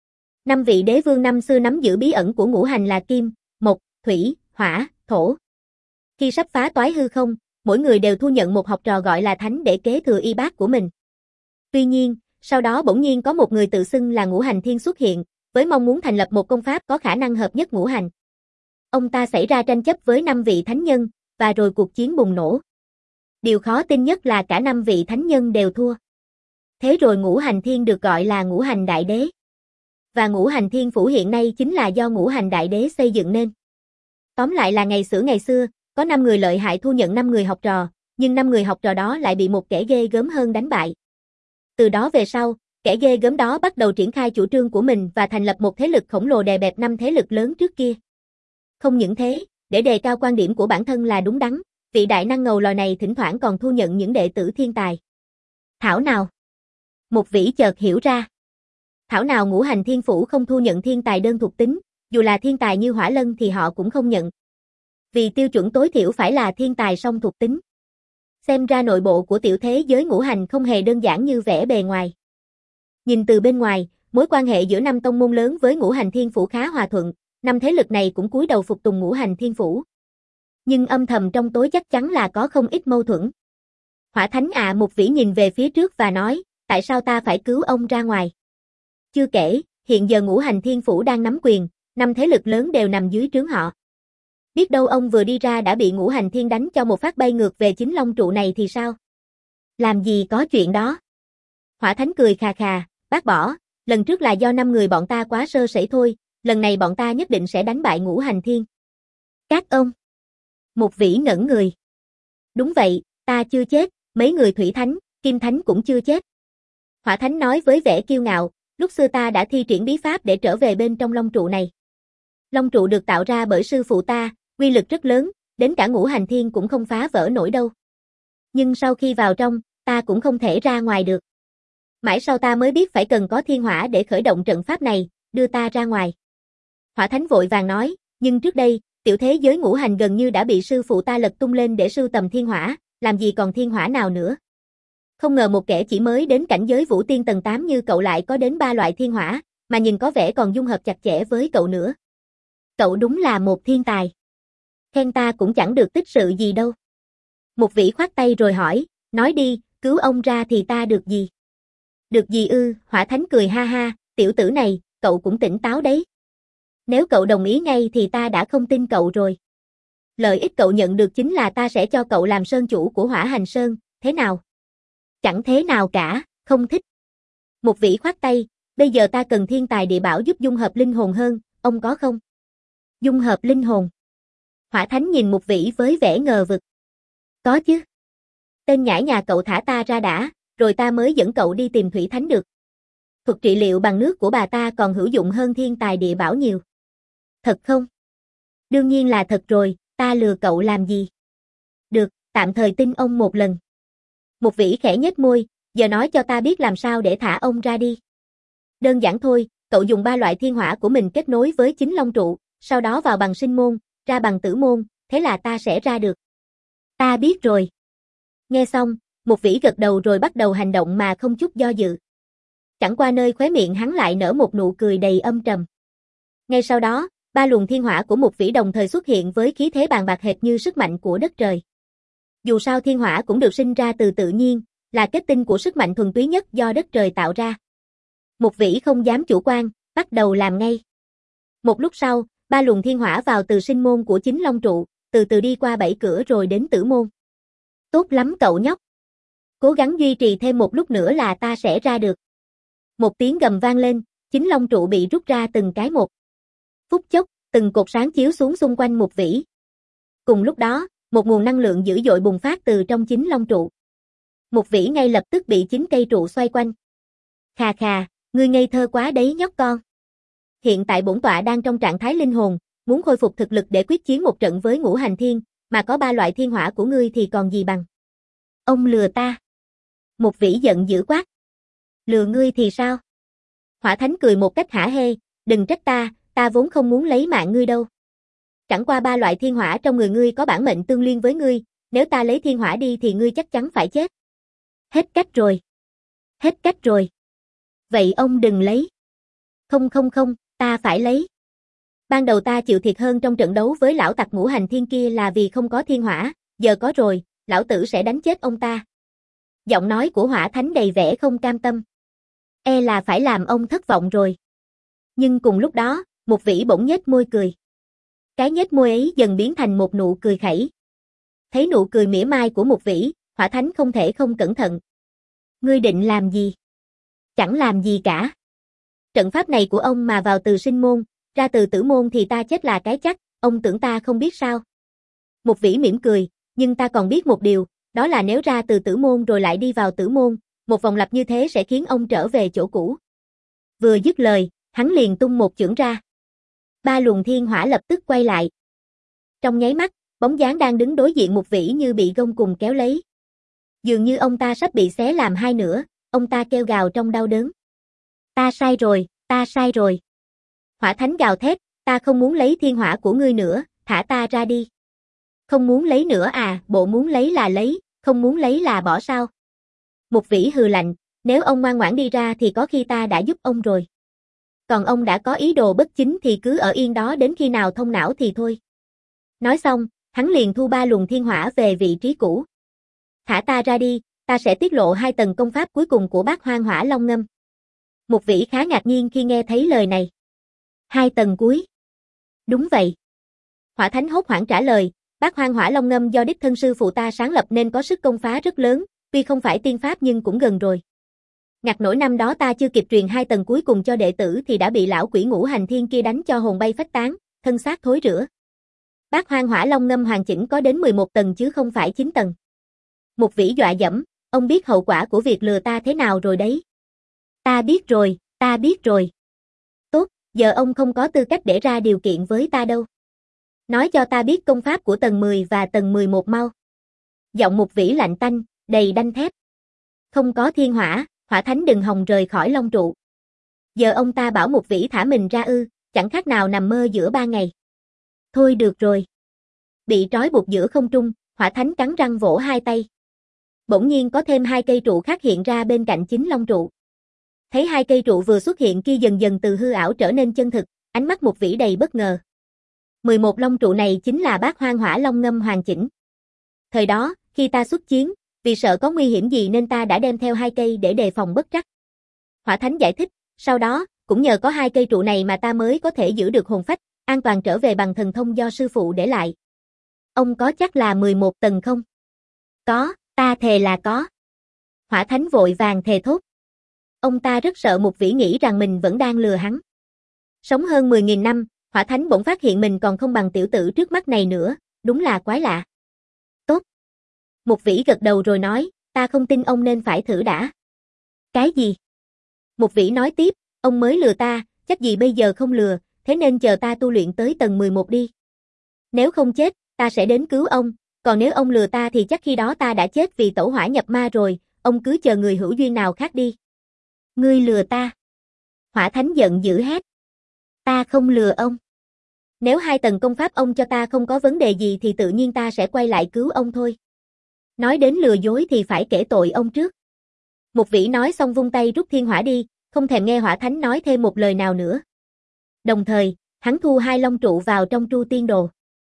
Năm vị đế vương năm xưa nắm giữ bí ẩn của ngũ hành là kim, mộc, thủy, hỏa, thổ. Khi sắp phá toái hư không, mỗi người đều thu nhận một học trò gọi là thánh để kế thừa y bát của mình. Tuy nhiên, sau đó bỗng nhiên có một người tự xưng là Ngũ Hành Thiên xuất hiện, với mong muốn thành lập một công pháp có khả năng hợp nhất ngũ hành. Ông ta xảy ra tranh chấp với năm vị thánh nhân, và rồi cuộc chiến bùng nổ. Điều khó tin nhất là cả năm vị thánh nhân đều thua. Thế rồi Ngũ Hành Thiên được gọi là Ngũ Hành Đại Đế. Và Ngũ Hành Thiên Phủ hiện nay chính là do Ngũ Hành Đại Đế xây dựng nên. Tóm lại là ngày xưa ngày xưa, có năm người lợi hại thu nhận năm người học trò, nhưng năm người học trò đó lại bị một kẻ ghê gớm hơn đánh bại. Từ đó về sau, kẻ ghê gớm đó bắt đầu triển khai chủ trương của mình và thành lập một thế lực khổng lồ đè bẹp năm thế lực lớn trước kia. Không những thế, để đề cao quan điểm của bản thân là đúng đắn, vị đại năng ngầu lòi này thỉnh thoảng còn thu nhận những đệ tử thiên tài. Thảo nào? Mục Vĩ chợt hiểu ra. Thảo nào Ngũ Hành Thiên Phủ không thu nhận thiên tài đơn thuộc tính, dù là thiên tài như Hỏa Lân thì họ cũng không nhận. Vì tiêu chuẩn tối thiểu phải là thiên tài song thuộc tính. Xem ra nội bộ của tiểu thế giới ngũ hành không hề đơn giản như vẻ bề ngoài. Nhìn từ bên ngoài, mối quan hệ giữa năm tông môn lớn với Ngũ Hành Thiên Phủ khá hòa thuận, năm thế lực này cũng cúi đầu phục tùng Ngũ Hành Thiên Phủ. Nhưng âm thầm trong tối chắc chắn là có không ít mâu thuẫn. Hỏa Thánh à, Mục Vĩ nhìn về phía trước và nói, tại sao ta phải cứu ông ra ngoài? Chưa kể, hiện giờ Ngũ Hành Thiên Phủ đang nắm quyền, năm thế lực lớn đều nằm dưới trướng họ. Biết đâu ông vừa đi ra đã bị Ngũ Hành Thiên đánh cho một phát bay ngược về chính long trụ này thì sao? Làm gì có chuyện đó. Hỏa Thánh cười khà khà, bác bỏ, lần trước là do năm người bọn ta quá sơ sẩy thôi, lần này bọn ta nhất định sẽ đánh bại Ngũ Hành Thiên. Các ông. Mục Vĩ ngẩn người. Đúng vậy, ta chưa chết, mấy người Thủy Thánh, Kim Thánh cũng chưa chết. Hỏa Thánh nói với vẻ kiêu ngạo, lúc xưa ta đã thi triển bí pháp để trở về bên trong long trụ này. Long trụ được tạo ra bởi sư phụ ta, uy lực rất lớn, đến cả Ngũ Hành Thiên cũng không phá vỡ nổi đâu. Nhưng sau khi vào trong, ta cũng không thể ra ngoài được. Mãi sau ta mới biết phải cần có thiên hỏa để khởi động trận pháp này, đưa ta ra ngoài. Hỏa Thánh vội vàng nói, nhưng trước đây, tiểu thế giới ngũ hành gần như đã bị sư phụ ta lật tung lên để sưu tầm thiên hỏa, làm gì còn thiên hỏa nào nữa. Không ngờ một kẻ chỉ mới đến cảnh giới vũ tiên tầng tám như cậu lại có đến ba loại thiên hỏa, mà nhìn có vẻ còn dung hợp chặt chẽ với cậu nữa. Cậu đúng là một thiên tài. Khen ta cũng chẳng được tích sự gì đâu. Mục Vĩ khoát tay rồi hỏi, nói đi, cứu ông ra thì ta được gì? Được gì ư? Hỏa Thánh cười ha ha, tiểu tử này, cậu cũng tỉnh táo đấy. Nếu cậu đồng ý ngay thì ta đã không tin cậu rồi. Lợi ích cậu nhận được chính là ta sẽ cho cậu làm sơn chủ của Hỏa Hành Sơn, thế nào? Chẳng thế nào cả, không thích. Mục Vĩ khoát tay, bây giờ ta cần thiên tài địa bảo giúp dung hợp linh hồn hơn, ông có không? Dung hợp linh hồn. Hỏa Thánh nhìn Mục Vĩ với vẻ ngờ vực. Có chứ. Tên nhãi nhà cậu thả ta ra đã, rồi ta mới dẫn cậu đi tìm Thủy Thánh được. Thuật trị liệu bằng nước của bà ta còn hữu dụng hơn thiên tài địa bảo nhiều. Thật không? Đương nhiên là thật rồi, ta lừa cậu làm gì? Được, tạm thời tin ông một lần. Mục Vĩ khẽ nhếch môi, giờ nói cho ta biết làm sao để thả ông ra đi. Đơn giản thôi, cậu dùng ba loại thiên hỏa của mình kết nối với chính long trụ, sau đó vào bằng sinh môn, ra bằng tử môn, thế là ta sẽ ra được. Ta biết rồi. Nghe xong, Mục Vĩ gật đầu rồi bắt đầu hành động mà không chút do dự. Chẳng qua nơi khóe miệng hắn lại nở một nụ cười đầy âm trầm. Ngay sau đó, ba luồng thiên hỏa của Mục Vĩ đồng thời xuất hiện với khí thế bàn bạc hệt như sức mạnh của đất trời. Dù sao thiên hỏa cũng được sinh ra từ tự nhiên, là kết tinh của sức mạnh thuần túy nhất do đất trời tạo ra. Mục Vĩ không dám chủ quan, bắt đầu làm ngay. Một lúc sau, ba luồng thiên hỏa vào từ sinh môn của chính long trụ, từ từ đi qua bảy cửa rồi đến tử môn. Tốt lắm cậu nhóc. Cố gắng duy trì thêm một lúc nữa là ta sẽ ra được. Một tiếng gầm vang lên, chính long trụ bị rút ra từng cái một. Phút chốc, từng cột sáng chiếu xuống xung quanh Mục Vĩ. Cùng lúc đó, một nguồn năng lượng dữ dội bùng phát từ trong chính long trụ. Mục Vĩ ngay lập tức bị chính cây trụ xoay quanh. Khà khà, ngươi ngây thơ quá đấy nhóc con. Hiện tại bổn tọa đang trong trạng thái linh hồn, muốn khôi phục thực lực để quyết chiến một trận với Ngũ Hành Thiên, mà có ba loại thiên hỏa của ngươi thì còn gì bằng. Ông lừa ta. Mục Vĩ giận dữ quát. Lừa ngươi thì sao? Hỏa Thánh cười một cách hả hê, đừng trách ta, ta vốn không muốn lấy mạng ngươi đâu. Chẳng qua ba loại thiên hỏa trong người ngươi có bản mệnh tương liên với ngươi, nếu ta lấy thiên hỏa đi thì ngươi chắc chắn phải chết. Hết cách rồi. Hết cách rồi. Vậy ông đừng lấy. Không không không, ta phải lấy. Ban đầu ta chịu thiệt hơn trong trận đấu với lão tặc Ngũ Hành Thiên kia là vì không có thiên hỏa, giờ có rồi, lão tử sẽ đánh chết ông ta. Giọng nói của Hỏa Thánh đầy vẻ không cam tâm. E là phải làm ông thất vọng rồi. Nhưng cùng lúc đó, Mục Vĩ bỗng nhếch môi cười. Cái nhếch môi ấy dần biến thành một nụ cười khẩy. Thấy nụ cười mỉa mai của Mục Vĩ, Hỏa Thánh không thể không cẩn thận. Ngươi định làm gì? Chẳng làm gì cả. Trận pháp này của ông mà vào từ sinh môn, ra từ tử môn thì ta chết là cái chắc, ông tưởng ta không biết sao? Mục Vĩ mỉm cười, nhưng ta còn biết một điều, đó là nếu ra từ tử môn rồi lại đi vào tử môn, một vòng lặp như thế sẽ khiến ông trở về chỗ cũ. Vừa dứt lời, hắn liền tung một chưởng ra. Ba luồng thiên hỏa lập tức quay lại. Trong nháy mắt, bóng dáng đang đứng đối diện Mục Vĩ như bị gông cùm kéo lấy. Dường như ông ta sắp bị xé làm hai nửa, ông ta kêu gào trong đau đớn. Ta sai rồi, ta sai rồi. Hỏa thánh gào thét, ta không muốn lấy thiên hỏa của ngươi nữa, thả ta ra đi. Không muốn lấy nữa à, bộ muốn lấy là lấy, không muốn lấy là bỏ sao? Mục Vĩ hừ lạnh, nếu ông ngoan ngoãn đi ra thì có khi ta đã giúp ông rồi. Còn ông đã có ý đồ bất chính thì cứ ở yên đó đến khi nào thông não thì thôi. Nói xong, hắn liền thu ba luồng thiên hỏa về vị trí cũ. Thả ta ra đi, ta sẽ tiết lộ hai tầng công pháp cuối cùng của Bát Hoang Hỏa Long Ngâm. Mục Vĩ khá ngạc nhiên khi nghe thấy lời này. Hai tầng cuối. Đúng vậy. Hỏa Thánh hốt hoảng trả lời, Bát Hoang Hỏa Long Ngâm do đích thân sư phụ ta sáng lập nên có sức công phá rất lớn, tuy không phải tiên pháp nhưng cũng gần rồi. Ngặt nỗi năm đó ta chưa kịp truyền hai tầng cuối cùng cho đệ tử thì đã bị lão quỷ Ngũ Hành Thiên kia đánh cho hồn bay phách tán, thân xác thối rữa. Bát Hoang Hỏa Long Ngâm hoàn chỉnh có đến mười một tầng chứ không phải chín tầng. Mục Vĩ dọa dẫm, ông biết hậu quả của việc lừa ta thế nào rồi đấy. Ta biết rồi, ta biết rồi. Tốt, giờ ông không có tư cách để ra điều kiện với ta đâu. Nói cho ta biết công pháp của tầng mười và tầng mười một mau. Giọng Mục Vĩ lạnh tanh, đầy đanh thép. Không có thiên hỏa, Hỏa Thánh đừng hòng rời khỏi Long trụ. Giờ ông ta bảo Mục Vĩ thả mình ra ư, chẳng khác nào nằm mơ giữa ba ngày. Thôi được rồi. Bị trói buộc giữa không trung, Hỏa Thánh cắn răng vỗ hai tay. Bỗng nhiên có thêm hai cây trụ khác hiện ra bên cạnh chính Long trụ. Thấy hai cây trụ vừa xuất hiện kia dần dần từ hư ảo trở nên chân thực, ánh mắt Mục Vĩ đầy bất ngờ. mười một long trụ này chính là Bát Hoang Hỏa Long Ngâm hoàn chỉnh. Thời đó, khi ta xuất chiến, vì sợ có nguy hiểm gì nên ta đã đem theo hai cây để đề phòng bất trắc. Hỏa Thánh giải thích, sau đó, cũng nhờ có hai cây trụ này mà ta mới có thể giữ được hồn phách, an toàn trở về bằng thần thông do sư phụ để lại. Ông có chắc là mười một tầng không? Có, ta thề là có. Hỏa Thánh vội vàng thề thốt. Ông ta rất sợ Mục Vĩ nghĩ rằng mình vẫn đang lừa hắn. Sống hơn mười nghìn năm, Hỏa Thánh bỗng phát hiện mình còn không bằng tiểu tử trước mắt này nữa, đúng là quái lạ. Tốt. Mục Vĩ gật đầu rồi nói, ta không tin ông nên phải thử đã. Cái gì? Mục Vĩ nói tiếp, ông mới lừa ta, chắc gì bây giờ không lừa, thế nên chờ ta tu luyện tới tầng mười một đi. Nếu không chết, ta sẽ đến cứu ông, còn nếu ông lừa ta thì chắc khi đó ta đã chết vì tẩu hỏa nhập ma rồi, ông cứ chờ người hữu duyên nào khác đi. Ngươi lừa ta. Hỏa Thánh giận dữ hét. Ta không lừa ông. Nếu hai tầng công pháp ông cho ta không có vấn đề gì thì tự nhiên ta sẽ quay lại cứu ông thôi. Nói đến lừa dối thì phải kể tội ông trước. Mục Vĩ nói xong vung tay rút thiên hỏa đi, không thèm nghe Hỏa Thánh nói thêm một lời nào nữa. Đồng thời, hắn thu hai long trụ vào trong Tru Tiên Đồ.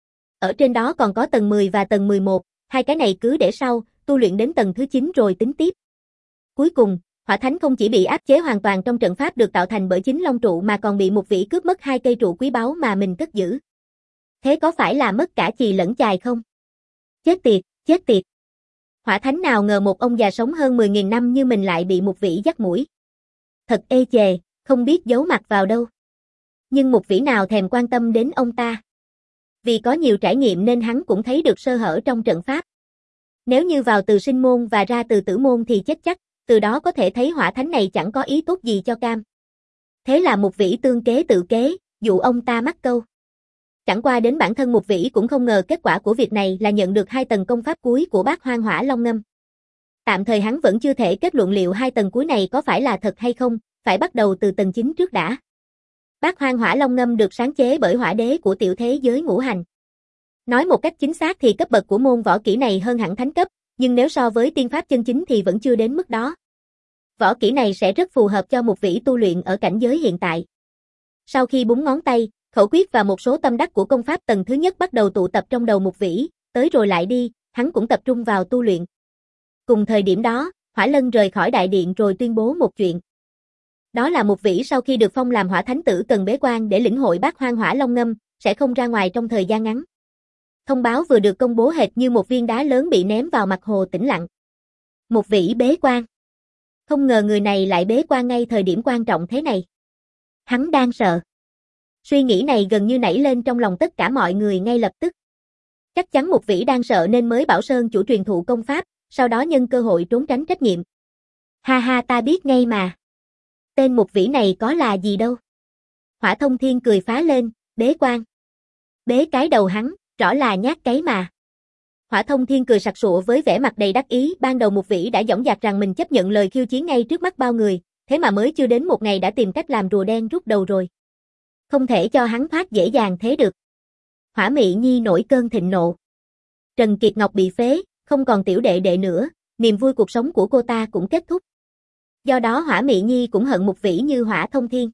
Ở trên đó còn có tầng mười và tầng mười một, hai cái này cứ để sau, tu luyện đến tầng thứ chín rồi tính tiếp. Cuối cùng, Hỏa Thánh không chỉ bị áp chế hoàn toàn trong trận pháp được tạo thành bởi chính long trụ mà còn bị Mục Vĩ cướp mất hai cây trụ quý báu mà mình cất giữ. Thế có phải là mất cả chì lẫn chài không? Chết tiệt, chết tiệt. Hỏa Thánh nào ngờ một ông già sống hơn mười nghìn năm như mình lại bị Mục Vĩ dắt mũi. Thật ê chề, không biết giấu mặt vào đâu. Nhưng Mục Vĩ nào thèm quan tâm đến ông ta. Vì có nhiều trải nghiệm nên hắn cũng thấy được sơ hở trong trận pháp. Nếu như vào từ sinh môn và ra từ tử môn thì chết chắc, từ đó có thể thấy Hỏa Thánh này chẳng có ý tốt gì cho cam. Thế là Mục Vĩ tương kế tự kế, dụ ông ta mắc câu. Chẳng qua đến bản thân Mục Vĩ cũng không ngờ kết quả của việc này là nhận được hai tầng công pháp cuối của Bát Hoang Hỏa Long Ngâm. Tạm thời hắn vẫn chưa thể kết luận liệu hai tầng cuối này có phải là thật hay không, phải bắt đầu từ tầng chín trước đã. Bát Hoang Hỏa Long Ngâm được sáng chế bởi hỏa đế của tiểu thế giới ngũ hành. Nói một cách chính xác thì cấp bậc của môn võ kỹ này hơn hẳn thánh cấp, nhưng nếu so với tiên pháp chân chính thì vẫn chưa đến mức đó. Võ kỹ này sẽ rất phù hợp cho Mục Vĩ tu luyện ở cảnh giới hiện tại. Sau khi búng ngón tay, khẩu quyết và một số tâm đắc của công pháp tầng thứ nhất bắt đầu tụ tập trong đầu Mục Vĩ, tới rồi lại đi, hắn cũng tập trung vào tu luyện. Cùng thời điểm đó, Hỏa Lân rời khỏi đại điện rồi tuyên bố một chuyện. Đó là Mục Vĩ sau khi được phong làm Hỏa Thánh tử cần bế quan để lĩnh hội Bát Hoang Hỏa Long Ngâm, sẽ không ra ngoài trong thời gian ngắn. Thông báo vừa được công bố hệt như một viên đá lớn bị ném vào mặt hồ tĩnh lặng. Mục Vĩ bế quan. Không ngờ người này lại bế quan ngay thời điểm quan trọng thế này. Hắn đang sợ. Suy nghĩ này gần như nảy lên trong lòng tất cả mọi người ngay lập tức. Chắc chắn Mục Vĩ đang sợ nên mới bảo Sơn chủ truyền thụ công pháp, sau đó nhân cơ hội trốn tránh trách nhiệm. Ha ha, ta biết ngay mà. Tên Mục Vĩ này có là gì đâu. Hỏa Thông Thiên cười phá lên, bế quan. Bế cái đầu hắn, rõ là nhát cái mà. Hỏa Thông Thiên cười sặc sụa với vẻ mặt đầy đắc ý, ban đầu Mục Vĩ đã dõng dạc rằng mình chấp nhận lời khiêu chiến ngay trước mắt bao người, Thế mà mới chưa đến một ngày đã tìm cách làm rùa đen rút đầu rồi. Không thể cho hắn thoát dễ dàng thế được. Hỏa Mị Nhi nổi cơn thịnh nộ. Trần Kiệt Ngọc bị phế, không còn tiểu đệ đệ nữa, niềm vui cuộc sống của cô ta cũng kết thúc. Do đó Hỏa Mị Nhi cũng hận Mục Vĩ như hỏa thông thiên.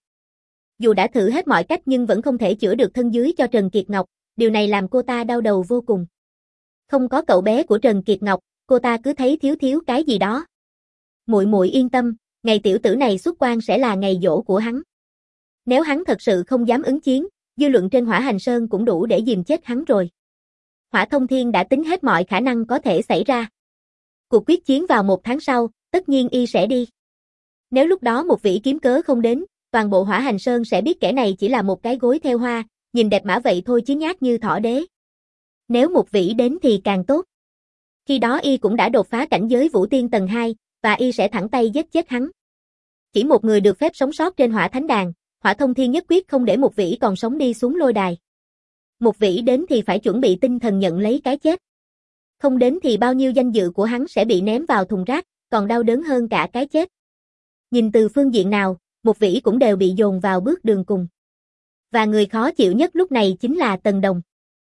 Dù đã thử hết mọi cách nhưng vẫn không thể chữa được thân dưới cho Trần Kiệt Ngọc, điều này làm cô ta đau đầu vô cùng. Không có cậu bé của Trần Kiệt Ngọc, cô ta cứ thấy thiếu thiếu cái gì đó. Muội muội yên tâm, ngày tiểu tử này xuất quan sẽ là ngày giỗ của hắn. Nếu hắn thật sự không dám ứng chiến, dư luận trên Hỏa Hành Sơn cũng đủ để dìm chết hắn rồi. Hỏa Thông Thiên đã tính hết mọi khả năng có thể xảy ra. Cuộc quyết chiến vào một tháng sau, tất nhiên y sẽ đi. Nếu lúc đó Mục Vĩ kiếm cớ không đến, toàn bộ Hỏa Hành Sơn sẽ biết kẻ này chỉ là một cái gối theo hoa, nhìn đẹp mã vậy thôi chứ nhát như thỏ đế. Nếu Mục Vĩ đến thì càng tốt. Khi đó y cũng đã đột phá cảnh giới Vũ Tiên tầng hai, và y sẽ thẳng tay giết chết hắn. Chỉ một người được phép sống sót trên Hỏa Thánh Đàn, Hỏa Thông Thiên nhất quyết không để Mục Vĩ còn sống đi xuống lôi đài. Mục Vĩ đến thì phải chuẩn bị tinh thần nhận lấy cái chết. Không đến thì bao nhiêu danh dự của hắn sẽ bị ném vào thùng rác, còn đau đớn hơn cả cái chết. Nhìn từ phương diện nào, Mục Vĩ cũng đều bị dồn vào bước đường cùng. Và người khó chịu nhất lúc này chính là Tần Đồng.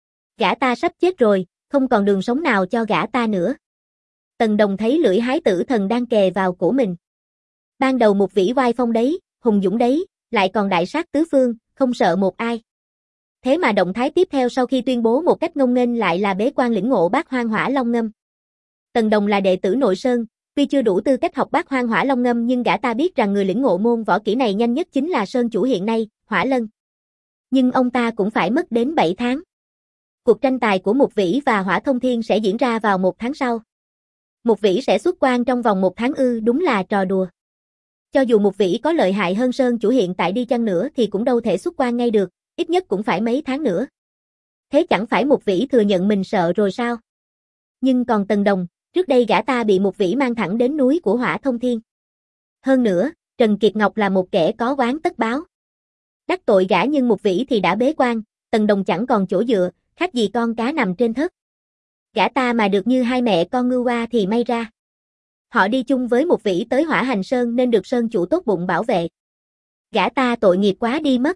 Gã ta sắp chết rồi, không còn đường sống nào cho gã ta nữa. Tần Đồng thấy lưỡi hái tử thần đang kề vào cổ mình. Ban đầu Mục Vĩ oai phong đấy, hùng dũng đấy, lại còn đại sát tứ phương, không sợ một ai. Thế mà động thái tiếp theo sau khi tuyên bố một cách ngông nghênh lại là bế quan lĩnh ngộ Bát Hoang Hỏa Long Ngâm. Tần Đồng là đệ tử nội sơn, tuy chưa đủ tư cách học Bát Hoang Hỏa Long Ngâm nhưng gã ta biết rằng người lĩnh ngộ môn võ kỹ này nhanh nhất chính là sơn chủ hiện nay, Hỏa Lân. Nhưng ông ta cũng phải mất đến bảy tháng. Cuộc tranh tài của Mục Vĩ và Hỏa Thông Thiên sẽ diễn ra vào một tháng sau. Mục Vĩ sẽ xuất quan trong vòng một tháng ư, đúng là trò đùa. Cho dù Mục Vĩ có lợi hại hơn sơn chủ hiện tại đi chăng nữa thì cũng đâu thể xuất quan ngay được, ít nhất cũng phải mấy tháng nữa. Thế chẳng phải Mục Vĩ thừa nhận mình sợ rồi sao? Nhưng còn Tần Đồng, trước đây gã ta bị Mục Vĩ mang thẳng đến núi của Hỏa Thông Thiên. Hơn nữa, Trần Kiệt Ngọc là một kẻ có oán tất báo. Đắc tội gã nhưng Mục Vĩ thì đã bế quan, Tần Đồng chẳng còn chỗ dựa, khác gì con cá nằm trên thớt. Gã ta mà được như hai mẹ con ngưu oa thì may ra. Họ đi chung với Mục Vĩ tới Hỏa Hành Sơn nên được sơn chủ tốt bụng bảo vệ. Gã ta tội nghiệp quá đi mất.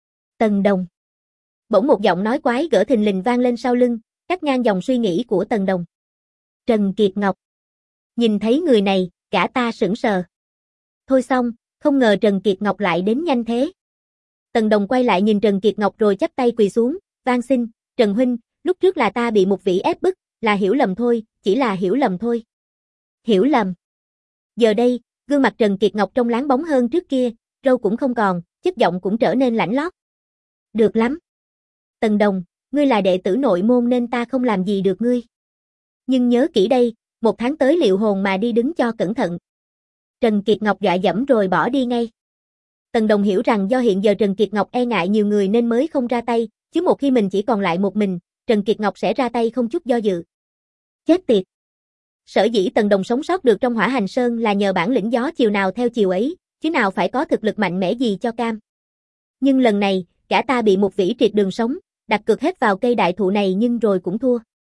Tần Đồng. Bỗng một giọng nói quái gở thình lình vang lên sau lưng, cắt ngang dòng suy nghĩ của Tần Đồng. Trần Kiệt Ngọc. Nhìn thấy người này, gã ta sững sờ. Thôi xong, không ngờ Trần Kiệt Ngọc lại đến nhanh thế. Tần Đồng quay lại nhìn Trần Kiệt Ngọc rồi chắp tay quỳ xuống, van xin, Trần huynh, lúc trước là ta bị Mục Vĩ ép bức, là hiểu lầm thôi, chỉ là hiểu lầm thôi. Hiểu lầm. Giờ đây, gương mặt Trần Kiệt Ngọc trông láng bóng hơn trước kia, râu cũng không còn, chất giọng cũng trở nên lạnh lót. Được lắm. Tần Đồng, ngươi là đệ tử nội môn nên ta không làm gì được ngươi. Nhưng nhớ kỹ đây, một tháng tới liệu hồn mà đi đứng cho cẩn thận. Trần Kiệt Ngọc dọa dẫm rồi bỏ đi ngay. Tần Đồng hiểu rằng do hiện giờ Trần Kiệt Ngọc e ngại nhiều người nên mới không ra tay, chứ một khi mình chỉ còn lại một mình, Trần Kiệt Ngọc sẽ ra tay không chút do dự. Chết tiệt. Sở dĩ Tần Đồng sống sót được trong Hỏa Hành Sơn là nhờ bản lĩnh gió chiều nào theo chiều ấy, chứ nào phải có thực lực mạnh mẽ gì cho cam. Nhưng lần này, gã ta bị Mục Vĩ triệt đường sống, đặt cược hết vào cây đại thụ này nhưng rồi cũng thua.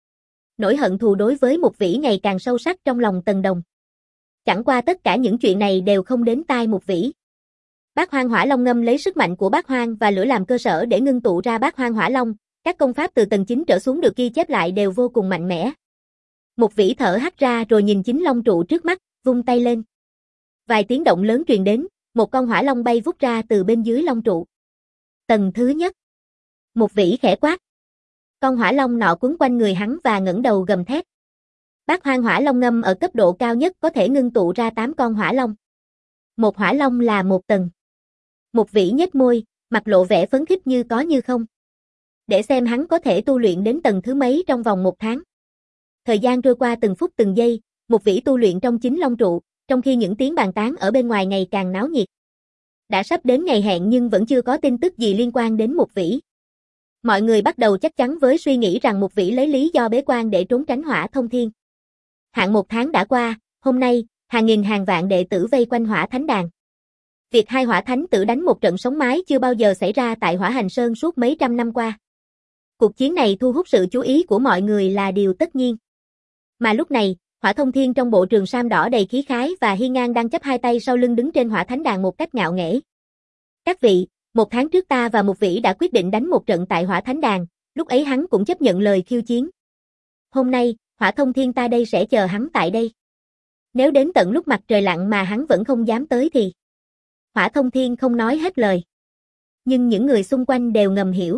Nỗi hận thù đối với Mục Vĩ ngày càng sâu sắc trong lòng Tần Đồng. Chẳng qua tất cả những chuyện này đều không đến tai Mục Vĩ. Bát Hoang Hỏa Long Ngâm lấy sức mạnh của Bát Hoang và lửa làm cơ sở để ngưng tụ ra Bát Hoang Hỏa Long, các công pháp từ tầng chín trở xuống được ghi chép lại đều vô cùng mạnh mẽ. Mục Vĩ thở hắt ra rồi nhìn chính long trụ trước mắt, vung tay lên. Vài tiếng động lớn truyền đến, một con hỏa long bay vút ra từ bên dưới long trụ. Tầng thứ nhất. Mục Vĩ khẽ quát. Con hỏa long nọ quấn quanh người hắn và ngẩng đầu gầm thét. Bát Hoang Hỏa Long Ngâm ở cấp độ cao nhất có thể ngưng tụ ra tám con hỏa long. Một hỏa long là một tầng. Mục Vĩ nhếch môi, mặt lộ vẻ phấn khích như có như không. Để xem hắn có thể tu luyện đến tầng thứ mấy trong vòng một tháng. Thời gian trôi qua từng phút từng giây, Mục Vĩ tu luyện trong chính long trụ, trong khi những tiếng bàn tán ở bên ngoài ngày càng náo nhiệt. Đã sắp đến ngày hẹn nhưng vẫn chưa có tin tức gì liên quan đến Mục Vĩ. Mọi người bắt đầu chắc chắn với suy nghĩ rằng Mục Vĩ lấy lý do bế quan để trốn tránh Hỏa Thông Thiên. Hạn một tháng đã qua, hôm nay, hàng nghìn hàng vạn đệ tử vây quanh Hỏa Thánh Đàn. Việc hai hỏa thánh tử đánh một trận sống mái chưa bao giờ xảy ra tại Hỏa Hành Sơn suốt mấy trăm năm qua. Cuộc chiến này thu hút sự chú ý của mọi người là điều tất nhiên. Mà lúc này, Hỏa Thông Thiên trong bộ trường sam đỏ đầy khí khái và hiên ngang đang chắp hai tay sau lưng đứng trên hỏa thánh đàn một cách ngạo nghễ. Các vị, một tháng trước ta và Mục Vĩ đã quyết định đánh một trận tại hỏa thánh đàn, lúc ấy hắn cũng chấp nhận lời khiêu chiến. Hôm nay, Hỏa Thông Thiên ta đây sẽ chờ hắn tại đây. Nếu đến tận lúc mặt trời lặn mà hắn vẫn không dám tới thì... Hỏa Thông Thiên không nói hết lời. Nhưng những người xung quanh đều ngầm hiểu.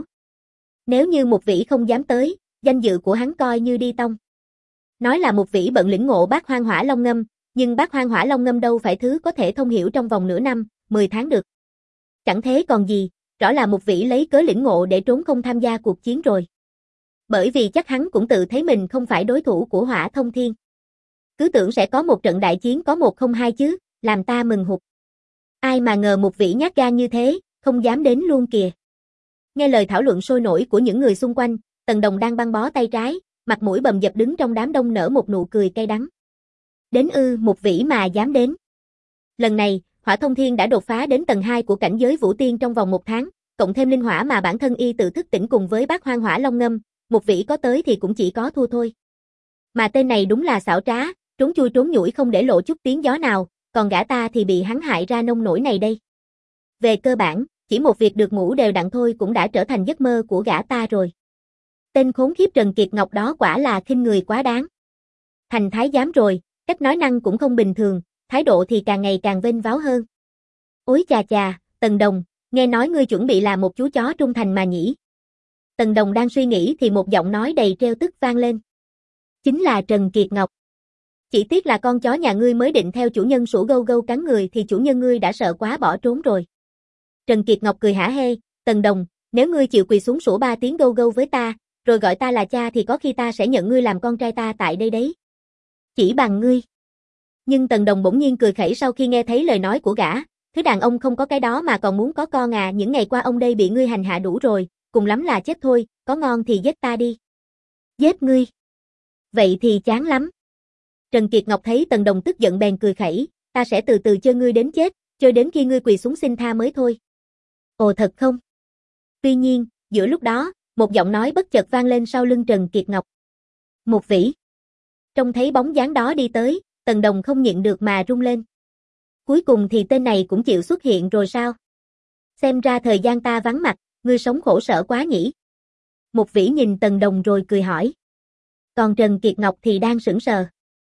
Nếu như Mục Vĩ không dám tới, danh dự của hắn coi như đi tông. Nói là Mục Vĩ bận lĩnh ngộ bát hoang hỏa long ngâm, nhưng bát hoang hỏa long ngâm đâu phải thứ có thể thông hiểu trong vòng nửa năm, mười tháng được. Chẳng thế còn gì, rõ là Mục Vĩ lấy cớ lĩnh ngộ để trốn không tham gia cuộc chiến rồi. Bởi vì chắc hắn cũng tự thấy mình không phải đối thủ của Hỏa Thông Thiên. Cứ tưởng sẽ có một trận đại chiến có một không hai chứ, làm ta mừng hụt. Ai mà ngờ Mục Vĩ nhát gan như thế, không dám đến luôn kìa. Nghe lời thảo luận sôi nổi của những người xung quanh, Tần Đồng đang băng bó tay trái, mặt mũi bầm dập đứng trong đám đông nở một nụ cười cay đắng. Đến ư, Mục Vĩ mà dám đến. Lần này, Hỏa Thông Thiên đã đột phá đến tầng hai của cảnh giới Vũ Tiên trong vòng một tháng, cộng thêm linh hỏa mà bản thân y tự thức tỉnh cùng với bát hoang hỏa long ngâm, Mục Vĩ có tới thì cũng chỉ có thua thôi. Mà tên này đúng là xảo trá, trốn chui trốn nhủi không để lộ chút tiếng gió nào, còn gã ta thì bị hắn hại ra nông nổi này đây. Về cơ bản, chỉ một việc được ngủ đều đặn thôi cũng đã trở thành giấc mơ của gã ta rồi. Tên khốn khiếp Trần Kiệt Ngọc đó quả là khinh người quá đáng. Thành thái giám rồi, cách nói năng cũng không bình thường, thái độ thì càng ngày càng vênh váo hơn. Ôi chà chà, Tần Đồng, nghe nói ngươi chuẩn bị làm một chú chó trung thành mà nhỉ? Tần Đồng đang suy nghĩ thì một giọng nói đầy trêu tức vang lên. Chính là Trần Kiệt Ngọc. Chỉ tiếc là con chó nhà ngươi mới định theo chủ nhân sủa gâu gâu cắn người thì chủ nhân ngươi đã sợ quá bỏ trốn rồi. Trần Kiệt Ngọc cười hả hê, Tần Đồng, nếu ngươi chịu quỳ xuống sủa ba tiếng gâu gâu với ta, rồi gọi ta là cha thì có khi ta sẽ nhận ngươi làm con trai ta tại đây đấy. Chỉ bằng ngươi. Nhưng Tần Đồng bỗng nhiên cười khẩy sau khi nghe thấy lời nói của gã, thứ đàn ông không có cái đó mà còn muốn có con à, những ngày qua ông đây bị ngươi hành hạ đủ rồi, cùng lắm là chết thôi, có ngon thì giết ta đi. Giết ngươi? Vậy thì chán lắm. Trần Kiệt Ngọc thấy Tần Đồng tức giận bèn cười khẩy, ta sẽ từ từ chơi ngươi đến chết, chơi đến khi ngươi quỳ xuống xin tha mới thôi. Ồ thật không? Tuy nhiên, giữa lúc đó, một giọng nói bất chợt vang lên sau lưng Trần Kiệt Ngọc. Mục Vĩ. Trông thấy bóng dáng đó đi tới, Tần Đồng không nhịn được mà rung lên. Cuối cùng thì tên này cũng chịu xuất hiện rồi sao? Xem ra thời gian ta vắng mặt, ngươi sống khổ sở quá nhỉ? Mục Vĩ nhìn Tần Đồng rồi cười hỏi. Còn Trần Kiệt Ngọc thì đang sững sờ.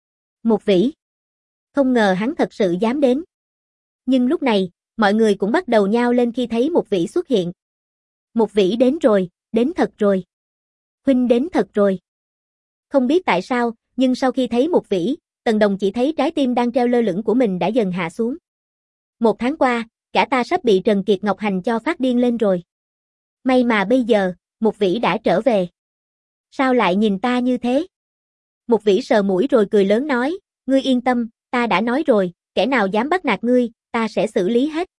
Mục Vĩ. Không ngờ hắn thật sự dám đến. Nhưng lúc này, mọi người cũng bắt đầu nhao lên khi thấy Mục Vĩ xuất hiện. Mục Vĩ đến rồi, đến thật rồi. Huynh đến thật rồi. Không biết tại sao, nhưng sau khi thấy Mục Vĩ, Tần Đồng chỉ thấy trái tim đang treo lơ lửng của mình đã dần hạ xuống. Một tháng qua, cả ta sắp bị Trần Kiệt Ngọc hành cho phát điên lên rồi. May mà bây giờ, Mục Vĩ đã trở về. Sao lại nhìn ta như thế? Mục Vĩ sờ mũi rồi cười lớn nói, ngươi yên tâm, ta đã nói rồi, kẻ nào dám bắt nạt ngươi, ta sẽ xử lý hết.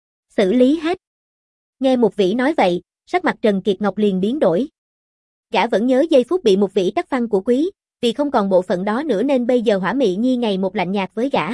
Xử lý hết. Nghe Mục Vĩ nói vậy, sắc mặt Trần Kiệt Ngọc liền biến đổi. Gã vẫn nhớ giây phút bị Mục Vĩ cắt phăng của quý, vì không còn bộ phận đó nữa nên bây giờ Hỏa Mị Nhi ngày một lạnh nhạt với gã.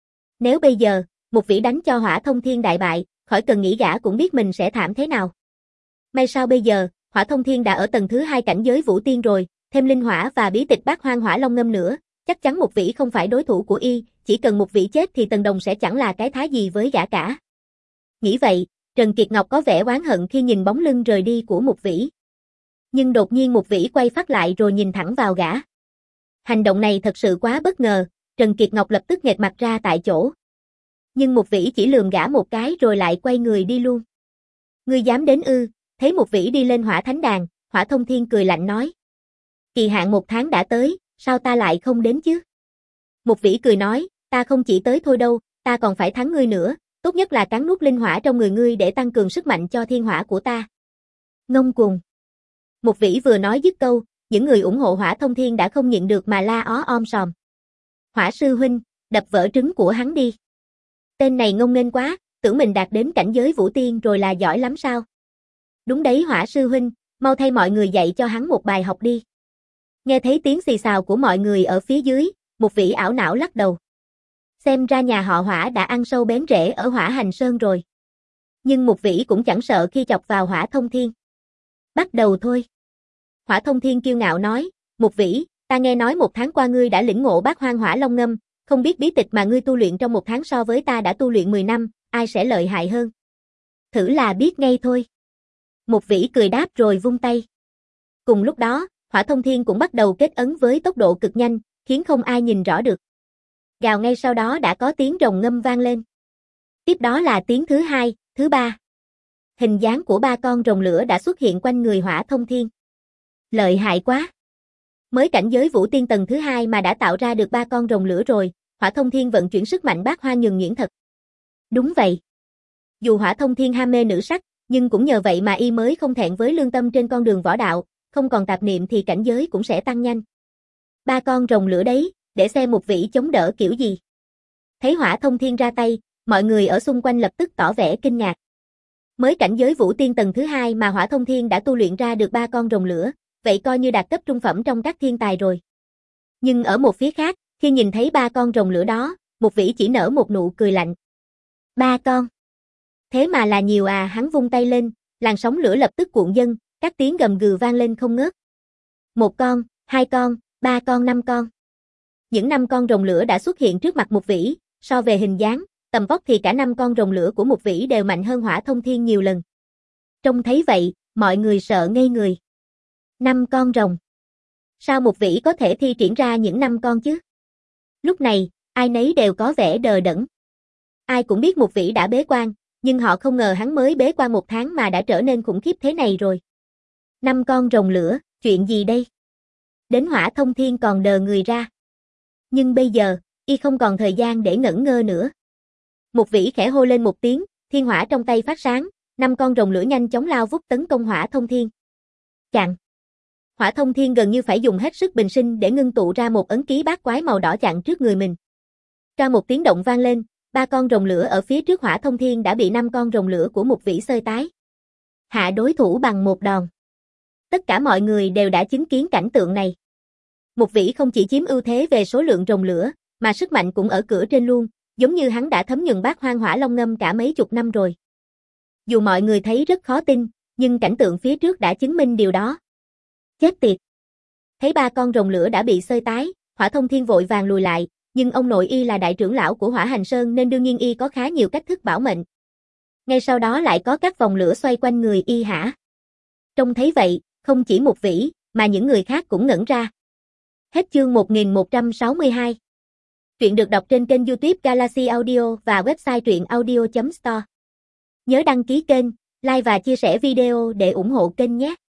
Nếu bây giờ, Mục Vĩ đánh cho Hỏa Thông Thiên đại bại, khỏi cần nghĩ gã cũng biết mình sẽ thảm thế nào. May sao bây giờ, Hỏa Thông Thiên đã ở tầng thứ hai cảnh giới Vũ Tiên rồi, thêm linh hỏa và bí tịch bát hoang hỏa long ngâm nữa, chắc chắn Mục Vĩ không phải đối thủ của y, chỉ cần Mục Vĩ chết thì Tần Đồng sẽ chẳng là cái thá gì với gã cả. Nghĩ vậy, Trần Kiệt Ngọc có vẻ oán hận khi nhìn bóng lưng rời đi của Mục Vĩ. Nhưng đột nhiên Mục Vĩ quay phát lại rồi nhìn thẳng vào gã. Hành động này thật sự quá bất ngờ, Trần Kiệt Ngọc lập tức nghẹt mặt ra tại chỗ. Nhưng Mục Vĩ chỉ lườm gã một cái rồi lại quay người đi luôn. Ngươi dám đến ư? Thấy Mục Vĩ đi lên Hỏa Thánh Đàn, Hỏa Thông Thiên cười lạnh nói. Kỳ hạn một tháng đã tới, sao ta lại không đến chứ? Mục Vĩ cười nói, ta không chỉ tới thôi đâu, ta còn phải thắng ngươi nữa, tốt nhất là cắn nuốt linh hỏa trong người ngươi để tăng cường sức mạnh cho thiên hỏa của ta. Ngông cuồng. Mục Vĩ vừa nói dứt câu, những người ủng hộ Hỏa Thông Thiên đã không nhịn được mà la ó om sòm. Hỏa sư huynh, đập vỡ trứng của hắn đi. Tên này ngông nghênh quá, tưởng mình đạt đến cảnh giới Vũ Tiên rồi là giỏi lắm sao? Đúng đấy Hỏa sư huynh, mau thay mọi người dạy cho hắn một bài học đi. Nghe thấy tiếng xì xào của mọi người ở phía dưới, Mục Vĩ ảo não lắc đầu. Xem ra nhà họ Hỏa đã ăn sâu bén rễ ở Hỏa Hành Sơn rồi. Nhưng Mục Vĩ cũng chẳng sợ khi chọc vào Hỏa Thông Thiên. Bắt đầu thôi. Hỏa Thông Thiên kiêu ngạo nói, Mục Vĩ, Ta nghe nói một tháng qua ngươi đã lĩnh ngộ Bát Hoang Hỏa Long Ngâm, không biết bí tịch mà ngươi tu luyện trong một tháng so với ta đã tu luyện mười năm, ai sẽ lợi hại hơn? Thử là biết ngay thôi. Một vĩ cười đáp rồi vung tay. Cùng lúc đó, Hỏa Thông Thiên cũng bắt đầu kết ấn với tốc độ cực nhanh, khiến không ai nhìn rõ được. Gào ngay sau đó đã có tiếng rồng ngâm vang lên. Tiếp đó là tiếng thứ hai, thứ ba. Hình dáng của ba con rồng lửa đã xuất hiện quanh người Hỏa Thông Thiên. Lợi hại quá. Mới cảnh giới Vũ Tiên tầng thứ hai mà đã tạo ra được ba con rồng lửa rồi, Hỏa Thông Thiên vận chuyển sức mạnh Bát Hoang nhuần nhuyễn thật. Đúng vậy. Dù Hỏa Thông Thiên ham mê nữ sắc, nhưng cũng nhờ vậy mà y mới không thẹn với lương tâm trên con đường võ đạo, không còn tạp niệm thì cảnh giới cũng sẽ tăng nhanh. Ba con rồng lửa đấy, để xem một vĩ chống đỡ kiểu gì. Thấy Hỏa Thông Thiên ra tay, mọi người ở xung quanh lập tức tỏ vẻ kinh ngạc. Mới cảnh giới Vũ Tiên tầng thứ hai mà Hỏa Thông Thiên đã tu luyện ra được ba con rồng lửa, vậy coi như đạt cấp trung phẩm trong các thiên tài rồi. Nhưng ở một phía khác, khi nhìn thấy ba con rồng lửa đó, một vĩ chỉ nở một nụ cười lạnh. Ba con. Thế mà là nhiều à, hắn vung tay lên, làn sóng lửa lập tức cuộn dâng, các tiếng gầm gừ vang lên không ngớt. Một con, hai con, ba con, năm con. Những năm con rồng lửa đã xuất hiện trước mặt một vĩ, so về hình dáng, tầm vóc thì cả năm con rồng lửa của một vĩ đều mạnh hơn Hỏa Thông Thiên nhiều lần. Trông thấy vậy, mọi người sợ ngây người. Năm con rồng. Sao một vĩ có thể thi triển ra những năm con chứ? Lúc này, ai nấy đều có vẻ đờ đẫn. Ai cũng biết một vĩ đã bế quan, nhưng họ không ngờ hắn mới bế quan một tháng mà đã trở nên khủng khiếp thế này rồi. Năm con rồng lửa, chuyện gì đây? Đến Hỏa Thông Thiên còn đờ người ra. Nhưng bây giờ, y không còn thời gian để ngẩn ngơ nữa. Một vĩ khẽ hô lên một tiếng, thiên hỏa trong tay phát sáng, năm con rồng lửa nhanh chóng lao vút tấn công Hỏa Thông Thiên. Chặn. Hỏa Thông Thiên gần như phải dùng hết sức bình sinh để ngưng tụ ra một ấn ký bát quái màu đỏ chặn trước người mình. Tra một tiếng động vang lên, ba con rồng lửa ở phía trước Hỏa Thông Thiên đã bị năm con rồng lửa của một vĩ xơi tái. Hạ đối thủ bằng một đòn. Tất cả mọi người đều đã chứng kiến cảnh tượng này. Một vĩ không chỉ chiếm ưu thế về số lượng rồng lửa, mà sức mạnh cũng ở cửa trên luôn, giống như hắn đã thấm nhuần Bát Hoang Hỏa Long Ngâm cả mấy chục năm rồi. Dù mọi người thấy rất khó tin, nhưng cảnh tượng phía trước đã chứng minh điều đó. Chết tiệt. Thấy ba con rồng lửa đã bị xơi tái, Hỏa Thông Thiên vội vàng lùi lại, nhưng ông nội y là đại trưởng lão của Hỏa Hành Sơn nên đương nhiên y có khá nhiều cách thức bảo mệnh. Ngay sau đó lại có các vòng lửa xoay quanh người y hả? Trông thấy vậy, không chỉ một vĩ, mà những người khác cũng ngẩn ra. Hết chương một nghìn một trăm sáu mươi hai. Truyện được đọc trên kênh YouTube Galaxy Audio và website truyện audio chấm store. Nhớ đăng ký kênh, like và chia sẻ video để ủng hộ kênh nhé.